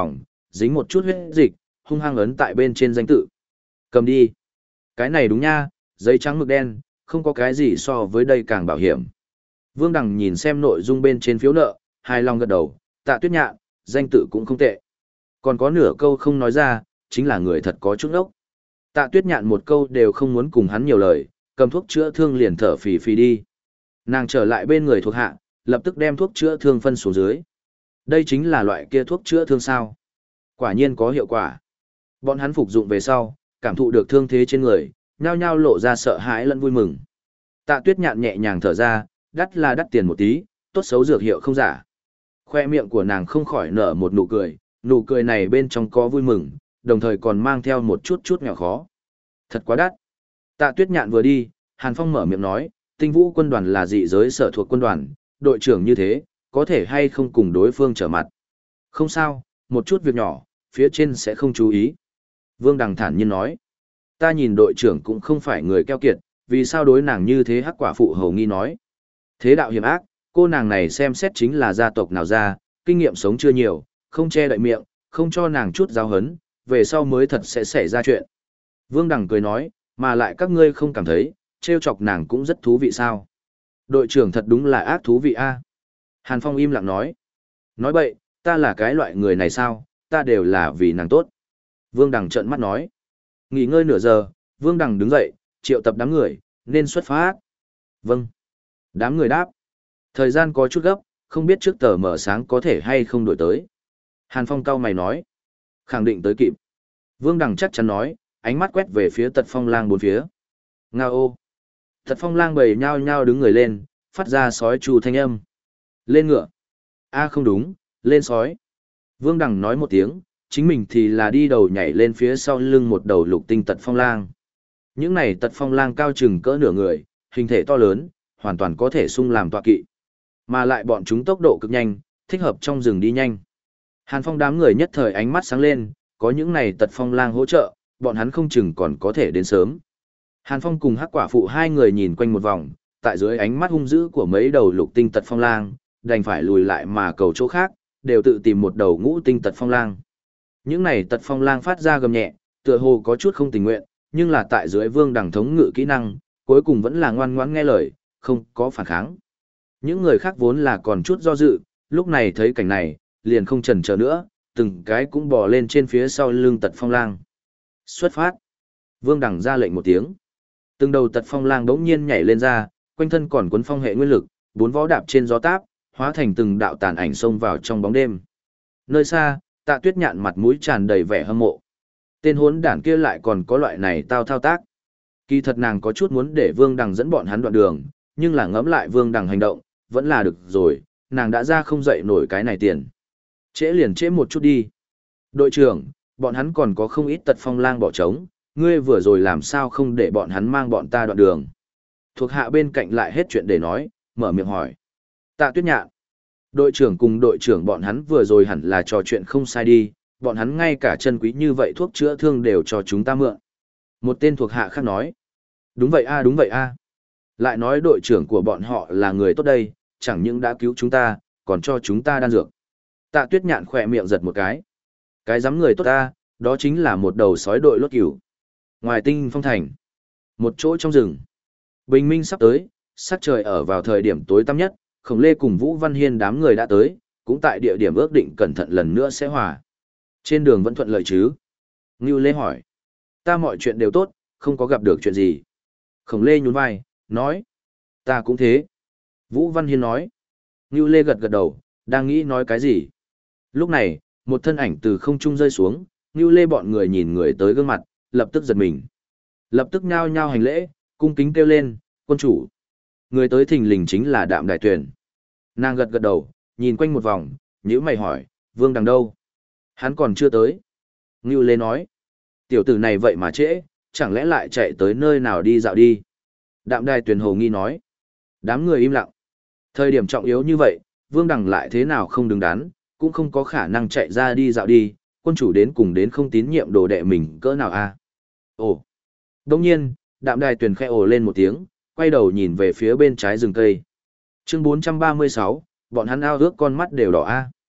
dính một chút huyết dịch, hung hăng ấn tại bên trên danh tự. Cầm đi. Cái này đúng nha, giấy trắng mực đen, không có cái gì so với đây càng bảo hiểm. Vương Đằng nhìn xem nội dung bên trên phiếu nợ, hài lòng gật đầu, Tạ Tuyết Nhạn, danh tự cũng không tệ. Còn có nửa câu không nói ra, chính là người thật có chút ốc. Tạ Tuyết Nhạn một câu đều không muốn cùng hắn nhiều lời, cầm thuốc chữa thương liền thở phì phì đi. Nàng trở lại bên người thuộc hạ, lập tức đem thuốc chữa thương phân xuống dưới. Đây chính là loại kia thuốc chữa thương sao. Quả nhiên có hiệu quả. Bọn hắn phục dụng về sau, cảm thụ được thương thế trên người, nhao nhao lộ ra sợ hãi lẫn vui mừng. Tạ Tuyết Nhạn nhẹ nhàng thở ra, đắt là đắt tiền một tí, tốt xấu dược hiệu không giả. Khoe miệng của nàng không khỏi nở một nụ cười này bên trong có vui mừng, đồng thời còn mang theo một chút nghèo khó. Thật quá đắt. Tạ Tuyết Nhạn vừa đi, Hàn Phong mở miệng nói, Tinh Vũ quân đoàn là dị giới sở thuộc quân đoàn, đội trưởng như thế, có thể hay không cùng đối phương trở mặt. Không sao, một chút việc nhỏ, phía trên sẽ không chú ý. Vương Đằng thản nhiên nói, ta nhìn đội trưởng cũng không phải người keo kiệt, vì sao đối nàng như thế hắc quả phụ hầu nghi nói. Thế đạo hiểm ác, cô nàng này xem xét chính là gia tộc nào ra, kinh nghiệm sống chưa nhiều, không che đậy miệng, không cho nàng chút giáo hấn, về sau mới thật sẽ xảy ra chuyện. Vương Đằng cười nói, mà lại các ngươi không cảm thấy, trêu chọc nàng cũng rất thú vị sao. Đội trưởng thật đúng là ác thú vị a. Hàn Phong im lặng nói. Nói bậy, ta là cái loại người này sao, ta đều là vì nàng tốt. Vương Đằng trợn mắt nói. Nghỉ ngơi nửa giờ, Vương Đằng đứng dậy, triệu tập đám người, nên xuất phát. Vâng. Đám người đáp. Thời gian có chút gấp, không biết trước tờ mở sáng có thể hay không đổi tới. Hàn Phong cau mày nói. Khẳng định tới kịp. Vương Đằng chắc chắn nói, ánh mắt quét về phía Tật Phong Lang bốn phía. Nga ô. Tật Phong Lang bầy nhao nhao đứng người lên, phát ra sói chu thanh âm. Lên ngựa. A không đúng, lên sói. Vương Đằng nói một tiếng, chính mình thì là đi đầu nhảy lên phía sau lưng một đầu lục tinh Tật Phong Lang. Những này Tật Phong Lang cao chừng cỡ nửa người, hình thể to lớn, hoàn toàn có thể sung làm tọa kỵ. Mà lại bọn chúng tốc độ cực nhanh, thích hợp trong rừng đi nhanh. Hàn Phong đám người nhất thời ánh mắt sáng lên, có những này Tật Phong Lang hỗ trợ, bọn hắn không chừng còn có thể đến sớm. Hàn Phong cùng Hắc Quả Phụ hai người nhìn quanh một vòng, tại dưới ánh mắt hung dữ của mấy đầu lục tinh Tật Phong Lang, đành phải lùi lại mà cầu chỗ khác, đều tự tìm một đầu ngũ tinh Tật Phong Lang. Những này Tật Phong Lang phát ra gầm nhẹ, tựa hồ có chút không tình nguyện, nhưng là tại dưới Vương Đằng thống ngự kỹ năng, cuối cùng vẫn là ngoan ngoãn nghe lời, không có phản kháng. Những người khác vốn là còn chút do dự, lúc này thấy cảnh này, liền không chần chờ nữa, từng cái cũng bò lên trên phía sau lưng Tật Phong Lang. Xuất phát. Vương Đằng ra lệnh một tiếng. Từng đầu Tật Phong Lang đống nhiên nhảy lên ra, quanh thân còn cuốn phong hệ nguyên lực, bốn vó đạp trên gió táp, hóa thành từng đạo tàn ảnh xông vào trong bóng đêm. Nơi xa, Tạ Tuyết Nhạn mặt mũi tràn đầy vẻ hâm mộ. Tên hốn đản kia lại còn có loại này thao tác. Kỳ thật nàng có chút muốn để Vương Đằng dẫn bọn hắn đoạn đường, nhưng là ngẫm lại Vương Đằng hành động, vẫn là được rồi, nàng đã ra không dậy nổi cái này tiền. Trễ liền trễ một chút đi. Đội trưởng, bọn hắn còn có không ít Tật Phong Lang bỏ trống, ngươi vừa rồi làm sao không để bọn hắn mang bọn ta đoạn đường. Thuộc hạ bên cạnh lại hết chuyện để nói, mở miệng hỏi. Tạ Tuyết Nhạn. Đội trưởng cùng đội trưởng bọn hắn vừa rồi hẳn là trò chuyện không sai đi, bọn hắn ngay cả chân quý như vậy thuốc chữa thương đều cho chúng ta mượn. Một tên thuộc hạ khác nói. Đúng vậy a, đúng vậy a. Lại nói đội trưởng của bọn họ là người tốt đây, chẳng những đã cứu chúng ta, còn cho chúng ta đan dược. Tạ Tuyết Nhạn khỏe miệng giật một cái. Cái dám người tốt ta, đó chính là một đầu sói đội lốt cửu. Ngoài Tinh Phong thành, một chỗ trong rừng. Bình minh sắp tới, sắc trời ở vào thời điểm tối tăm nhất, Khổng Lê cùng Vũ Văn Hiên đám người đã tới, cũng tại địa điểm ước định cẩn thận lần nữa sẽ hòa. Trên đường vẫn thuận lợi chứ? Ngưu Lê hỏi. Ta mọi chuyện đều tốt, không có gặp được chuyện gì. Khổng Lê nhún vai, nói. Ta cũng thế. Vũ Văn Hiên nói. Ngưu Lê gật gật đầu, đang nghĩ nói cái gì. Lúc này, một thân ảnh từ không trung rơi xuống, Ngưu Lê bọn người nhìn người tới gương mặt, lập tức giật mình. Lập tức nhao nhao hành lễ, cung kính kêu lên, quân chủ. Người tới thình lình chính là Đạm Đài Tuyền. Nàng gật gật đầu, nhìn quanh một vòng, nhíu mày hỏi, Vương Đằng đâu? Hắn còn chưa tới. Ngưu Lê nói, tiểu tử này vậy mà trễ, chẳng lẽ lại chạy tới nơi nào đi dạo đi? Đạm Đài Tuyền hồ nghi nói. Đám người im lặng. Thời điểm trọng yếu như vậy, Vương Đằng lại thế nào không đứng đắn, cũng không có khả năng chạy ra đi dạo đi, quân chủ đến cùng đến không tín nhiệm đồ đệ mình cỡ nào a? Ồ. Đông nhiên, Đạm Đài Tuyền khẽ ồ lên một tiếng, quay đầu nhìn về phía bên trái rừng cây. Chương 436, bọn hắn ao ước con mắt đều đỏ a.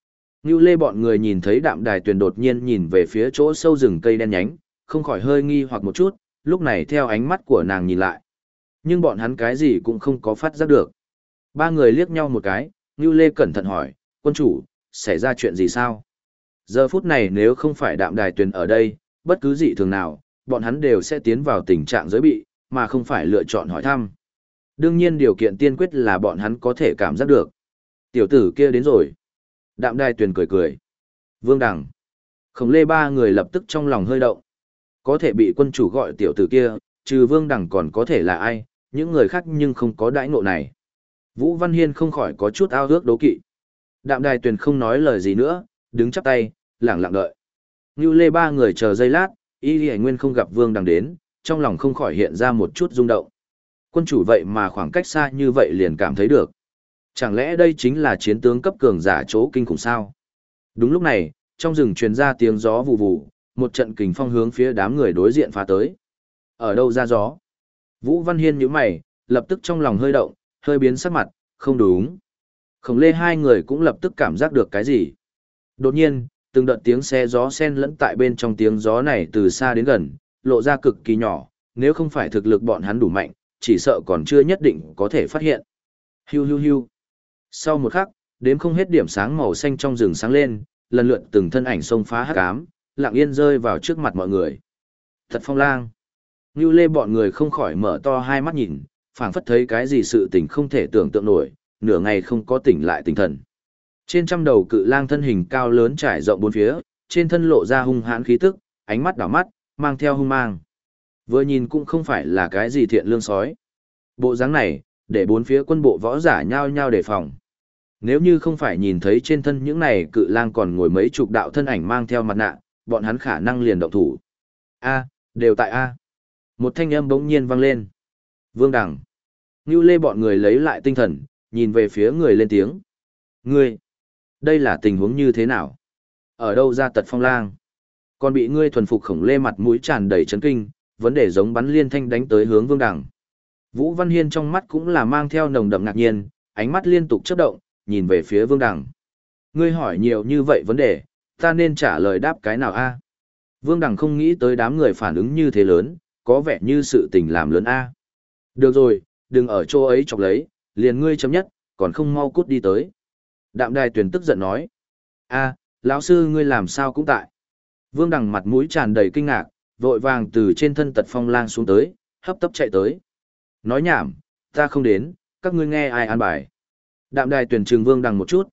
Ngưu Lê bọn người nhìn thấy Đạm Đài Tuyền đột nhiên nhìn về phía chỗ sâu rừng cây đen nhánh, không khỏi hơi nghi hoặc một chút, lúc này theo ánh mắt của nàng nhìn lại. Nhưng bọn hắn cái gì cũng không có phát giác được. Ba người liếc nhau một cái, Ngưu Lê cẩn thận hỏi, quân chủ, xảy ra chuyện gì sao? Giờ phút này nếu không phải Đạm Đài Tuyền ở đây, bất cứ dị thường nào, bọn hắn đều sẽ tiến vào tình trạng giới bị, mà không phải lựa chọn hỏi thăm. Đương nhiên điều kiện tiên quyết là bọn hắn có thể cảm giác được. Tiểu tử kia đến rồi. Đạm Đài Tuyền cười cười. Vương Đằng. Khổng Lê ba người lập tức trong lòng hơi động. Có thể bị quân chủ gọi tiểu tử kia, trừ Vương Đằng còn có thể là ai, những người khác nhưng không có đãi ngộ này. Vũ Văn Hiên không khỏi có chút ao ước đố kỵ. Đạm Đài Tuyền không nói lời gì nữa, đứng chắp tay, lặng lặng đợi. Ngưu Lê ba người chờ giây lát, Y Lì Nguyên không gặp Vương Đằng đến, trong lòng không khỏi hiện ra một chút rung động. Quân chủ vậy mà khoảng cách xa như vậy liền cảm thấy được. Chẳng lẽ đây chính là chiến tướng cấp cường giả chỗ kinh khủng sao? Đúng lúc này, trong rừng truyền ra tiếng gió vù vù, một trận kình phong hướng phía đám người đối diện phá tới. Ở đâu ra gió? Vũ Văn Hiên nhíu mày, lập tức trong lòng hơi động, hơi biến sắc mặt, không đúng. Khổng Lê hai người cũng lập tức cảm giác được cái gì. Đột nhiên, từng đợt tiếng xe gió xen lẫn tại bên trong tiếng gió này từ xa đến gần, lộ ra cực kỳ nhỏ, nếu không phải thực lực bọn hắn đủ mạnh, chỉ sợ còn chưa nhất định có thể phát hiện. Hiu hiu hiu. Sau một khắc, đếm không hết điểm sáng màu xanh trong rừng sáng lên, lần lượt từng thân ảnh xông phá hắc ám, lặng yên rơi vào trước mặt mọi người. Thật phong lang. Ngưu Lê bọn người không khỏi mở to hai mắt nhìn, phảng phất thấy cái gì sự tình không thể tưởng tượng nổi, nửa ngày không có tỉnh lại tinh thần. Trên trăm đầu cự lang thân hình cao lớn trải rộng bốn phía, trên thân lộ ra hung hãn khí tức, ánh mắt đảo mắt, mang theo hung mang. Vừa nhìn cũng không phải là cái gì thiện lương sói. Bộ dáng này, để bốn phía quân bộ võ giả nhao nhao đề phòng. Nếu như không phải nhìn thấy trên thân những này cự lang còn ngồi mấy chục đạo thân ảnh mang theo mặt nạ, bọn hắn khả năng liền động thủ. A, đều tại A. Một thanh âm bỗng nhiên vang lên. Vương Đằng. Ngưu Lê bọn người lấy lại tinh thần, nhìn về phía người lên tiếng. Ngươi, đây là tình huống như thế nào? Ở đâu ra tật phong lang? Còn bị ngươi thuần phục Khổng Lê mặt mũi tràn đầy chấn kinh, vấn đề giống bắn liên thanh đánh tới hướng Vương Đằng. Vũ Văn Hiên trong mắt cũng là mang theo nồng đậm ngạc nhiên, ánh mắt liên tục chớp động, nhìn về phía Vương Đằng. Ngươi hỏi nhiều như vậy vấn đề, ta nên trả lời đáp cái nào a? Vương Đằng không nghĩ tới đám người phản ứng như thế lớn, có vẻ như sự tình làm lớn a. Được rồi, đừng ở chỗ ấy chọc lấy, liền ngươi chấm nhất, còn không mau cút đi tới. Đạm Đài Tuyền tức giận nói. A, lão sư ngươi làm sao cũng tại. Vương Đằng mặt mũi tràn đầy kinh ngạc, vội vàng từ trên thân tật phong lang xuống tới, hấp tấp chạy tới. Nói nhảm, ta không đến, các ngươi nghe ai an bài. Đạm Đài Tuyền trừng Vương Đằng một chút,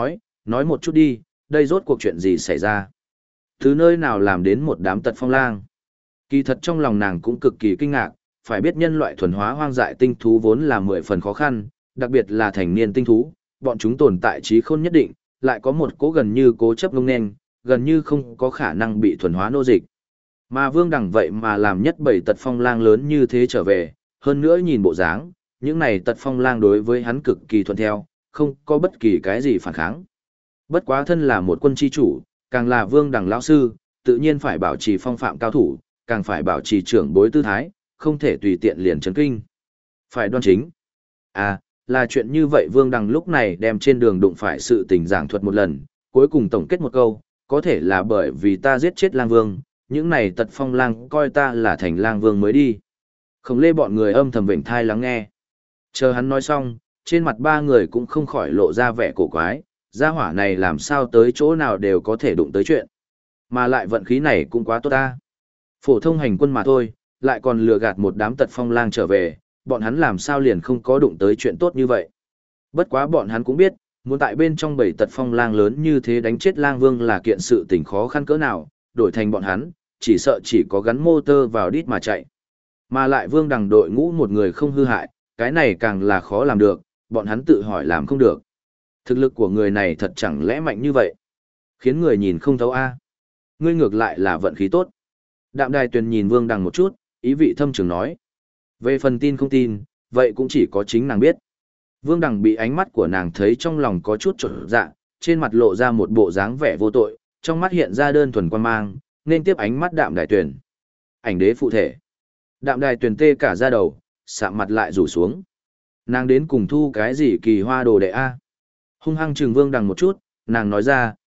nói một chút đi, đây rốt cuộc chuyện gì xảy ra. Từ nơi nào làm đến một đám tật phong lang. Kỳ thật trong lòng nàng cũng cực kỳ kinh ngạc, phải biết nhân loại thuần hóa hoang dại tinh thú vốn là 10 phần khó khăn, đặc biệt là thành niên tinh thú, bọn chúng tồn tại trí khôn nhất định, lại có một cố gần như cố chấp ngông nên, gần như không có khả năng bị thuần hóa nô dịch. Mà Vương Đằng vậy mà làm nhất bảy tật phong lang lớn như thế trở về, hơn nữa nhìn bộ dáng, những này tật phong lang đối với hắn cực kỳ thuận theo, không có bất kỳ cái gì phản kháng. Bất quá thân là một quân chi chủ, càng là Vương Đằng lão sư, tự nhiên phải bảo trì phong phạm cao thủ, càng phải bảo trì trưởng bối tư thái, không thể tùy tiện liền chấn kinh. Phải đoan chính. À, là chuyện như vậy Vương Đằng lúc này đem trên đường đụng phải sự tình giảng thuật một lần, cuối cùng tổng kết một câu, có thể là bởi vì ta giết chết lang vương, những này tật phong lang coi ta là thành lang vương mới đi. Khổng Lê bọn người âm thầm vểnh thai lắng nghe. Chờ hắn nói xong, trên mặt ba người cũng không khỏi lộ ra vẻ cổ quái, gia hỏa này làm sao tới chỗ nào đều có thể đụng tới chuyện. Mà lại vận khí này cũng quá tốt ta. Phổ thông hành quân mà thôi, lại còn lừa gạt một đám tật phong lang trở về, bọn hắn làm sao liền không có đụng tới chuyện tốt như vậy. Bất quá bọn hắn cũng biết, muốn tại bên trong bầy tật phong lang lớn như thế đánh chết lang vương là kiện sự tình khó khăn cỡ nào, đổi thành bọn hắn, chỉ sợ chỉ có gắn motor vào đít mà chạy. Mà lại Vương Đằng đội ngũ một người không hư hại, cái này càng là khó làm được, bọn hắn tự hỏi làm không được. Thực lực của người này thật chẳng lẽ mạnh như vậy, khiến người nhìn không thấu a. Ngươi ngược lại là vận khí tốt. Đạm Đài Tuyền nhìn Vương Đằng một chút, ý vị thâm trường nói. Về phần tin không tin, vậy cũng chỉ có chính nàng biết. Vương Đằng bị ánh mắt của nàng thấy trong lòng có chút trộn dạ, trên mặt lộ ra một bộ dáng vẻ vô tội, trong mắt hiện ra đơn thuần quan mang, nên tiếp ánh mắt Đạm Đài Tuyền. Ảnh đế phụ thể. Đạm Đài Tuyền tê cả da đầu, sạm mặt lại rủ xuống. Nàng đến cùng thu cái gì kỳ hoa đồ đệ a? Hung hăng trừng Vương Đằng một chút, nàng nói ra,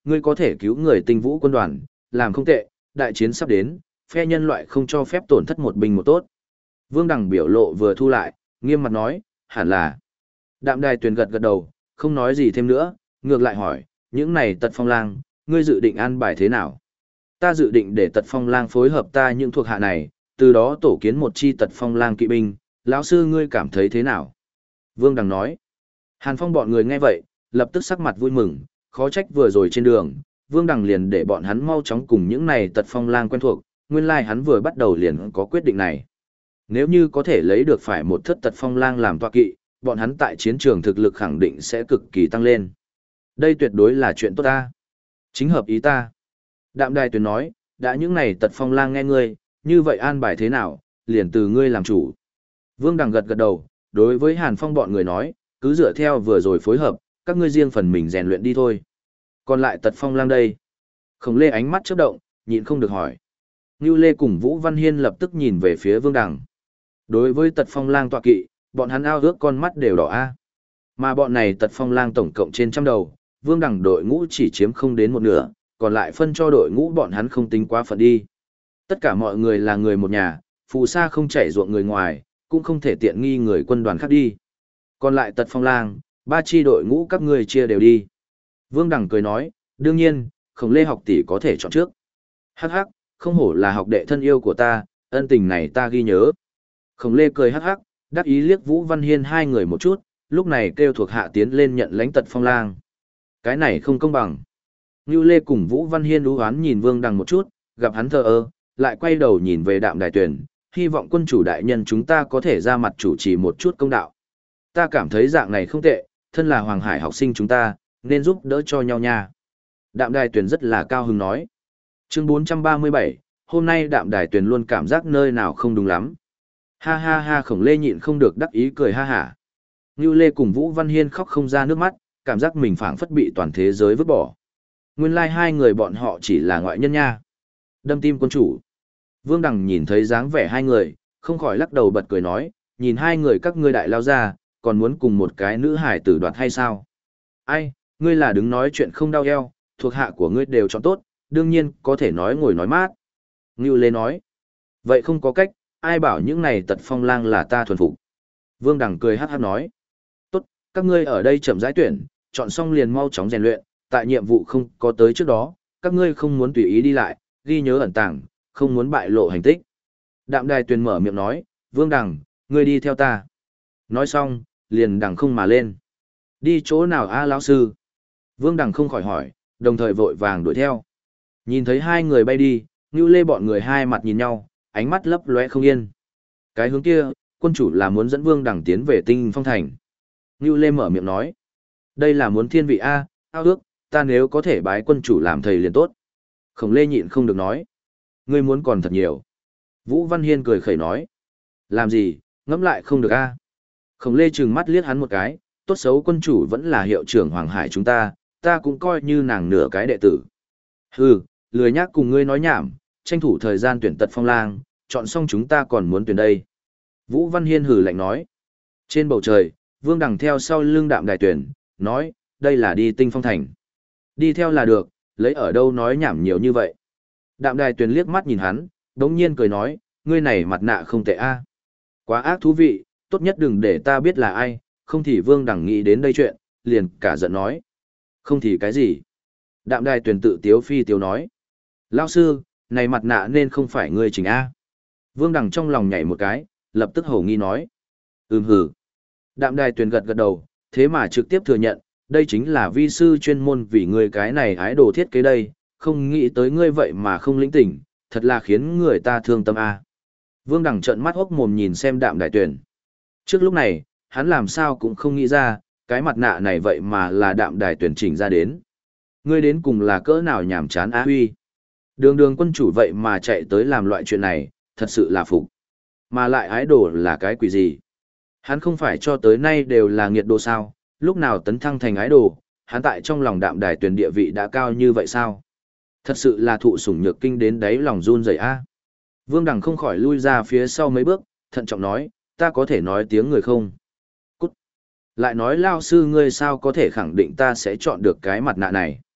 ngươi có thể cứu người tinh vũ quân đoàn, làm không tệ, đại chiến sắp đến, phe nhân loại không cho phép tổn thất một binh một tốt. Vương Đằng biểu lộ vừa thu lại, nghiêm mặt nói, hẳn là. Đạm Đài Tuyền gật gật đầu, không nói gì thêm nữa, ngược lại hỏi, những này Tật Phong Lang, ngươi dự định an bài thế nào? Ta dự định để Tật Phong Lang phối hợp ta những thuộc hạ này, từ đó tổ kiến một chi Tật Phong Lang kỵ binh, lão sư ngươi cảm thấy thế nào? Vương Đằng nói. Hàn Phong bọn người nghe vậy, lập tức sắc mặt vui mừng, khó trách vừa rồi trên đường, Vương Đằng liền để bọn hắn mau chóng cùng những này Tật Phong Lang quen thuộc, nguyên lai hắn vừa bắt đầu liền có quyết định này. Nếu như có thể lấy được phải một thất Tật Phong Lang làm tọa kỵ, bọn hắn tại chiến trường thực lực khẳng định sẽ cực kỳ tăng lên. Đây tuyệt đối là chuyện tốt ta. Chính hợp ý ta. Đạm Đài Tuyền nói, đã những này Tật Phong Lang nghe ngươi, như vậy an bài thế nào, liền từ ngươi làm chủ. Vương Đằng gật gật đầu, đối với Hàn Phong bọn người nói, cứ dựa theo vừa rồi phối hợp, các ngươi riêng phần mình rèn luyện đi thôi. Còn lại Tật Phong Lang đây. Khổng Lê ánh mắt chớp động, nhịn không được hỏi. Ngưu Lê cùng Vũ Văn Hiên lập tức nhìn về phía Vương Đằng. Đối với Tật Phong Lang tọa kỵ, bọn hắn ao ước con mắt đều đỏ a. Mà bọn này Tật Phong Lang tổng cộng trên trăm đầu, Vương Đằng đội ngũ chỉ chiếm không đến một nửa, còn lại phân cho đội ngũ bọn hắn không tính quá phận đi. Tất cả mọi người là người một nhà, phù sa không chảy ruộng người ngoài, cũng không thể tiện nghi người quân đoàn khác đi. Còn lại Tật Phong Lang, 3 chi đội ngũ các ngươi chia đều đi. Vương Đằng cười nói, đương nhiên, Khổng Lê học tỷ có thể chọn trước. Hắc hắc, không hổ là học đệ thân yêu của ta, ân tình này ta ghi nhớ. Khổng Lê cười hắc hắc, đắc ý liếc Vũ Văn Hiên hai người một chút, lúc này kêu thuộc hạ tiến lên nhận lãnh Tật Phong Lang. Cái này không công bằng. Ngưu Lê cùng Vũ Văn Hiên đú hoán nhìn Vương Đằng một chút, gặp hắn thờ ơ, lại quay đầu nhìn về Đạm Đài Tuyền, hy vọng quân chủ đại nhân chúng ta có thể ra mặt chủ trì một chút công đạo. Ta cảm thấy dạng này không tệ, thân là Hoàng Hải học sinh chúng ta, nên giúp đỡ cho nhau nha. Đạm Đài Tuyền rất là cao hứng nói. Chương 437, hôm nay Đạm Đài Tuyền luôn cảm giác nơi nào không đúng lắm. Ha ha ha, Khổng Lê nhịn không được đắc ý cười ha hả. Ngưu Lê cùng Vũ Văn Hiên khóc không ra nước mắt, cảm giác mình phảng phất bị toàn thế giới vứt bỏ. Nguyên lai hai người bọn họ chỉ là ngoại nhân nha. Đâm tim quân chủ. Vương Đằng nhìn thấy dáng vẻ hai người, không khỏi lắc đầu bật cười nói, nhìn hai người các ngươi đại lao ra, còn muốn cùng một cái nữ hải tử đoạt hay sao? Ai, ngươi là đứng nói chuyện không đau eo, thuộc hạ của ngươi đều chọn tốt, đương nhiên có thể nói ngồi nói mát. Ngưu Lê nói, vậy không có cách, ai bảo những này Tật Phong Lang là ta thuần phục. Vương Đằng cười hát hát nói, tốt, các ngươi ở đây chậm rãi tuyển, chọn xong liền mau chóng rèn luyện, tại nhiệm vụ không có tới trước đó, các ngươi không muốn tùy ý đi lại, ghi nhớ ẩn tàng, không muốn bại lộ hành tích. Đạm Đài Tuyền mở miệng nói, Vương Đằng, ngươi đi theo ta. Nói xong, liền đằng không mà lên. Đi chỗ nào a lão sư? Vương Đằng không khỏi hỏi, đồng thời vội vàng đuổi theo. Nhìn thấy hai người bay đi, Ngưu Lê bọn người hai mặt nhìn nhau, ánh mắt lấp lóe không yên. Cái hướng kia, quân chủ là muốn dẫn Vương Đằng tiến về Tinh Phong Thành. Ngưu Lê mở miệng nói, đây là muốn thiên vị a, ao ước, ta nếu có thể bái quân chủ làm thầy liền tốt. Khổng Lê nhịn không được nói, ngươi muốn còn thật nhiều. Vũ Văn Hiên cười khẩy nói, làm gì, ngẫm lại không được a. Khổng Lê trừng mắt liếc hắn một cái, tốt xấu quân chủ vẫn là hiệu trưởng Hoàng Hải chúng ta, ta cũng coi như nàng nửa cái đệ tử. Hừ, lười nhác cùng ngươi nói nhảm, tranh thủ thời gian tuyển Tật Phong Lang, chọn xong chúng ta còn muốn tuyển đây. Vũ Văn Hiên hừ lạnh nói. Trên bầu trời, Vương Đằng theo sau lưng Đạm Đài Tuyền, nói, đây là đi Tinh Phong Thành. Đi theo là được, lấy ở đâu nói nhảm nhiều như vậy. Đạm Đài Tuyền liếc mắt nhìn hắn, đống nhiên cười nói, ngươi này mặt nạ không tệ a. Quá ác thú vị, tốt nhất đừng để ta biết là ai, không thì Vương Đằng nghĩ đến đây chuyện, liền cả giận nói. Không thì cái gì? Đạm Đài Tuyền tự tiếu phi tiếu nói. Lao sư, này mặt nạ nên không phải ngươi chỉnh a. Vương Đằng trong lòng nhảy một cái, lập tức hổ nghi nói. Hừ. Đạm Đài Tuyền gật gật đầu, thế mà trực tiếp thừa nhận, đây chính là vi sư chuyên môn vì ngươi cái này ái đồ thiết kế đây, không nghĩ tới ngươi vậy mà không lĩnh tỉnh, thật là khiến người ta thương tâm a. Vương Đằng trợn mắt hốc mồm nhìn xem Đạm Đài Tuyền. Trước lúc này, hắn làm sao cũng không nghĩ ra, cái mặt nạ này vậy mà là Đạm Đài Tuyền chỉnh ra đến. Ngươi đến cùng là cỡ nào nhảm chán á huy. Đường quân chủ vậy mà chạy tới làm loại chuyện này, thật sự là phục. Mà lại ái đồ là cái quỷ gì? Hắn không phải cho tới nay đều là nghiệt đồ sao, lúc nào tấn thăng thành ái đồ, hắn tại trong lòng Đạm Đài Tuyền địa vị đã cao như vậy sao? Thật sự là thụ sủng nhược kinh đến đáy lòng run rẩy a. Vương Đằng không khỏi lui ra phía sau mấy bước, thận trọng nói, ta có thể nói tiếng người không? Cút. Lại nói lao sư ngươi sao có thể khẳng định ta sẽ chọn được cái mặt nạ này?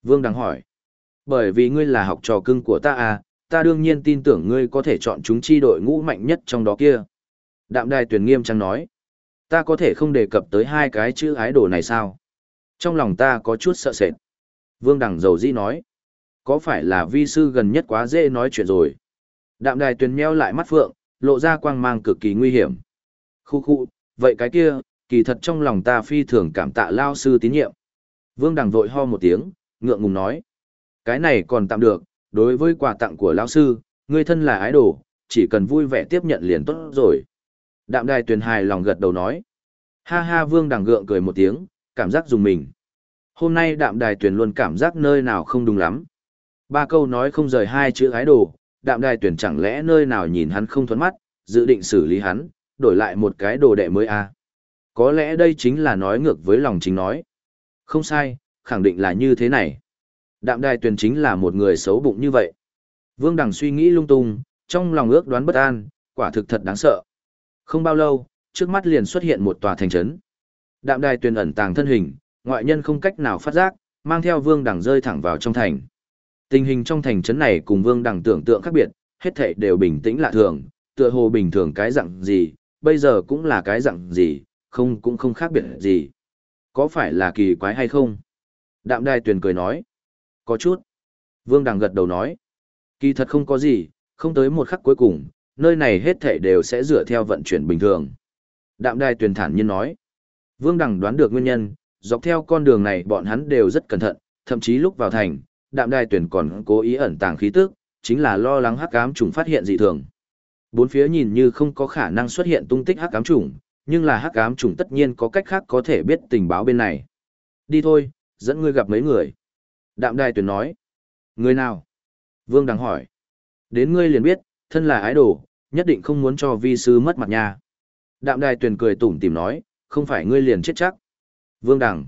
Vương Đằng hỏi. Bởi vì ngươi là học trò cưng của ta à, ta đương nhiên tin tưởng ngươi có thể chọn chúng chi đội ngũ mạnh nhất trong đó kia. Đạm Đài Tuyền nghiêm trang nói. Ta có thể không đề cập tới hai cái chữ ái đồ này sao? Trong lòng ta có chút sợ sệt. Vương Đằng dầu dĩ nói. Có phải là vi sư gần nhất quá dễ nói chuyện rồi? Đạm Đài Tuyền meo lại mắt phượng, lộ ra quang mang cực kỳ nguy hiểm. Khu khu, vậy cái kia, kỳ thật trong lòng ta phi thường cảm tạ lao sư tín nhiệm. Vương Đằng vội ho một tiếng, ngượng ngùng nói. Cái này còn tạm được, đối với quà tặng của lão sư, ngươi thân là ái đồ, chỉ cần vui vẻ tiếp nhận liền tốt rồi. Đạm Đài Tuyền hài lòng gật đầu nói. Ha ha, Vương Đằng gượng cười một tiếng, cảm giác dùng mình. Hôm nay Đạm Đài Tuyền luôn cảm giác nơi nào không đúng lắm. Ba câu nói không rời hai chữ ái đồ, Đạm Đài Tuyền chẳng lẽ nơi nào nhìn hắn không thuẫn mắt, dự định xử lý hắn, đổi lại một cái đồ đệ mới à. Có lẽ đây chính là nói ngược với lòng chính nói. Không sai, khẳng định là như thế này. Đạm Đài Tuyền chính là một người xấu bụng như vậy. Vương Đằng suy nghĩ lung tung, trong lòng ước đoán bất an, quả thực thật đáng sợ. Không bao lâu, trước mắt liền xuất hiện một tòa thành trấn. Đạm Đài Tuyền ẩn tàng thân hình, ngoại nhân không cách nào phát giác, mang theo Vương Đằng rơi thẳng vào trong thành. Tình hình trong thành trấn này cùng Vương Đằng tưởng tượng khác biệt, hết thảy đều bình tĩnh lạ thường, tựa hồ bình thường cái dạng gì, bây giờ cũng là cái dạng gì, cũng không khác biệt gì. Có phải là kỳ quái hay không? Đạm Đài Tuyền cười nói. Có chút. Vương Đằng gật đầu nói. Kỳ thật không có gì, không tới một khắc cuối cùng, nơi này hết thảy đều sẽ dựa theo vận chuyển bình thường. Đạm Đài Tuyền thản nhiên nói. Vương Đằng đoán được nguyên nhân, dọc theo con đường này bọn hắn đều rất cẩn thận, thậm chí lúc vào thành, Đạm Đài Tuyền còn cố ý ẩn tàng khí tức, chính là lo lắng hắc ám trùng phát hiện dị thường. Bốn phía nhìn như không có khả năng xuất hiện tung tích hắc ám trùng, nhưng là hắc ám trùng tất nhiên có cách khác có thể biết tình báo bên này. Đi thôi, dẫn ngươi gặp mấy người. Đạm Đài Tuyền nói. Người nào? Vương Đằng hỏi. Đến ngươi liền biết, thân là ái đồ, nhất định không muốn cho vi sư mất mặt nha. Đạm Đài Tuyền cười tủm tỉm nói, không phải ngươi liền chết chắc. Vương Đằng.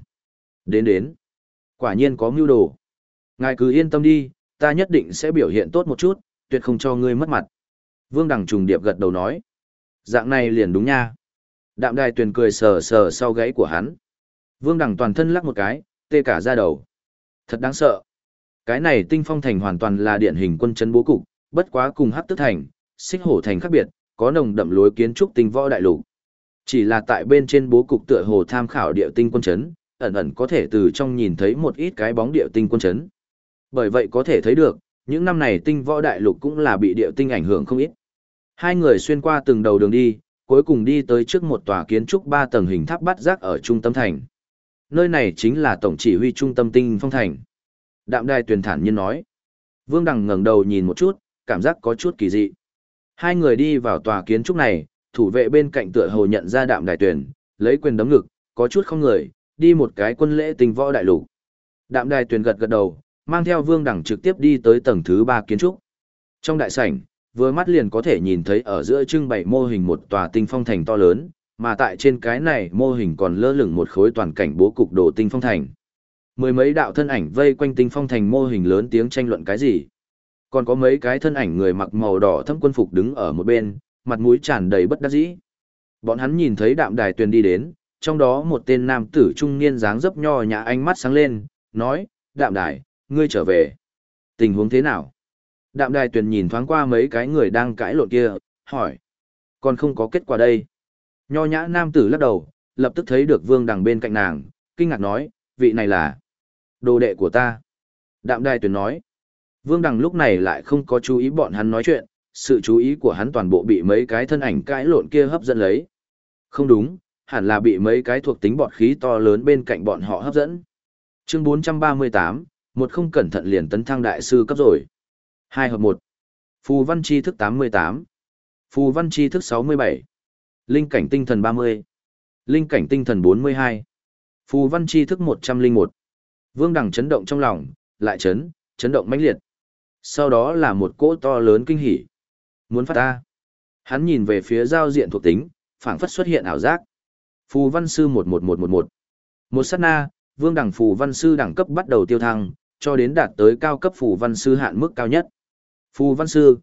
Đến. Quả nhiên có mưu đồ. Ngài cứ yên tâm đi, ta nhất định sẽ biểu hiện tốt một chút, tuyệt không cho ngươi mất mặt. Vương Đằng trùng điệp gật đầu nói. Dạng này liền đúng nha. Đạm Đài Tuyền cười sờ sờ sau gáy của hắn. Vương Đằng toàn thân lắc một cái, tê cả da đầu. Thật đáng sợ. Cái này Tinh Phong Thành hoàn toàn là điển hình quân trấn bố cục, bất quá cùng Hắc Tức Thành, Xích Hổ Thành khác biệt, có nồng đậm lối kiến trúc tinh võ đại lục. Chỉ là tại bên trên bố cục tựa hồ tham khảo địa tinh quân trấn, ẩn ẩn có thể từ trong nhìn thấy một ít cái bóng địa tinh quân trấn. Bởi vậy có thể thấy được, những năm này tinh võ đại lục cũng là bị địa tinh ảnh hưởng không ít. Hai người xuyên qua từng đầu đường đi, cuối cùng đi tới trước một tòa kiến trúc 3 tầng hình tháp bát giác ở trung tâm thành. Nơi này chính là tổng chỉ huy trung tâm Tinh Phong Thành. Đạm Đài Tuyền thản nhiên nói. Vương Đằng ngẩng đầu nhìn một chút, cảm giác có chút kỳ dị. Hai người đi vào tòa kiến trúc này, thủ vệ bên cạnh tựa hồ nhận ra Đạm Đài Tuyền, lấy quyền đấm ngực, có chút không người, đi một cái quân lễ tinh võ đại lục. Đạm Đài Tuyền gật gật đầu, mang theo Vương Đằng trực tiếp đi tới tầng thứ 3 kiến trúc. Trong đại sảnh, vừa mắt liền có thể nhìn thấy ở giữa trưng bày mô hình một tòa tinh phong thành to lớn, mà tại trên cái này mô hình còn lơ lửng một khối toàn cảnh bố cục đồ tinh phong thành. Mười mấy đạo thân ảnh vây quanh tinh phong thành mô hình lớn tiếng tranh luận cái gì. Còn có mấy cái thân ảnh người mặc màu đỏ thâm quân phục đứng ở một bên, mặt mũi tràn đầy bất đắc dĩ. Bọn hắn nhìn thấy Đạm Đài Tuyền đi đến, trong đó một tên nam tử trung niên dáng dấp nho nhã ánh mắt sáng lên, nói, Đạm Đài, ngươi trở về. Tình huống thế nào? Đạm Đài Tuyền nhìn thoáng qua mấy cái người đang cãi lộn kia, hỏi. Còn không có kết quả đây. Nho nhã nam tử lắc đầu, lập tức thấy được Vương Đằng bên cạnh nàng, kinh ngạc nói, vị này là đồ đệ của ta. Đạm Đài Tuyền nói. Vương Đằng lúc này lại không có chú ý bọn hắn nói chuyện, sự chú ý của hắn toàn bộ bị mấy cái thân ảnh cãi lộn kia hấp dẫn lấy. Không đúng, hẳn là bị mấy cái thuộc tính bọt khí to lớn bên cạnh bọn họ hấp dẫn. Chương 438, một không cẩn thận liền tấn thăng đại sư cấp rồi. 2 hợp 1. Phù văn chi thức 88. Phù văn chi thức 67. Linh cảnh tinh thần 30. Linh cảnh tinh thần 42. Phù văn chi thức 101. Vương Đằng chấn động trong lòng, lại chấn động mãnh liệt. Sau đó là một cỗ to lớn kinh hỉ. Muốn phát ta. Hắn nhìn về phía giao diện thuộc tính, phảng phất xuất hiện ảo giác. Phù văn sư 11111. Một sát na, Vương Đằng phù văn sư đẳng cấp bắt đầu tiêu thăng, cho đến đạt tới cao cấp phù văn sư hạn mức cao nhất. Phù văn sư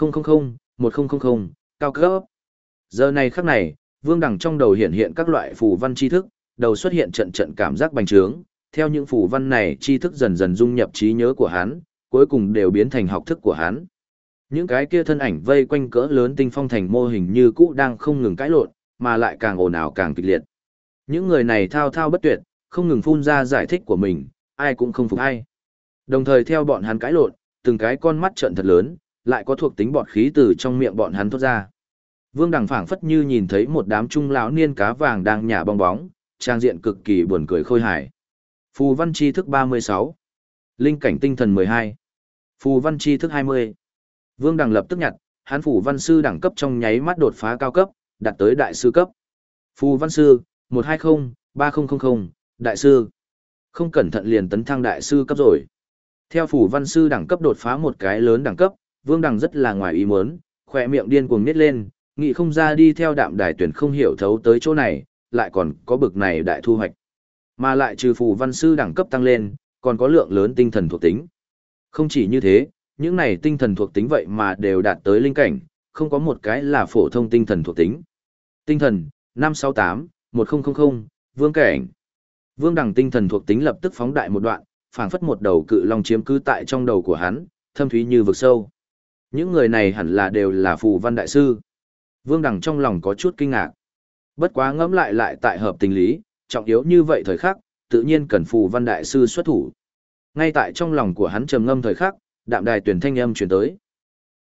1000, cao cấp. Giờ này khắc này, Vương Đằng trong đầu hiện các loại phù văn tri thức, đầu xuất hiện trận trận cảm giác bành trướng, Theo những phù văn này tri thức dần dần dung nhập trí nhớ của hắn, cuối cùng đều biến thành học thức của hắn. Những cái kia thân ảnh vây quanh cỡ lớn tinh phong thành mô hình như cũ đang không ngừng cãi lộn, mà lại càng ồn ào càng kịch liệt. Những người này thao thao bất tuyệt, không ngừng phun ra giải thích của mình, ai cũng không phục ai. Đồng thời theo bọn hắn cãi lộn, từng cái con mắt trợn thật lớn, lại có thuộc tính bọt khí từ trong miệng bọn hắn thoát ra. Vương Đằng phảng phất như nhìn thấy một đám trung lão niên cá vàng đang nhả bong bóng, trang diện cực kỳ buồn cười khôi hài. Phù văn tri thức 36. Linh cảnh tinh thần 12. Phù văn tri thức 20. Vương Đằng lập tức nhặt, hắn phù văn sư đẳng cấp trong nháy mắt đột phá cao cấp, đạt tới đại sư cấp. Phù văn sư 120-3000, đại sư. Không cẩn thận liền tấn thăng đại sư cấp rồi. Theo phù văn sư đẳng cấp đột phá một cái lớn đẳng cấp, Vương Đằng rất là ngoài ý muốn, khỏe miệng điên cuồng nít lên, nghĩ không ra đi theo Đạm Đài Tuyển không hiểu thấu tới chỗ này, lại còn có bực này đại thu hoạch. Mà lại trừ phù văn sư đẳng cấp tăng lên, còn có lượng lớn tinh thần thuộc tính. Không chỉ như thế, những này tinh thần thuộc tính vậy mà đều đạt tới linh cảnh, không có một cái là phổ thông tinh thần thuộc tính. Tinh thần 568-1000, vương cảnh. Vương Đằng tinh thần thuộc tính lập tức phóng đại một đoạn, phảng phất một đầu cự long chiếm cứ tại trong đầu của hắn, thâm thúy như vực sâu. Những người này hẳn là đều là phù văn đại sư. Vương Đằng trong lòng có chút kinh ngạc. Bất quá ngẫm lại tại hợp tình lý, trọng yếu như vậy thời khắc, tự nhiên cần phù văn đại sư xuất thủ. Ngay tại trong lòng của hắn trầm ngâm thời khắc, Đạm Đài Tuyển thanh âm truyền tới.